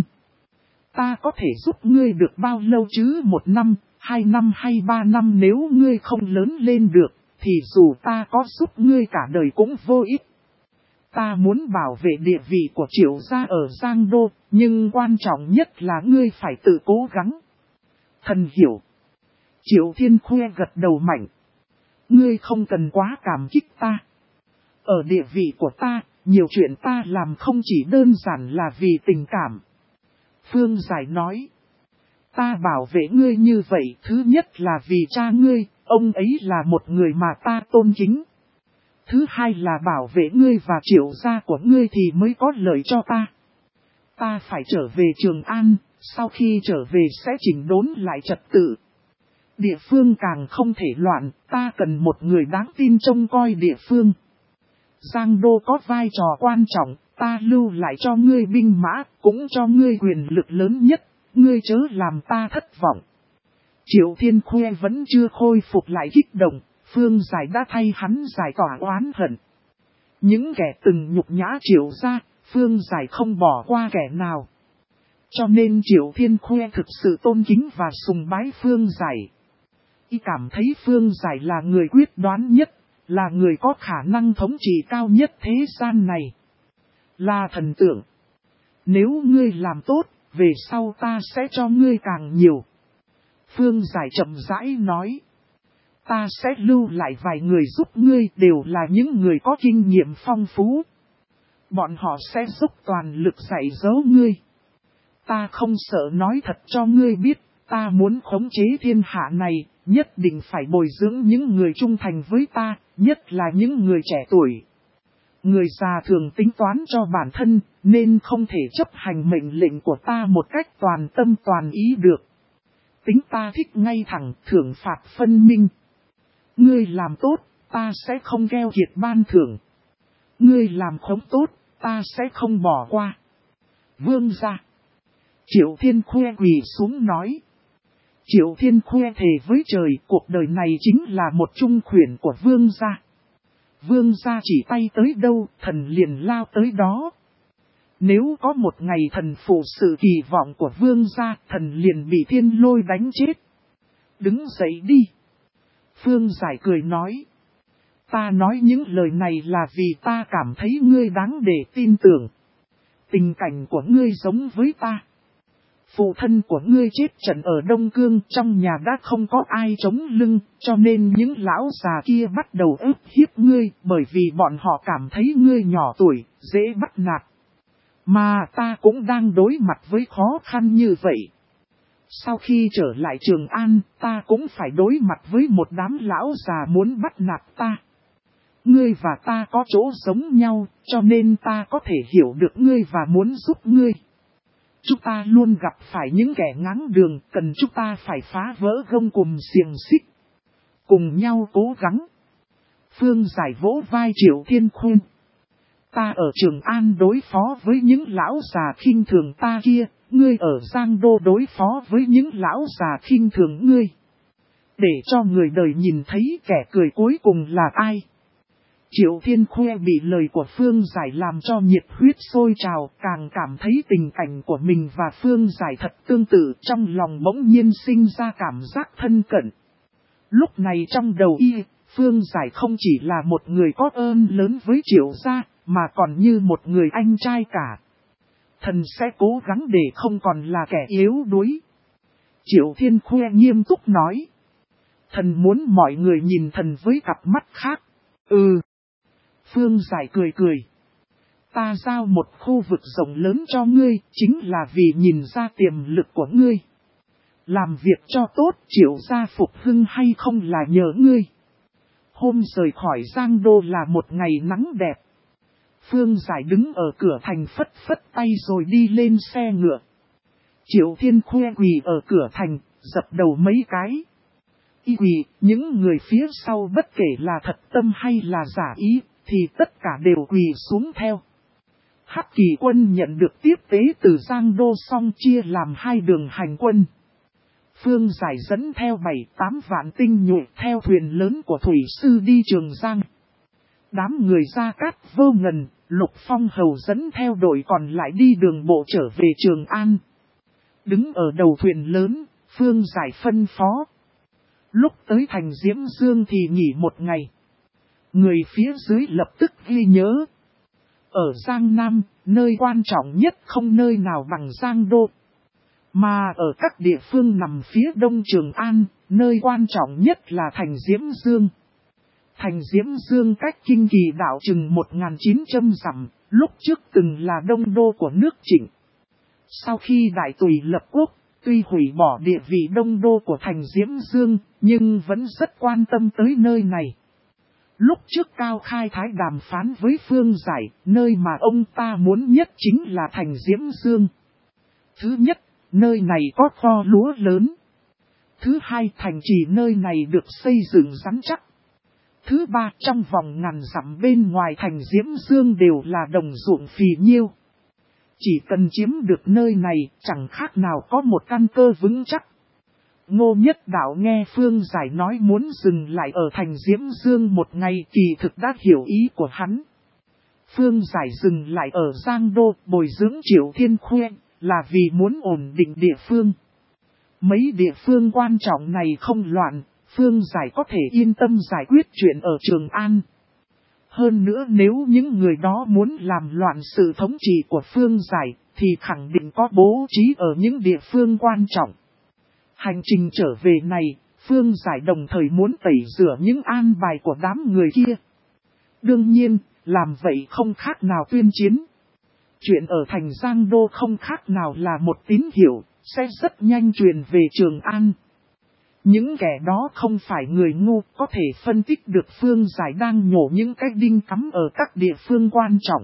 Ta có thể giúp ngươi được bao lâu chứ, 1 năm, 2 năm hay 3 năm, nếu ngươi không lớn lên được, thì dù ta có giúp ngươi cả đời cũng vô ích. Ta muốn bảo vệ địa vị của Triệu gia ở Giang Đô, nhưng quan trọng nhất là ngươi phải tự cố gắng. Thần hiểu. Triệu Thiên Khuê gật đầu mạnh. Ngươi không cần quá cảm kích ta. Ở địa vị của ta, nhiều chuyện ta làm không chỉ đơn giản là vì tình cảm. Phương Giải nói. Ta bảo vệ ngươi như vậy, thứ nhất là vì cha ngươi, ông ấy là một người mà ta tôn kính. Thứ hai là bảo vệ ngươi và Triệu gia của ngươi thì mới có lợi cho ta. Ta phải trở về Trường An, sau khi trở về sẽ chỉnh đốn lại trật tự. Địa phương càng không thể loạn, ta cần một người đáng tin trông coi địa phương. Giang Đô có vai trò quan trọng, ta lưu lại cho ngươi binh mã, cũng cho ngươi quyền lực lớn nhất, ngươi chớ làm ta thất vọng. Triệu Thiên Khuê vẫn chưa khôi phục lại kích động, Phương Giải đã thay hắn giải tỏa oán hận. Những kẻ từng nhục nhã Triệu gia, Phương Giải không bỏ qua kẻ nào. Cho nên Triệu Thiên Khuê thực sự tôn kính và sùng bái Phương Giải. Y cảm thấy Phương Giải là người quyết đoán nhất, là người có khả năng thống trị cao nhất thế gian này. Là thần tượng. Nếu ngươi làm tốt, về sau ta sẽ cho ngươi càng nhiều. Phương Giải chậm rãi nói. Ta sẽ lưu lại vài người giúp ngươi, đều là những người có kinh nghiệm phong phú. Bọn họ sẽ giúp toàn lực dạy dỗ ngươi. Ta không sợ nói thật cho ngươi biết, ta muốn khống chế thiên hạ này, nhất định phải bồi dưỡng những người trung thành với ta, nhất là những người trẻ tuổi. Người già thường tính toán cho bản thân, nên không thể chấp hành mệnh lệnh của ta một cách toàn tâm toàn ý được. Tính ta thích ngay thẳng, thưởng phạt phân minh. Ngươi làm tốt, ta sẽ không keo kiệt ban thưởng. Ngươi làm không tốt, ta sẽ không bỏ qua. Vương gia. Triệu Thiên Khuê quỳ xuống nói. Triệu Thiên Khuê thề với trời, cuộc đời này chính là một trung khuyển của vương gia. Vương gia chỉ tay tới đâu, thần liền lao tới đó. Nếu có một ngày thần phụ sự kỳ vọng của vương gia, thần liền bị thiên lôi đánh chết. Đứng dậy đi. Phương Giải cười nói. Ta nói những lời này là vì ta cảm thấy ngươi đáng để tin tưởng. Tình cảnh của ngươi giống với ta. Phụ thân của ngươi chết trận ở Đông Cương, trong nhà đã không có ai chống lưng, cho nên những lão già kia bắt đầu ức hiếp ngươi, bởi vì bọn họ cảm thấy ngươi nhỏ tuổi, dễ bắt nạt. Mà ta cũng đang đối mặt với khó khăn như vậy. Sau khi trở lại Trường An, ta cũng phải đối mặt với một đám lão già muốn bắt nạt ta. Ngươi và ta có chỗ giống nhau, cho nên ta có thể hiểu được ngươi và muốn giúp ngươi. Chúng ta luôn gặp phải những kẻ ngáng đường, cần chúng ta phải phá vỡ gông cùm xiềng xích. Cùng nhau cố gắng. Phương Giải vỗ vai Triệu Thiên Khuê. Ta ở Trường An đối phó với những lão già khinh thường ta kia, ngươi ở Giang Đô đối phó với những lão già khinh thường ngươi. Để cho người đời nhìn thấy kẻ cười cuối cùng là ai. Triệu Thiên Khuê bị lời của Phương Giải làm cho nhiệt huyết sôi trào, càng cảm thấy tình cảnh của mình và Phương Giải thật tương tự, trong lòng bỗng nhiên sinh ra cảm giác thân cận. Lúc này trong đầu y, Phương Giải không chỉ là một người có ơn lớn với Triệu gia, mà còn như một người anh trai cả. Thần sẽ cố gắng để không còn là kẻ yếu đuối. Triệu Thiên Khuê nghiêm túc nói. Thần muốn mọi người nhìn thần với cặp mắt khác. Phương Giải cười cười. Ta giao một khu vực rộng lớn cho ngươi, chính là vì nhìn ra tiềm lực của ngươi. Làm việc cho tốt, Triệu gia phục hưng hay không là nhờ ngươi. Hôm rời khỏi Giang Đô là một ngày nắng đẹp. Phương Giải đứng ở cửa thành phất phất tay rồi đi lên xe ngựa. Triệu Thiên Khuê quỳ ở cửa thành, dập đầu mấy cái. Y quỳ, những người phía sau bất kể là thật tâm hay là giả ý, thì tất cả đều quỳ xuống theo. Hắc Kỳ quân nhận được tiếp tế từ Giang Đô xong chia làm 2 đường hành quân. Phương Giải dẫn theo 7-8 vạn tinh nhuệ theo thuyền lớn của thủy sư đi Trường Giang. Đám người Gia Cát Vô Ngần, Lục Phong Hầu dẫn theo đội còn lại đi đường bộ trở về Trường An. Đứng ở đầu thuyền lớn, Phương Giải phân phó. Lúc tới thành Diễm Dương thì nghỉ một ngày. Người phía dưới lập tức ghi nhớ. Ở Giang Nam, nơi quan trọng nhất không nơi nào bằng Giang Đô. Mà ở các địa phương nằm phía đông Trường An, nơi quan trọng nhất là thành Diễm Dương. Thành Diễm Dương cách Kinh Kỳ đảo chừng 1900 dặm, lúc trước từng là đông đô của nước Trịnh. Sau khi Đại Tùy lập quốc, tuy hủy bỏ địa vị đông đô của thành Diễm Dương, nhưng vẫn rất quan tâm tới nơi này. Lúc trước Cao Khai Thái đàm phán với Phương Giải, nơi mà ông ta muốn nhất chính là thành Diễm Dương. Thứ nhất, nơi này có kho lúa lớn. Thứ hai, thành trì nơi này được xây dựng rắn chắc. Thứ ba, trong vòng ngàn dặm bên ngoài thành Diễm Dương đều là đồng ruộng phì nhiêu. Chỉ cần chiếm được nơi này, chẳng khác nào có một căn cơ vững chắc. Ngô Nhất Đạo nghe Phương Giải nói muốn dừng lại ở thành Diễm Dương một ngày, kỳ thực đã hiểu ý của hắn. Phương Giải dừng lại ở Giang Đô bồi dưỡng Triệu Thiên Khuê, là vì muốn ổn định địa phương. Mấy địa phương quan trọng này không loạn, Phương Giải có thể yên tâm giải quyết chuyện ở Trường An. Hơn nữa nếu những người đó muốn làm loạn sự thống trị của Phương Giải, thì khẳng định có bố trí ở những địa phương quan trọng. Hành trình trở về này, Phương Giải đồng thời muốn tẩy rửa những an bài của đám người kia. Đương nhiên, làm vậy không khác nào tuyên chiến. Chuyện ở thành Giang Đô không khác nào là một tín hiệu, sẽ rất nhanh truyền về Trường An. Những kẻ đó không phải người ngu, có thể phân tích được Phương Giải đang nhổ những cái đinh cắm ở các địa phương quan trọng.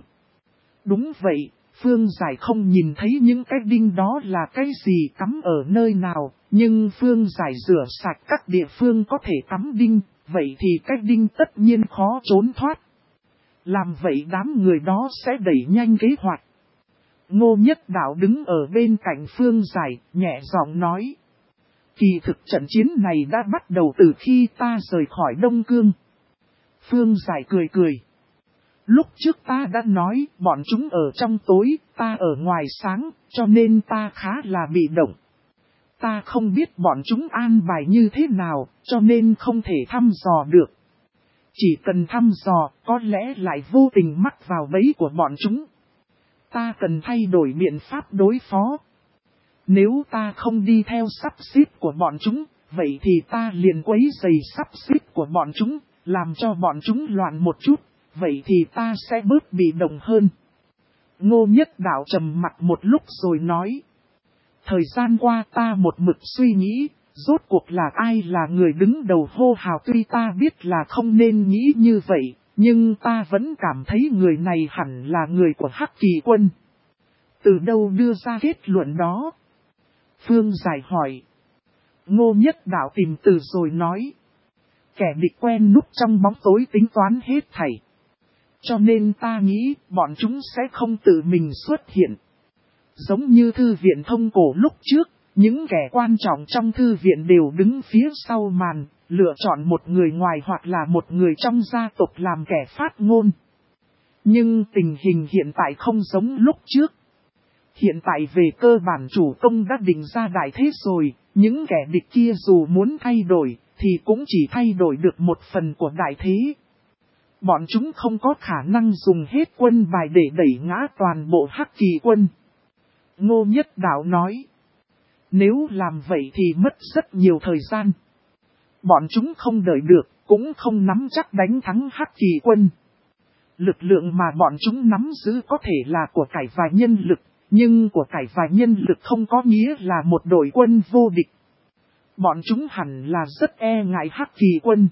Đúng vậy, Phương Giải không nhìn thấy những cái đinh đó là cái gì cắm ở nơi nào, nhưng Phương Giải rửa sạch các địa phương có thể cắm đinh, vậy thì cái đinh tất nhiên khó trốn thoát. Làm vậy đám người đó sẽ đẩy nhanh kế hoạch. Ngô Nhất Đạo đứng ở bên cạnh Phương Giải, nhẹ giọng nói. Kỳ thực trận chiến này đã bắt đầu từ khi ta rời khỏi Đông Cương. Phương Giải cười cười. Lúc trước ta đã nói bọn chúng ở trong tối, ta ở ngoài sáng, cho nên ta khá là bị động. Ta không biết bọn chúng an bài như thế nào, cho nên không thể thăm dò được. Chỉ cần thăm dò, có lẽ lại vô tình mắc vào bẫy của bọn chúng. Ta cần thay đổi biện pháp đối phó. Nếu ta không đi theo sắp xếp của bọn chúng, vậy thì ta liền quấy rầy sắp xếp của bọn chúng, làm cho bọn chúng loạn một chút, vậy thì ta sẽ bớt bị động hơn. Ngô Nhất Đạo trầm mặt một lúc rồi nói. Thời gian qua ta một mực suy nghĩ, rốt cuộc là ai là người đứng đầu hô hào, tuy ta biết là không nên nghĩ như vậy, nhưng ta vẫn cảm thấy người này hẳn là người của Hắc Kỳ quân. Từ đâu đưa ra kết luận đó? Phương Giải hỏi. Ngô Nhất Đạo tìm từ rồi nói. Kẻ địch quen núp trong bóng tối tính toán hết thảy. Cho nên ta nghĩ bọn chúng sẽ không tự mình xuất hiện. Giống như thư viện Thông Cổ lúc trước, những kẻ quan trọng trong thư viện đều đứng phía sau màn, lựa chọn một người ngoài hoặc là một người trong gia tộc làm kẻ phát ngôn. Nhưng tình hình hiện tại không giống lúc trước. Hiện tại về cơ bản chủ công đã định ra đại thế rồi, những kẻ địch kia dù muốn thay đổi, thì cũng chỉ thay đổi được một phần của đại thế. Bọn chúng không có khả năng dùng hết quân bài để đẩy ngã toàn bộ Hắc Kỳ quân. Ngô Nhất Đạo nói, nếu làm vậy thì mất rất nhiều thời gian. Bọn chúng không đợi được, cũng không nắm chắc đánh thắng Hắc Kỳ quân. Lực lượng mà bọn chúng nắm giữ có thể là của cải và nhân lực, nhưng của cải và nhân lực không có nghĩa là một đội quân vô địch. Bọn chúng hẳn là rất e ngại Hắc Kỳ quân.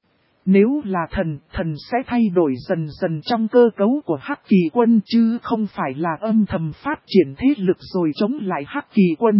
Nếu là thần sẽ thay đổi dần dần trong cơ cấu của Hắc Kỳ quân chứ không phải là âm thầm phát triển thế lực rồi chống lại Hắc Kỳ quân.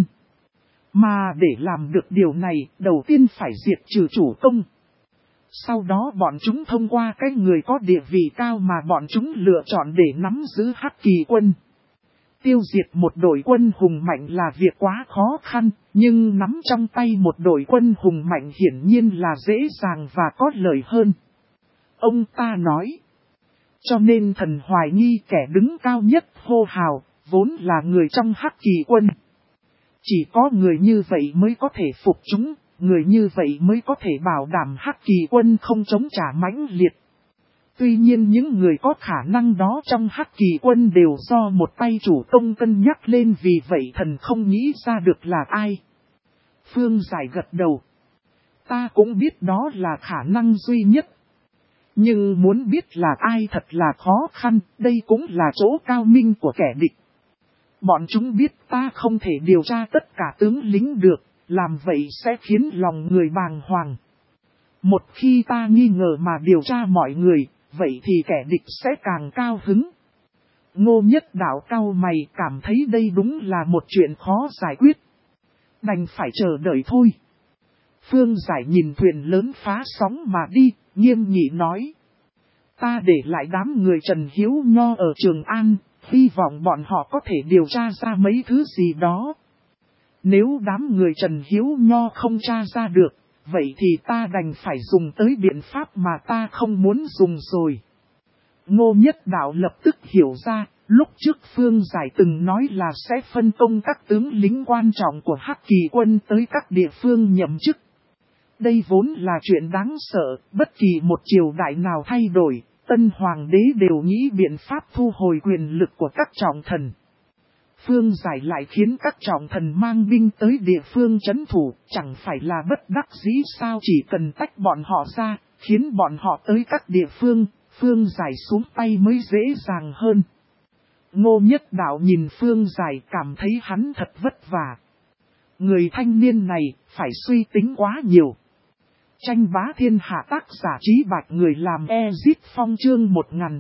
Mà để làm được điều này, đầu tiên phải diệt trừ chủ công. Sau đó bọn chúng thông qua cái người có địa vị cao mà bọn chúng lựa chọn để nắm giữ Hắc Kỳ quân. Tiêu diệt một đội quân hùng mạnh là việc quá khó khăn, nhưng nắm trong tay một đội quân hùng mạnh hiển nhiên là dễ dàng và có lợi hơn. Ông ta nói, cho nên thần hoài nghi kẻ đứng cao nhất hô hào, vốn là người trong Hắc Kỳ quân. Chỉ có người như vậy mới có thể phục chúng, người như vậy mới có thể bảo đảm Hắc Kỳ quân không chống trả mãnh liệt. Tuy nhiên những người có khả năng đó trong Hắc Kỳ quân đều do một tay chủ công cân nhắc lên, vì vậy thần không nghĩ ra được là ai. Phương Giải gật đầu. Ta cũng biết đó là khả năng duy nhất. Nhưng muốn biết là ai thật là khó khăn, đây cũng là chỗ cao minh của kẻ địch. Bọn chúng biết ta không thể điều tra tất cả tướng lính được, làm vậy sẽ khiến lòng người bàng hoàng. Một khi ta nghi ngờ mà điều tra mọi người, vậy thì kẻ địch sẽ càng cao hứng. Ngô Nhất Đạo cau mày, cảm thấy đây đúng là một chuyện khó giải quyết. Đành phải chờ đợi thôi. Phương Giải nhìn thuyền lớn phá sóng mà đi, nghiêm nghị nói. Ta để lại đám người Trần Hiếu Nho ở Trường An, hy vọng bọn họ có thể điều tra ra mấy thứ gì đó. Nếu đám người Trần Hiếu Nho không tra ra được, vậy thì ta đành phải dùng tới biện pháp mà ta không muốn dùng rồi. Ngô Nhất Đạo lập tức hiểu ra, lúc trước Phương Giải từng nói là sẽ phân công các tướng lính quan trọng của Hắc Kỳ quân tới các địa phương nhậm chức. Đây vốn là chuyện đáng sợ, bất kỳ một triều đại nào thay đổi, tân hoàng đế đều nghĩ biện pháp thu hồi quyền lực của các trọng thần. Phương Giải lại khiến các trọng thần mang binh tới địa phương trấn thủ, chẳng phải là bất đắc dĩ sao? Chỉ cần tách bọn họ ra, khiến bọn họ tới các địa phương, Phương Giải xuống tay mới dễ dàng hơn. Ngô Nhất Đạo nhìn Phương Giải cảm thấy hắn thật vất vả. Người thanh niên này phải suy tính quá nhiều. Tranh bá thiên hạ tác giả Trí Bạch người làm Ezit Phong chương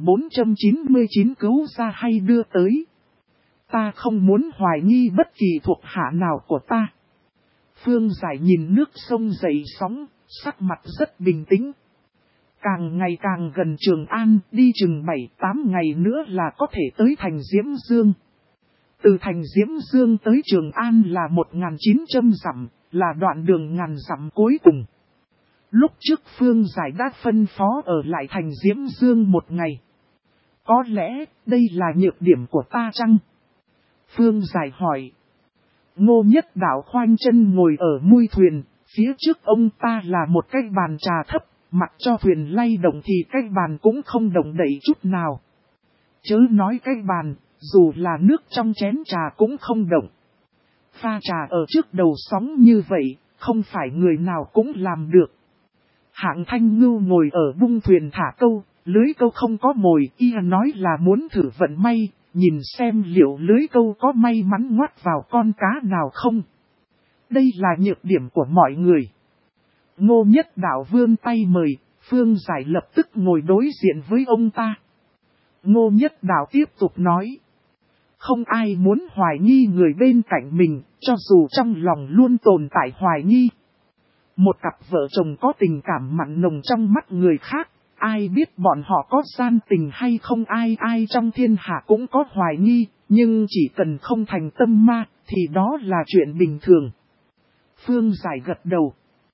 1499 cứu ra hay đưa tới. Ta không muốn hoài nghi bất kỳ thuộc hạ nào của ta. Phương Giải nhìn nước sông dậy sóng, sắc mặt rất bình tĩnh. Càng ngày càng gần Trường An, đi chừng 7-8 ngày nữa là có thể tới thành Diễm Dương. Từ thành Diễm Dương tới Trường An là 1900 dặm, là đoạn đường ngàn dặm cuối cùng. Lúc trước Phương Giải đã phân phó ở lại thành Diễm Dương một ngày. Có lẽ đây là nhược điểm của ta chăng? Phương Giải hỏi. Ngô Nhất Đạo khoanh chân ngồi ở mui thuyền, phía trước ông ta là một cái bàn trà thấp, mặc cho thuyền lay động thì cái bàn cũng không động đậy chút nào. Chớ nói cái bàn, dù là nước trong chén trà cũng không động. Pha trà ở trước đầu sóng như vậy, không phải người nào cũng làm được. Hạng Thanh Ngưu ngồi ở bung thuyền thả câu, lưới câu không có mồi, y nói là muốn thử vận may, nhìn xem liệu lưới câu có may mắn ngoắt vào con cá nào không. Đây là nhược điểm của mọi người. Ngô Nhất Đạo vươn tay mời, Phương Giải lập tức ngồi đối diện với ông ta. Ngô Nhất Đạo tiếp tục nói. Không ai muốn hoài nghi người bên cạnh mình, cho dù trong lòng luôn tồn tại hoài nghi. Một cặp vợ chồng có tình cảm mặn nồng trong mắt người khác, ai biết bọn họ có gian tình hay không, ai trong thiên hạ cũng có hoài nghi, nhưng chỉ cần không thành tâm ma, thì đó là chuyện bình thường. Phương Giải gật đầu.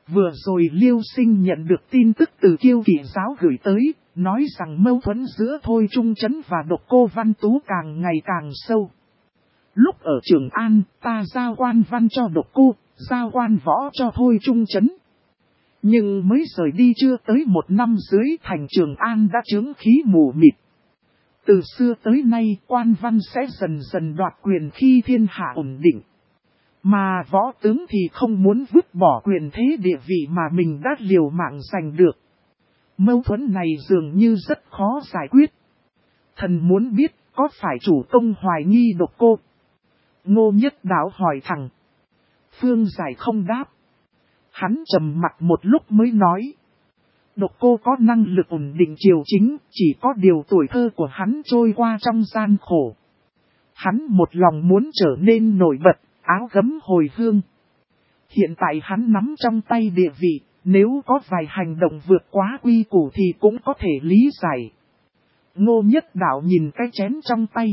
Vừa rồi Liêu Sinh nhận được tin tức từ Kiêu Kỵ giáo gửi tới, nói rằng mâu thuẫn giữa Thôi Trung Chấn và Độc Cô Văn Tú càng ngày càng sâu. Lúc ở Trường An, ta giao quan văn cho Độc Cô, giao quan võ cho Thôi Trung Chấn. Nhưng mới rời đi chưa tới 1 năm dưới thành Trường An đã chướng khí mù mịt. Từ xưa tới nay quan văn sẽ dần dần đoạt quyền khi thiên hạ ổn định. Mà võ tướng thì không muốn vứt bỏ quyền thế địa vị mà mình đã liều mạng giành được. Mâu thuẫn này dường như rất khó giải quyết. Thần muốn biết có phải chủ công hoài nghi Độc Cô? Ngô Nhất Đạo hỏi thẳng. Phương Giải không đáp. Hắn trầm mặt một lúc mới nói. Độc Cô có năng lực ổn định triều chính, chỉ có điều tuổi thơ của hắn trôi qua trong gian khổ. Hắn một lòng muốn trở nên nổi bật, áo gấm hồi hương. Hiện tại hắn nắm trong tay địa vị, nếu có vài hành động vượt quá quy củ thì cũng có thể lý giải. Ngô Nhất Đạo nhìn cái chén trong tay.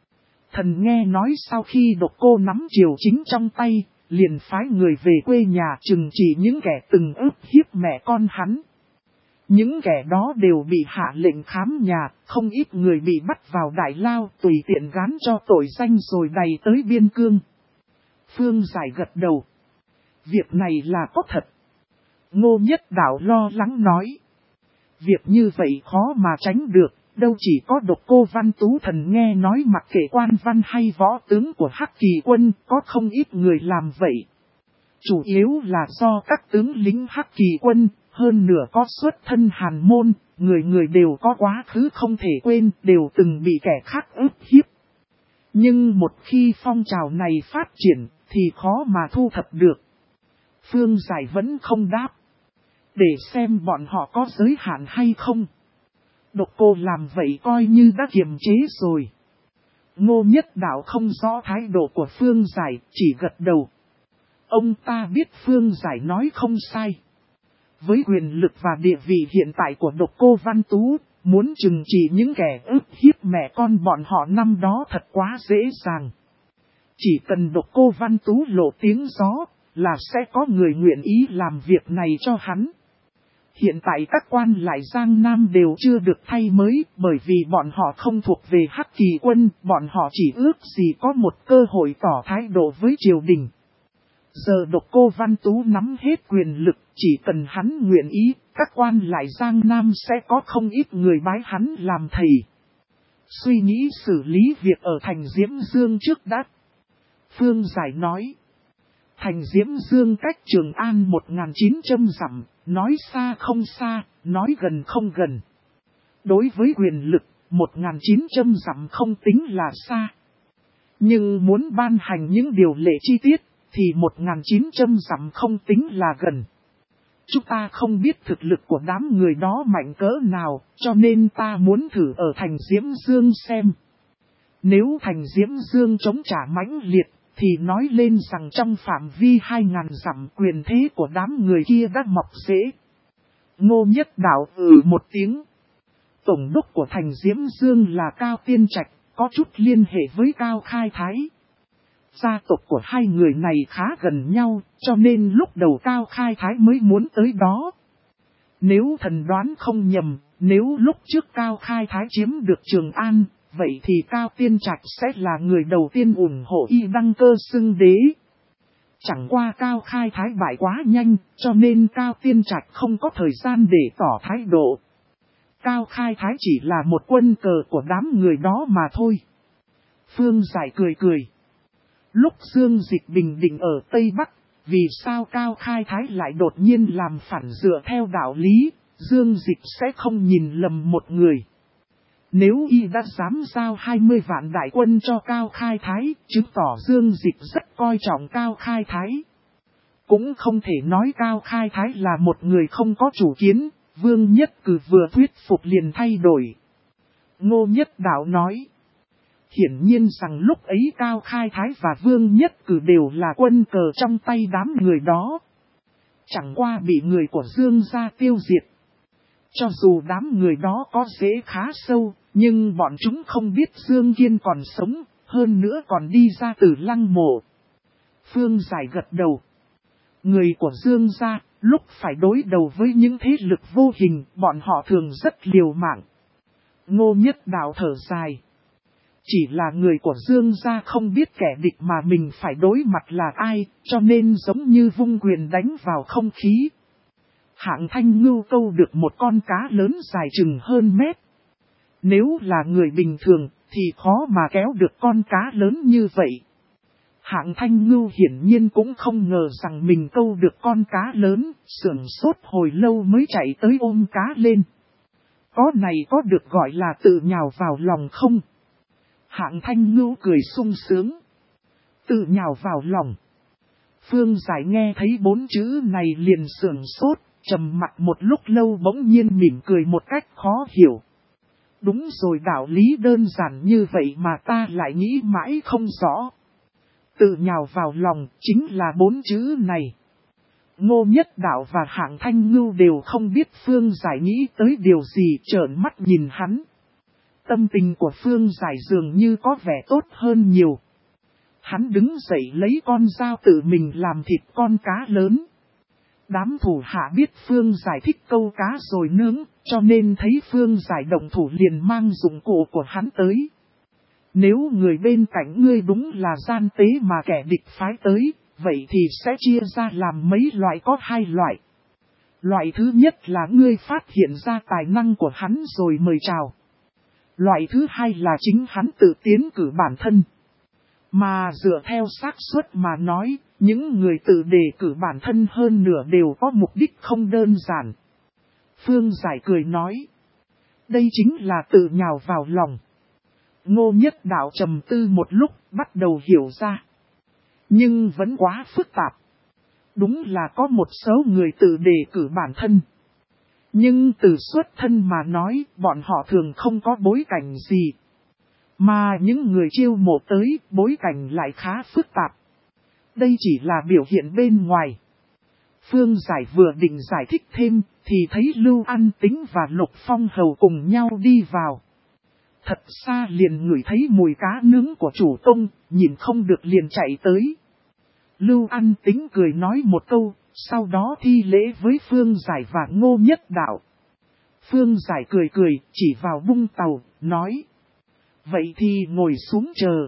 Thần nghe nói sau khi Độc Cô nắm triều chính trong tay, liền phái người về quê nhà trừng trị những kẻ từng ức hiếp mẹ con hắn. Những kẻ đó đều bị hạ lệnh khám nhà, không ít người bị bắt vào đại lao tùy tiện gán cho tội danh rồi đầy tới biên cương. Phương Giải gật đầu. Việc này là có thật. Ngô Nhất Đạo lo lắng nói. Việc như vậy khó mà tránh được, đâu chỉ có Độc Cô Văn Tú thần nghe nói mặc kệ quan văn hay võ tướng của Hắc Kỳ quân có không ít người làm vậy. Chủ yếu là do các tướng lính Hắc Kỳ quân, hơn nửa có xuất thân hàn môn, người người đều có quá khứ không thể quên, đều từng bị kẻ khác ức hiếp. Nhưng một khi phong trào này phát triển, thì khó mà thu thập được. Phương Giải vẫn không đáp. Để xem bọn họ có giới hạn hay không. Độc Cô làm vậy coi như đã kiềm chế rồi. Ngô Nhất Đạo không rõ thái độ của Phương Giải, chỉ gật đầu. Ông ta biết Phương Giải nói không sai. Với quyền lực và địa vị hiện tại của Độc Cô Văn Tú, muốn trừng trị những kẻ ức hiếp mẹ con bọn họ năm đó thật quá dễ dàng. Chỉ cần Độc Cô Văn Tú lộ tiếng gió, là sẽ có người nguyện ý làm việc này cho hắn. Hiện tại các quan lại Giang Nam đều chưa được thay mới, bởi vì bọn họ không thuộc về Hắc Kỳ quân, bọn họ chỉ ước gì có một cơ hội tỏ thái độ với triều đình. Giờ Độc Cô Văn Tú nắm hết quyền lực, chỉ cần hắn nguyện ý, các quan lại Giang Nam sẽ có không ít người bái hắn làm thầy. Suy nghĩ xử lý việc ở thành Diễm Dương trước đã. Phương Giải nói. Thành Diễm Dương cách Trường An 1900 dặm, nói xa không xa, nói gần không gần. Đối với quyền lực, 1900 dặm không tính là xa. Nhưng muốn ban hành những điều lệ chi tiết, thì 1900 dặm không tính là gần. Chúng ta không biết thực lực của đám người đó mạnh cỡ nào, cho nên ta muốn thử ở thành Diễm Dương xem. Nếu thành Diễm Dương chống trả mãnh liệt, thì nói lên rằng trong phạm vi 2000 dặm quyền thế của đám người kia đã mọc rễ. Ngô Nhất Đạo một tiếng. Tổng đốc của thành Diễm Dương là Cao Tiên Trạch, có chút liên hệ với Cao Khai Thái. Gia tộc của hai người này khá gần nhau, cho nên lúc đầu Cao Khai Thái mới muốn tới đó. Nếu thần đoán không nhầm, nếu lúc trước Cao Khai Thái chiếm được Trường An, vậy thì Cao Tiên Trạch sẽ là người đầu tiên ủng hộ y đăng cơ xưng đế. Chẳng qua Cao Khai Thái bại quá nhanh, cho nên Cao Tiên Trạch không có thời gian để tỏ thái độ. Cao Khai Thái chỉ là một quân cờ của đám người đó mà thôi. Phương Giải cười cười. Lúc Dương Dịch bình định ở Tây Bắc, vì sao Cao Khai Thái lại đột nhiên làm phản dựa theo đạo lý, Dương Dịch sẽ không nhìn lầm một người. Nếu y đã dám giao 20 vạn đại quân cho Cao Khai Thái, chứng tỏ Dương Dịch rất coi trọng Cao Khai Thái. Cũng không thể nói Cao Khai Thái là một người không có chủ kiến, Vương Nhất Cử vừa thuyết phục liền thay đổi. Ngô Nhất Đạo nói. Hiển nhiên rằng lúc ấy Cao Khai Thái và Vương Nhất Cử đều là quân cờ trong tay đám người đó. Chẳng qua bị người của Dương gia tiêu diệt. Cho dù đám người đó có rễ khá sâu, nhưng bọn chúng không biết Dương Kiên còn sống, hơn nữa còn đi ra từ lăng mộ. Phương Giải gật đầu. Người của Dương gia, Lúc phải đối đầu với những thế lực vô hình, bọn họ thường rất liều mạng. Ngô Nhất Đạo thở dài. Chỉ là người của Dương gia không biết kẻ địch mà mình phải đối mặt là ai, cho nên giống như vung quyền đánh vào không khí. Hạng Thanh Ngưu câu được một con cá lớn dài chừng hơn mét. Nếu là người bình thường thì khó mà kéo được con cá lớn như vậy. Hạng Thanh Ngưu hiển nhiên cũng không ngờ rằng mình câu được con cá lớn, sửng sốt hồi lâu mới chạy tới ôm cá lên. Có này có được gọi là tự nhào vào lòng không? Hạng Thanh Ngưu cười sung sướng. Tự nhào vào lòng. Phương Giải nghe thấy 4 chữ này liền sửng sốt, trầm mặc một lúc lâu bỗng nhiên mỉm cười một cách khó hiểu. Đúng rồi, đạo lý đơn giản như vậy mà ta lại nghĩ mãi không rõ. Tự nhào vào lòng chính là 4 chữ này. Ngô Nhất Đạo và Hạng Thanh Ngưu đều không biết Phương Giải nghĩ tới điều gì, trợn mắt nhìn hắn. Tâm tình của Phương Giải dường như có vẻ tốt hơn nhiều. Hắn đứng dậy lấy con dao tự mình làm thịt con cá lớn. Đám thủ hạ biết Phương Giải thích câu cá rồi nướng, cho nên thấy Phương Giải động thủ liền mang dụng cụ của hắn tới. Nếu người bên cạnh ngươi đúng là gian tế mà kẻ địch phái tới, vậy thì sẽ chia ra làm mấy loại, có 2 loại. Loại thứ nhất là ngươi phát hiện ra tài năng của hắn rồi mời chào. Loại thứ 2 là chính hắn tự tiến cử bản thân. Mà dựa theo xác suất mà nói, những người tự đề cử bản thân hơn nửa đều có mục đích không đơn giản. Phương Giải cười nói. Đây chính là tự nhào vào lòng. Ngô Nhất Đạo trầm tư một lúc, bắt đầu hiểu ra. Nhưng vẫn quá phức tạp. Đúng là có một số người tự đề cử bản thân. Nhưng từ xuất thân mà nói, bọn họ thường không có bối cảnh gì. Mà những người chiêu mộ tới, bối cảnh lại khá phức tạp. Đây chỉ là biểu hiện bên ngoài. Phương Giải vừa định giải thích thêm, thì thấy Lưu An Tính và Lục Phong Hầu cùng nhau đi vào. Thật xa liền ngửi thấy mùi cá nướng của chủ tông, nhìn không được liền chạy tới. Lưu An Tính cười nói một câu, sau đó thi lễ với Phương Giải và Ngô Nhất Đạo. Phương Giải cười cười, chỉ vào bung tàu, nói. Vậy thì ngồi xuống chờ.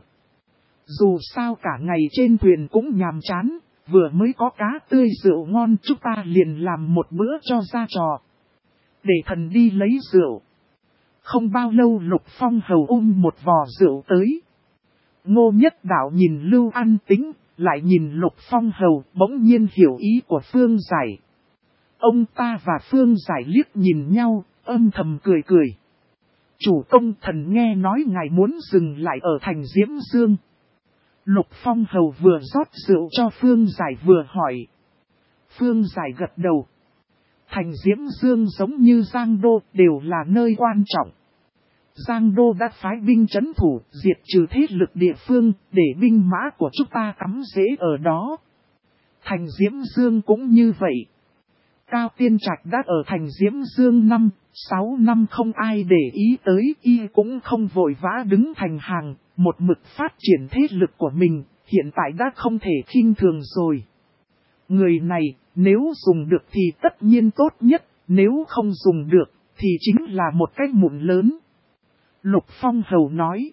Dù sao cả ngày trên thuyền cũng nhàm chán, vừa mới có cá tươi rượu ngon, chúng ta liền làm một bữa cho ra trò. Để thần đi lấy rượu. Không bao lâu Lục Phong Hầu một vò rượu tới. Ngô Nhất Đạo nhìn Lưu An Tính, lại nhìn Lục Phong Hầu, bỗng nhiên hiểu ý của Phương Giải. Ông ta và Phương Giải liếc nhìn nhau, âm thầm cười cười. Chủ công, thần nghe nói ngài muốn dừng lại ở thành Diễm Dương. Lục Phong Hầu vừa rót rượu cho Phương Giải vừa hỏi. Phương Giải gật đầu. Thành Diễm Dương giống như Giang Đô đều là nơi quan trọng. Giang Đô đã phái binh trấn thủ, diệt trừ thế lực địa phương, để binh mã của chúng ta cắm rễ ở đó. Thành Diễm Dương cũng như vậy. Cao Tiên Trạch đã ở thành Diễm Dương 5-6 năm không ai để ý tới, y cũng không vội vã đứng thành hàng, một mực phát triển thế lực của mình, hiện tại đã không thể khinh thường rồi. Người này, nếu dùng được thì tất nhiên tốt nhất, nếu không dùng được, thì chính là một cái mụn lớn. Lục Phong Hầu nói.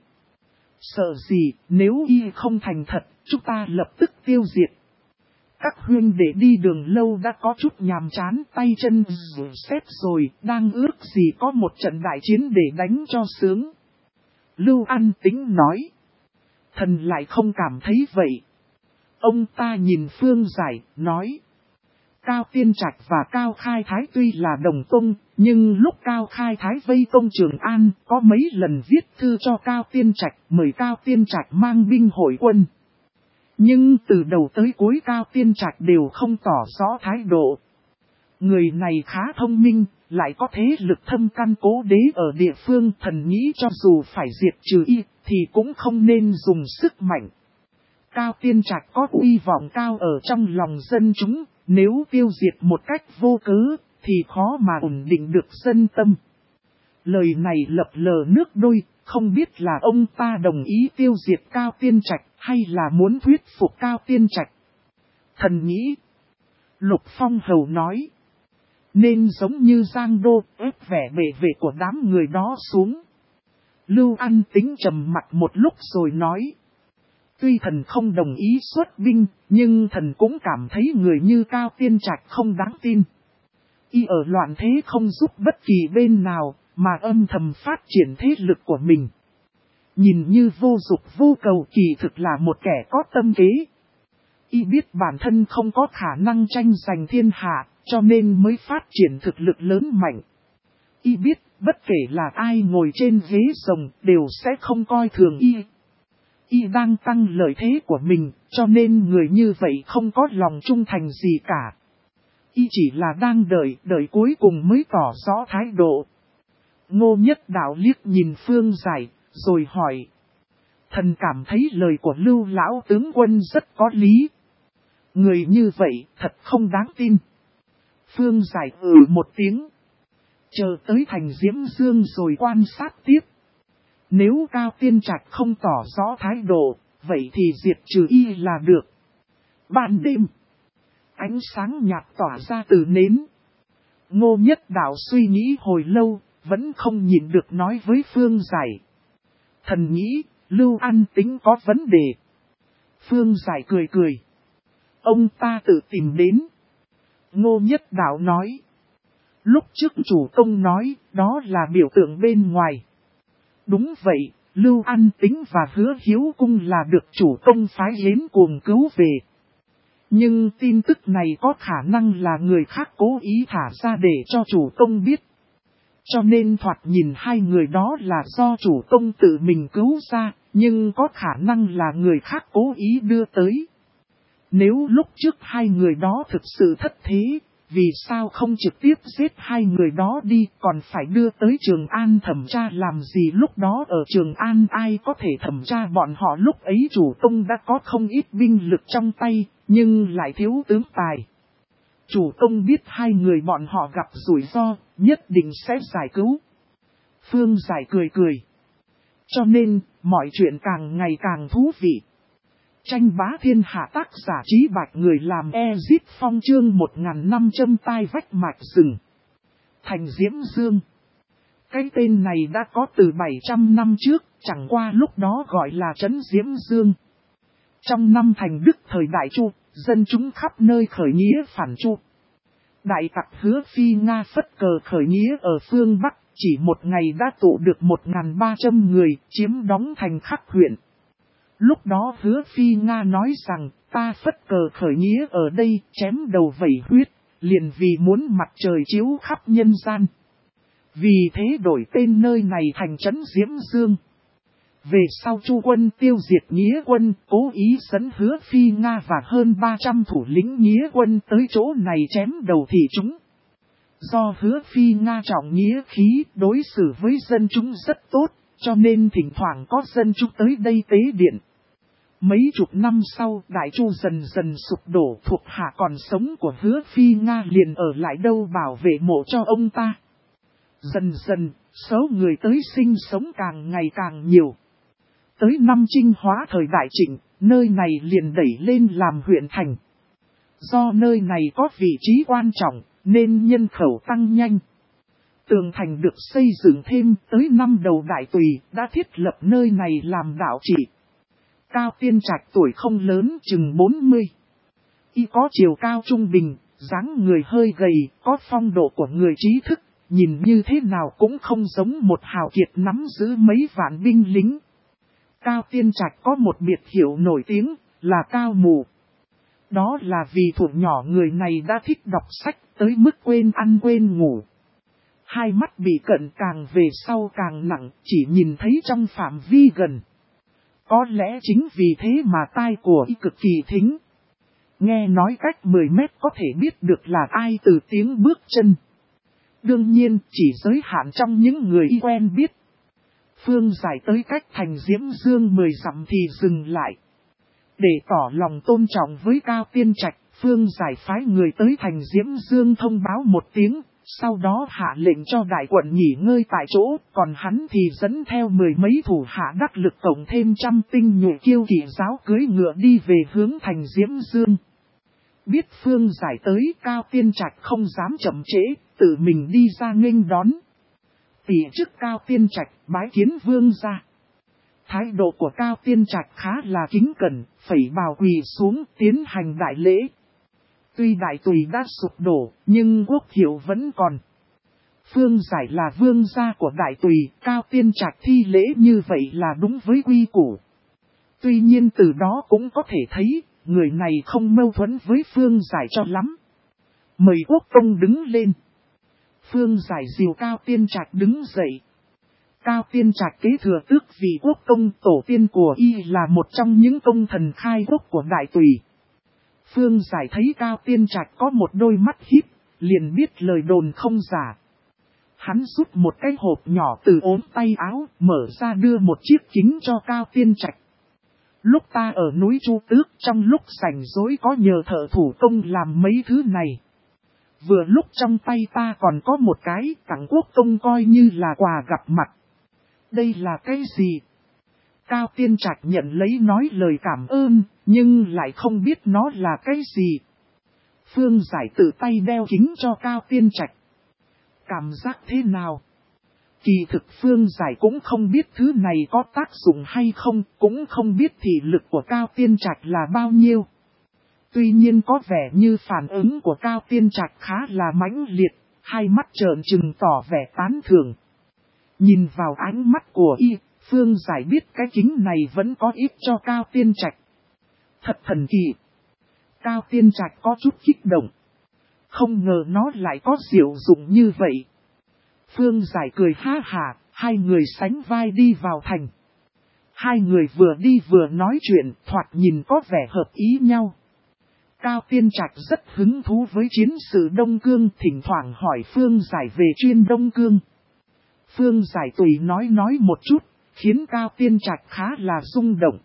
Sợ gì, nếu y không thành thật, chúng ta lập tức tiêu diệt. Các huynh đệ đi đường lâu đã có chút nhàm chán, tay chân rủ xét rồi, đang ước gì có một trận đại chiến để đánh cho sướng. Lưu An Tính nói. Thần lại không cảm thấy vậy. Ông ta nhìn Phương Giải, nói. Cao Tiên Trạch và Cao Khai Thái tuy là đồng tông, nhưng lúc Cao Khai Thái vây công Trường An, có mấy lần viết thư cho Cao Tiên Trạch, mời Cao Tiên Trạch mang binh hội quân. Nhưng từ đầu tới cuối Cao Tiên Trạch đều không tỏ rõ thái độ. Người này khá thông minh, lại có thế lực thâm căn cố đế ở địa phương, thần nghĩ cho dù phải diệt trừ y, thì cũng không nên dùng sức mạnh. Cao Tiên Trạch có uy vọng cao ở trong lòng dân chúng, nếu tiêu diệt một cách vô cớ, thì khó mà ổn định được dân tâm. Lời này lập lờ nước đôi, không biết là ông ta đồng ý tiêu diệt Cao Tiên Trạch hay là muốn thuyết phục Cao Tiên Trạch. Thần nghĩ, Lục Phong hầu nói. Nên giống như Giang Đô ép vẻ bề vệ của đám người đó xuống. Lưu An Tính trầm mặt một lúc rồi nói. Tuy thần không đồng ý xuất binh, nhưng thần cũng cảm thấy người như Cao Tiên Trạch không đáng tin. Y ở loạn thế không giúp bất kỳ bên nào, mà âm thầm phát triển thế lực của mình. Nhìn như vô dục vô cầu, kỳ thực là một kẻ có tâm kế. Y biết bản thân không có khả năng tranh giành thiên hạ, cho nên mới phát triển thực lực lớn mạnh. Y biết bất kể là ai ngồi trên ghế rồng đều sẽ không coi thường Y. Y đang tăng lợi thế của mình, cho nên người như vậy không có lòng trung thành gì cả. Y chỉ là đang đợi cuối cùng mới tỏ rõ thái độ. Ngô Nhất Đạo liếc nhìn Phương Giải, rồi hỏi. Thần cảm thấy lời của Lưu lão tướng quân rất có lý. Người như vậy thật không đáng tin. Phương Giải một tiếng. Chờ tới thành Diễm Dương rồi quan sát tiếp. Nếu Cao Tiên Trạch không tỏ rõ thái độ, vậy thì diệt trừ Y là được. Ban đêm, ánh sáng nhạt tỏa ra từ nến. Ngô Nhất Đạo suy nghĩ hồi lâu, vẫn không nhịn được nói với Phương Giải. Thần nghĩ, Lưu An Tính có vấn đề. Phương Giải cười cười. Ông ta tự tìm đến. Ngô Nhất Đạo nói. Lúc trước chủ công nói, đó là biểu tượng bên ngoài. Đúng vậy, Lưu An Tính và Hứa Hiếu Cung là được chủ công phái đến cuồng cứu về. Nhưng tin tức này có khả năng là người khác cố ý thả ra để cho chủ công biết. Cho nên thoạt nhìn hai người đó là do chủ công tự mình cứu ra, nhưng có khả năng là người khác cố ý đưa tới. Nếu lúc trước hai người đó thực sự thất thế, vì sao không trực tiếp giết hai người đó đi, còn phải đưa tới Trường An thẩm tra làm gì? Lúc đó ở Trường An ai có thể thẩm tra bọn họ? Lúc ấy chủ công đã có không ít binh lực trong tay, nhưng lại thiếu tướng tài. Chủ công biết hai người bọn họ gặp rủi ro, nhất định sẽ giải cứu. Phương Giải cười cười. Cho nên, mọi chuyện càng ngày càng thú vị. Tranh bá thiên hạ, tác giả Trí Bạch, người làm Ezip Phong, chương 1500 tai vách mạch rừng. Thành Diễm Dương. Cái tên này đã có từ 700 năm trước, chẳng qua lúc đó gọi là trấn Diễm Dương. Trong năm thành Đức thời Đại Chu, dân chúng khắp nơi khởi nghĩa phản Chu. Đại tặc Hứa Phi Nga phất cờ khởi nghĩa ở phương Bắc, chỉ một ngày đã tụ được 1.300 người, chiếm đóng thành Khắc huyện. Lúc đó Hứa Phi Nga nói rằng, ta phất cờ khởi nghĩa ở đây, chém đầu vẩy huyết, liền vì muốn mặt trời chiếu khắp nhân gian. Vì thế đổi tên nơi này thành trấn Diễm Dương. Về sau Chu quân tiêu diệt nghĩa quân, cố ý dẫn Hứa Phi Nga và hơn 300 thủ lĩnh nghĩa quân tới chỗ này chém đầu thị chúng. Do Hứa Phi Nga trọng nghĩa khí, đối xử với dân chúng rất tốt, cho nên thỉnh thoảng có dân chúng tới đây tế điện. Mấy chục năm sau, Đại Chu dần dần sụp đổ, thuộc hạ còn sống của Hứa Phi Nga liền ở lại đâu bảo vệ mộ cho ông ta. Dần dần, số người tới sinh sống càng ngày càng nhiều. Tới năm Trinh Hóa thời Đại Trịnh, nơi này liền đẩy lên làm huyện thành. Do nơi này có vị trí quan trọng, nên nhân khẩu tăng nhanh. Tường thành được xây dựng thêm, tới năm đầu Đại Tùy, đã thiết lập nơi này làm đạo trị. Cao Tiên Trạch tuổi không lớn, chừng 40. Y có chiều cao trung bình, dáng người hơi gầy, có phong độ của người trí thức, nhìn như thế nào cũng không giống một hào kiệt nắm giữ mấy vạn binh lính. Cao Tiên Trạch có một biệt hiệu nổi tiếng, là Cao Mù. Đó là vì thuở nhỏ người này đã thích đọc sách, tới mức quên ăn quên ngủ. Hai mắt bị cận càng về sau càng nặng, chỉ nhìn thấy trong phạm vi gần. Có lẽ chính vì thế mà tai của y cực kỳ thính. Nghe nói cách 10 mét có thể biết được là ai từ tiếng bước chân. Đương nhiên chỉ giới hạn trong những người y quen biết. Phương Giải tới cách thành Diễm Dương 10 dặm thì dừng lại. Để tỏ lòng tôn trọng với Cao Tiên Trạch, Phương Giải phái người tới thành Diễm Dương thông báo một tiếng, sau đó hạ lệnh cho đại quận nghỉ ngơi tại chỗ, còn hắn thì dẫn theo 10 mấy thủ hạ đắc lực cộng thêm 100 tinh nhuệ kiêu kỵ giáo cưỡi ngựa đi về hướng thành Diễm Dương. Biết Phương Giải tới, Cao Tiên Trạch không dám chậm trễ, tự mình đi ra nghênh đón. Tỷ chức Cao Tiên Trạch bái kiến vương gia. Thái độ của Cao Tiên Trạch khá là kính cẩn, phẩy bào quỳ xuống tiến hành đại lễ. Tuy đại tùy đã sụp đổ, nhưng quốc hiệu vẫn còn. Phương Giải là vương gia của đại tùy, Cao Tiên Trạch thi lễ như vậy là đúng với quy củ. Tuy nhiên từ đó cũng có thể thấy, người này không mâu thuẫn với Phương Giải cho lắm. Mời quốc công đứng lên. Phương Giải dìu Cao Tiên Trạch đứng dậy. Cao Tiên Trạch kế thừa tước vị quốc công, tổ tiên của y là một trong những công thần khai quốc của đại tùy. Phương Giải thấy Cao Tiên Trạch có một đôi mắt híp, liền biết lời đồn không giả. Hắn rút một cái hộp nhỏ từ ốm tay áo, mở ra đưa một chiếc kính cho Cao Tiên Trạch. Lúc ta ở núi Chu Tước, trong lúc rảnh rỗi có nhờ thợ thủ công làm mấy thứ này. Vừa lúc trong tay ta còn có một cái, tặng quốc công coi như là quà gặp mặt. Đây là cái gì? Cao Tiên Trạch nhận lấy nói lời cảm ơn, nhưng lại không biết nó là cái gì. Phương Giải tự tay đeo kính cho Cao Tiên Trạch. Cảm giác thế nào? Kỳ thực Phương Giải cũng không biết thứ này có tác dụng hay không, cũng không biết thị lực của Cao Tiên Trạch là bao nhiêu. Tuy nhiên có vẻ như phản ứng của Cao Tiên Trạch khá là mãnh liệt, hai mắt trợn trừng tỏ vẻ tán thưởng. Nhìn vào ánh mắt của y, Phương Giải biết cái kính này vẫn có ích cho Cao Tiên Trạch. Thật thần kỳ. Cao Tiên Trạch có chút kích động. Không ngờ nó lại có diệu dụng như vậy. Phương Giải cười ha hả, hai người sánh vai đi vào thành. Hai người vừa đi vừa nói chuyện, thoạt nhìn có vẻ hợp ý nhau. Cao Tiên Trạch rất hứng thú với chiến sự Đông Cương, thỉnh thoảng hỏi Phương Giải về chuyên Đông Cương. Phương Giải tùy nói một chút, khiến Cao Tiên Trạch khá là rung động.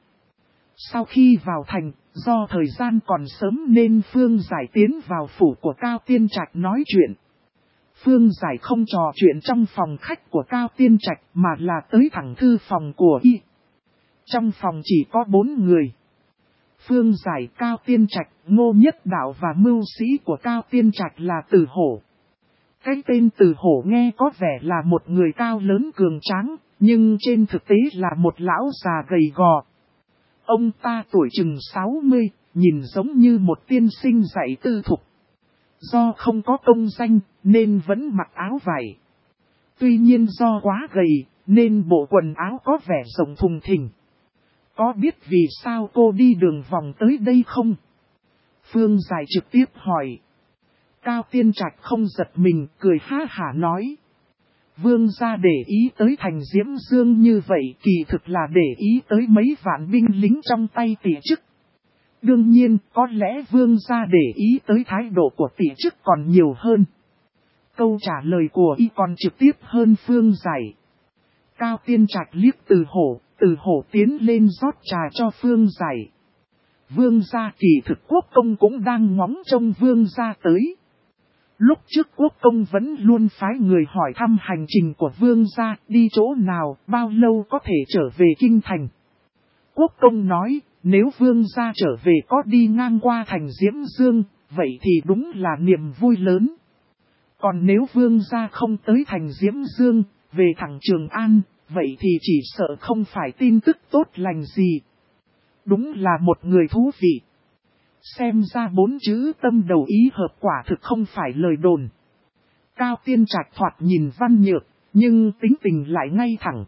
Sau khi vào thành, do thời gian còn sớm nên Phương Giải tiến vào phủ của Cao Tiên Trạch nói chuyện. Phương Giải không trò chuyện trong phòng khách của Cao Tiên Trạch mà là tới thẳng thư phòng của y. Trong phòng chỉ có 4 người. Phương Giải, Cao Tiên Trạch, Ngô Nhất Đạo và mưu sĩ của Cao Tiên Trạch là Từ Hổ. Cái tên Từ Hổ nghe có vẻ là một người cao lớn cường tráng, nhưng trên thực tế là một lão già gầy gò. Ông ta tuổi chừng 60, nhìn giống như một tiên sinh dạy tư thục. Do không có công danh, nên vẫn mặc áo vải. Tuy nhiên do quá gầy, nên bộ quần áo có vẻ rộng thùng thình. Có biết vì sao cô đi đường vòng tới đây không? Phương Giải trực tiếp hỏi. Cao Tiên Trạch không giật mình, cười ha hả nói. Vương gia để ý tới thành Diễm Dương như vậy, kỳ thực là để ý tới mấy vạn binh lính trong tay tỷ chức. Đương nhiên, có lẽ vương gia để ý tới thái độ của tỷ chức còn nhiều hơn. Câu trả lời của y còn trực tiếp hơn Phương Giải. Cao Tiên Trạch liếc Từ Hổ tiến lên rót trà cho Phương Giải. Vương gia, kỳ thực quốc công cũng đang ngóng trông vương gia tới. Lúc trước quốc công vẫn luôn phái người hỏi thăm hành trình của vương gia, đi chỗ nào, bao lâu có thể trở về kinh thành. Quốc công nói, nếu vương gia trở về có đi ngang qua thành Diễm Dương, vậy thì đúng là niềm vui lớn. Còn nếu vương gia không tới thành Diễm Dương, về thẳng Trường An, vậy thì chỉ sợ không phải tin tức tốt lành gì. Đúng là một người thú vị. Xem ra 4 chữ tâm đầu ý hợp quả thực không phải lời đồn. Cao Tiên Trạch thoạt nhìn văn nhược, nhưng tính tình lại ngay thẳng.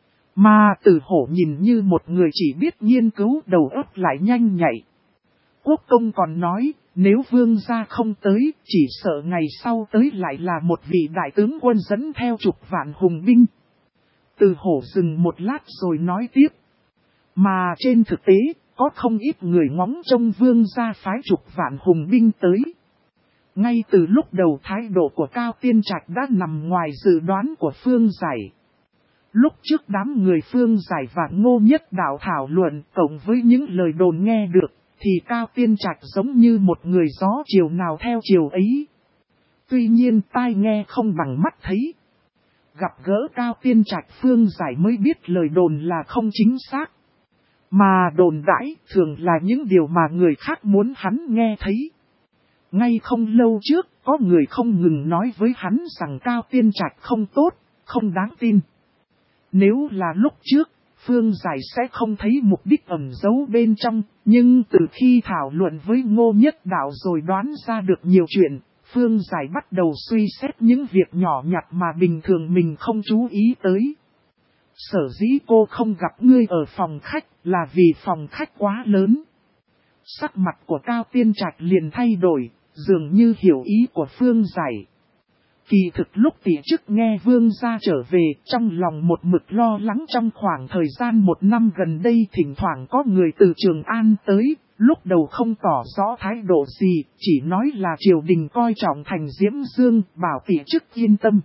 Mà Từ Hổ nhìn như một người chỉ biết nghiên cứu, đầu óc lại nhanh nhạy. Quốc công còn nói, nếu vương gia không tới, chỉ sợ ngày sau tới lại là một vị đại tướng quân dẫn theo chục vạn hùng binh. Từ Hổ dừng một lát rồi nói tiếp. Mà trên thực tế, có không ít người ngóng trông vương gia phái chục vạn hùng binh tới. Ngay từ lúc đầu thái độ của Cao Tiên Trạch đã nằm ngoài dự đoán của Phương Giải. Lúc trước đám người Phương Giải và Ngô Nhất Đạo thảo luận cộng với những lời đồn nghe được, thì Cao Tiên Trạch giống như một người gió chiều nào theo chiều ấy. Tuy nhiên tai nghe không bằng mắt thấy. Gặp gỡ Cao Tiên Trạch, Phương Giải mới biết lời đồn là không chính xác. Mà đồn đãi thường là những điều mà người khác muốn hắn nghe thấy. Ngay không lâu trước, có người không ngừng nói với hắn rằng Cao Tiên Trạch không tốt, không đáng tin. Nếu là lúc trước, Phương Giải sẽ không thấy mục đích ẩn giấu bên trong, nhưng từ khi thảo luận với Ngô Nhất Đạo rồi đoán ra được nhiều chuyện, Phương Giải bắt đầu suy xét những việc nhỏ nhặt mà bình thường mình không chú ý tới. Sở dĩ cô không gặp ngươi ở phòng khách là vì phòng khách quá lớn. Sắc mặt của Cao Tiên Trạch liền thay đổi, dường như hiểu ý của Phương Giải. Kỳ thực lúc tỷ chức nghe Vương gia trở về, trong lòng một mực lo lắng. Trong khoảng thời gian 1 năm gần đây thỉnh thoảng có người từ Trường An tới, lúc đầu không tỏ rõ thái độ gì, chỉ nói là triều đình coi trọng thành Diễm Dương, bảo tỷ chức yên tâm.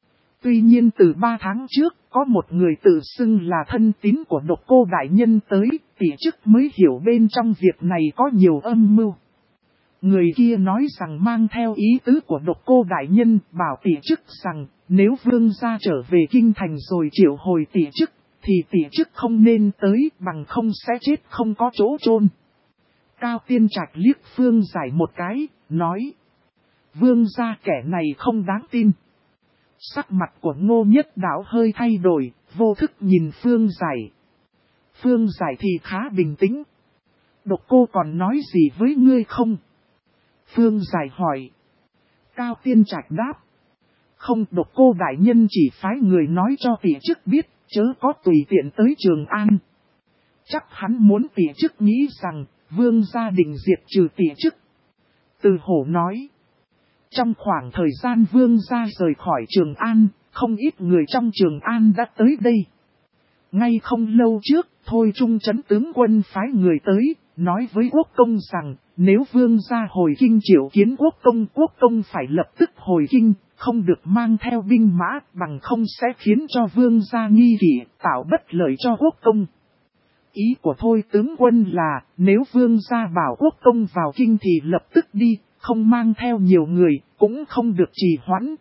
Tuy nhiên từ 3 tháng trước, có một người tự xưng là thân tín của Độc Cô Đại Nhân tới, tỷ chức mới hiểu bên trong việc này có nhiều âm mưu. Người kia nói rằng mang theo ý tứ của Độc Cô Đại Nhân, bảo tỷ chức rằng nếu Vương gia trở về kinh thành rồi triệu hồi tỷ chức, thì tỷ chức không nên tới, bằng không sẽ chết không có chỗ chôn. Cao Tiên Trạch liếc Phương Giải một cái, nói: Vương gia kẻ này không đáng tin. Sắc mặt của Ngô Nhất Đạo hơi thay đổi, vô thức nhìn Phương Giải. Phương Giải thì khá bình tĩnh. Độc Cô còn nói gì với ngươi không? Phương Giải hỏi. Cao Tiên Trạch đáp. Không, Độc Cô Đại Nhân chỉ phái người nói cho tỷ chức biết, chớ có tùy tiện tới Trường An. Chắc hắn muốn tỷ chức nghĩ rằng, Vương gia định diệt trừ tỷ chức. Từ Hổ nói. Trong khoảng thời gian Vương gia rời khỏi Trường An, không ít người trong Trường An đã tới đây. Ngay không lâu trước, Thôi Trung Chấn tướng quân phái người tới, nói với Quốc Công rằng, nếu Vương gia hồi kinh triệu kiến Quốc Công phải lập tức hồi kinh, không được mang theo binh mã, bằng không sẽ khiến cho Vương gia nghi kỵ, tạo bất lợi cho Quốc Công. Ý của Thôi tướng quân là, nếu Vương gia bảo Quốc Công vào kinh thì lập tức đi, không mang theo nhiều người, cũng không được trì hoãn.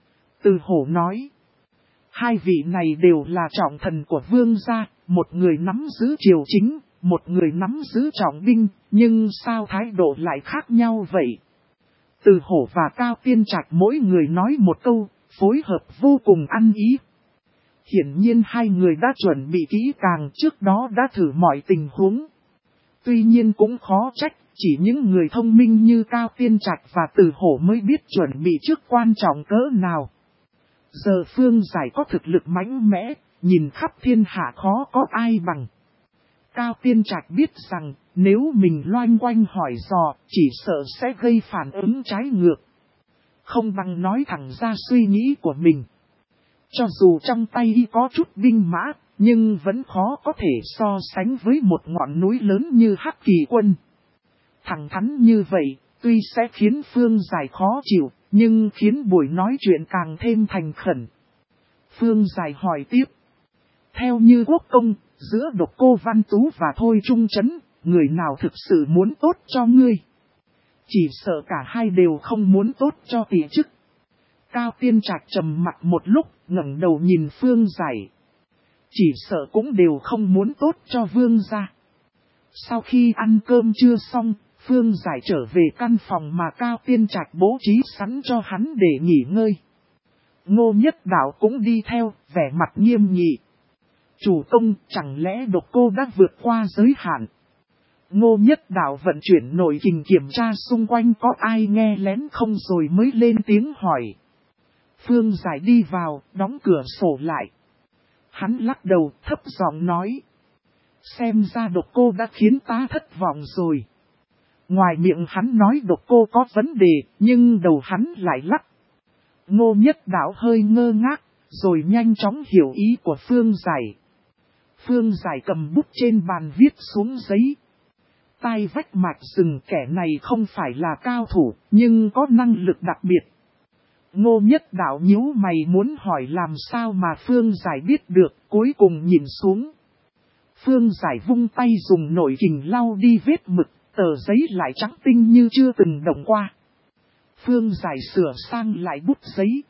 Từ Hổ nói. Hai vị này đều là trọng thần của Vương gia, một người nắm giữ triều chính, một người nắm giữ trọng binh, nhưng sao thái độ lại khác nhau vậy? Từ Hổ và Cao Tiên Trạch mỗi người nói một câu, phối hợp vô cùng ăn ý. Hiển nhiên hai người đã chuẩn bị kỹ càng, trước đó đã thử mọi tình huống. Tuy nhiên cũng khó trách, chỉ những người thông minh như Cao Tiên Trạch và Từ Hổ mới biết chuẩn bị trước quan trọng cỡ nào. Giờ Phương Giải có thực lực mạnh mẽ, nhìn khắp thiên hạ khó có ai bằng. Cao Tiên Trạch biết rằng, nếu mình loanh quanh hỏi dò, chỉ sợ sẽ gây phản ứng trái ngược. Không bằng nói thẳng ra suy nghĩ của mình. Cho dù trong tay y có chút binh mã, nhưng vẫn khó có thể so sánh với một ngọn núi lớn như Hắc Kỳ Quân. Thẳng thắn như vậy, tuy sẽ khiến Phương Giải khó chịu, nhưng khiến buổi nói chuyện càng thêm thành khẩn. Phương Giải hỏi tiếp. Theo như Quốc Công, giữa Độc Cô Văn Tú và Thôi Trung Chấn, người nào thực sự muốn tốt cho ngươi? Chỉ sợ cả hai đều không muốn tốt cho tỷ chức. Cao Tiên Trạch trầm mặt một lúc, ngẩng đầu nhìn Phương Giải. Chỉ sợ cũng đều không muốn tốt cho Vương gia. Sau khi ăn cơm trưa xong, Phương Giải trở về căn phòng mà Cao Tiên Trạch bố trí sẵn cho hắn để nghỉ ngơi. Ngô Nhất Đạo cũng đi theo, vẻ mặt nghiêm nghị. Chủ công, chẳng lẽ Độc Cô đã vượt qua giới hạn? Ngô Nhất Đạo vận chuyển nội kình kiểm tra xung quanh có ai nghe lén không rồi mới lên tiếng hỏi. Phương Giải đi vào, đóng cửa sổ lại. Hắn lắc đầu, thấp giọng nói. Xem ra Độc Cô đã khiến ta thất vọng rồi. Ngoài miệng hắn nói Độc Cô có vấn đề, nhưng đầu hắn lại lắc. Ngô Nhất Đạo hơi ngơ ngác, rồi nhanh chóng hiểu ý của Phương Giải. Phương Giải cầm bút trên bàn viết xuống giấy. Tai vách mạch rừng, kẻ này không phải là cao thủ, nhưng có năng lực đặc biệt. Ngô Nhất Đạo nhíu mày muốn hỏi làm sao mà Phương Giải biết được, cuối cùng nhìn xuống. Phương Giải vung tay dùng nội kình lau đi vết mực, tờ giấy lại trắng tinh như chưa từng động qua. Phương Giải sửa sang lại bút giấy.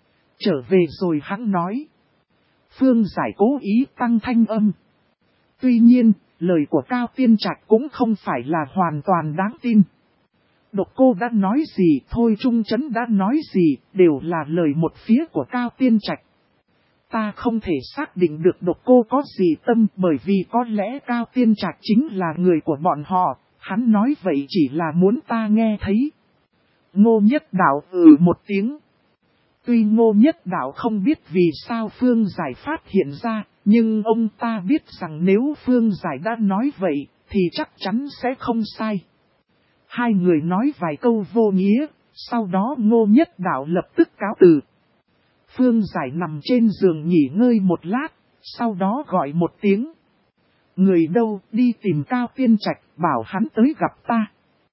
Trở về rồi hắn nói. Phương Giải cố ý tăng thanh âm. Tuy nhiên, lời của Cao Tiên Trạch cũng không phải là hoàn toàn đáng tin. Độc Cô đã nói gì, Thôi Trung Chấn đã nói gì, đều là lời một phía của Cao Tiên Trạch. Ta không thể xác định được Độc Cô có gì tâm, bởi vì có lẽ Cao Tiên Trạch chính là người của bọn họ, hắn nói vậy chỉ là muốn ta nghe thấy. Ngô Nhất Đạo một tiếng. Tuy Ngô Nhất Đạo không biết vì sao Phương Giải phát hiện ra, nhưng ông ta biết rằng nếu Phương Giải đã nói vậy, thì chắc chắn sẽ không sai. Hai người nói vài câu vô nghĩa, sau đó Ngô Nhất Đạo lập tức cáo từ. Phương Giải nằm trên giường nghỉ ngơi một lát, sau đó gọi một tiếng. Người đâu, đi tìm Cao Tiên Trạch, bảo hắn tới gặp ta.